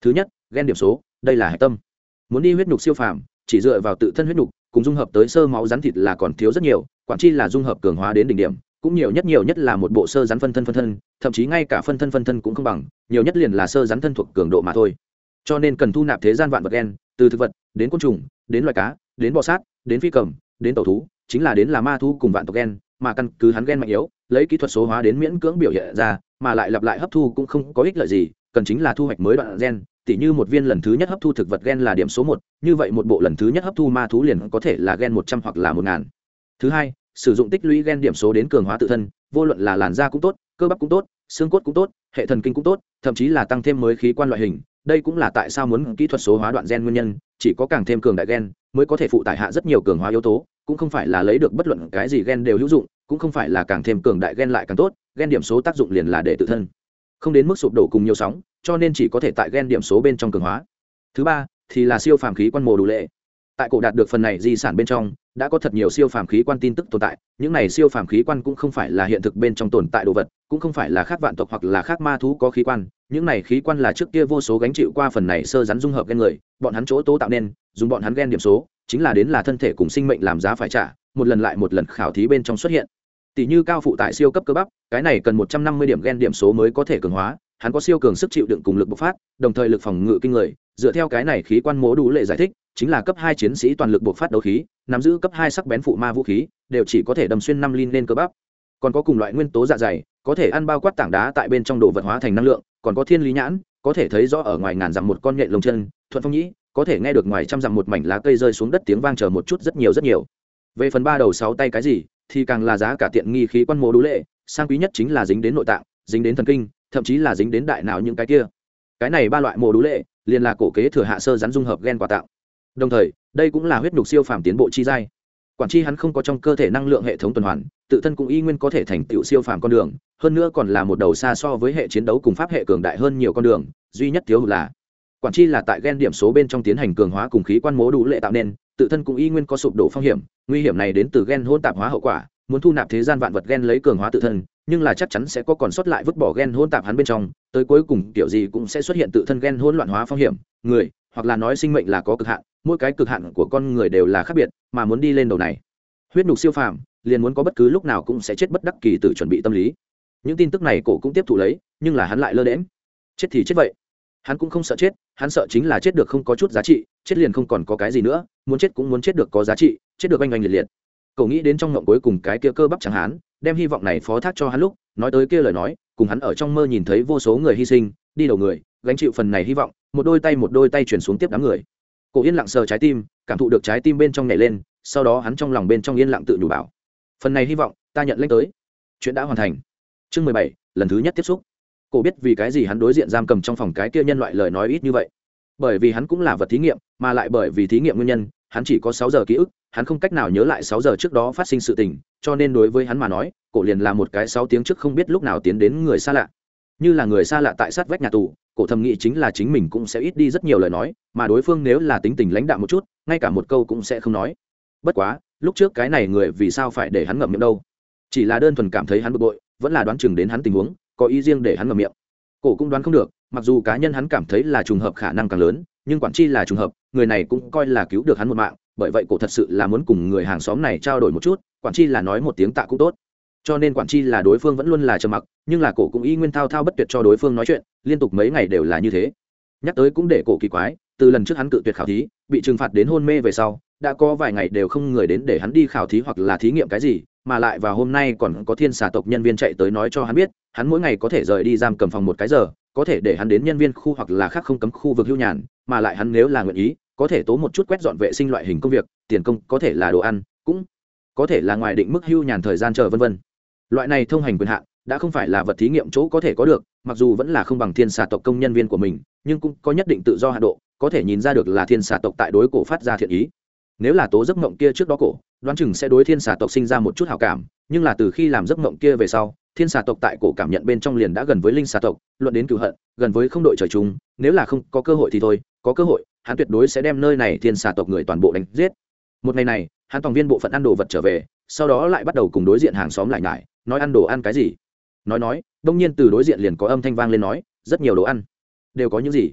Thứ nhất, gen điểm số, đây là hạch tâm. Muốn đi huyết nhục siêu phàm, chỉ dựa vào tự thân huyết nhục cùng dung hợp tới sơ máu rắn thịt là còn thiếu rất nhiều, quản chi là dung hợp cường hóa đến đỉnh điểm, cũng nhiều nhất là một bộ sơ rắn phân thân, thậm chí ngay cả phân thân cũng không bằng, nhiều nhất liền là sơ rắn thân thuộc cường độ mà thôi. Cho nên cần thu nạp thế gian vạn vật gen, từ thực vật đến côn trùng, đến loài cá, đến bò sát, đến phi cầm, đến tẩu thú, chính là đến là ma thú cùng vạn tộc gen, mà căn cứ hắn gen mạnh yếu, lấy kỹ thuật số hóa đến miễn cưỡng biểu hiện ra, mà lại lặp lại hấp thu cũng không có ích lợi gì, cần chính là thu hoạch mới đoạn gen, tỉ như một viên lần thứ nhất hấp thu thực vật gen là điểm số 1, như vậy một bộ lần thứ nhất hấp thu ma thú liền có thể là gen 100 hoặc là 1000. Thứ hai, sử dụng tích lũy gen điểm số đến cường hóa tự thân, vô luận là làn da cũng tốt, cơ bắp cũng tốt, xương cốt cũng tốt, hệ thần kinh cũng tốt, thậm chí là tăng thêm mới khí quan loại hình, đây cũng là tại sao muốn kỹ thuật số hóa đoạn gen nguyên nhân, chỉ có càng thêm cường đại gen mới có thể phụ tải hạ rất nhiều cường hóa yếu tố, cũng không phải là lấy được bất luận cái gì gen đều hữu dụng, cũng không phải là càng thêm cường đại gen lại càng tốt, gen điểm số tác dụng liền là để tự thân không đến mức sụp đổ cùng nhiều sóng, cho nên chỉ có thể tại gen điểm số bên trong cường hóa. Thứ ba thì là siêu phàm khí quan mồ đủ lệ. Tại cổ đạt được phần này di sản bên trong đã có thật nhiều siêu phàm khí quan tin tức tồn tại, những này siêu phàm khí quan cũng không phải là hiện thực bên trong tồn tại đồ vật, cũng không phải là khác vạn tộc hoặc là khác ma thú có khí quan, những này khí quan là trước kia vô số gánh chịu qua phần này sơ rắn dung hợp gen người, bọn hắn chỗ tố tạo nên, dùng bọn hắn gen điểm số, chính là đến là thân thể cùng sinh mệnh làm giá phải trả, một lần lại một lần khảo thí bên trong xuất hiện. Tỷ như cao phụ tải siêu cấp cơ bắp, cái này cần 150 điểm gen điểm số mới có thể cường hóa, hắn có siêu cường sức chịu đựng cùng lực bộc phát, đồng thời lực phòng ngự kinh người, dựa theo cái này khí quan mố đủ lệ giải thích, chính là cấp 2 chiến sĩ toàn lực bộc phát đấu khí, nắm giữ cấp 2 sắc bén phụ ma vũ khí, đều chỉ có thể đâm xuyên 5 lin lên cơ bắp. Còn có cùng loại nguyên tố dạ dày, có thể ăn bao quát tảng đá tại bên trong đồ vật hóa thành năng lượng, còn có thiên lý nhãn, có thể thấy rõ ở ngoài ngàn dặm một con nhện lông chân, thuận phong nhĩ, có thể nghe được ngoài trăm dặm một mảnh lá cây rơi xuống đất tiếng vang chờ một chút rất nhiều. Về phần 3 đầu 6 tay cái gì, thì càng là giá cả tiện nghi khí quan mố đủ lệ, sang quý nhất chính là dính đến nội tạng, dính đến thần kinh, thậm chí là dính đến đại não những cái kia. Cái này 3 loại mồ đủ lệ liền là cổ kế thừa hạ sơ rắn dung hợp gen quà tặng. Đồng thời, đây cũng là huyết nhục siêu phàm tiến bộ chi giai. Quản chi hắn không có trong cơ thể năng lượng hệ thống tuần hoàn, tự thân cũng y nguyên có thể thành tựu siêu phàm con đường, hơn nữa còn là một đầu xa so với hệ chiến đấu cùng pháp hệ cường đại hơn nhiều con đường, duy nhất thiếu hụt là quản chi là tại gen điểm số bên trong tiến hành cường hóa cùng khí quan mố đủ lệ tạo nên, tự thân cũng y nguyên có sụp đổ phong hiểm, nguy hiểm này đến từ gen hỗn tạp hóa hậu quả, muốn thu nạp thế gian vạn vật gen lấy cường hóa tự thân, nhưng là chắc chắn sẽ có còn sót lại vứt bỏ gen hỗn tạp hắn bên trong, tới cuối cùng kiểu gì cũng sẽ xuất hiện tự thân gen hỗn loạn hóa phong hiểm, người, hoặc là nói sinh mệnh là có cực hạn, mỗi cái cực hạn của con người đều là khác biệt, mà muốn đi lên đầu này, huyết nhục siêu phàm, liền muốn có bất cứ lúc nào cũng sẽ chết bất đắc kỳ tự chuẩn bị tâm lý. Những tin tức này cổ cũng tiếp thụ lấy, nhưng là hắn lại lơ đễnh. Chết thì chết vậy. Hắn cũng không sợ chết, hắn sợ chính là chết được không có chút giá trị, chết liền không còn có cái gì nữa, muốn chết cũng muốn chết được có giá trị, chết được oanh oanh liệt liệt. Cậu nghĩ đến trong ngộng cuối cùng cái kia cơ bắp chẳng hắn, đem hy vọng này phó thác cho hắn lúc, nói tới kia lời nói, cùng hắn ở trong mơ nhìn thấy vô số người hy sinh, đi đầu người, gánh chịu phần này hy vọng, một đôi tay chuyển xuống tiếp đám người. Cổ yên lặng sờ trái tim, cảm thụ được trái tim bên trong nhảy lên, sau đó hắn trong lòng bên trong yên lặng tự nhủ bảo: phần này hy vọng, ta nhận lấy tới. Chuyện đã hoàn thành. Chương 17, lần thứ nhất tiếp xúc. Cổ biết vì cái gì hắn đối diện giam cầm trong phòng cái kia nhân loại lời nói ít như vậy, bởi vì hắn cũng là vật thí nghiệm, mà lại bởi vì thí nghiệm nguyên nhân, hắn chỉ có 6 giờ ký ức, hắn không cách nào nhớ lại 6 giờ trước đó phát sinh sự tình, cho nên đối với hắn mà nói, cổ liền là một cái 6 tiếng trước không biết lúc nào tiến đến người xa lạ. Như là người xa lạ tại sát vách nhà tù, cổ thầm nghĩ chính là chính mình cũng sẽ ít đi rất nhiều lời nói, mà đối phương nếu là tính tình lãnh đạm một chút, ngay cả một câu cũng sẽ không nói. Bất quá, lúc trước cái này người vì sao phải để hắn ngậm miệng đâu? Chỉ là đơn thuần cảm thấy hắn bực bội, vẫn là đoán chừng đến hắn tình huống, có ý riêng để hắn ngậm miệng. Cổ cũng đoán không được, mặc dù cá nhân hắn cảm thấy là trùng hợp khả năng càng lớn, nhưng quản chi là trùng hợp, người này cũng coi là cứu được hắn một mạng, bởi vậy cổ thật sự là muốn cùng người hàng xóm này trao đổi một chút, quản chi là nói một tiếng tạ cũng tốt. Cho nên quản chi là đối phương vẫn luôn là trầm mặc, nhưng là cổ cũng y nguyên thao thao bất tuyệt cho đối phương nói chuyện, liên tục mấy ngày đều là như thế. Nhắc tới cũng để cổ kỳ quái, từ lần trước hắn cự tuyệt khảo thí, bị trừng phạt đến hôn mê về sau, đã có vài ngày đều không người đến để hắn đi khảo thí hoặc là thí nghiệm cái gì, mà lại vào hôm nay còn có thiên xà tộc nhân viên chạy tới nói cho hắn biết, hắn mỗi ngày có thể rời đi giam cầm phòng một cái giờ, có thể để hắn đến nhân viên khu hoặc là khác không cấm khu vực hưu nhàn, mà lại hắn nếu là nguyện ý, có thể tố một chút quét dọn vệ sinh loại hình công việc, tiền công có thể là đồ ăn, cũng có thể là ngoài định mức hưu nhàn thời gian chờ vân vân. Loại này thông hành quyền hạn đã không phải là vật thí nghiệm chỗ có thể có được, mặc dù vẫn là không bằng thiên xà tộc công nhân viên của mình, nhưng cũng có nhất định tự do hạ độ, có thể nhìn ra được là thiên xà tộc tại đối cổ phát ra thiện ý. Nếu là tố giấc mộng kia trước đó cổ, đoán chừng sẽ đối thiên xà tộc sinh ra một chút hảo cảm, nhưng là từ khi làm giấc mộng kia về sau, thiên xà tộc tại cổ cảm nhận bên trong liền đã gần với linh xà tộc, luận đến cửu hận, gần với không đội trời chung, nếu là không có cơ hội thì thôi, có cơ hội, hắn tuyệt đối sẽ đem nơi này thiên xà tộc người toàn bộ đánh giết. Một ngày này, hắn toàn viên bộ phận ăn đồ vật trở về, sau đó lại bắt đầu cùng đối diện hàng xóm lại nhải, nói ăn đồ ăn cái gì. Nói, đông nhiên từ đối diện liền có âm thanh vang lên nói, rất nhiều đồ ăn. Đều có những gì?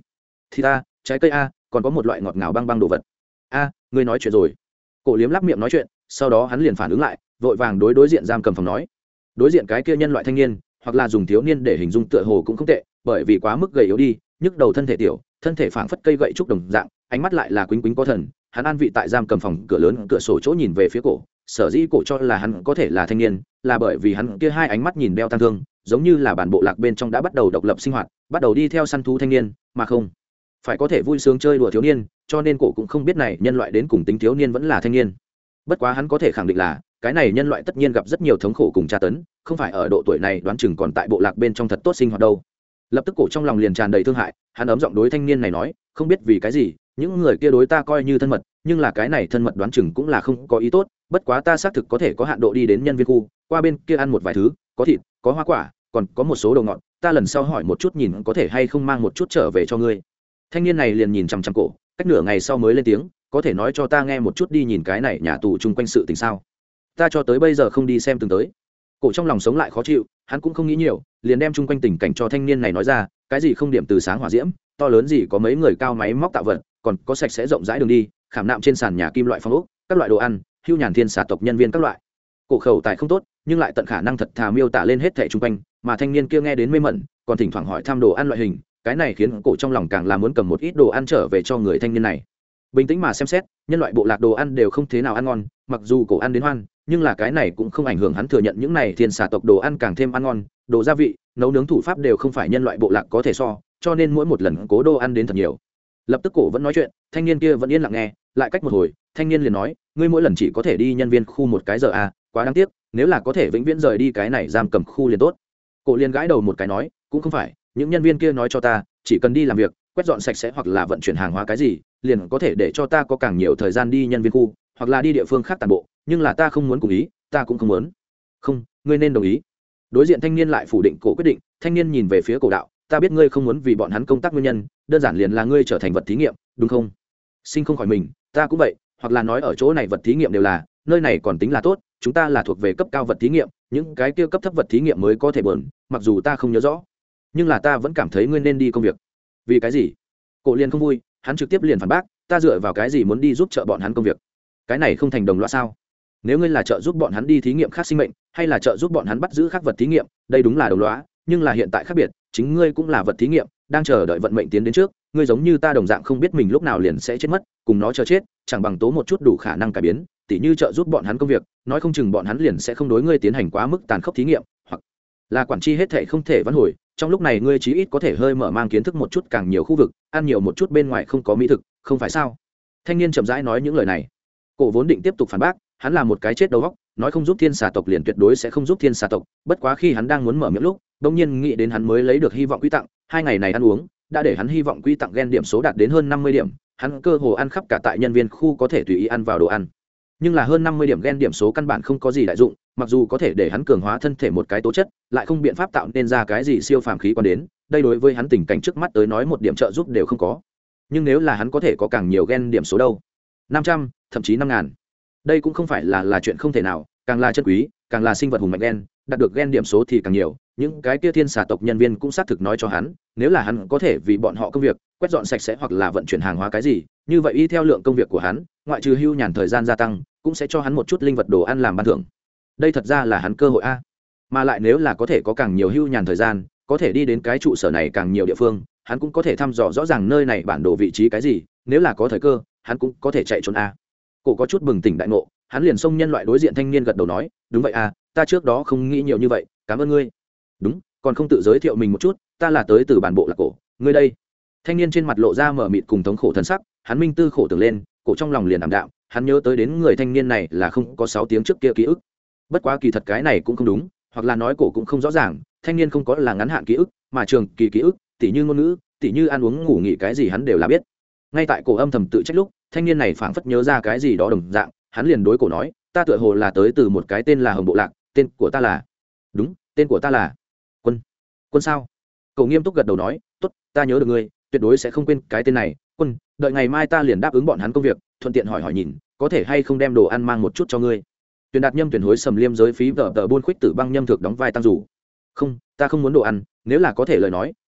thì ta trái cây a, còn có một loại ngọt ngào băng băng đồ vật. A, ngươi nói chuyện rồi. Cổ liếm lắp miệng nói chuyện, sau đó hắn liền phản ứng lại, vội vàng đối diện giam cầm phòng nói. Đối diện cái kia nhân loại thanh niên, hoặc là dùng thiếu niên để hình dung tựa hồ cũng không tệ, bởi vì quá mức gầy yếu đi, nhức đầu thân thể tiểu, thân thể phảng phất cây gậy trúc đồng dạng, ánh mắt lại là quýnh quýnh có thần. Hắn an vị tại giam cầm phòng cửa lớn cửa sổ chỗ nhìn về phía cổ, sở dĩ cổ cho là hắn có thể là thanh niên, là bởi vì hắn kia hai ánh mắt nhìn đeo tăng thương, giống như là bản bộ lạc bên trong đã bắt đầu độc lập sinh hoạt, bắt đầu đi theo săn thú thanh niên, mà không phải có thể vui sướng chơi đùa thiếu niên, cho nên cổ cũng không biết này nhân loại đến cùng tính thiếu niên vẫn là thanh niên. Bất quá hắn có thể khẳng định là cái này nhân loại tất nhiên gặp rất nhiều thống khổ cùng tra tấn, không phải ở độ tuổi này đoán chừng còn tại bộ lạc bên trong thật tốt sinh hoạt đâu. Lập tức cổ trong lòng liền tràn đầy thương hại, hắn ấm giọng đối thanh niên này nói, không biết vì cái gì những người kia đối ta coi như thân mật, nhưng là cái này thân mật đoán chừng cũng là không có ý tốt. Bất quá ta xác thực có thể có hạn độ đi đến nhân viên khu, qua bên kia ăn một vài thứ, có thịt, có hoa quả, còn có một số đồ ngọt, ta lần sau hỏi một chút nhìn có thể hay không mang một chút trở về cho ngươi. Thanh niên này liền nhìn chằm chằm cổ, cách nửa ngày sau mới lên tiếng, có thể nói cho ta nghe một chút đi nhìn cái này nhà tù chung quanh sự tình sao? Ta cho tới bây giờ không đi xem từng tới. Cổ trong lòng sống lại khó chịu, hắn cũng không nghĩ nhiều, liền đem chung quanh tình cảnh cho thanh niên này nói ra, cái gì không điểm từ sáng hỏa diễm, to lớn gì có mấy người cao máy móc tạo vật, còn có sạch sẽ rộng rãi đường đi, khảm nạm trên sàn nhà kim loại phong ốc, các loại đồ ăn, hưu nhàn thiên xà tộc nhân viên các loại. Cổ khẩu tài không tốt, nhưng lại tận khả năng thật thà miêu tả lên hết thảy chung quanh, mà thanh niên kia nghe đến mê mẩn, còn thỉnh thoảng hỏi thăm đồ ăn loại hình, cái này khiến cổ trong lòng càng là muốn cầm một ít đồ ăn trở về cho người thanh niên này. Bình tĩnh mà xem xét, nhân loại bộ lạc đồ ăn đều không thế nào ăn ngon, mặc dù cổ ăn đến hoan, nhưng là cái này cũng không ảnh hưởng hắn thừa nhận những này thiên xà tộc đồ ăn càng thêm ăn ngon, đồ gia vị, nấu nướng thủ pháp đều không phải nhân loại bộ lạc có thể so, cho nên mỗi một lần cố đồ ăn đến thật nhiều. Lập tức cổ vẫn nói chuyện, thanh niên kia vẫn yên lặng nghe, lại cách một hồi, thanh niên liền nói, ngươi mỗi lần chỉ có thể đi nhân viên khu một cái giờ à, quá đáng tiếc, nếu là có thể vĩnh viễn rời đi cái này giam cầm khu liền tốt. Cổ liền gãi đầu một cái nói, cũng không phải, những nhân viên kia nói cho ta, chỉ cần đi làm việc, quét dọn sạch sẽ hoặc là vận chuyển hàng hóa cái gì, liền có thể để cho ta có càng nhiều thời gian đi nhân viên khu, hoặc là đi địa phương khác tàn bộ, nhưng là ta không muốn cùng ý, ta cũng không muốn. Không, ngươi nên đồng ý. Đối diện thanh niên lại phủ định cổ quyết định, thanh niên nhìn về phía cổ đạo, ta biết ngươi không muốn vì bọn hắn công tác nguyên nhân, đơn giản liền là ngươi trở thành vật thí nghiệm, đúng không? Sinh không khỏi mình, ta cũng vậy, hoặc là nói ở chỗ này vật thí nghiệm đều là, nơi này còn tính là tốt, chúng ta là thuộc về cấp cao vật thí nghiệm, những cái kia cấp thấp vật thí nghiệm mới có thể bờn, mặc dù ta không nhớ rõ, nhưng là ta vẫn cảm thấy ngươi nên đi công việc. Vì cái gì? Cổ liền không vui, hắn trực tiếp liền phản bác, ta dựa vào cái gì muốn đi giúp trợ bọn hắn công việc? Cái này không thành đồng loại sao? Nếu ngươi là trợ giúp bọn hắn đi thí nghiệm khác sinh mệnh, hay là trợ giúp bọn hắn bắt giữ khác vật thí nghiệm, đây đúng là đồng loại, nhưng là hiện tại khác biệt, chính ngươi cũng là vật thí nghiệm, đang chờ đợi vận mệnh tiến đến trước, ngươi giống như ta đồng dạng không biết mình lúc nào liền sẽ chết mất, cùng nó chờ chết, chẳng bằng tố một chút đủ khả năng cải biến, tỉ như trợ giúp bọn hắn công việc, nói không chừng bọn hắn liền sẽ không đối ngươi tiến hành quá mức tàn khốc thí nghiệm, hoặc là quản tri hết thể không thể vãn hồi. Trong lúc này ngươi chí ít có thể hơi mở mang kiến thức một chút càng nhiều khu vực, ăn nhiều một chút bên ngoài không có mỹ thực, không phải sao? Thanh niên chậm rãi nói những lời này. Cổ vốn định tiếp tục phản bác, hắn là một cái chết đầu óc, nói không giúp thiên xà tộc liền tuyệt đối sẽ không giúp thiên xà tộc. Bất quá khi hắn đang muốn mở miệng lúc, đột nhiên nghĩ đến hắn mới lấy được hy vọng quy tặng, 2 ngày này ăn uống đã để hắn hy vọng quy tặng gen điểm số đạt đến hơn 50 điểm, hắn cơ hồ ăn khắp cả tại nhân viên khu có thể tùy ý ăn vào đồ ăn. Nhưng là hơn 50 điểm gen điểm số căn bản không có gì đại dụng, mặc dù có thể để hắn cường hóa thân thể một cái tố chất, lại không biện pháp tạo nên ra cái gì siêu phàm khí quan đến, đây đối với hắn tình cảnh trước mắt tới nói một điểm trợ giúp đều không có. Nhưng nếu là hắn có thể có càng nhiều gen điểm số đâu, 500, thậm chí 5000. Đây cũng không phải là chuyện không thể nào, càng là chân quý, càng là sinh vật hùng mạnh gen, đạt được gen điểm số thì càng nhiều. Những cái kia thiên xà tộc nhân viên cũng xác thực nói cho hắn, nếu là hắn có thể vì bọn họ công việc, quét dọn sạch sẽ hoặc là vận chuyển hàng hóa cái gì, như vậy y theo lượng công việc của hắn, ngoại trừ hưu nhàn thời gian gia tăng, cũng sẽ cho hắn một chút linh vật đồ ăn làm ban thưởng. Đây thật ra là hắn cơ hội a. Mà lại nếu là có thể có càng nhiều hưu nhàn thời gian, có thể đi đến cái trụ sở này càng nhiều địa phương, hắn cũng có thể thăm dò rõ ràng nơi này bản đồ vị trí cái gì, nếu là có thời cơ, hắn cũng có thể chạy trốn a. Cổ có chút bừng tỉnh đại ngộ, hắn liền xông nhân loại đối diện thanh niên gật đầu nói, đúng vậy a, ta trước đó không nghĩ nhiều như vậy, cảm ơn ngươi. Đúng, còn không tự giới thiệu mình một chút, ta là tới từ bản bộ lạc cổ, ngươi đây? Thanh niên trên mặt lộ ra mở mịt cùng thống khổ thân sắc, hắn minh tư khổ tưởng lên, cổ trong lòng liền ảm đạm, hắn nhớ tới đến người thanh niên này là không có 6 tiếng trước kia ký ức. Bất quá kỳ thật cái này cũng không đúng, hoặc là nói cổ cũng không rõ ràng, thanh niên không có là ngắn hạn ký ức, mà trường kỳ ký ức, tỉ như ngôn ngữ, tỉ như ăn uống ngủ nghỉ cái gì hắn đều là biết. Ngay tại cổ âm thầm tự trách lúc, thanh niên này phảng phất nhớ ra cái gì đó đồng dạng, hắn liền đối cổ nói, ta tựa hồ là tới từ một cái tên là Hồng Bộ Lạc, tên của ta là. Đúng, tên của ta là Quân. Quân sao? Cổ nghiêm túc gật đầu nói, tốt, ta nhớ được ngươi, tuyệt đối sẽ không quên cái tên này, Quân, đợi ngày mai ta liền đáp ứng bọn hắn công việc, thuận tiện hỏi hỏi nhìn, có thể hay không đem đồ ăn mang một chút cho ngươi. Tuyển đạt nhâm tuyển hối sầm liêm giới phí vợ tờ buôn khuyết tử băng nhâm thực đóng vai tăng rủ. Không, ta không muốn đồ ăn, nếu là có thể lời nói,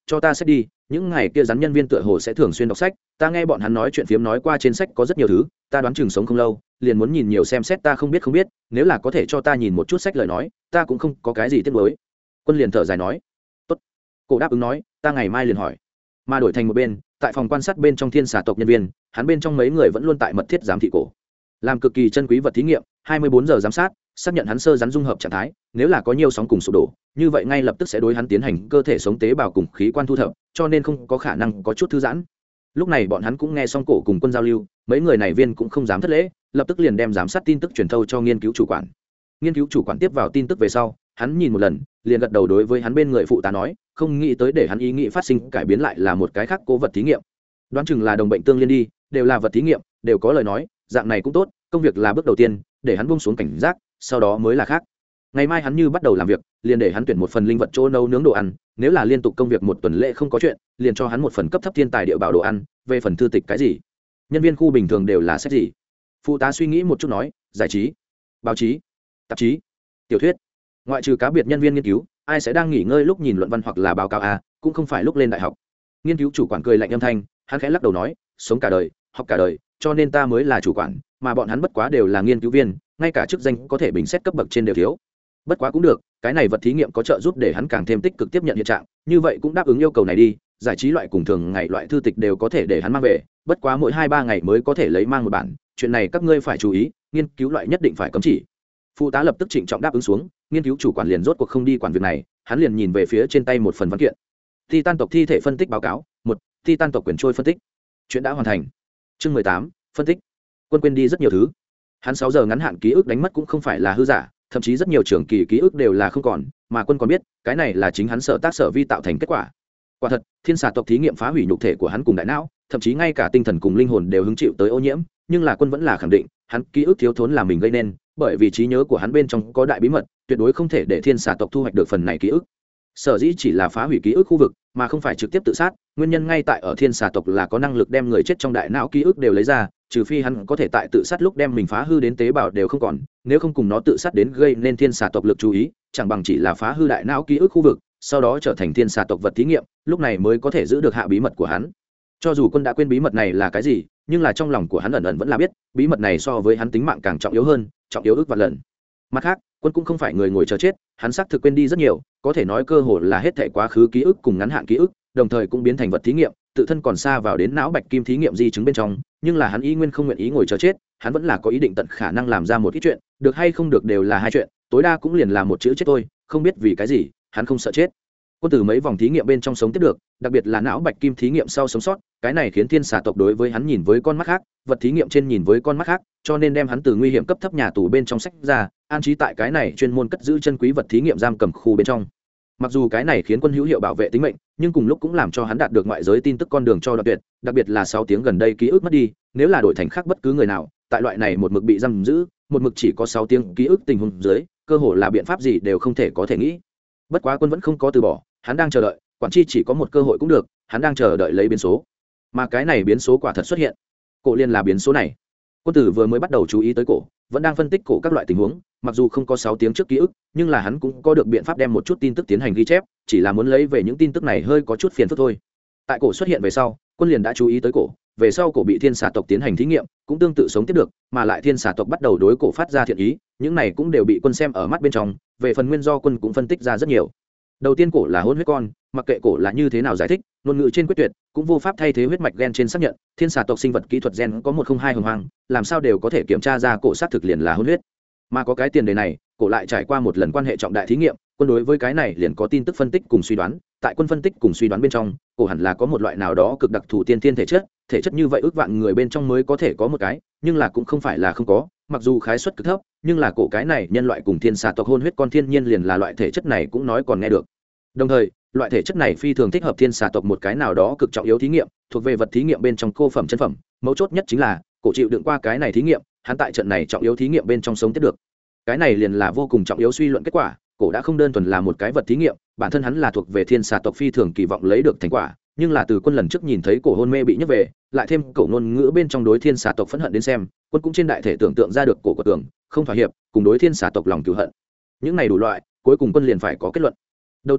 cho ta sách đi, những ngày kia rắn nhân viên tựa hồ sẽ thường xuyên đọc sách, ta nghe bọn hắn nói chuyện phiếm nói qua trên sách có rất nhiều thứ, ta đoán chừng sống không lâu, liền muốn nhìn nhiều xem xét ta không biết, nếu là có thể cho ta nhìn một chút sách lời nói, ta cũng không có cái gì tiếc nuối. Quân liền thở dài nói, tốt. Cổ đáp ứng nói, ta ngày mai liền hỏi. Mà đổi thành một bên, tại phòng quan sát bên trong thiên xà tộc nhân viên, hắn bên trong mấy người vẫn luôn tại mật thiết giám thị cổ, làm cực kỳ chân quý vật thí nghiệm, 24 giờ giám sát, xác nhận hắn sơ rắn dung hợp trạng thái, nếu là có nhiều sóng cùng sụp đổ, như vậy ngay lập tức sẽ đối hắn tiến hành cơ thể sống tế bào cùng khí quan thu thập, cho nên không có khả năng có chút thư giãn. Lúc này bọn hắn cũng nghe xong cổ cùng Quân giao lưu, mấy người này viên cũng không dám thất lễ, lập tức liền đem giám sát tin tức truyền thâu cho nghiên cứu chủ quản. Nghiên cứu chủ quản tiếp vào tin tức về sau, hắn nhìn một lần, liền gật đầu đối với hắn bên người phụ tá nói, không nghĩ tới để hắn ý nghĩ phát sinh cải biến lại là một cái khác cố vật thí nghiệm. Đoán chừng là đồng bệnh tương liên đi, đều là vật thí nghiệm, đều có lời nói, dạng này cũng tốt, công việc là bước đầu tiên, để hắn buông xuống cảnh giác, sau đó mới là khác. Ngày mai hắn như bắt đầu làm việc, liền để hắn tuyển một phần linh vật chỗ nấu nướng đồ ăn, nếu là liên tục công việc một tuần lễ không có chuyện, liền cho hắn một phần cấp thấp thiên tài địa bảo đồ ăn, về phần thư tịch cái gì, nhân viên khu bình thường đều là sách gì. Phụ tá suy nghĩ một chút nói, giải trí, báo chí, tạp chí, tiểu thuyết, ngoại trừ cá biệt nhân viên nghiên cứu, ai sẽ đang nghỉ ngơi lúc nhìn luận văn hoặc là báo cáo a, cũng không phải lúc lên đại học. Nghiên cứu chủ quản cười lạnh âm thanh, hắn khẽ lắc đầu nói, sống cả đời, học cả đời, cho nên ta mới là chủ quản, mà bọn hắn bất quá đều là nghiên cứu viên, ngay cả chức danh có thể bình xét cấp bậc trên đều thiếu. Bất quá cũng được, cái này vật thí nghiệm có trợ giúp để hắn càng thêm tích cực tiếp nhận hiện trạng, như vậy cũng đáp ứng yêu cầu này đi. Giải trí loại cùng thường ngày loại thư tịch đều có thể để hắn mang về, bất quá mỗi 2-3 ngày mới có thể lấy mang một bản, chuyện này các ngươi phải chú ý, nghiên cứu loại nhất định phải cấm chỉ. Phụ tá lập tức trịnh trọng đáp ứng xuống, nghiên cứu chủ quản liền rốt cuộc không đi quản việc này, hắn liền nhìn về phía trên tay một phần văn kiện. Titan tộc thi thể phân tích báo cáo, 1, Titan tộc quyển trôi phân tích. Chuyện đã hoàn thành. Chương 18, phân tích. Quân quên đi rất nhiều thứ. Hắn 6 giờ ngắn hạn ký ức đánh mất cũng không phải là hư giả, thậm chí rất nhiều trường kỳ ký ức đều là không còn, mà Quân còn biết, cái này là chính hắn sở tác sở vi tạo thành kết quả. Quả thật, thiên xà tộc thí nghiệm phá hủy nhục thể của hắn cùng đại não, thậm chí ngay cả tinh thần cùng linh hồn đều hứng chịu tới ô nhiễm, nhưng là Quân vẫn là khẳng định, hắn ký ức thiếu thốn là mình gây nên, bởi vì trí nhớ của hắn bên trong có đại bí mật, tuyệt đối không thể để thiên xà tộc thu hoạch được phần này ký ức. Sở dĩ chỉ là phá hủy ký ức khu vực, mà không phải trực tiếp tự sát, nguyên nhân ngay tại ở thiên xà tộc là có năng lực đem người chết trong đại não ký ức đều lấy ra, trừ phi hắn có thể tại tự sát lúc đem mình phá hư đến tế bào đều không còn, nếu không cùng nó tự sát đến gây nên thiên xà tộc lực chú ý, chẳng bằng chỉ là phá hư đại não ký ức khu vực, sau đó trở thành thiên xà tộc vật thí nghiệm, lúc này mới có thể giữ được hạ bí mật của hắn. Cho dù Quân đã quên bí mật này là cái gì, nhưng là trong lòng của hắn ẩn ẩn vẫn là biết, bí mật này so với hắn tính mạng càng trọng yếu hơn, trọng yếu ước vạn lần. Mặt khác, Quân cũng không phải người ngồi chờ chết, hắn xác thực quên đi rất nhiều, có thể nói cơ hội là hết thảy quá khứ ký ức cùng ngắn hạn ký ức, đồng thời cũng biến thành vật thí nghiệm, tự thân còn xa vào đến não bạch kim thí nghiệm di chứng bên trong, nhưng là hắn y nguyên không nguyện ý ngồi chờ chết, hắn vẫn là có ý định tận khả năng làm ra một ít chuyện, được hay không được đều là hai chuyện, tối đa cũng liền là một chữ chết thôi, không biết vì cái gì, hắn không sợ chết. Quân từ mấy vòng thí nghiệm bên trong sống tiếp được, đặc biệt là não bạch kim thí nghiệm sau sống sót, cái này khiến thiên xà tộc đối với hắn nhìn với con mắt khác, vật thí nghiệm trên nhìn với con mắt khác, cho nên đem hắn từ nguy hiểm cấp thấp nhà tù bên trong sách ra, an trí tại cái này chuyên môn cất giữ chân quý vật thí nghiệm giam cầm khu bên trong. Mặc dù cái này khiến Quân hữu hiệu bảo vệ tính mệnh, nhưng cùng lúc cũng làm cho hắn đạt được ngoại giới tin tức con đường cho đoạn tuyệt, đặc biệt là 6 tiếng gần đây ký ức mất đi, nếu là đổi thành khác bất cứ người nào, tại loại này một mực bị giam giữ, một mực chỉ có 6 tiếng ký ức tình huống dưới, cơ hồ là biện pháp gì đều không thể có thể nghĩ. Bất quá Quân vẫn không có từ bỏ, hắn đang chờ đợi, quản chi chỉ có một cơ hội cũng được, hắn đang chờ đợi lấy biến số. Mà cái này biến số quả thật xuất hiện. Cổ liên là biến số này. Quân tử vừa mới bắt đầu chú ý tới cổ, vẫn đang phân tích cổ các loại tình huống, mặc dù không có 6 tiếng trước ký ức, nhưng là hắn cũng có được biện pháp đem một chút tin tức tiến hành ghi chép, chỉ là muốn lấy về những tin tức này hơi có chút phiền phức thôi. Tại cổ xuất hiện về sau, Quân liền đã chú ý tới cổ, về sau cổ bị thiên xà tộc tiến hành thí nghiệm, cũng tương tự sống tiếp được, mà lại thiên xà tộc bắt đầu đối cổ phát ra thiện ý, những này cũng đều bị Quân xem ở mắt bên trong, về phần nguyên do Quân cũng phân tích ra rất nhiều. Đầu tiên cổ là hôn huyết con, mặc kệ cổ là như thế nào giải thích, ngôn ngữ trên quyết tuyệt cũng vô pháp thay thế huyết mạch gen trên xác nhận, thiên xà tộc sinh vật kỹ thuật gen có 102 hồng hoang, làm sao đều có thể kiểm tra ra cổ xác thực liền là hôn huyết. Mà có cái tiền đề này, cổ lại trải qua một lần quan hệ trọng đại thí nghiệm, Quân đối với cái này liền có tin tức phân tích cùng suy đoán, tại Quân phân tích cùng suy đoán bên trong, cổ hẳn là có một loại nào đó cực đặc thù tiên thiên thể chất như vậy ước vạn người bên trong mới có thể có một cái, nhưng là cũng không phải là không có, mặc dù khái suất cực thấp, nhưng là cổ cái này nhân loại cùng thiên xà tộc hôn huyết con thiên nhiên liền là loại thể chất này cũng nói còn nghe được. Đồng thời, loại thể chất này phi thường thích hợp thiên xà tộc một cái nào đó cực trọng yếu thí nghiệm, thuộc về vật thí nghiệm bên trong cô phẩm chân phẩm, mấu chốt nhất chính là cổ chịu đựng qua cái này thí nghiệm, hắn tại trận này trọng yếu thí nghiệm bên trong sống tiếp được. Cái này liền là vô cùng trọng yếu suy luận kết quả, cổ đã không đơn thuần là một cái vật thí nghiệm, bản thân hắn là thuộc về thiên xà tộc phi thường kỳ vọng lấy được thành quả, nhưng là từ Quân lần trước nhìn thấy cổ hôn mê bị nhấc về, lại thêm cổ ngôn ngữ bên trong đối thiên xà tộc phẫn hận đến xem, Quân cũng trên đại thể tưởng tượng ra được cổ của tưởng, không thỏa hiệp, cùng đối thiên xà tộc lòng cừu hận. Những này đủ loại, cuối cùng Quân liền phải có kết luận. Đầu tiên,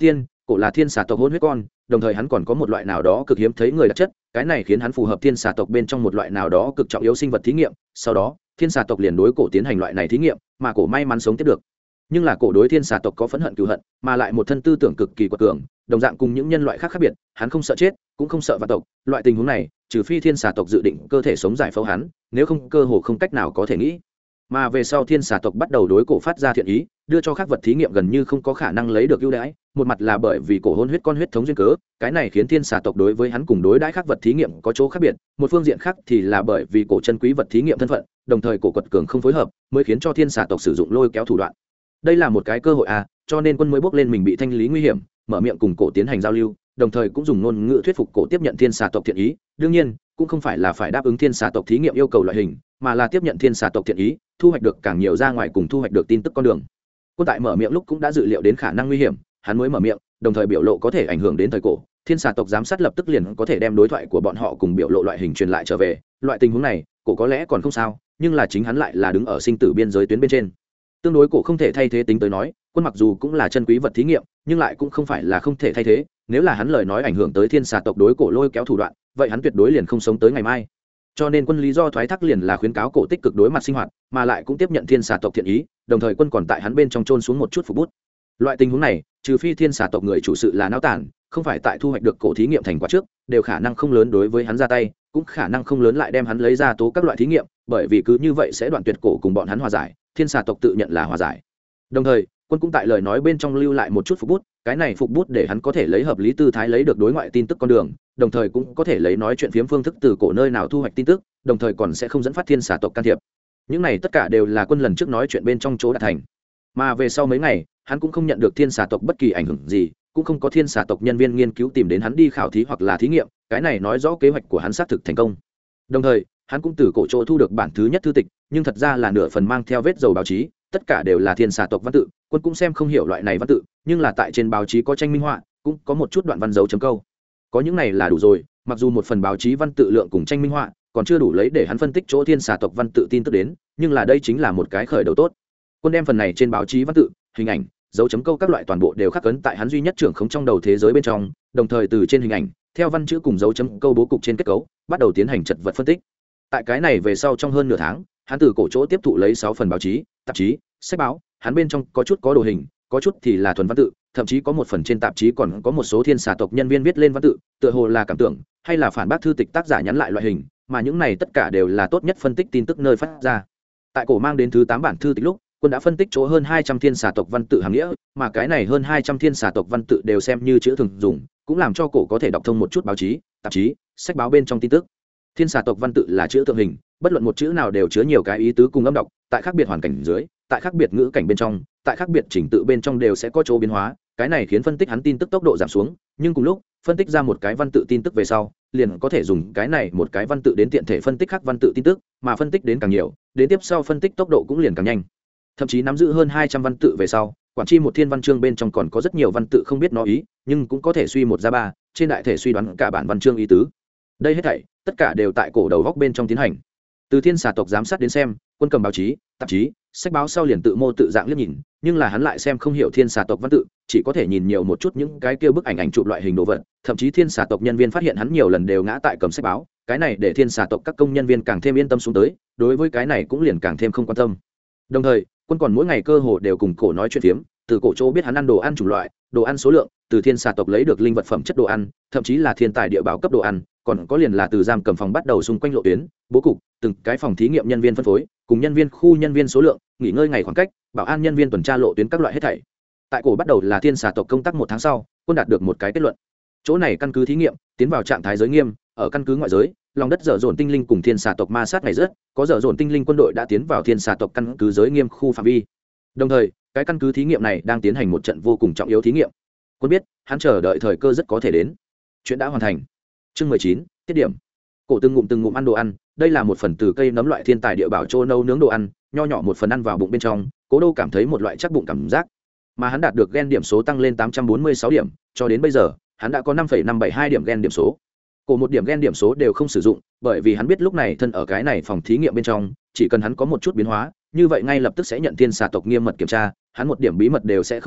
cổ là thiên xà tộc hôn huyết con, đồng thời hắn còn có một loại nào đó cực hiếm thấy người đặc chất, cái này khiến hắn phù hợp thiên xà tộc bên trong một loại nào đó cực trọng yếu sinh vật thí nghiệm. Sau đó thiên xà tộc liền đối cổ tiến hành loại này thí nghiệm, mà cổ may mắn sống tiếp được. Nhưng là cổ đối thiên xà tộc có phẫn hận cừu hận, mà lại một thân tư tưởng cực kỳ quật cường, đồng dạng cùng những nhân loại khác khác biệt, hắn không sợ chết cũng không sợ vạn tộc. Loại tình huống này trừ phi thiên xà tộc dự định cơ thể sống giải phẫu hắn, nếu không cơ hồ không cách nào có thể nghĩ. Mà về sau thiên xà tộc bắt đầu đối cổ phát ra thiện ý, đưa cho các vật thí nghiệm gần như không có khả năng lấy được ưu đãi. Một mặt là bởi vì cổ hôn huyết con huyết thống duyên cớ, cái này khiến thiên xà tộc đối với hắn cùng đối đãi các vật thí nghiệm có chỗ khác biệt. Một phương diện khác thì là bởi vì cổ chân quý vật thí nghiệm thân phận, đồng thời cổ quật cường không phối hợp, mới khiến cho thiên xà tộc sử dụng lôi kéo thủ đoạn. Đây là một cái cơ hội cho nên quân mới bước lên mình bị thanh lý nguy hiểm, mở miệng cùng cổ tiến hành giao lưu, đồng thời cũng dùng ngôn ngữ thuyết phục cổ tiếp nhận thiên xà tộc thiện ý. Đương nhiên cũng không phải là phải đáp ứng thiên xà tộc thí nghiệm yêu cầu loại hình, mà là tiếp nhận thiên xà tộc thiện ý, thu hoạch được càng nhiều ra ngoài cùng thu hoạch được tin tức con đường. Quân tại mở miệng lúc cũng đã dự liệu đến khả năng nguy hiểm, hắn mới mở miệng, đồng thời biểu lộ có thể ảnh hưởng đến thời cổ. Thiên xà tộc giám sát lập tức liền có thể đem đối thoại của bọn họ cùng biểu lộ loại hình truyền lại trở về. Loại tình huống này cổ có lẽ còn không sao, nhưng là chính hắn lại là đứng ở sinh tử biên giới tuyến bên trên. Tương đối cổ không thể thay thế tính tới nói, quân mặc dù cũng là chân quý vật thí nghiệm, nhưng lại cũng không phải là không thể thay thế. Nếu là hắn lời nói ảnh hưởng tới thiên xà tộc đối cổ lôi kéo thủ đoạn, vậy hắn tuyệt đối liền không sống tới ngày mai. Cho nên quân lý do thoái thác liền là khuyến cáo cổ tích cực đối mặt sinh hoạt, mà lại cũng tiếp nhận thiên xà tộc thiện ý, đồng thời quân còn tại hắn bên trong trôn xuống một chút phục bút. Loại tình huống này trừ phi thiên xà tộc người chủ sự là náo tản, không phải tại thu hoạch được cổ thí nghiệm thành quả trước, đều khả năng không lớn đối với hắn ra tay, cũng khả năng không lớn lại đem hắn lấy ra tố các loại thí nghiệm, bởi vì cứ như vậy sẽ đoạn tuyệt cổ cùng bọn hắn hòa giải. Thiên xà tộc tự nhận là hòa giải. Đồng thời quân cũng tại lời nói bên trong lưu lại một chút phục bút, cái này phục bút để hắn có thể lấy hợp lý tư thái lấy được đối ngoại tin tức con đường, đồng thời cũng có thể lấy nói chuyện phiếm phương thức từ cổ nơi nào thu hoạch tin tức, đồng thời còn sẽ không dẫn phát thiên xà tộc can thiệp. Những này tất cả đều là quân lần trước nói chuyện bên trong chỗ đạt thành. Mà về sau mấy ngày hắn cũng không nhận được thiên xà tộc bất kỳ ảnh hưởng gì, cũng không có thiên xà tộc nhân viên nghiên cứu tìm đến hắn đi khảo thí hoặc là thí nghiệm, cái này nói rõ kế hoạch của hắn xác thực thành công. Đồng thời hắn cũng từ cổ chỗ thu được bản thứ nhất thư tịch, nhưng thật ra là nửa phần mang theo vết dầu báo chí, tất cả đều là thiên xà tộc văn tự. Quân cũng xem không hiểu loại này văn tự, nhưng là tại trên báo chí có tranh minh họa, cũng có một chút đoạn văn dấu chấm câu, có những này là đủ rồi. Mặc dù một phần báo chí văn tự lượng cùng tranh minh họa còn chưa đủ lấy để hắn phân tích chỗ thiên xà tộc văn tự tin tức đến, nhưng là đây chính là một cái khởi đầu tốt. Quân đem phần này trên báo chí văn tự, hình ảnh, dấu chấm câu các loại toàn bộ đều khắc ấn tại hắn duy nhất trưởng khống trong đầu thế giới bên trong, đồng thời từ trên hình ảnh theo văn chữ cùng dấu chấm câu bố cục trên kết cấu bắt đầu tiến hành chật vật phân tích. Tại cái này về sau trong hơn nửa tháng, hắn từ cổ chỗ tiếp thụ lấy 6 phần báo chí, tạp chí, sách báo, hắn bên trong có chút có đồ hình, có chút thì là thuần văn tự, thậm chí có một phần trên tạp chí còn có một số thiên xà tộc nhân viên viết lên văn tự, tựa hồ là cảm tưởng hay là phản bác thư tịch tác giả nhắn lại loại hình, mà những này tất cả đều là tốt nhất phân tích tin tức nơi phát ra. Tại cổ mang đến thứ 8 bản thư tịch lúc, quân đã phân tích chỗ hơn 200 thiên xà tộc văn tự hàm nghĩa, mà cái này hơn 200 thiên xà tộc văn tự đều xem như chữ thường dùng, cũng làm cho cổ có thể đọc thông một chút báo chí, tạp chí, sách báo bên trong tin tức. Thiên xà tộc văn tự là chữ tượng hình, bất luận một chữ nào đều chứa nhiều cái ý tứ cùng âm đọc, tại khác biệt hoàn cảnh dưới, tại khác biệt ngữ cảnh bên trong, tại khác biệt trình tự bên trong đều sẽ có chỗ biến hóa, cái này khiến phân tích hắn tin tức tốc độ giảm xuống, nhưng cùng lúc phân tích ra một cái văn tự tin tức về sau, liền có thể dùng cái này một cái văn tự đến tiện thể phân tích khác văn tự tin tức, mà phân tích đến càng nhiều, đến tiếp sau phân tích tốc độ cũng liền càng nhanh. Thậm chí nắm giữ hơn 200 văn tự về sau, quản chi một thiên văn chương bên trong còn có rất nhiều văn tự không biết nó ý, nhưng cũng có thể suy một ra ba, trên đại thể suy đoán cả bản văn chương ý tứ. Đây hết thảy tất cả đều tại cổ đầu góc bên trong tiến hành. Từ thiên xà tộc giám sát đến xem, quân cầm báo chí, tạp chí, sách báo sau liền tự mô tự dạng liếc nhìn, nhưng là hắn lại xem không hiểu thiên xà tộc văn tự, chỉ có thể nhìn nhiều một chút những cái kia bức ảnh chụp loại hình đồ vật. Thậm chí thiên xà tộc nhân viên phát hiện hắn nhiều lần đều ngã tại cầm sách báo, cái này để thiên xà tộc các công nhân viên càng thêm yên tâm xuống tới, đối với cái này cũng liền càng thêm không quan tâm. Đồng thời quân còn mỗi ngày cơ hồ đều cùng cổ nói chuyện phiếm, từ cổ chỗ biết hắn ăn đồ ăn chủng loại, đồ ăn số lượng, từ thiên xà tộc lấy được linh vật phẩm chất đồ ăn, thậm chí là thiên tài địa bảo cấp đồ ăn, còn có liền là từ giam cầm phòng bắt đầu xung quanh lộ tuyến, bố cục, từng cái phòng thí nghiệm nhân viên phân phối, cùng nhân viên khu nhân viên số lượng, nghỉ ngơi ngày khoảng cách, bảo an nhân viên tuần tra lộ tuyến các loại hết thảy. Tại cổ bắt đầu là thiên xà tộc công tác 1 tháng sau, quân đạt được một cái kết luận. Chỗ này căn cứ thí nghiệm tiến vào trạng thái giới nghiêm, ở căn cứ ngoại giới, lòng đất dở dồn tinh linh cùng thiên xà tộc ma sát ngày rất, có dở dồn tinh linh quân đội đã tiến vào thiên xà tộc căn cứ giới nghiêm khu phạm vi. Đồng thời, cái căn cứ thí nghiệm này đang tiến hành một trận vô cùng trọng yếu thí nghiệm. Quân biết, hắn chờ đợi thời cơ rất có thể đến. Chuyện đã hoàn thành. Chương 19, tiết điểm. Cổ từng ngụm ăn đồ ăn, đây là một phần từ cây nấm loại thiên tài địa bảo trô nấu nướng đồ ăn, nho nhỏ một phần ăn vào bụng bên trong, Cố Đô cảm thấy một loại chắc bụng cảm giác. Mà hắn đạt được gen điểm số tăng lên 846 điểm, cho đến bây giờ, hắn đã có 5,572 điểm gen điểm số. Cổ một điểm gen điểm số đều không sử dụng, bởi vì hắn biết lúc này thân ở cái này phòng thí nghiệm bên trong, chỉ cần hắn có một chút biến hóa, như vậy ngay lập tức sẽ nhận thiên xà tộc nghiêm mật kiểm tra, hắn một điểm bí mật đều sẽ không có,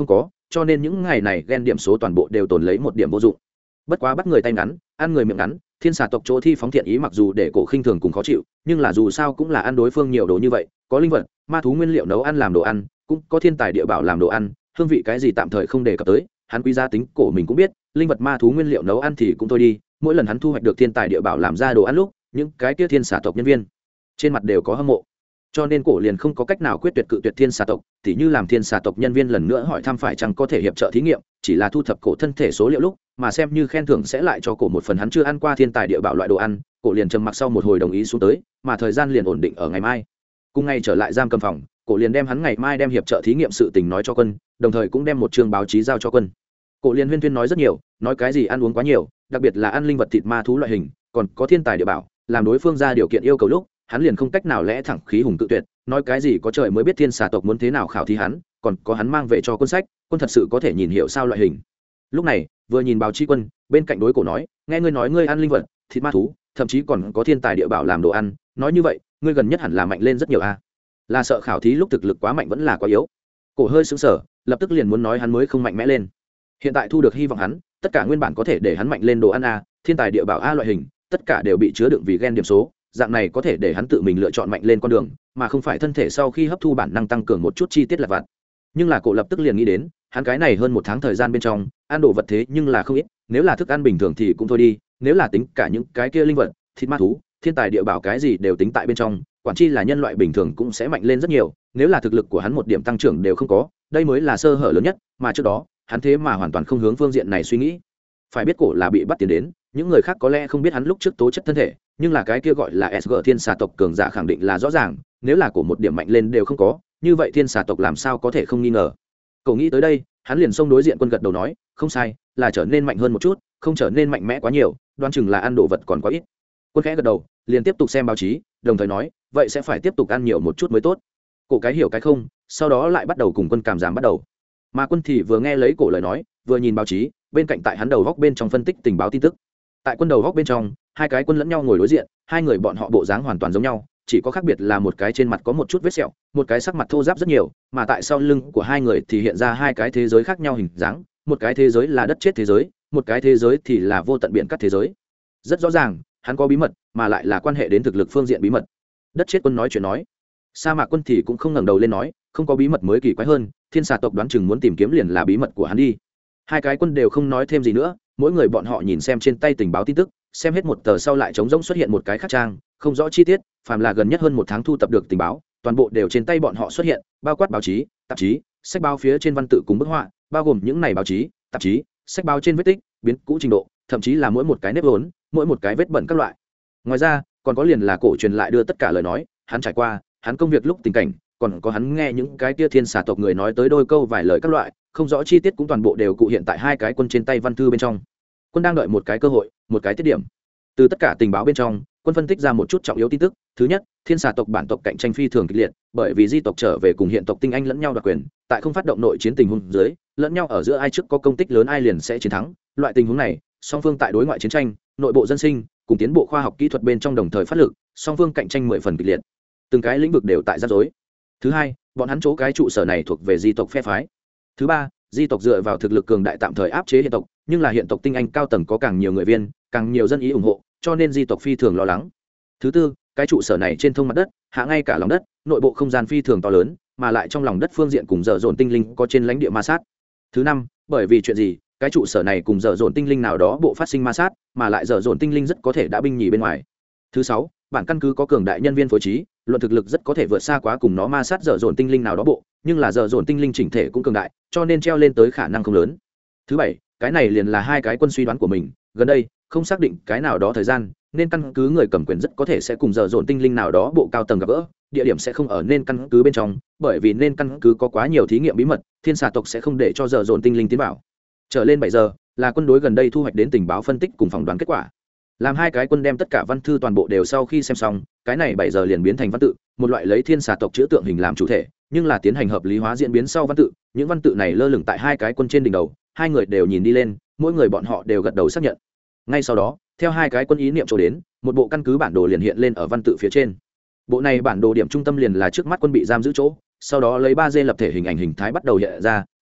cho nên những ngày này gen điểm số toàn bộ đều tồn lấy một điểm vô dụng. Bất quá bắt người tay ngắn ăn người miệng ngắn, thiên xà tộc chỗ thi phóng thiện ý mặc dù để cổ khinh thường cùng khó chịu, nhưng là dù sao cũng là ăn đối phương nhiều đồ như vậy, có linh vật ma thú nguyên liệu nấu ăn làm đồ ăn, cũng có thiên tài địa bảo làm đồ ăn, hương vị cái gì tạm thời không đề cập tới, hắn quý giá tính cổ mình cũng biết, linh vật ma thú nguyên liệu nấu ăn thì cũng thôi đi, mỗi lần hắn thu hoạch được thiên tài địa bảo làm ra đồ ăn lúc, những cái kia thiên xà tộc nhân viên trên mặt đều có hâm mộ, cho nên cổ liền không có cách nào quyết tuyệt cự tuyệt thiên xà tộc, tỉ như làm thiên xà tộc nhân viên lần nữa hỏi thăm phải chăng có thể hiệp trợ thí nghiệm, chỉ là thu thập cổ thân thể số liệu lúc mà xem như khen thưởng sẽ lại cho cổ một phần hắn chưa ăn qua thiên tài địa bảo loại đồ ăn, cổ liền trầm mặc sau một hồi đồng ý xuống tới, mà thời gian liền ổn định ở ngày mai. Cùng ngày trở lại giam cầm phòng, cổ liền đem hắn ngày mai đem hiệp trợ thí nghiệm sự tình nói cho quân, đồng thời cũng đem một chương báo chí giao cho quân. Cổ liền huyên thuyên nói rất nhiều, nói cái gì ăn uống quá nhiều, đặc biệt là ăn linh vật thịt ma thú loại hình, còn có thiên tài địa bảo, làm đối phương ra điều kiện yêu cầu lúc, hắn liền không cách nào lẽ thẳng khí hùng tự tuyệt, nói cái gì có trời mới biết thiên xà tộc muốn thế nào khảo thí hắn, còn có hắn mang về cho quân sách, quân thật sự có thể nhìn hiểu sao loại hình. Lúc này vừa nhìn báo chí quân bên cạnh đối cổ nói, nghe ngươi nói ngươi ăn linh vật thịt ma thú, thậm chí còn có thiên tài địa bảo làm đồ ăn, nói như vậy ngươi gần nhất hẳn là mạnh lên rất nhiều a. Là sợ khảo thí lúc thực lực quá mạnh vẫn là quá yếu? Cổ hơi sững sờ, lập tức liền muốn nói hắn mới không mạnh mẽ lên, hiện tại thu được hy vọng hắn tất cả nguyên bản có thể để hắn mạnh lên đồ ăn a, thiên tài địa bảo a loại hình, tất cả đều bị chứa đựng vì gen điểm số, dạng này có thể để hắn tự mình lựa chọn mạnh lên con đường, mà không phải thân thể sau khi hấp thu bản năng tăng cường một chút chi tiết lặt vặt. Nhưng là cổ lập tức liền nghĩ đến, hắn cái này hơn một tháng thời gian bên trong ăn đồ vật thế nhưng là không ít, nếu là thức ăn bình thường thì cũng thôi đi, nếu là tính cả những cái kia linh vật thịt ma thú thiên tài địa bảo cái gì đều tính tại bên trong, quản chi là nhân loại bình thường cũng sẽ mạnh lên rất nhiều, nếu là thực lực của hắn một điểm tăng trưởng đều không có, đây mới là sơ hở lớn nhất, mà trước đó hắn thế mà hoàn toàn không hướng phương diện này suy nghĩ. Phải biết cổ là bị bắt tiền đến, những người khác có lẽ không biết hắn lúc trước tố chất thân thể, nhưng là cái kia gọi là SG thiên xà tộc cường giả khẳng định là rõ ràng, nếu là cổ một điểm mạnh lên đều không có, như vậy thiên xà tộc làm sao có thể không nghi ngờ. Cậu nghĩ tới đây, hắn liền xông đối diện quân gật đầu nói, không sai, là trở nên mạnh hơn một chút, không trở nên mạnh mẽ quá nhiều, đoán chừng là ăn đồ vật còn quá ít. Quân khẽ gật đầu, liền tiếp tục xem báo chí, đồng thời nói, vậy sẽ phải tiếp tục ăn nhiều một chút mới tốt. Cổ cái hiểu cái không, sau đó lại bắt đầu cùng quân cảm giảm bắt đầu. Mà quân thì vừa nghe lấy cổ lời nói, vừa nhìn báo chí, bên cạnh tại hắn đầu góc bên trong phân tích tình báo tin tức. Tại quân đầu góc bên trong, hai cái quân lẫn nhau ngồi đối diện, hai người bọn họ bộ dáng hoàn toàn giống nhau, chỉ có khác biệt là một cái trên mặt có một chút vết sẹo, một cái sắc mặt thô ráp rất nhiều, mà tại sau lưng của hai người thì hiện ra hai cái thế giới khác nhau hình dáng, một cái thế giới là đất chết thế giới, một cái thế giới thì là vô tận biển cắt thế giới. Rất rõ ràng, hắn có bí mật, mà lại là quan hệ đến thực lực phương diện bí mật. Đất chết quân nói chuyện nói, sa mạc quân thì cũng không ngẩng đầu lên nói, không có bí mật mới kỳ quái hơn, thiên xà tộc đoán chừng muốn tìm kiếm liền là bí mật của hắn đi. Hai cái quân đều không nói thêm gì nữa, mỗi người bọn họ nhìn xem trên tay tình báo tin tức, xem hết một tờ sau lại trống rỗng xuất hiện một cái khác trang, không rõ chi tiết, phàm là gần nhất hơn một tháng thu tập được tình báo, toàn bộ đều trên tay bọn họ xuất hiện, bao quát báo chí, tạp chí, sách báo phía trên văn tự cùng bức họa, bao gồm những này báo chí, tạp chí, sách báo trên vết tích, biến cũ trình độ, thậm chí là mỗi một cái nếp vốn, mỗi một cái vết bẩn các loại. Ngoài ra, còn có liền là cổ truyền lại đưa tất cả lời nói, hắn trải qua, hắn công việc lúc tình cảnh, còn có hắn nghe những cái kia thiên xà tộc người nói tới đôi câu vài lời các loại, không rõ chi tiết cũng toàn bộ đều cụ hiện tại hai cái quân trên tay văn thư bên trong. Quân đang đợi một cái cơ hội, một cái tiết điểm. Từ tất cả tình báo bên trong, quân phân tích ra một chút trọng yếu tin tức. Thứ nhất, thiên xà tộc bản tộc cạnh tranh phi thường kịch liệt, bởi vì di tộc trở về cùng hiện tộc tinh anh lẫn nhau đoạt quyền, tại không phát động nội chiến tình huống dưới, lẫn nhau ở giữa ai trước có công tích lớn ai liền sẽ chiến thắng. Loại tình huống này, song phương tại đối ngoại chiến tranh, nội bộ dân sinh, cùng tiến bộ khoa học kỹ thuật bên trong đồng thời phát lực, song phương cạnh tranh 10 phần kịch liệt. Từng cái lĩnh vực đều tại rắc rối. Thứ hai, bọn hắn chỗ cái trụ sở này thuộc về di tộc phe phái. Thứ ba, di tộc dựa vào thực lực cường đại tạm thời áp chế hiện tộc, nhưng là hiện tộc tinh anh cao tầng có càng nhiều người viên, càng nhiều dân ý ủng hộ, cho nên di tộc phi thường lo lắng. Thứ tư, cái trụ sở này trên thông mặt đất, hạ ngay cả lòng đất, nội bộ không gian phi thường to lớn, mà lại trong lòng đất phương diện cùng dở dồn tinh linh có trên lãnh địa ma sát. Thứ năm, bởi vì chuyện gì, cái trụ sở này cùng dở dồn tinh linh nào đó bộ phát sinh ma sát, mà lại dở dồn tinh linh rất có thể đã binh nhì bên ngoài. Thứ sáu, bản căn cứ có cường đại nhân viên phối trí, luận thực lực rất có thể vượt xa quá cùng nó ma sát dở dồn tinh linh nào đó bộ, nhưng là dở dồn tinh linh chỉnh thể cũng cường đại, cho nên treo lên tới khả năng không lớn. Thứ bảy, cái này liền là hai cái quân suy đoán của mình, gần đây không xác định cái nào đó thời gian, nên căn cứ người cầm quyền rất có thể sẽ cùng dở dồn tinh linh nào đó bộ cao tầng gặp gỡ, địa điểm sẽ không ở nên căn cứ bên trong, bởi vì nên căn cứ có quá nhiều thí nghiệm bí mật, thiên xà tộc sẽ không để cho dở dồn tinh linh tiến vào. Trở lên 7 giờ là quân đối gần đây thu hoạch đến tình báo phân tích cùng phỏng đoán kết quả. Làm hai cái quân đem tất cả văn thư toàn bộ đều sau khi xem xong, cái này 7 giờ liền biến thành văn tự, một loại lấy thiên xà tộc chữ tượng hình làm chủ thể, nhưng là tiến hành hợp lý hóa diễn biến sau văn tự, những văn tự này lơ lửng tại hai cái quân trên đỉnh đầu, hai người đều nhìn đi lên, mỗi người bọn họ đều gật đầu xác nhận. Ngay sau đó, theo hai cái quân ý niệm chỗ đến, một bộ căn cứ bản đồ liền hiện lên ở văn tự phía trên. Bộ này bản đồ điểm trung tâm liền là trước mắt quân bị giam giữ chỗ, sau đó lấy 3D lập thể hình ảnh hình thái bắt đầu hiện ra,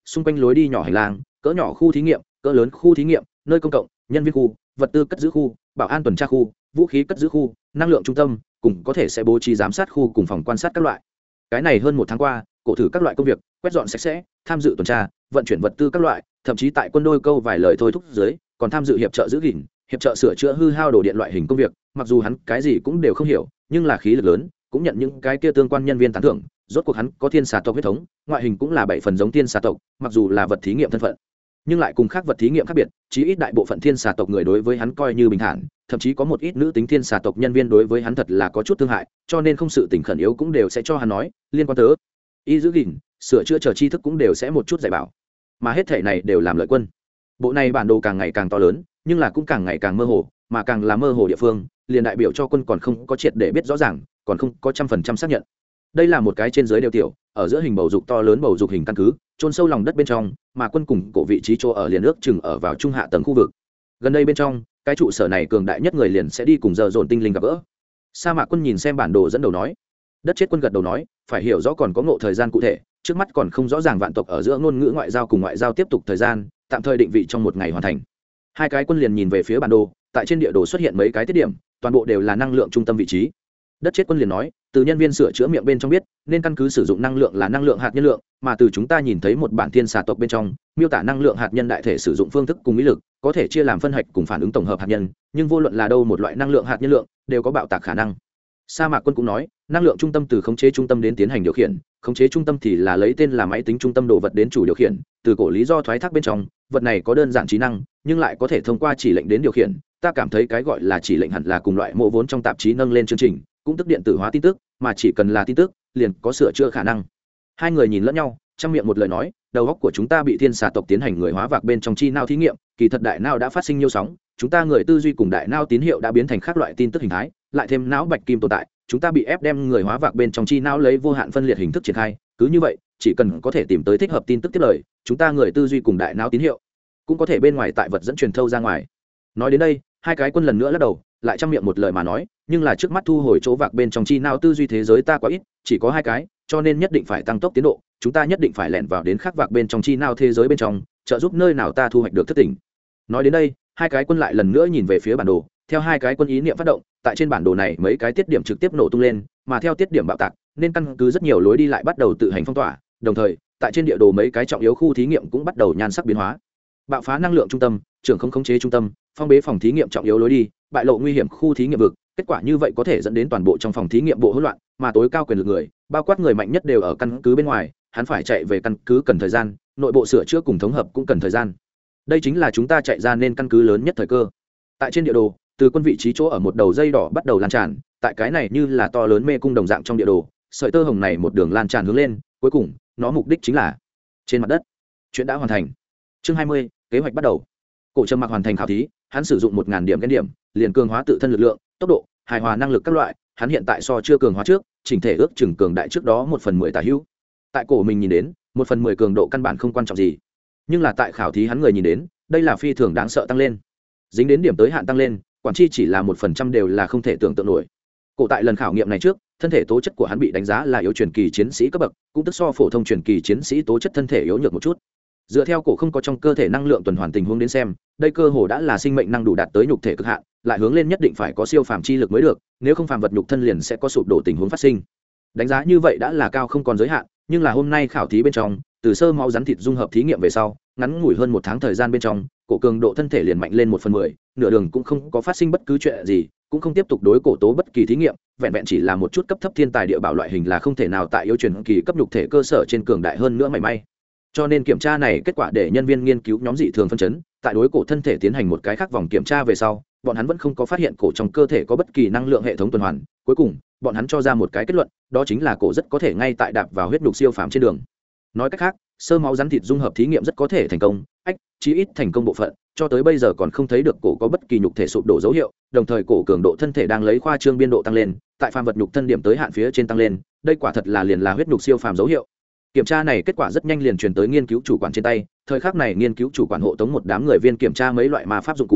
xung quanh lối đi nhỏ hành lang, cỡ nhỏ khu thí nghiệm, cỡ lớn khu thí nghiệm, nơi công cộng, nhân viên khu, vật tư cất giữ khu, bảo an tuần tra khu, vũ khí cất giữ khu, năng lượng trung tâm, cùng có thể sẽ bố trí giám sát khu cùng phòng quan sát các loại. Cái này hơn một tháng qua, cổ thử các loại công việc, quét dọn sạch sẽ, tham dự tuần tra, vận chuyển vật tư các loại, thậm chí tại quân đôi câu vài lời thôi thúc dưới, còn tham dự hiệp trợ giữ gìn, hiệp trợ sửa chữa hư hao đồ điện loại hình công việc. Mặc dù hắn cái gì cũng đều không hiểu, nhưng là khí lực lớn, cũng nhận những cái kia tương quan nhân viên tán thưởng. Rốt cuộc hắn có thiên xà tộc huyết thống, ngoại hình cũng là 7 phần giống thiên xà tộc, mặc dù là vật thí nghiệm thân phận, nhưng lại cùng khác vật thí nghiệm khác biệt. Chí ít đại bộ phận thiên xà tộc người đối với hắn coi như bình thản, thậm chí có một ít nữ tính thiên xà tộc nhân viên đối với hắn thật là có chút thương hại, cho nên không sự tình khẩn yếu cũng đều sẽ cho hắn nói liên quan tới y giữ gìn, sửa chữa chờ tri thức cũng đều sẽ một chút dạy bảo, mà hết thể này đều làm lợi quân. Bộ này bản đồ càng ngày càng to lớn, nhưng là cũng càng ngày càng mơ hồ, mà càng là mơ hồ địa phương, liền đại biểu cho quân còn không có triệt để biết rõ ràng, còn không có 100% xác nhận. Đây là một cái trên dưới đều tiểu, ở giữa hình bầu dục to lớn bầu dục hình căn cứ, chôn sâu lòng đất bên trong, mà quân cùng cổ vị trí chỗ ở liền ước chừng ở vào trung hạ tầng khu vực. Gần đây bên trong, cái trụ sở này cường đại nhất người liền sẽ đi cùng giờ dồn tinh linh gặp gỡ. Sa mạc quân nhìn xem bản đồ dẫn đầu nói. Đất chết quân gật đầu nói, phải hiểu rõ còn có ngộ thời gian cụ thể, trước mắt còn không rõ ràng vạn tộc ở giữa ngôn ngữ ngoại giao cùng ngoại giao tiếp tục thời gian, tạm thời định vị trong một ngày hoàn thành. Hai cái quân liền nhìn về phía bản đồ, tại trên địa đồ xuất hiện mấy cái tiết điểm, toàn bộ đều là năng lượng trung tâm vị trí. Đất chết quân liền nói, từ nhân viên sửa chữa miệng bên trong biết, nên căn cứ sử dụng năng lượng là năng lượng hạt nhân lượng, mà từ chúng ta nhìn thấy một bản thiên xà tộc bên trong, miêu tả năng lượng hạt nhân đại thể sử dụng phương thức cùng mỹ lực, có thể chia làm phân hạch cùng phản ứng tổng hợp hạt nhân, nhưng vô luận là đâu một loại năng lượng hạt nhân lượng, đều có bạo tạc khả năng. Sa mạc quân cũng nói, năng lượng trung tâm từ khống chế trung tâm đến tiến hành điều khiển, khống chế trung tâm thì là lấy tên là máy tính trung tâm đồ vật đến chủ điều khiển, từ cổ lý do thoái thác bên trong, vật này có đơn giản trí năng, nhưng lại có thể thông qua chỉ lệnh đến điều khiển. Ta cảm thấy cái gọi là chỉ lệnh hẳn là cùng loại mô vốn trong tạp chí nâng lên chương trình, cũng tức điện tử hóa tin tức, mà chỉ cần là tin tức, liền có sửa chữa khả năng. Hai người nhìn lẫn nhau, trong miệng một lời nói, đầu óc của chúng ta bị thiên xà tộc tiến hành người hóa vạc bên trong chi não thí nghiệm, kỳ thật đại não đã phát sinh nhiều sóng, chúng ta người tư duy cùng đại não tín hiệu đã biến thành các loại tin tức hình thái, lại thêm não bạch kim tồn tại, chúng ta bị ép đem người hóa vạc bên trong chi não lấy vô hạn phân liệt hình thức triển khai, cứ như vậy, chỉ cần có thể tìm tới thích hợp tin tức tiếp lời, chúng ta người tư duy cùng đại não tín hiệu cũng có thể bên ngoài tại vật dẫn truyền thâu ra ngoài. Nói đến đây, hai cái quân lần nữa lắc đầu, lại trong miệng một lời mà nói, nhưng là trước mắt thu hồi chỗ vạc bên trong chi não tư duy thế giới ta quá ít, chỉ có 2 cái, cho nên nhất định phải tăng tốc tiến độ, chúng ta nhất định phải lẻn vào đến khắc vạc bên trong chi não thế giới bên trong, trợ giúp nơi nào ta thu hoạch được thất tỉnh. Nói đến đây, hai cái quân lại lần nữa nhìn về phía bản đồ, theo hai cái quân ý niệm phát động, tại trên bản đồ này mấy cái tiết điểm trực tiếp nổ tung lên, mà theo tiết điểm bạo tạc, nên căn cứ rất nhiều lối đi lại bắt đầu tự hành phong tỏa, đồng thời, tại trên địa đồ mấy cái trọng yếu khu thí nghiệm cũng bắt đầu nhan sắc biến hóa. Bạo phá năng lượng trung tâm, trưởng không khống chế trung tâm, phong bế phòng thí nghiệm trọng yếu lối đi, bại lộ nguy hiểm khu thí nghiệm vực, kết quả như vậy có thể dẫn đến toàn bộ trong phòng thí nghiệm bộ hỗn loạn, mà tối cao quyền lực người, bao quát người mạnh nhất đều ở căn cứ bên ngoài, hắn phải chạy về căn cứ cần thời gian, nội bộ sửa chữa cùng thống hợp cũng cần thời gian. Đây chính là chúng ta chạy ra nên căn cứ lớn nhất thời cơ. Tại trên địa đồ, từ quân vị trí chỗ ở một đầu dây đỏ bắt đầu lan tràn, tại cái này như là to lớn mê cung đồng dạng trong địa đồ, sợi tơ hồng này một đường lan tràn hướng lên, cuối cùng, nó mục đích chính là trên mặt đất. Chuyện đã hoàn thành. Chương 20, kế hoạch bắt đầu. Cổ Trầm Mặc hoàn thành khảo thí, hắn sử dụng 1000 điểm gen điểm, liền cường hóa tự thân lực lượng, tốc độ, hài hòa năng lực các loại, hắn hiện tại so chưa cường hóa trước, chỉnh thể ước chừng cường đại trước đó 1/10 tả hữu. Tại cổ mình nhìn đến, 1/10 cường độ căn bản không quan trọng gì, nhưng là tại khảo thí hắn người nhìn đến, đây là phi thường đáng sợ tăng lên. Dính đến điểm tới hạn tăng lên, quản chi chỉ là 1% đều là không thể tưởng tượng nổi. Cổ tại lần khảo nghiệm này trước, thân thể tố chất của hắn bị đánh giá là yếu truyền kỳ chiến sĩ cấp bậc, cũng tức so phổ thông truyền kỳ chiến sĩ tố chất thân thể yếu nhược một chút. Dựa theo cổ không có trong cơ thể năng lượng tuần hoàn tình huống đến xem, đây cơ hồ đã là sinh mệnh năng đủ đạt tới nhục thể cực hạn, lại hướng lên nhất định phải có siêu phàm chi lực mới được, nếu không phàm vật nhục thân liền sẽ có sụp đổ tình huống phát sinh. Đánh giá như vậy đã là cao không còn giới hạn, nhưng là hôm nay khảo thí bên trong, từ sơ máu rắn thịt dung hợp thí nghiệm về sau, ngắn ngủi hơn 1 tháng thời gian bên trong, cổ cường độ thân thể liền mạnh lên 1/10, nửa đường cũng không có phát sinh bất cứ chuyện gì, cũng không tiếp tục đối cổ tố bất kỳ thí nghiệm, vẹn vẹn chỉ là một chút cấp thấp thiên tài địa bảo loại hình là không thể nào tại yếu truyền kỳ cấp nhục thể cơ sở trên cường đại hơn nữa mảy may. Cho nên kiểm tra này kết quả để nhân viên nghiên cứu nhóm dị thường phân chấn, tại đối cổ thân thể tiến hành một cái khác vòng kiểm tra về sau, bọn hắn vẫn không có phát hiện cổ trong cơ thể có bất kỳ năng lượng hệ thống tuần hoàn, cuối cùng, bọn hắn cho ra một cái kết luận, đó chính là cổ rất có thể ngay tại đạp vào huyết nhục siêu phàm trên đường. Nói cách khác, sơ máu rắn thịt dung hợp thí nghiệm rất có thể thành công, chí ít thành công bộ phận, cho tới bây giờ còn không thấy được cổ có bất kỳ nhục thể sụp đổ dấu hiệu, đồng thời cổ cường độ thân thể đang lấy khoa trương biên độ tăng lên, tại phàm vật nhục thân điểm tới hạn phía trên tăng lên, đây quả thật là liền là huyết nhục siêu phàm dấu hiệu. Kiểm tra này kết quả rất nhanh liền truyền tới nghiên cứu chủ quản trên tay, thời khắc này nghiên cứu chủ quản hộ tống một đám người viên kiểm tra mấy loại ma pháp dụng cụ.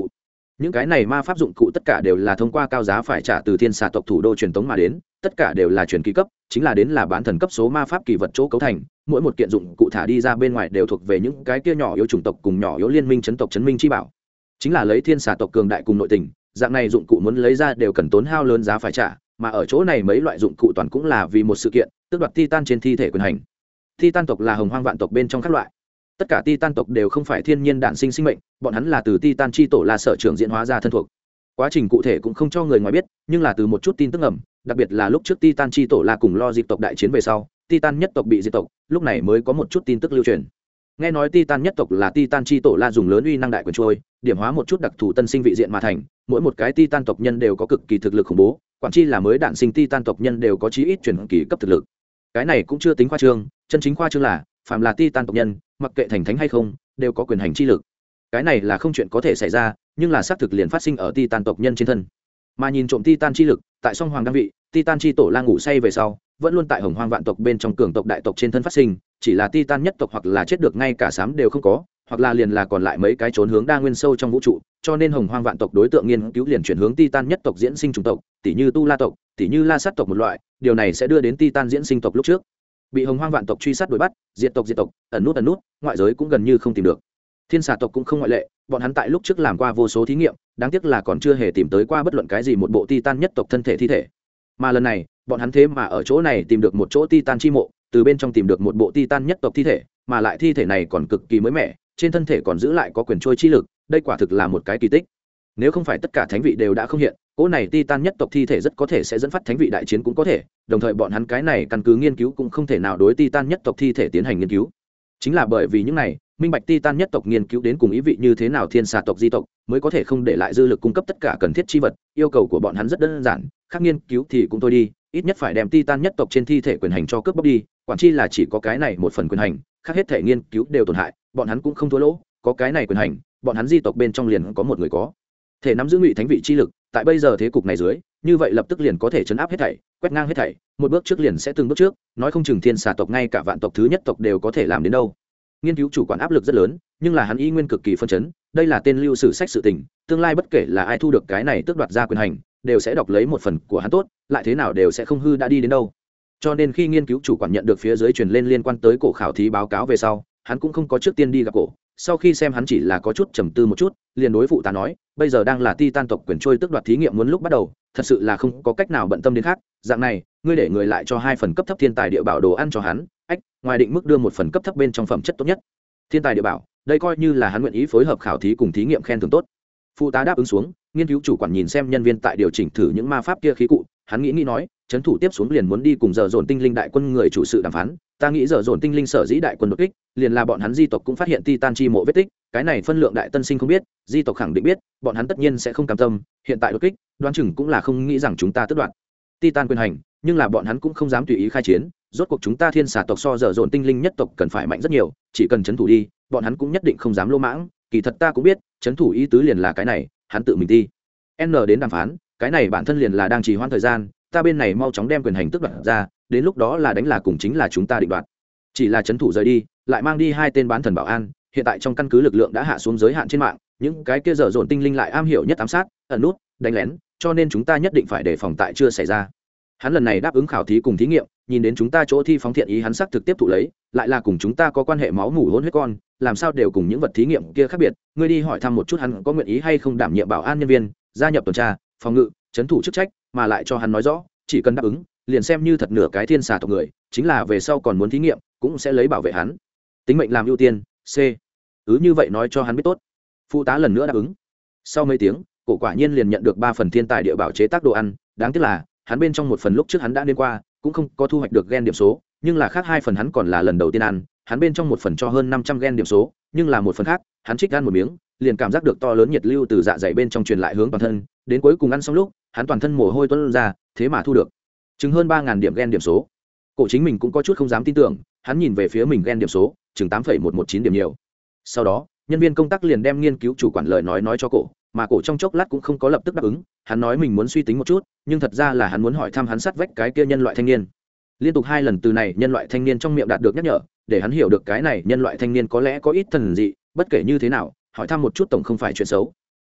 những cái này ma pháp dụng cụ tất cả đều là thông qua cao giá phải trả từ thiên xà tộc thủ đô truyền tống mà đến, tất cả đều là truyền kỳ cấp, chính là đến là bán thần cấp số ma pháp kỳ vật chỗ cấu thành, mỗi một kiện dụng cụ thả đi ra bên ngoài đều thuộc về những cái kia nhỏ yếu chủng tộc cùng nhỏ yếu liên minh chấn tộc chấn minh chi bảo, chính là lấy thiên xà tộc cường đại cùng nội tình, dạng này dụng cụ muốn lấy ra đều cần tốn hao lớn giá phải trả, mà ở chỗ này mấy loại dụng cụ toàn cũng là vì một sự kiện, tước đoạt titan trên thi thể quyền hành. Titan tộc là hồng hoang vạn tộc bên trong các loại, tất cả Titan tộc đều không phải thiên nhiên đản sinh sinh mệnh, bọn hắn là từ Titan chi tổ La sở trưởng diễn hóa ra thân thuộc. Quá trình cụ thể cũng không cho người ngoài biết, nhưng là từ một chút tin tức ẩm, đặc biệt là lúc trước Titan chi tổ La cùng lo diệt tộc đại chiến về sau, Titan nhất tộc bị diệt tộc, lúc này mới có một chút tin tức lưu truyền. Nghe nói Titan nhất tộc là Titan chi tổ La dùng lớn uy năng đại quyền trôi, điểm hóa một chút đặc thù tân sinh vị diện mà thành, mỗi một cái Titan tộc nhân đều có cực kỳ thực lực khủng bố, quản chi là mới đản sinh Titan tộc nhân đều có chí ít chuyển kỳ cấp thực lực. Cái này cũng chưa tính khoa trương, chân chính khoa trương là phàm là Titan tộc nhân, mặc kệ thành thánh hay không, đều có quyền hành chi lực. Cái này là không chuyện có thể xảy ra, nhưng là xác thực liền phát sinh ở Titan tộc nhân trên thân. Mà nhìn trộm Titan chi lực, tại song hoàng đăng vị, Titan chi tổ La ngủ say về sau, vẫn luôn tại hồng hoang vạn tộc bên trong cường tộc đại tộc trên thân phát sinh, chỉ là Titan nhất tộc hoặc là chết được ngay cả sám đều không có, hoặc là liền là còn lại mấy cái trốn hướng đa nguyên sâu trong vũ trụ, cho nên hồng hoang vạn tộc đối tượng nghiên cứu liền chuyển hướng Titan nhất tộc diễn sinh chủng tộc, tỷ như Tu La tộc, tỷ như La sát tộc một loại, điều này sẽ đưa đến Titan diễn sinh tộc lúc trước bị hồng hoang vạn tộc truy sát đuổi bắt, diệt tộc, ẩn nút, ngoại giới cũng gần như không tìm được. Thiên xà tộc cũng không ngoại lệ, bọn hắn tại lúc trước làm qua vô số thí nghiệm, đáng tiếc là còn chưa hề tìm tới qua bất luận cái gì một bộ Titan nhất tộc thân thể thi thể. Mà lần này, bọn hắn thế mà ở chỗ này tìm được một chỗ Titan chi mộ, từ bên trong tìm được một bộ Titan nhất tộc thi thể, mà lại thi thể này còn cực kỳ mới mẻ, trên thân thể còn giữ lại có quyền trôi chi lực, đây quả thực là một cái kỳ tích. Nếu không phải tất cả thánh vị đều đã không hiện, cỗ này Titan nhất tộc thi thể rất có thể sẽ dẫn phát thánh vị đại chiến cũng có thể, đồng thời bọn hắn cái này căn cứ nghiên cứu cũng không thể nào đối Titan nhất tộc thi thể tiến hành nghiên cứu. Chính là bởi vì những này, minh bạch Titan nhất tộc nghiên cứu đến cùng ý vị như thế nào thiên xà tộc di tộc, mới có thể không để lại dư lực cung cấp tất cả cần thiết chi vật, yêu cầu của bọn hắn rất đơn giản, khác nghiên cứu thì cũng thôi đi, ít nhất phải đem Titan nhất tộc trên thi thể quyền hành cho cướp bóc đi, quản chi là chỉ có cái này một phần quyền hành, khác hết thể nghiên cứu đều tổn hại, bọn hắn cũng không thua lỗ, có cái này quyền hành, bọn hắn di tộc bên trong liền có một người có thể nắm giữ ngụy thánh vị chi lực, tại bây giờ thế cục này dưới, như vậy lập tức liền có thể chấn áp hết thảy, quét ngang hết thảy, một bước trước liền sẽ từng bước trước, nói không chừng thiên xà tộc ngay cả vạn tộc thứ nhất tộc đều có thể làm đến đâu. Nghiên cứu chủ quản áp lực rất lớn, nhưng là hắn y nguyên cực kỳ phân chấn, đây là tên lưu sử sách sự tình, tương lai bất kể là ai thu được cái này tước đoạt ra quyền hành, đều sẽ đọc lấy một phần của hắn tốt, lại thế nào đều sẽ không hư đã đi đến đâu. Cho nên khi nghiên cứu chủ quản nhận được phía dưới truyền lên liên quan tới cổ khảo thí báo cáo về sau, hắn cũng không có trước tiên đi gặp cổ, sau khi xem hắn chỉ là có chút trầm tư một chút, liền đối phụ tá nói, bây giờ đang là Titan tộc quyền trôi tước đoạt thí nghiệm muốn lúc bắt đầu, thật sự là không có cách nào bận tâm đến khác, dạng này, ngươi để người lại cho 2 phần cấp thấp thiên tài địa bảo đồ ăn cho hắn, ngoài định mức đưa 1 phần cấp thấp bên trong phẩm chất tốt nhất. Thiên tài địa bảo, đây coi như là hắn nguyện ý phối hợp khảo thí cùng thí nghiệm khen thưởng tốt. Phụ tá đáp ứng xuống, nghiên cứu chủ quản nhìn xem nhân viên tại điều chỉnh thử những ma pháp kia khí cụ, hắn nghĩ nói, trấn thủ tiếp xuống liền muốn đi cùng Dở Dồn tinh linh đại quân người chủ sự đàm phán, ta nghĩ Dở Dồn tinh linh sở dĩ đại quân đột kích, liền là bọn hắn di tộc cũng phát hiện Titan chi mộ vết tích, cái này phân lượng đại tân sinh không biết, di tộc khẳng định biết, bọn hắn tất nhiên sẽ không cam tâm, hiện tại đột kích, đoán chừng cũng là không nghĩ rằng chúng ta tước đoạt Titan quyền hành, nhưng là bọn hắn cũng không dám tùy ý khai chiến, rốt cuộc chúng ta thiên xà tộc so Dở Dồn tinh linh nhất tộc cần phải mạnh rất nhiều, chỉ cần trấn thủ đi, bọn hắn cũng nhất định không dám lô mãng, kỳ thật ta cũng biết, trấn thủ ý tứ liền là cái này, hắn tự mình đi n đến đàm phán, cái này bản thân liền là đang trì hoãn thời gian, ta bên này mau chóng đem quyền hành tước đoạt ra, đến lúc đó là đánh là cùng chính là chúng ta định đoạt. Chỉ là trấn thủ rời đi, lại mang đi 2 tên bán thần bảo an, hiện tại trong căn cứ lực lượng đã hạ xuống giới hạn trên mạng, những cái kia Dở Dồn tinh linh lại am hiểu nhất ám sát, ẩn nút, đánh lén, cho nên chúng ta nhất định phải đề phòng tại chưa xảy ra. Hắn lần này đáp ứng khảo thí cùng thí nghiệm, nhìn đến chúng ta chỗ thi phóng thiện ý hắn xác thực tiếp thụ lấy, lại là cùng chúng ta có quan hệ máu mủ hôn huyết con, làm sao đều cùng những vật thí nghiệm kia khác biệt, ngươi đi hỏi thăm một chút hắn có nguyện ý hay không đảm nhiệm bảo an nhân viên, gia nhập tuần tra, phòng ngự, trấn thủ chức trách, mà lại cho hắn nói rõ, chỉ cần đáp ứng, liền xem như thật nửa cái thiên xà tộc người, chính là về sau còn muốn thí nghiệm, cũng sẽ lấy bảo vệ hắn. Tính mệnh làm ưu tiên, C. Như vậy nói cho hắn biết tốt. Phụ tá lần nữa đáp ứng. Sau mấy tiếng, cổ quả nhiên liền nhận được 3 phần thiên tài địa bảo chế tác đồ ăn, đáng tiếc là hắn bên trong 1 phần lúc trước hắn đã đến qua, cũng không có thu hoạch được gen điểm số, nhưng là khác 2 phần hắn còn là lần đầu tiên ăn, hắn bên trong 1 phần cho hơn 500 gen điểm số, nhưng là 1 phần khác, hắn trích ăn một miếng, liền cảm giác được to lớn nhiệt lưu từ dạ dày bên trong truyền lại hướng toàn thân, đến cuối cùng ăn xong lúc, hắn toàn thân mồ hôi tuôn ra, thế mà thu được chừng hơn 3000 điểm gen điểm số. Cổ chính mình cũng có chút không dám tin tưởng, hắn nhìn về phía mình gen điểm số, chừng 8,119 điểm nhiều. Sau đó, nhân viên công tác liền đem nghiên cứu chủ quản lời nói cho cổ, mà cổ trong chốc lát cũng không có lập tức đáp ứng, hắn nói mình muốn suy tính một chút, nhưng thật ra là hắn muốn hỏi thăm hắn sát vách cái kia nhân loại thanh niên. Liên tục 2 lần từ này nhân loại thanh niên trong miệng đạt được nhắc nhở, để hắn hiểu được cái này nhân loại thanh niên có lẽ có ít thần dị, bất kể như thế nào, hỏi thăm một chút tổng không phải chuyện xấu.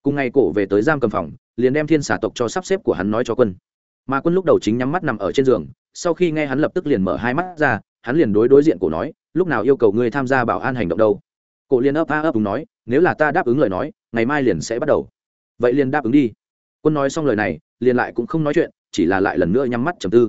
Cùng ngày cổ về tới giam cầm phòng, liền đem thiên xà tộc cho sắp xếp của hắn nói cho quân. Mà quân lúc đầu chính nhắm mắt nằm ở trên giường, sau khi nghe hắn lập tức liền mở hai mắt ra, hắn liền đối diện cổ nói, lúc nào yêu cầu ngươi tham gia bảo an hành động đâu? Cổ liền ấp đúng nói, nếu là ta đáp ứng lời nói, ngày mai liền sẽ bắt đầu. Vậy liền đáp ứng đi. Quân nói xong lời này, liền lại cũng không nói chuyện, chỉ là lại lần nữa nhắm mắt trầm tư.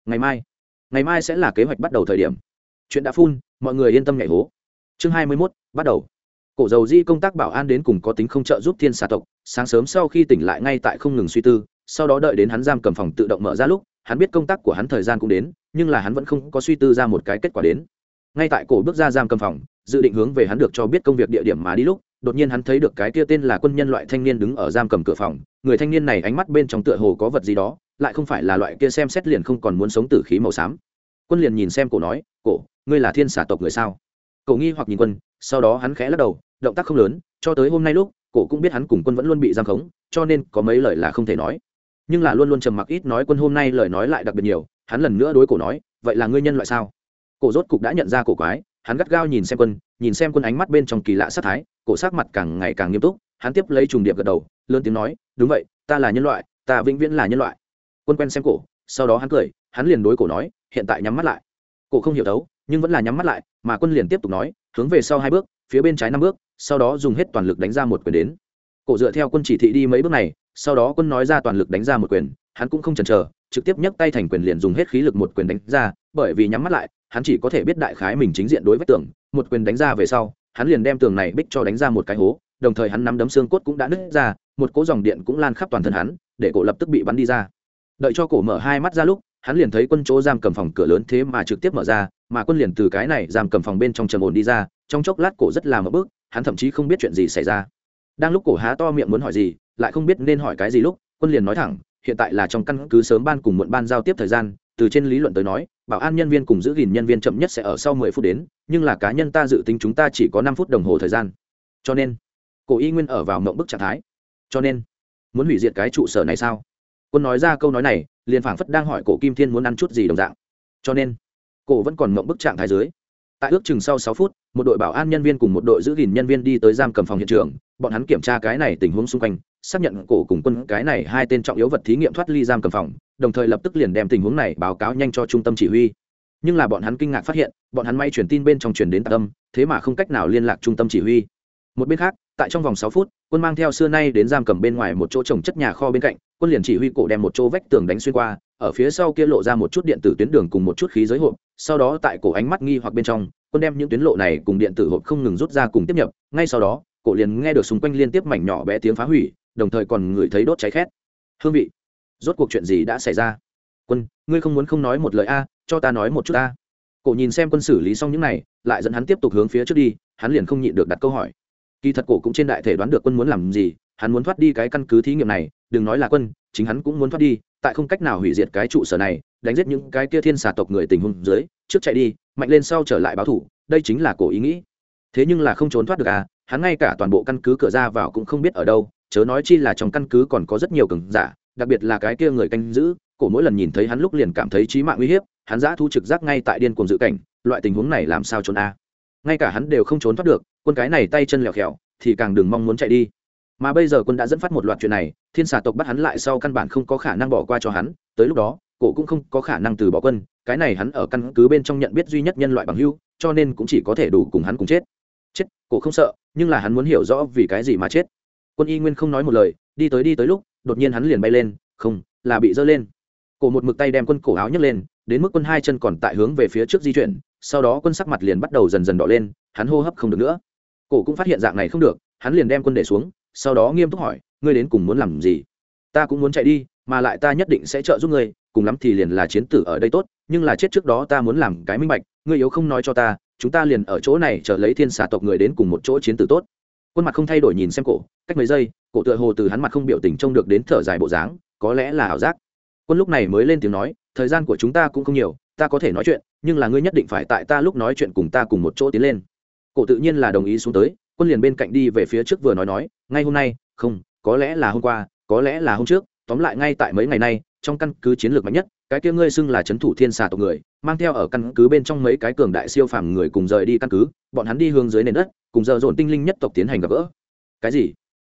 Ngày mai sẽ là kế hoạch bắt đầu thời điểm. Chuyện đã phun, mọi người yên tâm nhảy hố. Chương 21, bắt đầu. Cổ dầu di công tác bảo an đến cùng có tính không trợ giúp thiên xà tộc, sáng sớm sau khi tỉnh lại ngay tại không ngừng suy tư, sau đó đợi đến hắn giam cầm phòng tự động mở ra lúc, hắn biết công tác của hắn thời gian cũng đến, nhưng là hắn vẫn không có suy tư ra một cái kết quả đến. Ngay tại cổ bước ra giam cầm phòng, dự định hướng về hắn được cho biết công việc địa điểm mà đi lúc, đột nhiên hắn thấy được cái kia tên là quân nhân loại thanh niên đứng ở giam cầm cửa phòng, người thanh niên này ánh mắt bên trong tựa hồ có vật gì đó, lại không phải là loại kia xem xét liền không còn muốn sống tử khí màu xám. Quân liền nhìn xem cổ nói, cổ, ngươi là thiên xà tộc người sao? Cổ nghi hoặc nhìn quân, sau đó hắn khẽ lắc đầu, động tác không lớn, cho tới hôm nay lúc cổ cũng biết hắn cùng quân vẫn luôn bị giam khống, cho nên có mấy lời là không thể nói, nhưng là luôn luôn trầm mặc ít nói quân hôm nay lời nói lại đặc biệt nhiều. Hắn lần nữa đối cổ nói, vậy là ngươi nhân loại sao? Cổ rốt cục đã nhận ra cổ quái, hắn gắt gao nhìn xem quân ánh mắt bên trong kỳ lạ sát thái, cổ sắc mặt càng ngày càng nghiêm túc, hắn tiếp lấy trùng điệp gật đầu, lớn tiếng nói, đúng vậy, ta là nhân loại, ta vĩnh viễn là nhân loại. Quân quen xem cổ, sau đó hắn cười, hắn liền đối cổ nói, hiện tại nhắm mắt lại. Cổ không hiểu đấu, nhưng vẫn là nhắm mắt lại, mà quân liền tiếp tục nói, hướng về sau 2 bước, phía bên trái 5 bước, sau đó dùng hết toàn lực đánh ra một quyền đến. Cổ dựa theo quân chỉ thị đi mấy bước này, sau đó quân nói ra toàn lực đánh ra một quyền, hắn cũng không chần chờ, trực tiếp nhấc tay thành quyền liền dùng hết khí lực một quyền đánh ra, bởi vì nhắm mắt lại, hắn chỉ có thể biết đại khái mình chính diện đối với tường, một quyền đánh ra về sau, hắn liền đem tường này bích cho đánh ra một cái hố, đồng thời hắn nắm đấm xương cốt cũng đã nứt ra, một cỗ dòng điện cũng lan khắp toàn thân hắn, để cổ lập tức bị bắn đi ra. Đợi cho cổ mở hai mắt ra lúc, hắn liền thấy quân chỗ giam cầm phòng cửa lớn thế mà trực tiếp mở ra, mà quân liền từ cái này giam cầm phòng bên trong trầm ổn đi ra, trong chốc lát cổ rất là mở bước, hắn thậm chí không biết chuyện gì xảy ra. Đang lúc cổ há to miệng muốn hỏi gì, lại không biết nên hỏi cái gì lúc, quân liền nói thẳng, hiện tại là trong căn cứ sớm ban cùng muộn ban giao tiếp thời gian, từ trên lý luận tới nói, bảo an nhân viên cùng giữ gìn nhân viên chậm nhất sẽ ở sau 10 phút đến, nhưng là cá nhân ta dự tính chúng ta chỉ có 5 phút đồng hồ thời gian. Cho nên, cổ y nguyên ở vào mộng bức trạng thái. Cho nên, muốn hủy diệt cái trụ sở này sao? Quân nói ra câu nói này, liền phảng phất đang hỏi cổ Kim Thiên muốn ăn chút gì đồng dạng. Cho nên, cổ vẫn còn mộng bức trạng thái dưới. Tại ước chừng sau 6 phút, một đội bảo an nhân viên cùng một đội giữ gìn nhân viên đi tới giam cầm phòng hiện trường, bọn hắn kiểm tra cái này tình huống xung quanh, xác nhận cổ cùng quân cái này 2 tên trọng yếu vật thí nghiệm thoát ly giam cầm phòng, đồng thời lập tức liền đem tình huống này báo cáo nhanh cho trung tâm chỉ huy. Nhưng là bọn hắn kinh ngạc phát hiện, bọn hắn may truyền tin bên trong truyền đến tạc âm, thế mà không cách nào liên lạc trung tâm chỉ huy. Một bên khác, tại trong vòng 6 phút, quân mang theo xưa nay đến giam cầm bên ngoài một chỗ trồng chất nhà kho bên cạnh, quân liền chỉ huy cổ đem một chỗ vách tường đánh xuyên qua, ở phía sau kia lộ ra một chút điện tử tuyến đường cùng một chút khí giới hộp, sau đó tại cổ ánh mắt nghi hoặc bên trong, quân đem những tuyến lộ này cùng điện tử hộp không ngừng rút ra cùng tiếp nhập, ngay sau đó, cổ liền nghe được xung quanh liên tiếp mảnh nhỏ bé tiếng phá hủy, đồng thời còn ngửi thấy đốt cháy khét hương vị. Rốt cuộc chuyện gì đã xảy ra? Quân, ngươi không muốn không nói một lời a, cho ta nói một chút a. Cổ nhìn xem quân xử lý xong những này, lại dẫn hắn tiếp tục hướng phía trước đi, hắn liền không nhịn được đặt câu hỏi. Kỳ thật cổ cũng trên đại thể đoán được quân muốn làm gì, hắn muốn thoát đi cái căn cứ thí nghiệm này, đừng nói là quân, chính hắn cũng muốn thoát đi, tại không cách nào hủy diệt cái trụ sở này, đánh giết những cái kia thiên xà tộc người tình huống dưới, trước chạy đi, mạnh lên sau trở lại báo thủ, đây chính là cổ ý nghĩ. Thế nhưng là không trốn thoát được à, hắn ngay cả toàn bộ căn cứ cửa ra vào cũng không biết ở đâu, chớ nói chi là trong căn cứ còn có rất nhiều cường giả, đặc biệt là cái kia người canh giữ, cổ mỗi lần nhìn thấy hắn lúc liền cảm thấy chí mạng uy hiếp, hắn dã thu trực giác ngay tại điên cuồng dự cảnh, loại tình huống này làm sao trốn a? Ngay cả hắn đều không trốn thoát được, quân cái này tay chân lẹo khẹo, thì càng đừng mong muốn chạy đi. Mà bây giờ quân đã dẫn phát một loạt chuyện này, thiên xà tộc bắt hắn lại sau căn bản không có khả năng bỏ qua cho hắn, tới lúc đó, cổ cũng không có khả năng từ bỏ quân, cái này hắn ở căn cứ bên trong nhận biết duy nhất nhân loại bằng hữu, cho nên cũng chỉ có thể đủ cùng hắn cùng chết. Chết, cổ không sợ, nhưng là hắn muốn hiểu rõ vì cái gì mà chết. Quân y nguyên không nói một lời, đi tới lúc, đột nhiên hắn liền bay lên, không, là bị giơ lên. Cổ một mực tay đem quân cổ áo nhấc lên, đến mức quân 2 chân còn tại hướng về phía trước di chuyển, sau đó quân sắc mặt liền bắt đầu dần dần đỏ lên, hắn hô hấp không được nữa. Cổ cũng phát hiện dạng này không được, hắn liền đem quân để xuống, sau đó nghiêm túc hỏi, ngươi đến cùng muốn làm gì? Ta cũng muốn chạy đi, mà lại ta nhất định sẽ trợ giúp ngươi, cùng lắm thì liền là chiến tử ở đây tốt, nhưng là chết trước đó ta muốn làm cái minh bạch, ngươi yếu không nói cho ta, chúng ta liền ở chỗ này chờ lấy thiên xà tộc người đến cùng một chỗ chiến tử tốt. Quân mặt không thay đổi nhìn xem cổ, cách mấy giây, cổ tựa hồ từ hắn mặt không biểu tình trông được đến thở dài bộ dáng, có lẽ là ảo giác. Quân lúc này mới lên tiếng nói, thời gian của chúng ta cũng không nhiều, ta có thể nói chuyện, nhưng là ngươi nhất định phải tại ta lúc nói chuyện cùng ta cùng một chỗ tiến lên. Cổ tự nhiên là đồng ý xuống tới, quân liền bên cạnh đi về phía trước vừa nói, ngay hôm nay, không, có lẽ là hôm qua, có lẽ là hôm trước, tóm lại ngay tại mấy ngày nay, trong căn cứ chiến lược mạnh nhất, cái kia ngươi xưng là trấn thủ thiên xà tộc người, mang theo ở căn cứ bên trong mấy cái cường đại siêu phàm người cùng rời đi căn cứ, bọn hắn đi hướng dưới nền đất, cùng giờ dồn tinh linh nhất tộc tiến hành gặp gỡ. Cái gì?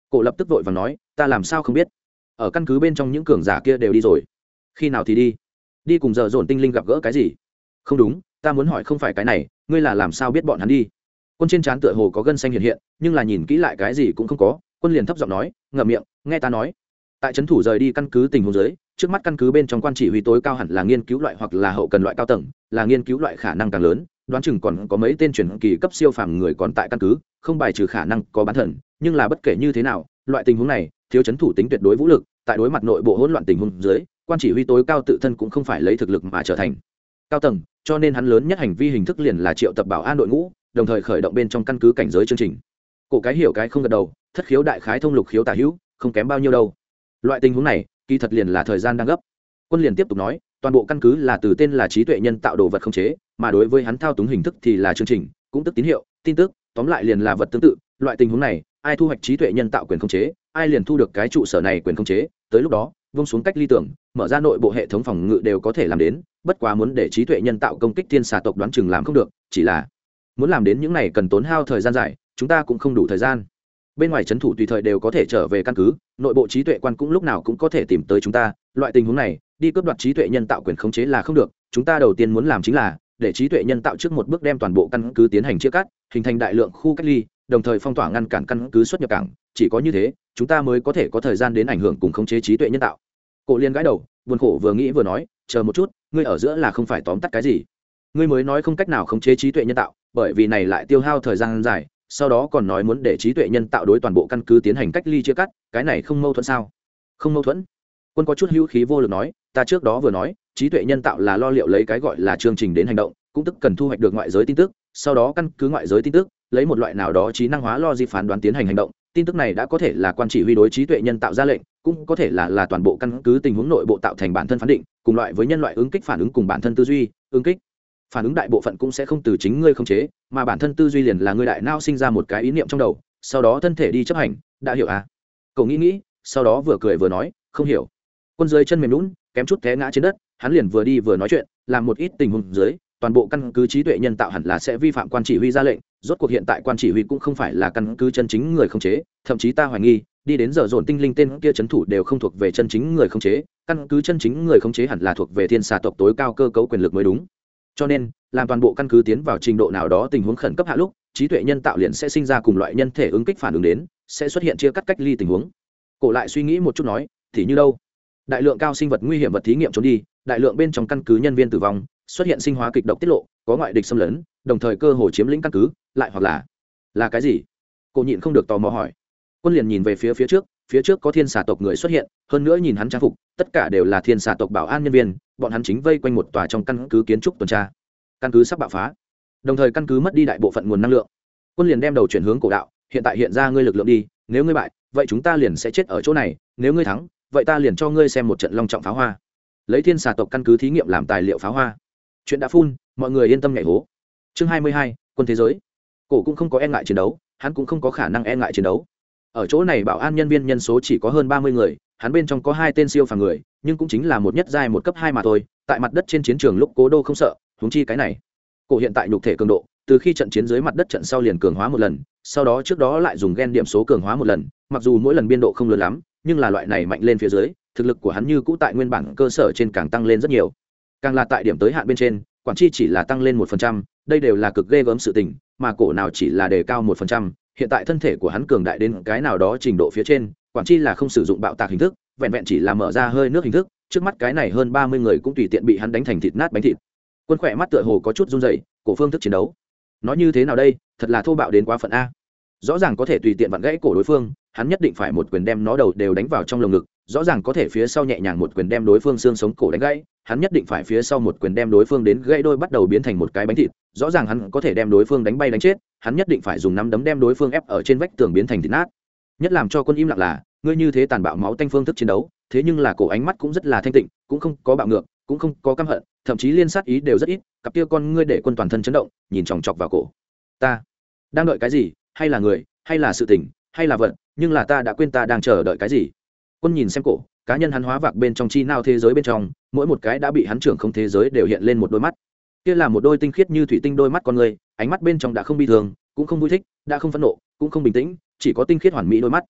Cổ lập tức vội và nói, ta làm sao không biết, ở căn cứ bên trong những cường giả kia đều đi rồi. Khi nào thì đi cùng giờ dồn tinh linh gặp gỡ cái gì? Không đúng, ta muốn hỏi không phải cái này, ngươi là làm sao biết bọn hắn đi? Quân trên trán tựa hồ có gân xanh hiện hiện, nhưng là nhìn kỹ lại cái gì cũng không có. Quân liền thấp giọng nói, ngậm miệng, nghe ta nói. Tại trấn thủ rời đi căn cứ tình huống dưới, trước mắt căn cứ bên trong quan chỉ huy tối cao hẳn là nghiên cứu loại hoặc là hậu cần loại cao tầng, là nghiên cứu loại khả năng càng lớn, đoán chừng còn có mấy tên truyền kỳ cấp siêu phàm người còn tại căn cứ, không bài trừ khả năng có bán thần, nhưng là bất kể như thế nào, loại tình huống này, thiếu trấn thủ tính tuyệt đối vũ lực, tại đối mặt nội bộ hỗn loạn tình huống dưới, quan chỉ huy tối cao tự thân cũng không phải lấy thực lực mà trở thành cao tầng, cho nên hắn lớn nhất hành vi hình thức liền là triệu tập bảo an đội ngũ, đồng thời khởi động bên trong căn cứ cảnh giới chương trình. Cổ cái hiểu cái không gật đầu, thất khiếu đại khái thông lục khiếu tả hữu, không kém bao nhiêu đâu. Loại tình huống này, kỳ thật liền là thời gian đang gấp. Quân liền tiếp tục nói, toàn bộ căn cứ là từ tên là trí tuệ nhân tạo đồ vật không chế, mà đối với hắn thao túng hình thức thì là chương trình, cũng tức tín hiệu, tin tức, tóm lại liền là vật tương tự. Loại tình huống này, ai thu hoạch trí tuệ nhân tạo quyền không chế, ai liền thu được cái trụ sở này quyền không chế. Tới lúc đó, vung xuống cách ly tưởng, mở ra nội bộ hệ thống phòng ngự đều có thể làm đến. Bất quá muốn để trí tuệ nhân tạo công kích thiên xà tộc đoán chừng làm không được, chỉ là muốn làm đến những này cần tốn hao thời gian dài, chúng ta cũng không đủ thời gian. Bên ngoài trấn thủ tùy thời đều có thể trở về căn cứ, nội bộ trí tuệ quan cũng lúc nào cũng có thể tìm tới chúng ta. Loại tình huống này, đi cướp đoạt trí tuệ nhân tạo quyền khống chế là không được. Chúng ta đầu tiên muốn làm chính là để trí tuệ nhân tạo trước một bước đem toàn bộ căn cứ tiến hành chia cắt, hình thành đại lượng khu cách ly, đồng thời phong tỏa ngăn cản căn cứ xuất nhập cảng. Chỉ có như thế, chúng ta mới có thể có thời gian đến ảnh hưởng cùng khống chế trí tuệ nhân tạo. Cổ Liên gãi đầu, buồn khổ vừa nghĩ vừa nói, chờ một chút, ngươi ở giữa là không phải tóm tắt cái gì? Ngươi mới nói không cách nào khống chế trí tuệ nhân tạo, bởi vì này lại tiêu hao thời gian dài, sau đó còn nói muốn để trí tuệ nhân tạo đối toàn bộ căn cứ tiến hành cách ly chia cắt, cái này không mâu thuẫn sao? Không mâu thuẫn. Quân có chút hữu khí vô lực nói, ta trước đó vừa nói, trí tuệ nhân tạo là lo liệu lấy cái gọi là chương trình đến hành động, cũng tức cần thu hoạch được ngoại giới tin tức, sau đó căn cứ ngoại giới tin tức, lấy một loại nào đó trí năng hóa logic phán đoán tiến hành hành động. Tin tức này đã có thể là quan chỉ huy đối trí tuệ nhân tạo ra lệnh, cũng có thể là toàn bộ căn cứ tình huống nội bộ tạo thành bản thân phán định, cùng loại với nhân loại ứng kích phản ứng cùng bản thân tư duy, ứng kích phản ứng đại bộ phận cũng sẽ không từ chính ngươi khống chế, mà bản thân tư duy liền là ngươi đại não sinh ra một cái ý niệm trong đầu, sau đó thân thể đi chấp hành. Đã hiểu à? Cậu nghĩ, sau đó vừa cười vừa nói, không hiểu. Quân dưới chân mềm lún, kém chút té ngã trên đất, hắn liền vừa đi vừa nói chuyện, làm một ít tình huống dưới, toàn bộ căn cứ trí tuệ nhân tạo hẳn là sẽ vi phạm quan chỉ huy ra lệnh. Rốt cuộc hiện tại quan chỉ huy cũng không phải là căn cứ chân chính người khống chế, thậm chí ta hoài nghi, đi đến giờ dồn tinh linh tên kia trấn thủ đều không thuộc về chân chính người khống chế, căn cứ chân chính người khống chế hẳn là thuộc về thiên xà tộc tối cao cơ cấu quyền lực mới đúng. Cho nên, làm toàn bộ căn cứ tiến vào trình độ nào đó tình huống khẩn cấp hạ lúc, trí tuệ nhân tạo liền sẽ sinh ra cùng loại nhân thể ứng kích phản ứng đến, sẽ xuất hiện chia cắt cách ly tình huống. Cổ lại suy nghĩ một chút nói, thì như đâu? Đại lượng cao sinh vật nguy hiểm vật thí nghiệm trốn đi, đại lượng bên trong căn cứ nhân viên tử vong, xuất hiện sinh hóa kịch độc tiết lộ, có ngoại địch xâm lấn, đồng thời cơ hội chiếm lĩnh căn cứ, lại hoặc là cái gì? Cổ nhịn không được tò mò hỏi. Quân liền nhìn về phía trước có thiên xà tộc người xuất hiện, hơn nữa nhìn hắn trang phục, tất cả đều là thiên xà tộc bảo an nhân viên, bọn hắn chính vây quanh một tòa trong căn cứ kiến trúc tuần tra. Căn cứ sắp bạo phá, đồng thời căn cứ mất đi đại bộ phận nguồn năng lượng. Quân liền đem đầu chuyển hướng Cổ đạo, hiện tại hiện ra ngươi lực lượng đi, nếu ngươi bại, vậy chúng ta liền sẽ chết ở chỗ này, nếu ngươi thắng, vậy ta liền cho ngươi xem một trận long trọng pháo hoa. Lấy thiên xà tộc căn cứ thí nghiệm làm tài liệu pháo hoa. Chuyện đã phun, mọi người yên tâm nhảy hố. Chương 22, quân thế giới. Cổ cũng không có e ngại chiến đấu, hắn cũng không có khả năng e ngại chiến đấu. Ở chỗ này bảo an nhân viên nhân số chỉ có hơn 30 người, hắn bên trong có 2 tên siêu phàm người, nhưng cũng chính là một nhất giai một cấp 2 mà thôi, tại mặt đất trên chiến trường lúc Cố Đô không sợ, huống chi cái này. Cổ hiện tại nhục thể cường độ, từ khi trận chiến dưới mặt đất trận sau liền cường hóa một lần, sau đó trước đó lại dùng gen điểm số cường hóa một lần, mặc dù mỗi lần biên độ không lớn lắm, nhưng là loại này mạnh lên phía dưới, thực lực của hắn như cũ tại nguyên bản cơ sở trên càng tăng lên rất nhiều. Càng là tại điểm tới hạn bên trên, quản chi chỉ là tăng lên 1%, đây đều là cực ghê gớm sự tình, mà Cổ nào chỉ là đề cao 1%, hiện tại thân thể của hắn cường đại đến cái nào đó trình độ phía trên, quản chi là không sử dụng bạo tạc hình thức, vẹn vẹn chỉ là mở ra hơi nước hình thức, trước mắt cái này hơn 30 người cũng tùy tiện bị hắn đánh thành thịt nát bánh thịt. Quân khỏe mắt tựa hồ có chút run rẩy, cổ phương thức chiến đấu. Nói như thế nào đây, thật là thô bạo đến quá phận a. Rõ ràng có thể tùy tiện vặn gãy cổ đối phương, hắn nhất định phải một quyền đem nó đầu đều đánh vào trong lồng ngực, rõ ràng có thể phía sau nhẹ nhàng một quyền đem đối phương xương sống cổ đánh gãy, hắn nhất định phải phía sau một quyền đem đối phương đến gãy đôi bắt đầu biến thành một cái bánh thịt, rõ ràng hắn có thể đem đối phương đánh bay đánh chết, hắn nhất định phải dùng nắm đấm đem đối phương ép ở trên vách tường biến thành thịt nát. Nhất làm cho Quân im lặng là, ngươi như thế tàn bạo máu tanh phương thức chiến đấu, thế nhưng là cổ ánh mắt cũng rất là thanh tịnh, cũng không có bạo ngược, cũng không có căm hận, thậm chí liên sát ý đều rất ít, cặp kia con ngươi để Quân toàn thân chấn động, nhìn chòng chọc vào cổ. Ta đang đợi cái gì, hay là người, hay là sự tình, hay là vật, nhưng là ta đã quên ta đang chờ đợi cái gì. Quân nhìn xem cổ, cá nhân hắn hóa vạc bên trong chi nào thế giới bên trong, mỗi một cái đã bị hắn trưởng không thế giới đều hiện lên một đôi mắt. Kia là một đôi tinh khiết như thủy tinh đôi mắt con người, ánh mắt bên trong đã không bi thường, cũng không vui thích, đã không phẫn nộ, cũng không bình tĩnh, chỉ có tinh khiết hoàn mỹ đôi mắt.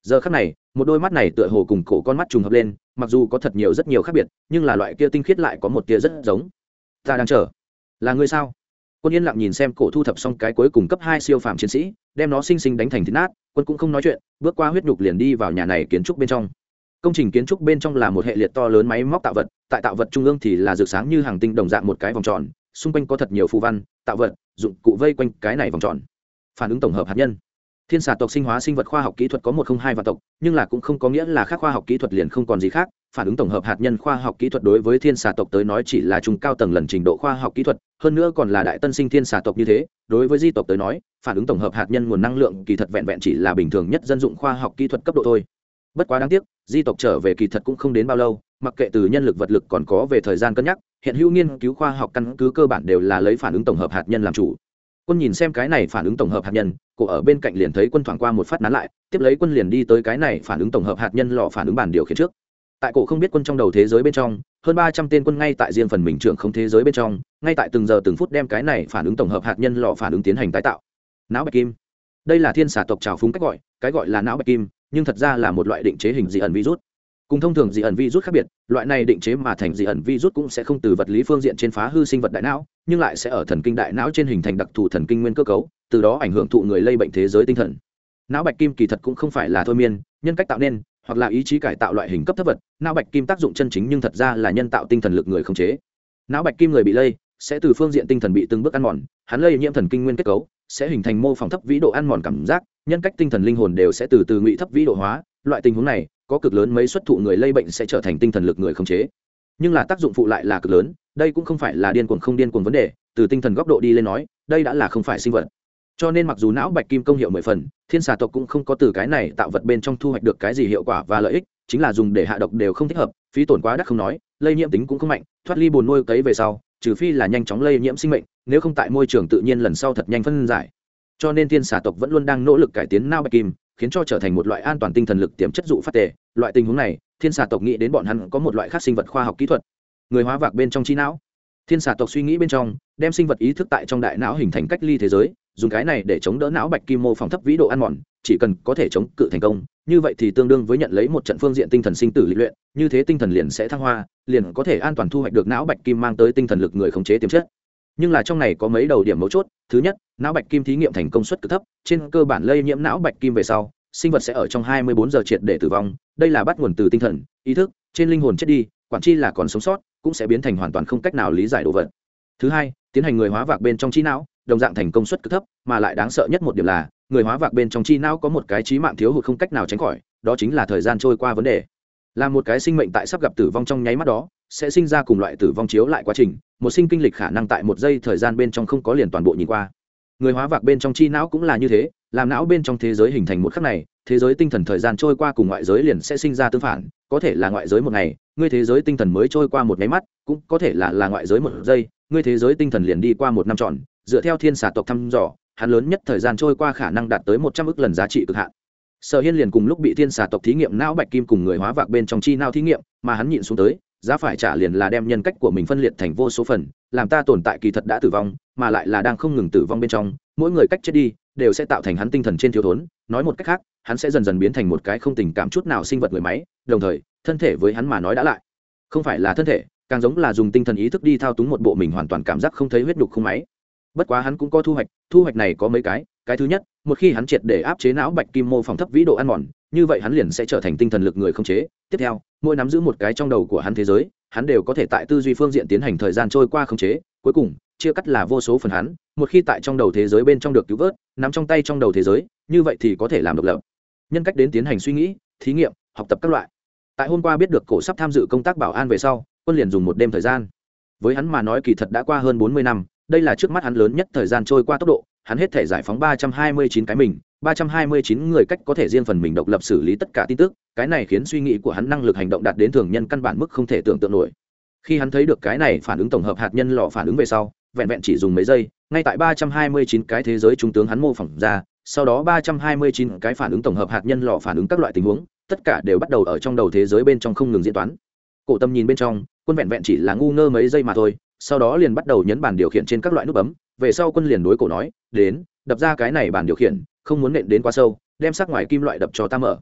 giờ khắc này một đôi mắt này tựa hồ cùng cổ con mắt trùng hợp lên, mặc dù có thật nhiều rất nhiều khác biệt, nhưng là loại kia tinh khiết lại có một tia rất giống. Ta đang chờ. Là ngươi sao? Quân yên lặng nhìn xem cổ thu thập xong cái cuối cùng cấp 2 siêu phàm chiến sĩ, đem nó sinh sinh đánh thành thịt nát. Quân cũng không nói chuyện, bước qua huyết nhục liền đi vào nhà này kiến trúc bên trong. Công trình kiến trúc bên trong là một hệ liệt to lớn máy móc tạo vật, tại tạo vật trung ương thì là rực sáng như hàng tinh đồng dạng một cái vòng tròn, xung quanh có thật nhiều phù văn, tạo vật, dụng cụ vây quanh cái này vòng tròn. Phản ứng tổng hợp hạt nhân. Thiên xà tộc sinh hóa sinh vật khoa học kỹ thuật có 102 vạn tộc, nhưng là cũng không có nghĩa là khác khoa học kỹ thuật liền không còn gì khác. Phản ứng tổng hợp hạt nhân khoa học kỹ thuật đối với thiên xà tộc tới nói chỉ là trung cao tầng lần trình độ khoa học kỹ thuật, hơn nữa còn là đại tân sinh thiên xà tộc như thế. Đối với di tộc tới nói, phản ứng tổng hợp hạt nhân nguồn năng lượng kỳ thật vẹn vẹn chỉ là bình thường nhất dân dụng khoa học kỹ thuật cấp độ thôi. Bất quá đáng tiếc, di tộc trở về kỳ thật cũng không đến bao lâu, mặc kệ từ nhân lực vật lực còn có về thời gian cân nhắc, hiện hữu nghiên cứu khoa học căn cứ cơ bản đều là lấy phản ứng tổng hợp hạt nhân làm chủ. Quân nhìn xem cái này phản ứng tổng hợp hạt nhân, cổ ở bên cạnh liền thấy Quân thoảng qua một phát nán lại, tiếp lấy Quân liền đi tới cái này phản ứng tổng hợp hạt nhân lò phản ứng bản điều khiển trước. Tại cổ không biết Quân trong đầu thế giới bên trong, hơn 300 tên quân ngay tại riêng phần mình trưởng không thế giới bên trong, ngay tại từng giờ từng phút đem cái này phản ứng tổng hợp hạt nhân lò phản ứng tiến hành tái tạo. Não bạch kim. Đây là thiên xà tộc trào phúng cách gọi, cái gọi là não bạch kim, nhưng thật ra là một loại định chế hình dị ẩn virus. Cùng thông thường dị ẩn virus khác biệt, loại này định chế mà thành dị ẩn virus cũng sẽ không từ vật lý phương diện trên phá hư sinh vật đại não, nhưng lại sẽ ở thần kinh đại não trên hình thành đặc thù thần kinh nguyên cơ cấu, từ đó ảnh hưởng thụ người lây bệnh thế giới tinh thần. Não bạch kim kỳ thật cũng không phải là thôi miên, nhân cách tạo nên, hoặc là ý chí cải tạo loại hình cấp thấp vật. Não bạch kim tác dụng chân chính nhưng thật ra là nhân tạo tinh thần lực người khống chế. Não bạch kim người bị lây sẽ từ phương diện tinh thần bị từng bước ăn mòn, hắn lây nhiễm thần kinh nguyên kết cấu, sẽ hình thành mô phỏng thấp vĩ độ ăn mòn cảm giác, nhân cách tinh thần linh hồn đều sẽ từ từ ngụy thấp vĩ độ hóa. Loại tình huống này có cực lớn mấy xuất thụ người lây bệnh sẽ trở thành tinh thần lực người khống chế, nhưng là tác dụng phụ lại là cực lớn. Đây cũng không phải là điên cuồng không điên cuồng vấn đề, từ tinh thần góc độ đi lên nói, đây đã là không phải sinh vật. Cho nên mặc dù não bạch kim công hiệu 10 phần, thiên xà tộc cũng không có từ cái này tạo vật bên trong thu hoạch được cái gì hiệu quả và lợi ích, chính là dùng để hạ độc đều không thích hợp, phí tổn quá đắt không nói, lây nhiễm tính cũng không mạnh, thoát ly bồn nuôi cấy về sau, trừ phi là nhanh chóng lây nhiễm sinh mệnh, nếu không tại môi trường tự nhiên lần sau thật nhanh phân giải. Cho nên thiên xà tộc vẫn luôn đang nỗ lực cải tiến não bạch kim, khiến cho trở thành một loại an toàn tinh thần lực tiềm chất dụ phát tề. Loại tình huống này, thiên xà tộc nghĩ đến bọn hắn có một loại khác sinh vật khoa học kỹ thuật, người hóa vạc bên trong trí não. Thiên xà tộc suy nghĩ bên trong, đem sinh vật ý thức tại trong đại não hình thành cách ly thế giới, dùng cái này để chống đỡ não bạch kim mô phỏng thấp vĩ độ ăn mòn, chỉ cần có thể chống cự thành công, như vậy thì tương đương với nhận lấy một trận phương diện tinh thần sinh tử lịch luyện, như thế tinh thần liền sẽ thăng hoa, liền có thể an toàn thu hoạch được não bạch kim mang tới tinh thần lực người khống chế tiềm chất. Nhưng là trong này có mấy đầu điểm mấu chốt. Thứ nhất, não bạch kim thí nghiệm thành công suất cực thấp, trên cơ bản lây nhiễm não bạch kim về sau, sinh vật sẽ ở trong 24 giờ triệt để tử vong. Đây là bắt nguồn từ tinh thần, ý thức, trên linh hồn chết đi, quản chi là còn sống sót, cũng sẽ biến thành hoàn toàn không cách nào lý giải đồ vật. Thứ hai, tiến hành người hóa vạc bên trong trí não, đồng dạng thành công suất cực thấp, mà lại đáng sợ nhất một điểm là, người hóa vạc bên trong trí não có một cái chí mạng thiếu hụt không cách nào tránh khỏi, đó chính là thời gian trôi qua vấn đề. Là một cái sinh mệnh tại sắp gặp tử vong trong nháy mắt đó, sẽ sinh ra cùng loại tử vong chiếu lại quá trình, một sinh kinh lịch khả năng tại một giây thời gian bên trong không có liền toàn bộ nhìn qua. Người hóa vạc bên trong chi não cũng là như thế, làm não bên trong thế giới hình thành một khắc này, thế giới tinh thần thời gian trôi qua cùng ngoại giới liền sẽ sinh ra tương phản, có thể là ngoại giới một ngày, ngươi thế giới tinh thần mới trôi qua một nháy mắt, cũng có thể là ngoại giới một giây, ngươi thế giới tinh thần liền đi qua một năm tròn. Dựa theo thiên xà tộc thăm dò, hắn lớn nhất thời gian trôi qua khả năng đạt tới 100 ức lần giá trị cực hạn. Sở Hiên liền cùng lúc bị thiên xà tộc thí nghiệm não bạch kim cùng người hóa vạc bên trong chi não thí nghiệm, mà hắn nhịn xuống tới, giá phải trả liền là đem nhân cách của mình phân liệt thành vô số phần, làm ta tồn tại kỳ thật đã tử vong, mà lại là đang không ngừng tử vong bên trong, mỗi người cách chết đi đều sẽ tạo thành hắn tinh thần trên thiếu thốn, nói một cách khác, hắn sẽ dần dần biến thành một cái không tình cảm chút nào sinh vật người máy, đồng thời, thân thể với hắn mà nói đã lại không phải là thân thể, càng giống là dùng tinh thần ý thức đi thao túng một bộ mình hoàn toàn cảm giác không thấy huyết nhục không máy. Bất quá hắn cũng có thu hoạch này có mấy cái thứ nhất, một khi hắn triệt để áp chế não bạch kim mô phỏng thấp vĩ độ ăn mòn, như vậy hắn liền sẽ trở thành tinh thần lực người không chế. Tiếp theo, mỗi nắm giữ một cái trong đầu của hắn thế giới, hắn đều có thể tại tư duy phương diện tiến hành thời gian trôi qua không chế. Cuối cùng, chia cắt là vô số phần hắn, một khi tại trong đầu thế giới bên trong được cứu vớt, nắm trong tay trong đầu thế giới, như vậy thì có thể làm độc lập nhân cách đến tiến hành suy nghĩ, thí nghiệm, học tập các loại. Tại hôm qua biết được cổ sắp tham dự công tác bảo an về sau, Quân liền dùng một đêm thời gian. Với hắn mà nói kỳ thật đã qua hơn 40 năm, đây là trước mắt hắn lớn nhất thời gian trôi qua tốc độ, hắn hết thể giải phóng 329 cái mình, 329 người cách có thể riêng phần mình độc lập xử lý tất cả tin tức, cái này khiến suy nghĩ của hắn năng lực hành động đạt đến thường nhân căn bản mức không thể tưởng tượng nổi. Khi hắn thấy được cái này phản ứng tổng hợp hạt nhân lò phản ứng về sau, vẹn vẹn chỉ dùng mấy giây, ngay tại 329 cái thế giới trung tướng hắn mô phỏng ra, sau đó 329 cái phản ứng tổng hợp hạt nhân lò phản ứng các loại tình huống, tất cả đều bắt đầu ở trong đầu thế giới bên trong không ngừng diễn toán. Cổ Tâm nhìn bên trong, Quân vẹn vẹn chỉ là ngu ngơ mấy giây mà thôi, sau đó liền bắt đầu nhấn bàn điều khiển trên các loại nút bấm, về sau Quân liền đối cổ nói, "Đến, đập ra cái này bàn điều khiển, không muốn nện đến quá sâu, đem sắc ngoài kim loại đập cho ta mở."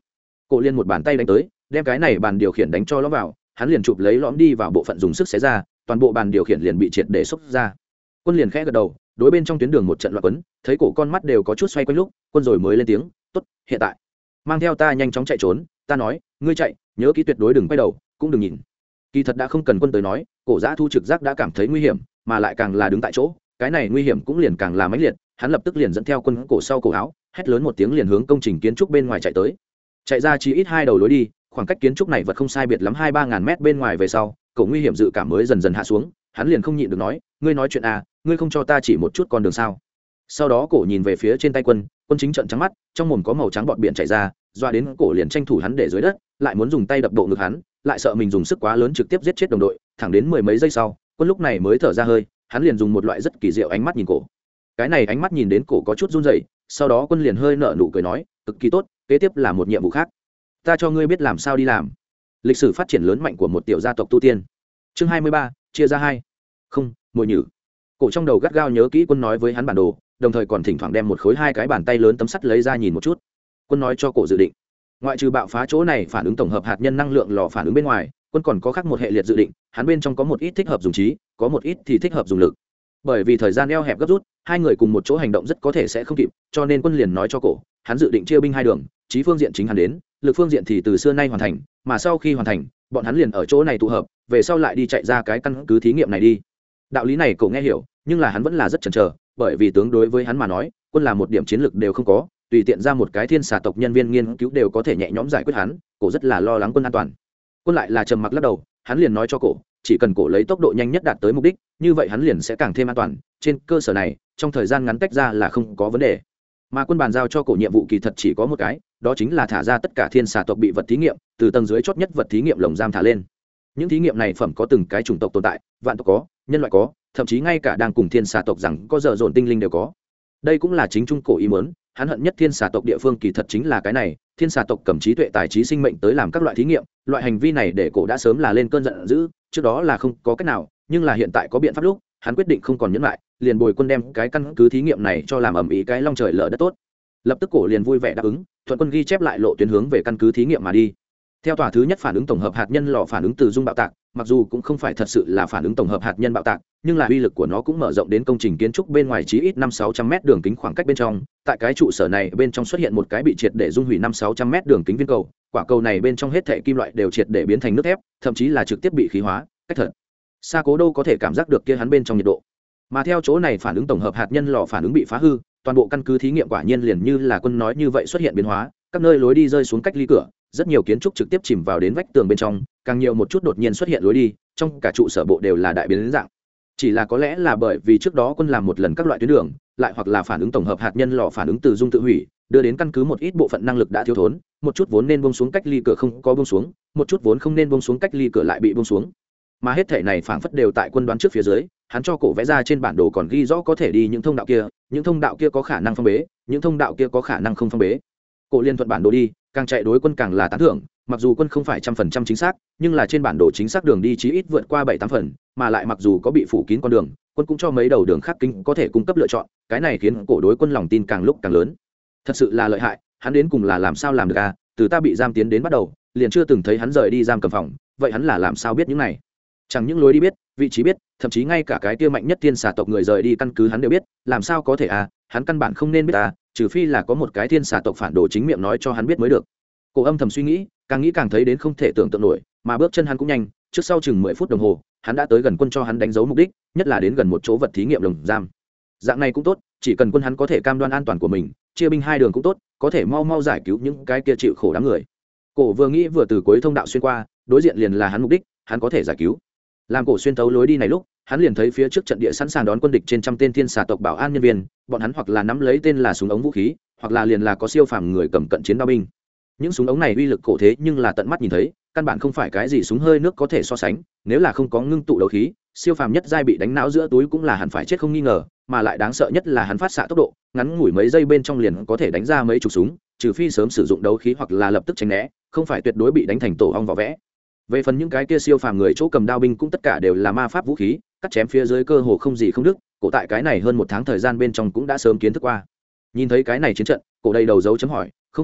Cổ liền một bàn tay đánh tới, đem cái này bàn điều khiển đánh cho lõm vào, hắn liền chụp lấy lõm đi vào bộ phận dùng sức xé ra, toàn bộ bàn điều khiển liền bị triệt để xốc ra. Quân liền khẽ gật đầu, đối bên trong tuyến đường một trận loạn quấn, thấy cổ con mắt đều có chút xoay quanh lúc, quân rồi mới lên tiếng, tốt, hiện tại mang theo ta nhanh chóng chạy trốn. Ta nói, ngươi chạy, nhớ kỹ tuyệt đối đừng quay đầu, cũng đừng nhìn. Kỳ thật đã không cần quân tới nói, cổ Dã Thu trực giác đã cảm thấy nguy hiểm, mà lại càng là đứng tại chỗ, cái này nguy hiểm cũng liền càng là mãnh liệt. Hắn lập tức liền dẫn theo quân cổ sau cổ áo, hét lớn một tiếng liền hướng công trình kiến trúc bên ngoài chạy tới. Chạy ra chỉ ít 2 đầu lối đi, khoảng cách kiến trúc này vật không sai biệt lắm 2-3 ngàn mét bên ngoài về sau, cổ nguy hiểm dự cảm mới dần dần hạ xuống. Hắn liền không nhịn được nói, ngươi nói chuyện à, ngươi không cho ta chỉ một chút con đường sao? Sau đó cổ nhìn về phía trên tay quân chính trợn trắng mắt, trong mồm có màu trắng bọt biển chảy ra, doa đến cổ liền tranh thủ hắn để dưới đất, lại muốn dùng tay đập độ ngực hắn, lại sợ mình dùng sức quá lớn trực tiếp giết chết đồng đội. Thẳng đến 10 mấy giây sau, quân lúc này mới thở ra hơi, hắn liền dùng một loại rất kỳ diệu ánh mắt nhìn cổ. Cái này ánh mắt nhìn đến cổ có chút run rẩy, sau đó quân liền hơi nở nụ cười nói, cực kỳ tốt, kế tiếp là một nhiệm vụ khác, ta cho ngươi biết làm sao đi làm. Lịch sử phát triển lớn mạnh của một tiểu gia tộc tu tiên. Chương 23, chia ra hai. Không, mùi nhử. Cổ trong đầu gắt gao nhớ kỹ quân nói với hắn bản đồ, đồng thời còn thỉnh thoảng đem một khối 2 cái bàn tay lớn tấm sắt lấy ra nhìn một chút. Quân nói cho cổ dự định, ngoại trừ bạo phá chỗ này phản ứng tổng hợp hạt nhân năng lượng lò phản ứng bên ngoài, quân còn có khác một hệ liệt dự định, hắn bên trong có một ít thích hợp dùng trí, có một ít thì thích hợp dùng lực. Bởi vì thời gian eo hẹp gấp rút, hai người cùng một chỗ hành động rất có thể sẽ không kịp, cho nên quân liền nói cho cổ, hắn dự định chia binh 2 đường, trí phương diện chính hắn đến, lực phương diện thì từ xưa nay hoàn thành, mà sau khi hoàn thành, bọn hắn liền ở chỗ này tụ hợp, về sau lại đi chạy ra cái căn cứ thí nghiệm này đi. Đạo lý này cậu nghe hiểu, nhưng là hắn vẫn là rất chần chờ, bởi vì tướng đối với hắn mà nói, quân là một điểm chiến lược đều không có, tùy tiện ra một cái thiên xà tộc nhân viên nghiên cứu đều có thể nhẹ nhõm giải quyết hắn, cổ rất là lo lắng quân an toàn. Quân lại là trầm mặc lắc đầu, hắn liền nói cho cổ, chỉ cần cổ lấy tốc độ nhanh nhất đạt tới mục đích, như vậy hắn liền sẽ càng thêm an toàn, trên cơ sở này, trong thời gian ngắn tách ra là không có vấn đề. Mà quân bàn giao cho cổ nhiệm vụ kỳ thật chỉ có một cái, đó chính là thả ra tất cả thiên xà tộc bị vật thí nghiệm, từ tầng dưới chót nhất vật thí nghiệm lồng giam thả lên. Những thí nghiệm này phẩm có từng cái chủng tộc tồn tại, vạn tộc có, nhân loại có, thậm chí ngay cả đang cùng thiên xà tộc rằng có dở dồn tinh linh đều có. Đây cũng là chính trung cổ ý muốn, hắn hận nhất thiên xà tộc địa phương kỳ thật chính là cái này, thiên xà tộc cầm trí tuệ tài trí sinh mệnh tới làm các loại thí nghiệm, loại hành vi này để cổ đã sớm là lên cơn giận dữ, trước đó là không có cách nào, nhưng là hiện tại có biện pháp lúc, hắn quyết định không còn nhẫn lại, liền bồi quân đem cái căn cứ thí nghiệm này cho làm ầm ĩ cái long trời lở đất tốt. Lập tức cổ liền vui vẻ đáp ứng, thuận quân ghi chép lại lộ tuyến hướng về căn cứ thí nghiệm mà đi. Theo tòa thứ nhất phản ứng tổng hợp hạt nhân lò phản ứng từ dung bạo tạc, mặc dù cũng không phải thật sự là phản ứng tổng hợp hạt nhân bạo tạc, nhưng là uy lực của nó cũng mở rộng đến công trình kiến trúc bên ngoài chí ít 5-600 mét đường kính khoảng cách bên trong. Tại cái trụ sở này bên trong xuất hiện một cái bị triệt để dung hủy 5-600 mét đường kính viên cầu, quả cầu này bên trong hết thảy kim loại đều triệt để biến thành nước thép, thậm chí là trực tiếp bị khí hóa, cách thật xa Cố Đô có thể cảm giác được kia hắn bên trong nhiệt độ. Mà theo chỗ này phản ứng tổng hợp hạt nhân lò phản ứng bị phá hư, toàn bộ căn cứ thí nghiệm quả nhiên liền như là quân nói như vậy xuất hiện biến hóa, các nơi lối đi rơi xuống cách ly cửa, rất nhiều kiến trúc trực tiếp chìm vào đến vách tường bên trong, càng nhiều một chút đột nhiên xuất hiện lối đi, trong cả trụ sở bộ đều là đại biến dạng. Chỉ là có lẽ là bởi vì trước đó quân làm một lần các loại tuyến đường, lại hoặc là phản ứng tổng hợp hạt nhân lò phản ứng từ dung tự hủy, đưa đến căn cứ một ít bộ phận năng lực đã thiếu thốn, một chút vốn nên buông xuống cách ly cửa không có buông xuống, một chút vốn không nên buông xuống cách ly cửa lại bị buông xuống. Mà hết thể này phảng phất đều tại quân đoán trước phía dưới, hắn cho cổ vẽ ra trên bản đồ còn ghi rõ có thể đi những thông đạo kia, những thông đạo kia có khả năng phong bế, những thông đạo kia có khả năng không phong bế. Cổ liên thuận bản đồ đi, càng chạy đối quân càng là tán thưởng, mặc dù quân không phải 100% chính xác, nhưng là trên bản đồ chính xác đường đi chí ít vượt qua 7-8 phần, mà lại mặc dù có bị phủ kín con đường, quân cũng cho mấy đầu đường khác kinh có thể cung cấp lựa chọn, cái này khiến cổ đối quân lòng tin càng lúc càng lớn. Thật sự là lợi hại, hắn đến cùng là làm sao làm được à, từ ta bị giam tiến đến bắt đầu, liền chưa từng thấy hắn rời đi giam cầm phòng, vậy hắn là làm sao biết những này? Chẳng những lối đi biết, vị trí biết, thậm chí ngay cả cái kia mạnh nhất thiên xà tộc người rời đi căn cứ hắn đều biết, làm sao có thể à, hắn căn bản không nên biết à, trừ phi là có một cái thiên xà tộc phản đồ chính miệng nói cho hắn biết mới được. Cổ âm thầm suy nghĩ càng thấy đến không thể tưởng tượng nổi, mà bước chân hắn cũng nhanh, trước sau chừng 10 phút đồng hồ, hắn đã tới gần quân cho hắn đánh dấu mục đích, nhất là đến gần một chỗ vật thí nghiệm lồng giam. Dạng này cũng tốt, chỉ cần quân hắn có thể cam đoan an toàn của mình, chia binh 2 đường cũng tốt, có thể mau mau giải cứu những cái kia chịu khổ đám người. Cổ vừa nghĩ vừa từ cuối thông đạo xuyên qua, đối diện liền là hắn mục đích, hắn có thể giải cứu. Làm cổ xuyên thấu lối đi này lúc, hắn liền thấy phía trước trận địa sẵn sàng đón quân địch trên trăm tên thiên xà tộc bảo an nhân viên, bọn hắn hoặc là nắm lấy tên là súng ống vũ khí, hoặc là liền là có siêu phàm người cầm cận chiến đao binh. Những súng ống này uy lực cổ thế nhưng là tận mắt nhìn thấy, căn bản không phải cái gì súng hơi nước có thể so sánh, nếu là không có ngưng tụ đấu khí, siêu phàm nhất giai bị đánh não giữa túi cũng là hẳn phải chết không nghi ngờ, mà lại đáng sợ nhất là hắn phát xạ tốc độ, ngắn ngủi mấy giây bên trong liền có thể đánh ra mấy chục súng, trừ phi sớm sử dụng đấu khí hoặc là lập tức tránh né, không phải tuyệt đối bị đánh thành tổ ong vỏ vẽ. Về phần những cái kia siêu phàm người chỗ cầm đao binh cũng tất cả đều là ma pháp vũ khí, cắt chém phía dưới cơ hồ không gì không đứt, cổ tại cái này hơn 1 tháng thời gian bên trong cũng đã sớm kiến thức qua. Nhìn thấy cái này chiến trận, cổ đầy đầu dấu chấm hỏi, không phải,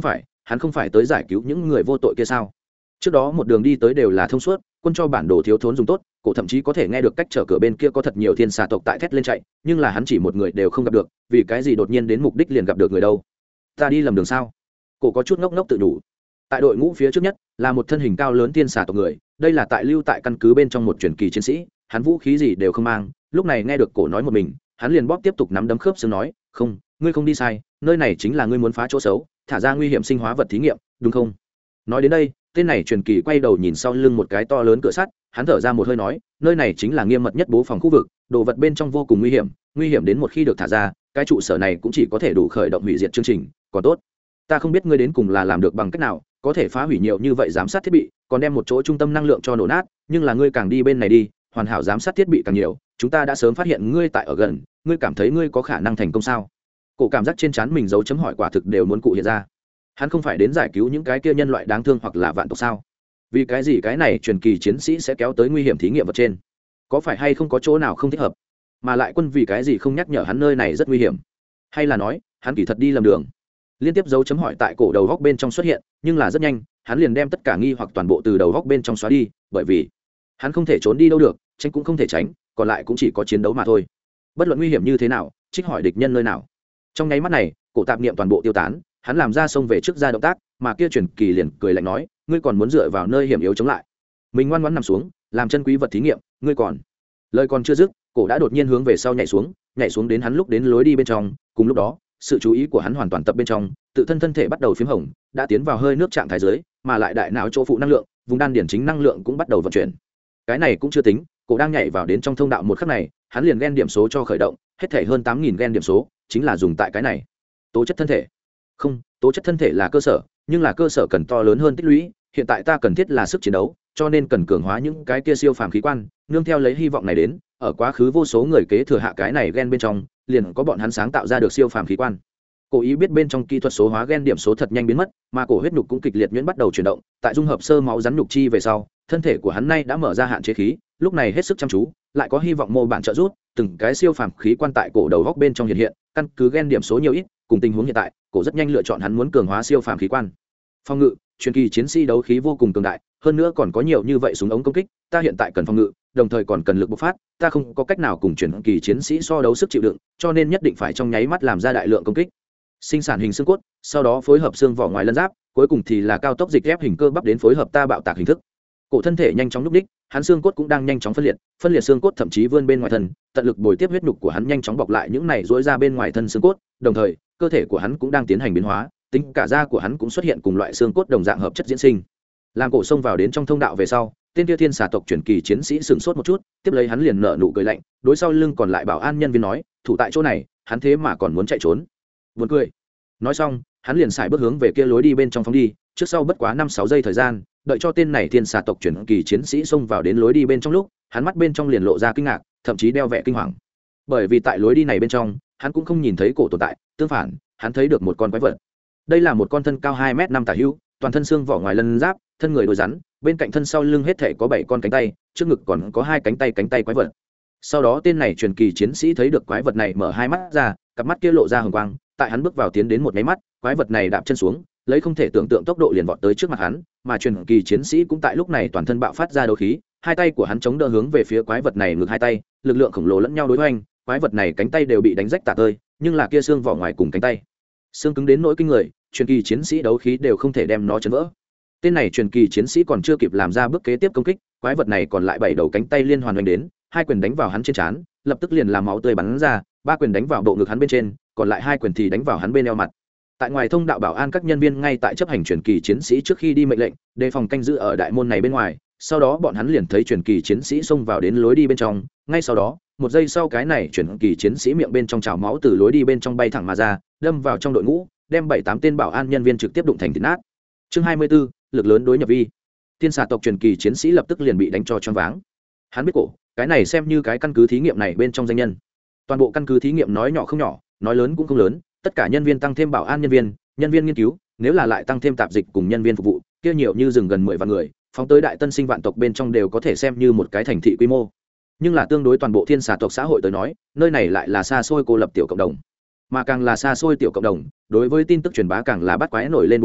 hắn không phải tới giải cứu những người vô tội kia sao? Trước đó một đường đi tới đều là thông suốt, quân cho bản đồ thiếu thốn dùng tốt, cổ thậm chí có thể nghe được cách trở cửa bên kia có thật nhiều thiên xà tộc tại thét lên chạy, nhưng là hắn chỉ một người đều không gặp được, vì cái gì đột nhiên đến mục đích liền gặp được người đâu? Ta đi lầm đường sao? Cổ có chút ngốc ngốc tự đủ. Tại đội ngũ phía trước nhất là một thân hình cao lớn thiên xà tộc người, đây là tại lưu tại căn cứ bên trong một truyền kỳ chiến sĩ, hắn vũ khí gì đều không mang, lúc này nghe được cổ nói một mình, hắn liền bóp tiếp tục nắm đấm khớp xương nói, không, ngươi không đi sai, nơi này chính là ngươi muốn phá chỗ xấu, thả ra nguy hiểm sinh hóa vật thí nghiệm, đúng không? Nói đến đây, tên này truyền kỳ quay đầu nhìn sau lưng một cái to lớn cửa sắt, hắn thở ra một hơi nói, nơi này chính là nghiêm mật nhất bố phòng khu vực, đồ vật bên trong vô cùng nguy hiểm đến một khi được thả ra, cái trụ sở này cũng chỉ có thể đủ khởi động hủy diệt chương trình, còn tốt. Ta không biết ngươi đến cùng là làm được bằng cách nào, có thể phá hủy nhiều như vậy giám sát thiết bị, còn đem một chỗ trung tâm năng lượng cho nổ nát, nhưng là ngươi càng đi bên này đi, hoàn hảo giám sát thiết bị càng nhiều, chúng ta đã sớm phát hiện ngươi tại ở gần, ngươi cảm thấy ngươi có khả năng thành công sao? Cổ cảm giác trên trán mình dấu chấm hỏi quả thực đều muốn cụ hiện ra. Hắn không phải đến giải cứu những cái kia nhân loại đáng thương hoặc là vạn tộc sao? Vì cái gì cái này truyền kỳ chiến sĩ sẽ kéo tới nguy hiểm thí nghiệm vật trên? Có phải hay không có chỗ nào không thích hợp? Mà lại quân vì cái gì không nhắc nhở hắn nơi này rất nguy hiểm? Hay là nói, hắn kỳ thật đi lầm đường? Liên tiếp dấu chấm hỏi tại cổ đầu góc bên trong xuất hiện, nhưng là rất nhanh, hắn liền đem tất cả nghi hoặc toàn bộ từ đầu góc bên trong xóa đi, bởi vì hắn không thể trốn đi đâu được, tránh cũng không thể tránh, còn lại cũng chỉ có chiến đấu mà thôi. Bất luận nguy hiểm như thế nào, trích hỏi địch nhân nơi nào. Trong nháy mắt này, cổ tạp niệm toàn bộ tiêu tán, hắn làm ra xông về trước ra động tác, mà kia truyền kỳ liền cười lạnh nói, ngươi còn muốn dựa vào nơi hiểm yếu chống lại? Mình ngoan ngoãn nằm xuống, làm chân quý vật thí nghiệm, ngươi còn. Lời còn chưa dứt, cổ đã đột nhiên hướng về sau nhảy xuống đến hắn lúc đến lối đi bên trong, cùng lúc đó, sự chú ý của hắn hoàn toàn tập bên trong, tự thân thể bắt đầu phím hồng, đã tiến vào hơi nước trạng thái dưới, mà lại đại não chỗ phụ năng lượng, vùng đan điển chính năng lượng cũng bắt đầu vận chuyển. Cái này cũng chưa tính, cổ đang nhảy vào đến trong thông đạo một khắc này, hắn liền gen điểm số cho khởi động, hết thể hơn 8000 gen điểm số, chính là dùng tại cái này. Tố chất thân thể. Không, tố chất thân thể là cơ sở, nhưng là cơ sở cần to lớn hơn tích lũy, hiện tại ta cần thiết là sức chiến đấu, cho nên cần cường hóa những cái kia siêu phàm khí quan, nương theo lấy hy vọng này đến, ở quá khứ vô số người kế thừa hạ cái này gen bên trong, liền có bọn hắn sáng tạo ra được siêu phàm khí quan. Cổ ý biết bên trong kỹ thuật số hóa gen điểm số thật nhanh biến mất, mà cổ huyết nhục cũng kịch liệt nhuyễn bắt đầu chuyển động, tại dung hợp sơ máu rắn nhục chi về sau, thân thể của hắn nay đã mở ra hạn chế khí, lúc này hết sức chăm chú, lại có hy vọng mô bản trợ giúp, từng cái siêu phàm khí quan tại cổ đầu góc bên trong hiện, căn cứ gen điểm số nhiều ít, cùng tình huống hiện tại, cổ rất nhanh lựa chọn hắn muốn cường hóa siêu phàm khí quan. Phòng ngự, truyền kỳ chiến sĩ đấu khí vô cùng cường đại, hơn nữa còn có nhiều như vậy súng ống công kích, ta hiện tại cần phòng ngự, đồng thời còn cần lực bộc phát, ta không có cách nào cùng truyền kỳ chiến sĩ so đấu sức chịu đựng, cho nên nhất định phải trong nháy mắt làm ra đại lượng công kích. Sinh sản hình xương cốt, sau đó phối hợp xương vỏ ngoài lân giáp, cuối cùng thì là cao tốc dịch ghép hình cơ bắp đến phối hợp ta bạo tạc hình thức. Cổ thân thể nhanh chóng lúc đích, hắn xương cốt cũng đang nhanh chóng phân liệt xương cốt thậm chí vươn bên ngoài thân, tận lực bồi tiếp huyết nhục của hắn nhanh chóng bọc lại những này rỗi ra bên ngoài thân xương cốt, đồng thời, cơ thể của hắn cũng đang tiến hành biến hóa, tính cả da của hắn cũng xuất hiện cùng loại xương cốt đồng dạng hợp chất diễn sinh. Làm cổ xông vào đến trong thông đạo về sau, tên kia thiên xà tộc truyền kỳ chiến sĩ sửng sốt một chút, tiếp lấy hắn liền nở nụ cười lạnh, đối sau lưng còn lại bảo an nhân viên nói, thủ tại chỗ này, hắn thế mà còn muốn chạy trốn. Buồn cười. Nói xong, hắn liền xài bước hướng về kia lối đi bên trong phóng đi, trước sau bất quá 5-6 giây thời gian, đợi cho tên này thiên xà tộc truyền kỳ chiến sĩ xông vào đến lối đi bên trong lúc, hắn mắt bên trong liền lộ ra kinh ngạc, thậm chí đeo vẻ kinh hoàng. Bởi vì tại lối đi này bên trong, hắn cũng không nhìn thấy cổ tồn tại, tương phản, hắn thấy được một con quái vật. Đây là một con thân cao 2m5 tả hữu, toàn thân xương vỏ ngoài lân giáp, thân người đôi rắn, bên cạnh thân sau lưng hết thể có 7 con cánh tay, trước ngực còn có 2 cánh tay quái vật. Sau đó tên này truyền kỳ chiến sĩ thấy được quái vật này mở hai mắt ra, cặp mắt kia lộ ra hừng quang, tại hắn bước vào tiến đến một cái mắt, quái vật này đạp chân xuống, lấy không thể tưởng tượng tốc độ liền vọt tới trước mặt hắn, mà truyền kỳ chiến sĩ cũng tại lúc này toàn thân bạo phát ra đấu khí, hai tay của hắn chống đỡ hướng về phía quái vật này ngược hai tay, lực lượng khổng lồ lẫn nhau đối hoành, quái vật này cánh tay đều bị đánh rách tả tơi, nhưng là kia xương vỏ ngoài cùng cánh tay, xương cứng đến nỗi kinh người, truyền kỳ chiến sĩ đấu khí đều không thể đem nó chấn vỡ. Tên này truyền kỳ chiến sĩ còn chưa kịp làm ra bước kế tiếp công kích, quái vật này còn lại 7 đầu cánh tay liên hoàn đánh đến, hai quyền đánh vào hắn trên trán, lập tức liền làm máu tươi bắn ra, ba quyền đánh vào bộ ngực hắn bên trên, còn lại hai quyền thì đánh vào hắn bên eo mặt. Tại ngoài thông đạo bảo an các nhân viên ngay tại chấp hành truyền kỳ chiến sĩ trước khi đi mệnh lệnh, đề phòng canh giữ ở đại môn này bên ngoài, sau đó bọn hắn liền thấy truyền kỳ chiến sĩ xông vào đến lối đi bên trong, ngay sau đó, một giây sau cái này truyền kỳ chiến sĩ miệng bên trong trào máu từ lối đi bên trong bay thẳng mà ra, đâm vào trong đội ngũ, đem 7-8 tên bảo an nhân viên trực tiếp đụng thành thịt nát. Chương 24, lực lớn đối nhập vi. Tiên xà tộc truyền kỳ chiến sĩ lập tức liền bị đánh cho choáng váng. Hắn biết cổ, cái này xem như cái căn cứ thí nghiệm này bên trong danh nhân. Toàn bộ căn cứ thí nghiệm nói nhỏ không nhỏ, nói lớn cũng không lớn, tất cả nhân viên tăng thêm bảo an nhân viên nghiên cứu, nếu là lại tăng thêm tạp dịch cùng nhân viên phục vụ, kia nhiều như rừng gần 10 vạn người, phóng tới đại tân sinh vạn tộc bên trong đều có thể xem như một cái thành thị quy mô. Nhưng là tương đối toàn bộ thiên xà tộc xã hội tới nói, nơi này lại là xa xôi cô lập tiểu cộng đồng. Mà càng là xa xôi tiểu cộng đồng, đối với tin tức truyền bá càng là bắt quái nổi lên bốn phía,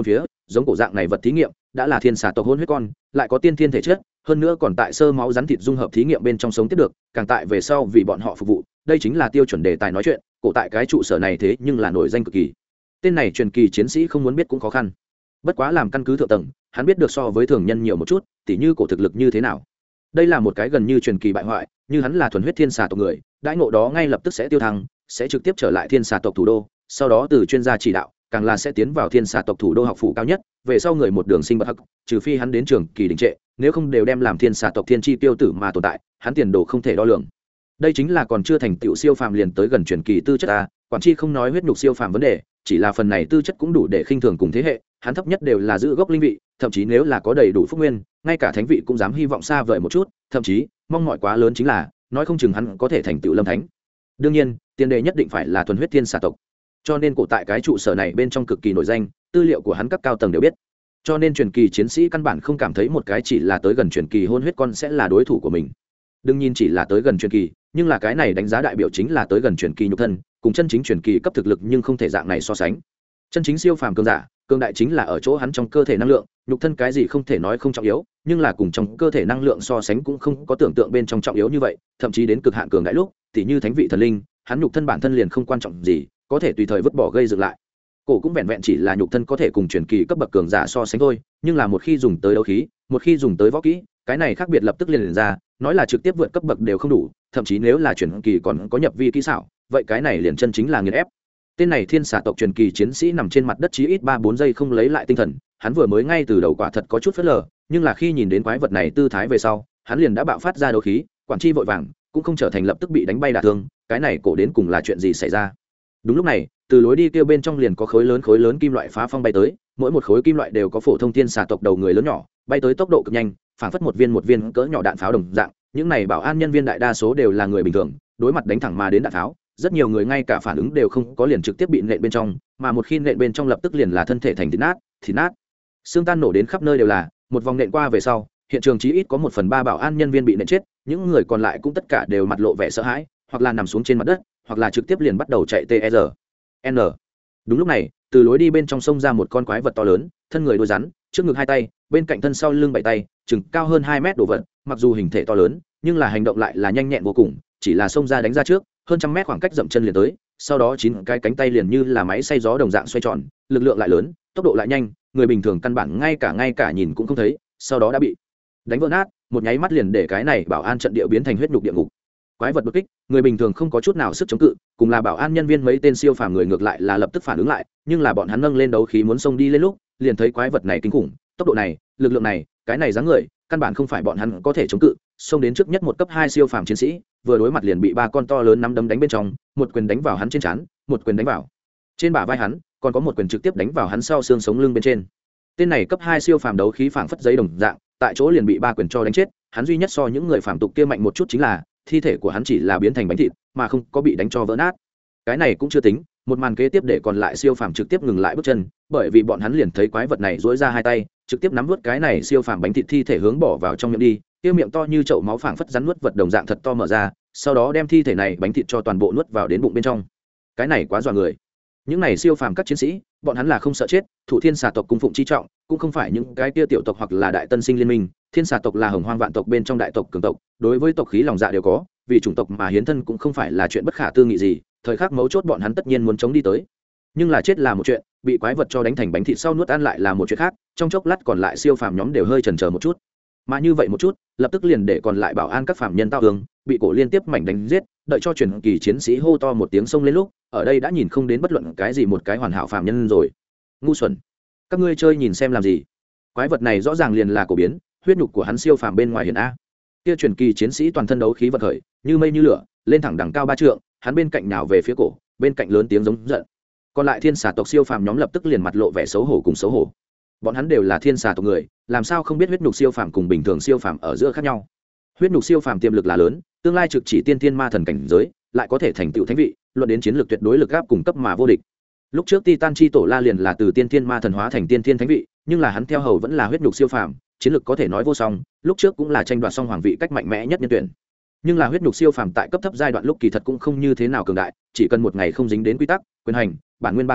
giống cổ dạng này vật thí nghiệm đã là thiên xà tộc hôn huyết con, lại có tiên thiên thể chất, hơn nữa còn tại sơ máu rắn thịt dung hợp thí nghiệm bên trong sống tiếp được, càng tại về sau vì bọn họ phục vụ, đây chính là tiêu chuẩn đề tài nói chuyện. Cổ tại cái trụ sở này thế nhưng là nổi danh cực kỳ. Tên này truyền kỳ chiến sĩ không muốn biết cũng khó khăn. Bất quá làm căn cứ thượng tầng, hắn biết được so với thường nhân nhiều một chút, tỉ như cổ thực lực như thế nào. Đây là một cái gần như truyền kỳ bại hoại, như hắn là thuần huyết thiên xà tộc người, đãi ngộ đó ngay lập tức sẽ tiêu thăng, sẽ trực tiếp trở lại thiên xà tộc thủ đô, sau đó từ chuyên gia chỉ đạo, càng là sẽ tiến vào thiên xà tộc thủ đô học phủ cao nhất, về sau người một đường sinh bậc hắc, trừ phi hắn đến trường kỳ đình trệ, nếu không đều đem làm thiên xà tộc thiên chi tiêu tử mà tồn tại, hắn tiền đồ không thể đo lường. Đây chính là còn chưa thành tựu siêu phàm liền tới gần truyền kỳ tư chất a, quản chi không nói huyết nhục siêu phàm vấn đề, chỉ là phần này tư chất cũng đủ để khinh thường cùng thế hệ, hắn thấp nhất đều là giữ gốc linh vị, thậm chí nếu là có đầy đủ phúc nguyên, ngay cả thánh vị cũng dám hy vọng xa vời một chút, thậm chí mong mỏi quá lớn chính là nói không chừng hắn có thể thành tựu lâm thánh. Đương nhiên, tiền đề nhất định phải là thuần huyết thiên xà tộc. Cho nên cổ tại cái trụ sở này bên trong cực kỳ nổi danh, tư liệu của hắn các cao tầng đều biết. Cho nên truyền kỳ chiến sĩ căn bản không cảm thấy một cái chỉ là tới gần truyền kỳ hôn huyết con sẽ là đối thủ của mình. Đương nhiên chỉ là tới gần truyền kỳ, nhưng là cái này đánh giá đại biểu chính là tới gần truyền kỳ nhục thân, cùng chân chính truyền kỳ cấp thực lực nhưng không thể dạng này so sánh. Chân chính siêu phàm cường giả, cường đại chính là ở chỗ hắn trong cơ thể năng lượng, nhục thân cái gì không thể nói không trọng yếu, nhưng là cùng trong cơ thể năng lượng so sánh cũng không có tưởng tượng bên trong trọng yếu như vậy, thậm chí đến cực hạn cường đại lúc, tỉ như thánh vị thần linh, hắn nhục thân bản thân liền không quan trọng gì, có thể tùy thời vứt bỏ gây dựng lại. Cổ cũng vẹn vẹn chỉ là nhục thân có thể cùng truyền kỳ cấp bậc cường giả so sánh thôi, nhưng là một khi dùng tới đấu khí, một khi dùng tới võ kỹ, cái này khác biệt lập tức liền ra, nói là trực tiếp vượt cấp bậc đều không đủ, thậm chí nếu là truyền kỳ còn có nhập vi kỹ xảo, vậy cái này liền chân chính là nghiền ép. Tên này thiên xà tộc truyền kỳ chiến sĩ nằm trên mặt đất chí ít 3-4 giây không lấy lại tinh thần, hắn vừa mới ngay từ đầu quả thật có chút phớt lờ, nhưng là khi nhìn đến quái vật này tư thái về sau, hắn liền đã bạo phát ra đấu khí, quản chi vội vàng, cũng không trở thành lập tức bị đánh bay đả thương, cái này cổ đến cùng là chuyện gì xảy ra. Đúng lúc này, từ lối đi kia bên trong liền có khối lớn kim loại phá phong bay tới, mỗi một khối kim loại đều có phổ thông thiên xà tộc đầu người lớn nhỏ, bay tới tốc độ cực nhanh, phảng phất một viên cỡ nhỏ đạn pháo đồng dạng. Những này bảo an nhân viên đại đa số đều là người bình thường, đối mặt đánh thẳng mà đến đạn pháo, rất nhiều người ngay cả phản ứng đều không có liền trực tiếp bị nện bên trong, mà một khi nện bên trong lập tức liền là thân thể thành thịt nát, xương tan nổ đến khắp nơi đều là. Một vòng nện qua về sau, hiện trường chí ít có 1/3 bảo an nhân viên bị nện chết, những người còn lại cũng tất cả đều mặt lộ vẻ sợ hãi, hoặc là nằm xuống trên mặt đất, hoặc là trực tiếp liền bắt đầu chạy TR. Đúng lúc này, từ lối đi bên trong sông ra một con quái vật to lớn, thân người đuôi rắn, trước ngực 2 tay, bên cạnh thân sau lưng 7 tay, chừng cao hơn 2 mét đồ vật, mặc dù hình thể to lớn, nhưng là hành động lại là nhanh nhẹn vô cùng, chỉ là xông ra đánh ra trước, hơn trăm mét khoảng cách dậm chân liền tới, sau đó 9 cái cánh tay liền như là máy xay gió đồng dạng xoay tròn, lực lượng lại lớn, tốc độ lại nhanh, người bình thường căn bản ngay cả nhìn cũng không thấy, sau đó đã bị đánh vỡ nát, một nháy mắt liền để cái này bảo an trận địa biến thành huyết nhục địa ngục. Quái vật đột kích, người bình thường không có chút nào sức chống cự, cùng là bảo an nhân viên mấy tên siêu phàm người ngược lại là lập tức phản ứng lại, nhưng là bọn hắn nâng lên đấu khí muốn xông đi lên lúc, liền thấy quái vật này kinh khủng, tốc độ này, lực lượng này, cái này dáng người, căn bản không phải bọn hắn có thể chống cự, xông đến trước nhất một cấp 2 siêu phàm chiến sĩ, vừa đối mặt liền bị 3 con to lớn nắm đấm đánh bên trong, một quyền đánh vào hắn trên trán, một quyền đánh vào trên bả vai hắn, còn có một quyền trực tiếp đánh vào hắn sau xương sống lưng bên trên. Tên này cấp 2 siêu phàm đấu khí phảng phất giấy đồng dạng, tại chỗ liền bị 3 quyền cho đánh chết, hắn duy nhất so những người phàm tục kia mạnh một chút chính là thi thể của hắn chỉ là biến thành bánh thịt, mà không có bị đánh cho vỡ nát. Cái này cũng chưa tính, một màn kế tiếp để còn lại siêu phàm trực tiếp ngừng lại bước chân, bởi vì bọn hắn liền thấy quái vật này duỗi ra 2 tay, trực tiếp nắm vớt cái này siêu phàm bánh thịt thi thể hướng bỏ vào trong miệng đi, kia miệng to như chậu máu phảng phất rắn nuốt vật đồng dạng thật to mở ra, sau đó đem thi thể này bánh thịt cho toàn bộ nuốt vào đến bụng bên trong. Cái này quá dọa người. Những này siêu phàm các chiến sĩ, bọn hắn là không sợ chết, thủ thiên xà tộc cung phụng chi trọng, cũng không phải những cái kia tiểu tộc hoặc là đại tân sinh liên minh, thiên xà tộc là hồng hoang vạn tộc bên trong đại tộc cường tộc, đối với tộc khí lòng dạ đều có, vì chủng tộc mà hiến thân cũng không phải là chuyện bất khả tư nghị gì, thời khắc mấu chốt bọn hắn tất nhiên muốn chống đi tới. Nhưng là chết là một chuyện, bị quái vật cho đánh thành bánh thịt sau nuốt ăn lại là một chuyện khác, trong chốc lát còn lại siêu phàm nhóm đều hơi chần chờ một chút. Mà như vậy một chút, lập tức liền để còn lại bảo an các phàm nhân tao hướng, bị cổ liên tiếp mảnh đánh giết, đợi cho truyền kỳ chiến sĩ hô to một tiếng xông lên lúc, ở đây đã nhìn không đến bất luận cái gì một cái hoàn hảo phàm nhân rồi. Ngu xuẩn, các ngươi chơi nhìn xem làm gì? Quái vật này rõ ràng liền là cổ biến, huyết nhục của hắn siêu phàm bên ngoài hiển a. Kia truyền kỳ chiến sĩ toàn thân đấu khí vật khởi, như mây như lửa, lên thẳng đằng cao 3 trượng, hắn bên cạnh nào về phía cổ, bên cạnh lớn tiếng giống giận. Còn lại thiên xà tộc siêu phàm nhóm lập tức liền mặt lộ vẻ xấu hổ cùng xấu hổ. Bọn hắn đều là thiên xà tộc người, làm sao không biết huyết nhục siêu phàm cùng bình thường siêu phàm ở giữa khác nhau? Huyết nhục siêu phàm tiềm lực là lớn, tương lai trực chỉ tiên thiên ma thần cảnh giới, lại có thể thành tựu thánh vị, luận đến chiến lược tuyệt đối lực áp cùng cấp mà vô địch. Lúc trước Titan chi tổ La liền là từ tiên thiên ma thần hóa thành tiên thiên thánh vị, nhưng là hắn theo hầu vẫn là huyết nhục siêu phàm, chiến lược có thể nói vô song, lúc trước cũng là tranh đoạt song hoàng vị cách mạnh mẽ nhất nhân tuyển. Nhưng là huyết nhục siêu phàm tại cấp thấp giai đoạn lúc kỳ thật cũng không như thế nào cường đại, chỉ cần một ngày không dính đến quy tắc, quyền hành, bản nguyên 3 cái,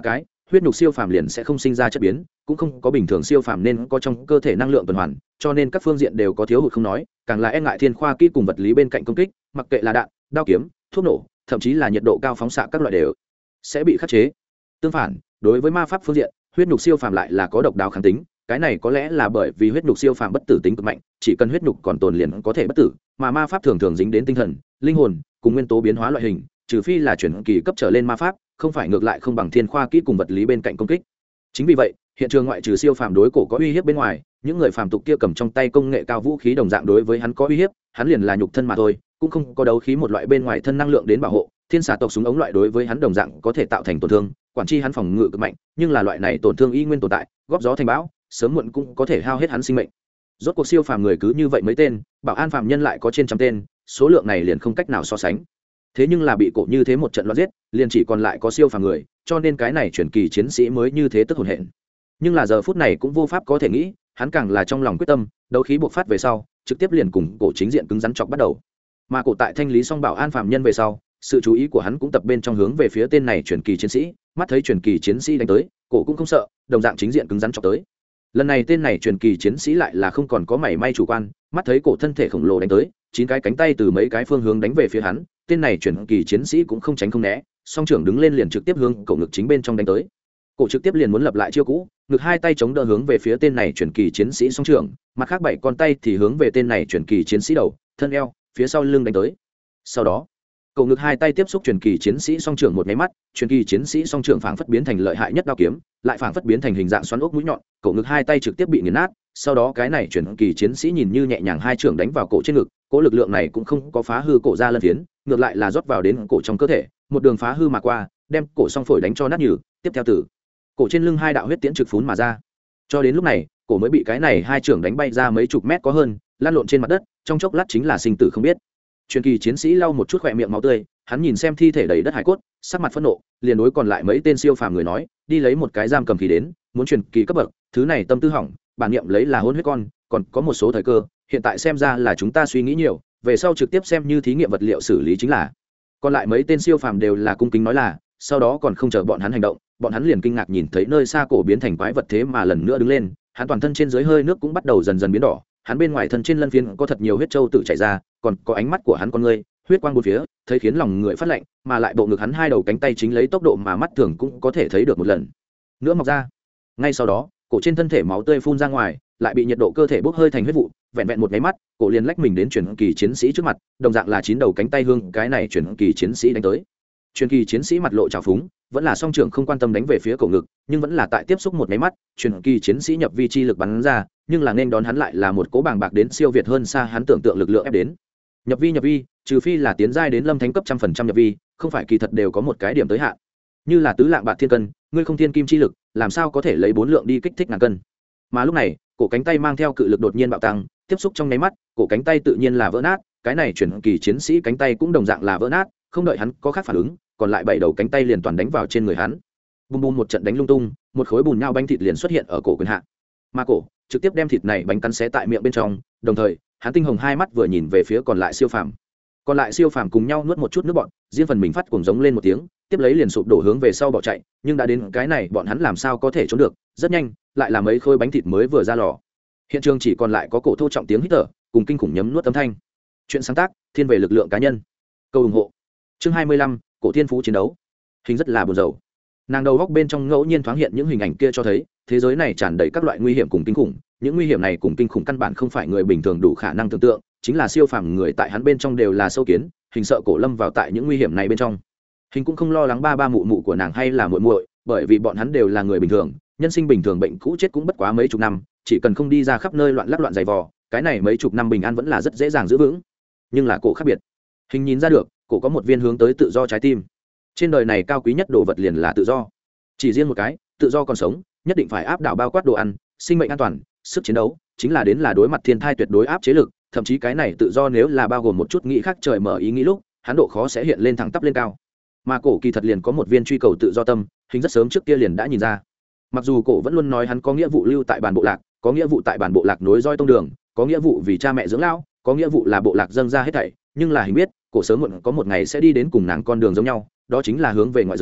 huyết nhục siêu phàm liền sẽ không sinh ra chất biến, cũng không có bình thường siêu phàm nên có trong cơ thể năng lượng tuần hoàn, cho nên các phương diện đều có thiếu hụt không nói, càng là e ngại thiên khoa kỹ cùng vật lý bên cạnh công kích, mặc kệ là đạn, đao kiếm, thuốc nổ, thậm chí là nhiệt độ cao phóng xạ các loại đều sẽ bị khắc chế. Tương phản, đối với ma pháp phương diện, huyết nhục siêu phàm lại là có độc đáo kháng tính, cái này có lẽ là bởi vì huyết nhục siêu phàm bất tử tính cực mạnh, chỉ cần huyết nhục còn tồn liền có thể bất tử, mà ma pháp thường thường dính đến tinh thần, linh hồn cùng nguyên tố biến hóa loại hình, trừ phi là chuyển kỳ cấp trở lên ma pháp, không phải ngược lại không bằng thiên khoa kỹ cùng vật lý bên cạnh công kích. Chính vì vậy, hiện trường ngoại trừ siêu phàm đối cổ có uy hiếp bên ngoài, những người phàm tục kia cầm trong tay công nghệ cao vũ khí đồng dạng đối với hắn có uy hiếp, hắn liền là nhục thân mà thôi, cũng không có đấu khí một loại bên ngoài thân năng lượng đến bảo hộ. Thiên xà tộc súng ống loại đối với hắn đồng dạng có thể tạo thành tổn thương, quản chi hắn phòng ngự cực mạnh, nhưng là loại này tổn thương y nguyên tồn tại, góp gió thành bão, sớm muộn cũng có thể hao hết hắn sinh mệnh. Rốt cuộc siêu phàm người cứ như vậy mấy tên, bảo an phàm nhân lại có trên trăm tên, số lượng này liền không cách nào so sánh. Thế nhưng là bị cổ như thế một trận loạn giết, liền chỉ còn lại có siêu phàm người, cho nên cái này truyền kỳ chiến sĩ mới như thế tức hồn hện. Nhưng là giờ phút này cũng vô pháp có thể nghĩ, hắn càng là trong lòng quyết tâm, đấu khí bộc phát về sau, trực tiếp liền cùng cổ chính diện cứng rắn chọc bắt đầu. Mà cổ tại thanh lý xong bảo an phàm nhân về sau, sự chú ý của hắn cũng tập bên trong hướng về phía tên này truyền kỳ chiến sĩ, mắt thấy truyền kỳ chiến sĩ đánh tới, cổ cũng không sợ, đồng dạng chính diện cứng rắn chọc tới. Lần này tên này truyền kỳ chiến sĩ lại là không còn có mảy may chủ quan, mắt thấy cổ thân thể khổng lồ đánh tới, 9 cái cánh tay từ mấy cái phương hướng đánh về phía hắn, tên này truyền kỳ chiến sĩ cũng không tránh không né, song trưởng đứng lên liền trực tiếp hướng cổ ngực chính bên trong đánh tới. Cổ trực tiếp liền muốn lập lại chiêu cũ, ngực hai tay chống đỡ hướng về phía tên này truyền kỳ chiến sĩ song trưởng, mặt khác 7 con tay thì hướng về tên này truyền kỳ chiến sĩ đầu, thân eo, phía sau lưng đánh tới. Sau đó, cổ ngực hai tay tiếp xúc truyền kỳ chiến sĩ song trưởng một cái mắt, truyền kỳ chiến sĩ song trưởng phảng phất biến thành lợi hại nhất đao kiếm, lại phảng phất biến thành hình dạng xoắn ốc mũi nhọn, cổ ngực hai tay trực tiếp bị nghiền nát. Sau đó cái này truyền kỳ chiến sĩ nhìn như nhẹ nhàng hai trưởng đánh vào cổ trên ngực, cổ lực lượng này cũng không có phá hư cổ ra lân phiến, ngược lại là rót vào đến cổ trong cơ thể, một đường phá hư mà qua, đem cổ song phổi đánh cho nát nhừ. Tiếp theo từ cổ trên lưng hai đạo huyết tiễn trực phún mà ra. Cho đến lúc này, cổ mới bị cái này hai trưởng đánh bay ra mấy chục mét có hơn, lăn lộn trên mặt đất, trong chốc lát chính là sinh tử không biết. Truyền kỳ chiến sĩ lau một chút khỏe miệng máu tươi, hắn nhìn xem thi thể đầy đất hải cốt, sắc mặt phẫn nộ, liền đối còn lại mấy tên siêu phàm người nói, đi lấy một cái giam cầm khí đến, muốn truyền kỳ cấp bậc, thứ này tâm tư hỏng, bản niệm lấy là hôn huyết con, còn có một số thời cơ, hiện tại xem ra là chúng ta suy nghĩ nhiều, về sau trực tiếp xem như thí nghiệm vật liệu xử lý chính là. Còn lại mấy tên siêu phàm đều là cung kính nói là, sau đó còn không chờ bọn hắn hành động, bọn hắn liền kinh ngạc nhìn thấy nơi xa cổ biến thành quái vật thế mà lần nữa đứng lên, hắn toàn thân trên dưới hơi nước cũng bắt đầu dần dần biến đỏ, hắn bên ngoài thân trên lân phiến có thật nhiều huyết châu tự chảy ra, còn có ánh mắt của hắn con ngươi, huyết quang bốn phía, thấy khiến lòng người phát lạnh, mà lại bộ ngực hắn hai đầu cánh tay chính lấy tốc độ mà mắt thường cũng có thể thấy được một lần nữa mọc ra. Ngay sau đó, cổ trên thân thể máu tươi phun ra ngoài, lại bị nhiệt độ cơ thể bốc hơi thành huyết vụ, vẹn vẹn một cái mắt, cổ liền lách mình đến truyền kỳ chiến sĩ trước mặt, đồng dạng là 9 đầu cánh tay hương, cái này truyền kỳ chiến sĩ đánh tới. Truyền kỳ chiến sĩ mặt lộ trào phúng, vẫn là song trưởng không quan tâm đánh về phía cổ ngực, nhưng vẫn là tại tiếp xúc một cái mắt, truyền kỳ chiến sĩ nhập vi chi lực bắn ra, nhưng là nên đón hắn lại là một cỗ bàng bạc đến siêu việt hơn xa hắn tưởng tượng lực lượng ép đến. Nhập vi, trừ phi là tiến giai đến lâm thánh cấp 100% nhập vi, không phải kỳ thật đều có một cái điểm tới hạn. Như là tứ lạng bạc thiên cân, ngươi không thiên kim chi lực, làm sao có thể lấy 4 lượng đi kích thích ngàn cân. Mà lúc này, cổ cánh tay mang theo cự lực đột nhiên bạo tăng, tiếp xúc trong nháy mắt, cổ cánh tay tự nhiên là vỡ nát, cái này truyền kỳ chiến sĩ cánh tay cũng đồng dạng là vỡ nát, không đợi hắn có khác phản ứng, còn lại 7 đầu cánh tay liền toàn đánh vào trên người hắn. Bùm bùm một trận đánh lung tung, một khối bùn nhau bánh thịt liền xuất hiện ở cổ quyền hạ. Mà cổ trực tiếp đem thịt này bánh cắn xé tại miệng bên trong, đồng thời, hắn tinh hồng hai mắt vừa nhìn về phía còn lại siêu phàm. Còn lại siêu phàm cùng nhau nuốt một chút nước bọt, riêng phần mình phát cuồng giống lên một tiếng, tiếp lấy liền sụp đổ hướng về sau bỏ chạy, nhưng đã đến cái này bọn hắn làm sao có thể trốn được, rất nhanh, lại là mấy khối bánh thịt mới vừa ra lò. Hiện trường chỉ còn lại có cổ thô trọng tiếng hít thở, cùng kinh khủng nhấm nuốt âm thanh. Chuyện sáng tác, thiên về lực lượng cá nhân. Câu ủng hộ. Chương 25, cổ thiên phú chiến đấu. Hình rất là buồn rầu. Nàng đầu góc bên trong ngẫu nhiên thoáng hiện những hình ảnh kia cho thấy, thế giới này tràn đầy các loại nguy hiểm cùng kinh khủng, những nguy hiểm này cùng kinh khủng căn bản không phải người bình thường đủ khả năng tưởng tượng, chính là siêu phàm người tại hắn bên trong đều là sâu kiến, hình sợ cổ lâm vào tại những nguy hiểm này bên trong. Hình cũng không lo lắng ba ba mụ mụ của nàng hay là muội muội, bởi vì bọn hắn đều là người bình thường, nhân sinh bình thường, bệnh cũ chết cũng bất quá mấy chục năm, chỉ cần không đi ra khắp nơi loạn lắc loạn giày vò, cái này mấy chục năm bình an vẫn là rất dễ dàng giữ vững. Nhưng là cổ khác biệt. Hình nhìn ra được, cổ có một viên hướng tới tự do trái tim. Trên đời này cao quý nhất đồ vật liền là tự do. Chỉ riêng một cái, tự do còn sống, nhất định phải áp đảo bao quát đồ ăn, sinh mệnh an toàn, sức chiến đấu, chính là đến là đối mặt thiên thai tuyệt đối áp chế lực, thậm chí cái này tự do nếu là bao gồm một chút nghĩ khác trời mở ý nghĩ lúc, hắn độ khó sẽ hiện lên thẳng tắp lên cao. Mà cổ kỳ thật liền có một viên truy cầu tự do tâm, Hình rất sớm trước kia liền đã nhìn ra. Mặc dù cổ vẫn luôn nói hắn có nghĩa vụ lưu tại bản bộ lạc, có nghĩa vụ tại bản bộ lạc nối roi tông đường, có nghĩa vụ vì cha mẹ dưỡng lão, có nghĩa vụ là bộ lạc dâng ra hết thảy, nhưng là Hình biết, cổ sớm muộn có một ngày sẽ đi đến cùng nàng con đường giống nhau, đó chính là hướng về ngoại giới,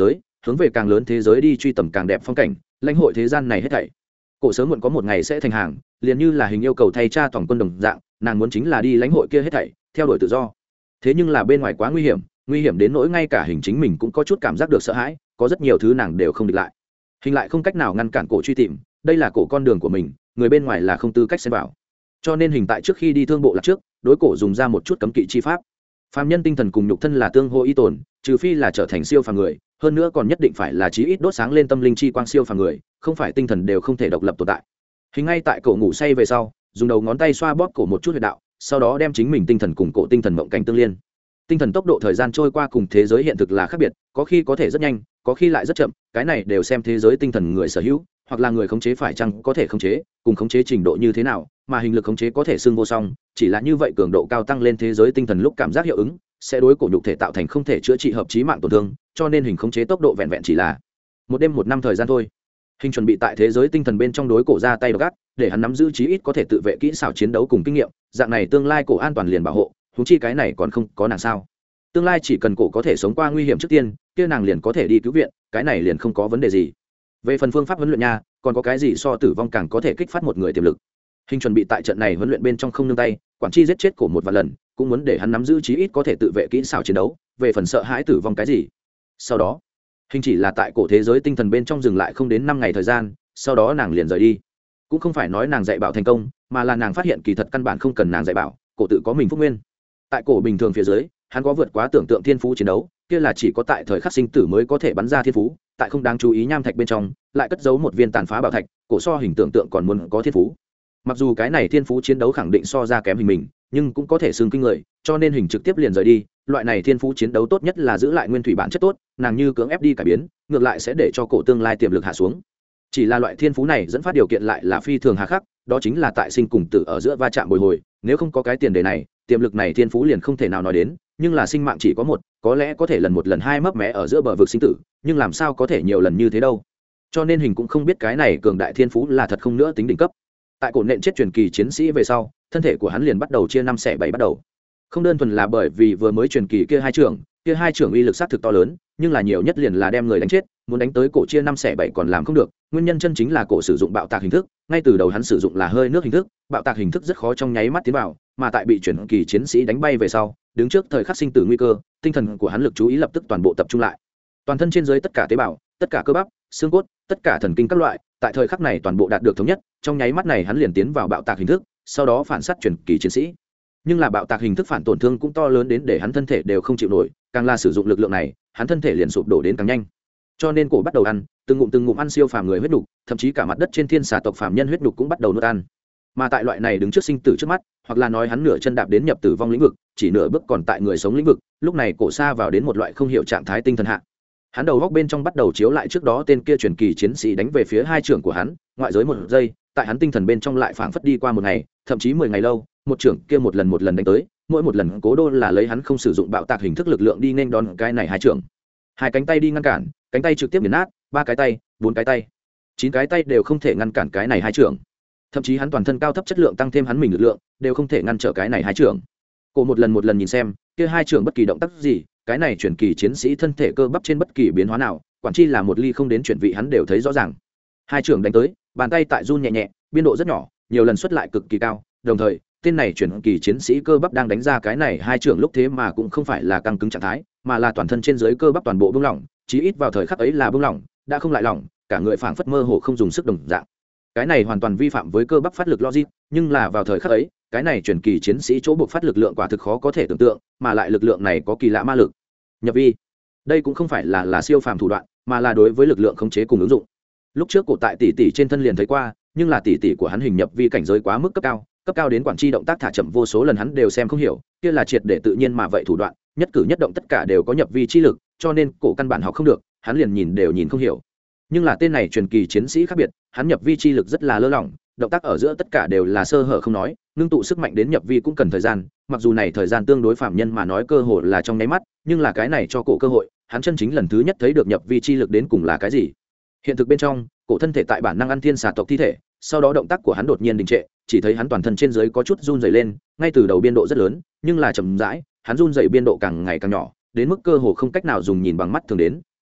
hướng về càng lớn thế giới đi truy tầm càng đẹp phong cảnh, lãnh hội thế gian này hết thảy. Cổ sớm muộn có một ngày sẽ thành hàng, liền như là hình yêu cầu thay cha toàn quân đồng dạng, nàng muốn chính là đi lãnh hội kia hết thảy, theo đuổi tự do. Thế nhưng là bên ngoài quá nguy hiểm đến nỗi ngay cả hình chính mình cũng có chút cảm giác được sợ hãi, có rất nhiều thứ nàng đều không địch lại. Hình lại không cách nào ngăn cản cổ truy tìm, đây là cổ con đường của mình, người bên ngoài là không tư cách xen vào. Cho nên hình tại trước khi đi thương bộ lạc trước, đối cổ dùng ra một chút cấm kỵ chi pháp. Phàm nhân tinh thần cùng nhục thân là tương hỗ y tồn, trừ phi là trở thành siêu phàm người, hơn nữa còn nhất định phải là chí ít đốt sáng lên tâm linh chi quang siêu phàm người, không phải tinh thần đều không thể độc lập tồn tại. Hình ngay tại cổ ngủ say về sau, dùng đầu ngón tay xoa bóp cổ một chút huyệt đạo, sau đó đem chính mình tinh thần cùng cổ tinh thần mộng cảnh tương liên. Tinh thần tốc độ thời gian trôi qua cùng thế giới hiện thực là khác biệt, có khi có thể rất nhanh, có khi lại rất chậm, cái này đều xem thế giới tinh thần người sở hữu, hoặc là người khống chế phải chăng có thể khống chế, cùng khống chế trình độ như thế nào, mà hình lực khống chế có thể xưng vô song, chỉ là như vậy cường độ cao tăng lên thế giới tinh thần lúc cảm giác hiệu ứng, sẽ đối cổ nhục thể tạo thành không thể chữa trị hợp chí mạng tổn thương, cho nên hình khống chế tốc độ vẹn vẹn chỉ là một đêm một năm thời gian thôi. Hình chuẩn bị tại thế giới tinh thần bên trong đối cổ ra tay độc ác, để hắn nắm giữ chí ít có thể tự vệ kỹ xảo chiến đấu cùng kinh nghiệm, dạng này tương lai cổ an toàn liền bảo hộ, huống chi cái này còn không có nàng sao? Tương lai chỉ cần cổ có thể sống qua nguy hiểm trước tiên, kia nàng liền có thể đi cứu viện, cái này liền không có vấn đề gì. Về phần phương pháp huấn luyện nha, còn có cái gì so tử vong càng có thể kích phát một người tiềm lực. Hình chuẩn bị tại trận này huấn luyện bên trong không nương tay, quản chi giết chết cổ một vài lần, cũng muốn để hắn nắm giữ chí ít có thể tự vệ kỹ xảo chiến đấu, về phần sợ hãi tử vong cái gì. Sau đó, hình chỉ là tại cổ thế giới tinh thần bên trong dừng lại không đến 5 ngày thời gian, sau đó nàng liền rời đi. Cũng không phải nói nàng dạy bảo thành công, mà là nàng phát hiện kỳ thật căn bản không cần nàng dạy bảo, cổ tự có mình phúc nguyên. Tại cổ bình thường phía dưới, hắn có vượt quá tưởng tượng thiên phú chiến đấu, kia là chỉ có tại thời khắc sinh tử mới có thể bắn ra thiên phú, tại không đáng chú ý nham thạch bên trong, lại cất giấu một viên tàn phá bảo thạch, cổ so hình tưởng tượng còn muốn có thiên phú. Mặc dù cái này thiên phú chiến đấu khẳng định so ra kém hình mình, nhưng cũng có thể xưng kinh người, cho nên hình trực tiếp liền rời đi. Loại này thiên phú chiến đấu tốt nhất là giữ lại nguyên thủy bản chất tốt, nàng như cưỡng ép đi cải biến, ngược lại sẽ để cho cổ tương lai tiềm lực hạ xuống. Chỉ là loại thiên phú này dẫn phát điều kiện lại là phi thường hà khắc, đó chính là tại sinh cùng tử ở giữa va chạm bồi hồi, nếu không có cái tiền đề này, tiềm lực này thiên phú liền không thể nào nói đến, nhưng là sinh mạng chỉ có một, có lẽ có thể lần một lần hai mấp mé ở giữa bờ vực sinh tử, nhưng làm sao có thể nhiều lần như thế đâu. Cho nên hình cũng không biết cái này cường đại thiên phú là thật không nữa tính đỉnh cấp. Tại cổ nện chết truyền kỳ chiến sĩ về sau, thân thể của hắn liền bắt đầu chia 5 xẻ 7 bắt đầu. Không đơn thuần là bởi vì vừa mới truyền kỳ kia hai trưởng uy lực sát thực to lớn, nhưng là nhiều nhất liền là đem người đánh chết, muốn đánh tới cổ chia 5 xẻ 7 còn làm không được, nguyên nhân chân chính là cổ sử dụng bạo tạc hình thức, ngay từ đầu hắn sử dụng là hơi nước hình thức, bạo tạc hình thức rất khó trong nháy mắt tiến vào, mà tại bị truyền kỳ chiến sĩ đánh bay về sau, đứng trước thời khắc sinh tử nguy cơ, tinh thần của hắn lực chú ý lập tức toàn bộ tập trung lại. Toàn thân trên dưới tất cả tế bào, tất cả cơ bắp, xương cốt, tất cả thần kinh các loại, tại thời khắc này toàn bộ đạt được thống nhất, trong nháy mắt này hắn liền tiến vào bạo tạc hình thức, sau đó phản sát truyền kỳ chiến sĩ. Nhưng là bạo tạc hình thức phản tổn thương cũng to lớn đến để hắn thân thể đều không chịu nổi, càng là sử dụng lực lượng này, hắn thân thể liền sụp đổ đến càng nhanh. Cho nên cổ bắt đầu ăn, từng ngụm ăn siêu phàm người huyết nục, thậm chí cả mặt đất trên thiên xà tộc phàm nhân huyết nục cũng bắt đầu nuốt ăn. Mà tại loại này đứng trước sinh tử trước mắt, hoặc là nói hắn nửa chân đạp đến nhập tử vong lĩnh vực, chỉ nửa bước còn tại người sống lĩnh vực, lúc này cổ xa vào đến một loại không hiểu trạng thái tinh thần hạ. Hắn đầu góc bên trong bắt đầu chiếu lại trước đó tên kia truyền kỳ chiến sĩ đánh về phía hai trưởng của hắn, ngoại giới một giây, tại hắn tinh thần bên trong lại phảng phất đi qua một ngày, thậm chí 10 ngày lâu, một trưởng kia một lần đánh tới, mỗi một lần cố đô là lấy hắn không sử dụng bạo tạc hình thức lực lượng đi nên đón cái này hai trưởng. Hai cánh tay đi ngăn cản, cánh tay trực tiếp nghiền nát, 3 cái tay, 4 cái tay, 9 cái tay đều không thể ngăn cản cái này hai trưởng. Thậm chí hắn toàn thân cao thấp chất lượng tăng thêm hắn mình lực lượng, đều không thể ngăn trở cái này hai trưởng. Cổ một lần nhìn xem, kia hai trưởng bất kỳ động tác gì, cái này chuyển kỳ chiến sĩ thân thể cơ bắp trên bất kỳ biến hóa nào, quản chi là một ly không đến chuyển vị hắn đều thấy rõ ràng. Hai trưởng đánh tới, bàn tay tại run nhẹ nhẹ, biên độ rất nhỏ, nhiều lần xuất lại cực kỳ cao, đồng thời, tên này chuyển kỳ chiến sĩ cơ bắp đang đánh ra cái này hai trưởng lúc thế mà cũng không phải là căng cứng trạng thái, mà là toàn thân trên dưới cơ bắp toàn bộ bung lỏng, chí ít vào thời khắc ấy là bung lỏng, đã không lại lỏng, cả người phảng phất mơ hồ không dùng sức đồng dạng. Cái này hoàn toàn vi phạm với cơ bắp phát lực logic, nhưng là vào thời khắc ấy, cái này chuyển kỳ chiến sĩ chỗ buộc phát lực lượng quả thực khó có thể tưởng tượng, mà lại lực lượng này có kỳ lạ ma lực. Nhập vi, đây cũng không phải là siêu phàm thủ đoạn, mà là đối với lực lượng khống chế cùng ứng dụng. Lúc trước cổ tại tỷ tỷ trên thân liền thấy qua, nhưng là tỷ tỷ của hắn hình nhập vi cảnh giới quá mức cấp cao đến quản chi động tác thả chậm vô số lần hắn đều xem không hiểu, kia là triệt để tự nhiên mà vậy thủ đoạn, nhất cử nhất động tất cả đều có nhập vi chi lực, cho nên cổ căn bản học không được, hắn liền nhìn đều nhìn không hiểu. Nhưng là tên này truyền kỳ chiến sĩ khác biệt, hắn nhập vi chi lực rất là lơ lỏng, động tác ở giữa tất cả đều là sơ hở không nói, ngưng tụ sức mạnh đến nhập vi cũng cần thời gian, mặc dù này thời gian tương đối phạm nhân mà nói cơ hội là trong nháy mắt, nhưng là cái này cho cổ cơ hội, hắn chân chính lần thứ nhất thấy được nhập vi chi lực đến cùng là cái gì. Hiện thực bên trong, cổ thân thể tại bản năng ăn thiên xà tộc thi thể, sau đó động tác của hắn đột nhiên đình trệ, chỉ thấy hắn toàn thân trên dưới có chút run rẩy lên, ngay từ đầu biên độ rất lớn, nhưng là chậm rãi, hắn run rẩy biên độ càng ngày càng nhỏ, đến mức cơ hồ không cách nào dùng nhìn bằng mắt thường đến,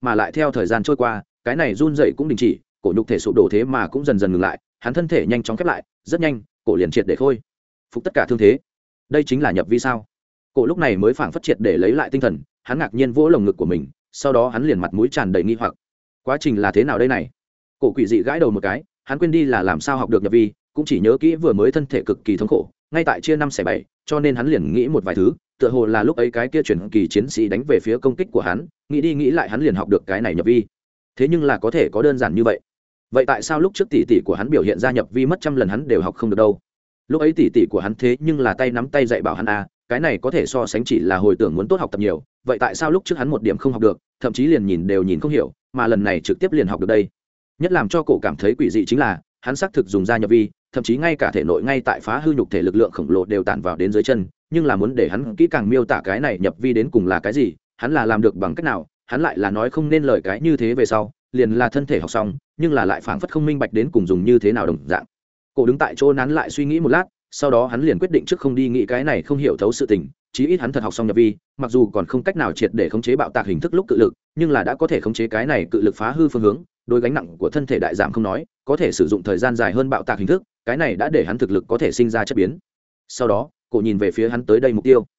mà lại theo thời gian trôi qua cái này run dậy cũng đình chỉ, cổ nhục thể sụp đổ thế mà cũng dần dần ngừng lại, hắn thân thể nhanh chóng khép lại, rất nhanh cổ liền triệt để khôi phục tất cả thương thế. Đây chính là nhập vi sao? Cổ lúc này mới phảng phất triệt để lấy lại tinh thần, hắn ngạc nhiên vỗ lồng ngực của mình, sau đó hắn liền mặt mũi tràn đầy nghi hoặc, quá trình là thế nào đây này? Cổ quỷ dị gãi đầu một cái, hắn quên đi là làm sao học được nhập vi, cũng chỉ nhớ kỹ vừa mới thân thể cực kỳ thống khổ, ngay tại chia 5/7, cho nên hắn liền nghĩ một vài thứ, tựa hồ là lúc ấy cái kia chuyển kỳ chiến sĩ đánh về phía công kích của hắn, nghĩ đi nghĩ lại hắn liền học được cái này nhập vi. Thế nhưng là có thể có đơn giản như vậy? Vậy tại sao lúc trước tỷ tỷ của hắn biểu hiện ra nhập vi mất trăm lần hắn đều học không được đâu? Lúc ấy tỷ tỷ của hắn thế nhưng là tay nắm tay dạy bảo hắn a, cái này có thể so sánh chỉ là hồi tưởng muốn tốt học tập nhiều, vậy tại sao lúc trước hắn một điểm không học được, thậm chí liền nhìn đều nhìn không hiểu, mà lần này trực tiếp liền học được đây? Nhất làm cho cổ cảm thấy quỷ dị chính là hắn xác thực dùng ra nhập vi, thậm chí ngay cả thể nội ngay tại phá hư nhục thể lực lượng khổng lồ đều tản vào đến dưới chân, nhưng là muốn để hắn kỹ càng miêu tả cái này nhập vi đến cùng là cái gì, hắn là làm được bằng cách nào, hắn lại là nói không nên lời cái như thế về sau, liền là thân thể học xong, nhưng là lại phảng phất không minh bạch đến cùng dùng như thế nào đồng dạng. Cổ đứng tại chỗ nán lại suy nghĩ một lát, sau đó hắn liền quyết định trước không đi nghĩ cái này không hiểu thấu sự tình, chí ít hắn thật học xong nhập vi, mặc dù còn không cách nào triệt để khống chế bạo tạc hình thức lúc cự lực, nhưng là đã có thể khống chế cái này cự lực phá hư phương hướng, đối gánh nặng của thân thể đại giảm không nói, có thể sử dụng thời gian dài hơn bạo tạc hình thức, cái này đã để hắn thực lực có thể sinh ra chất biến. Sau đó cổ nhìn về phía hắn tới đây mục tiêu,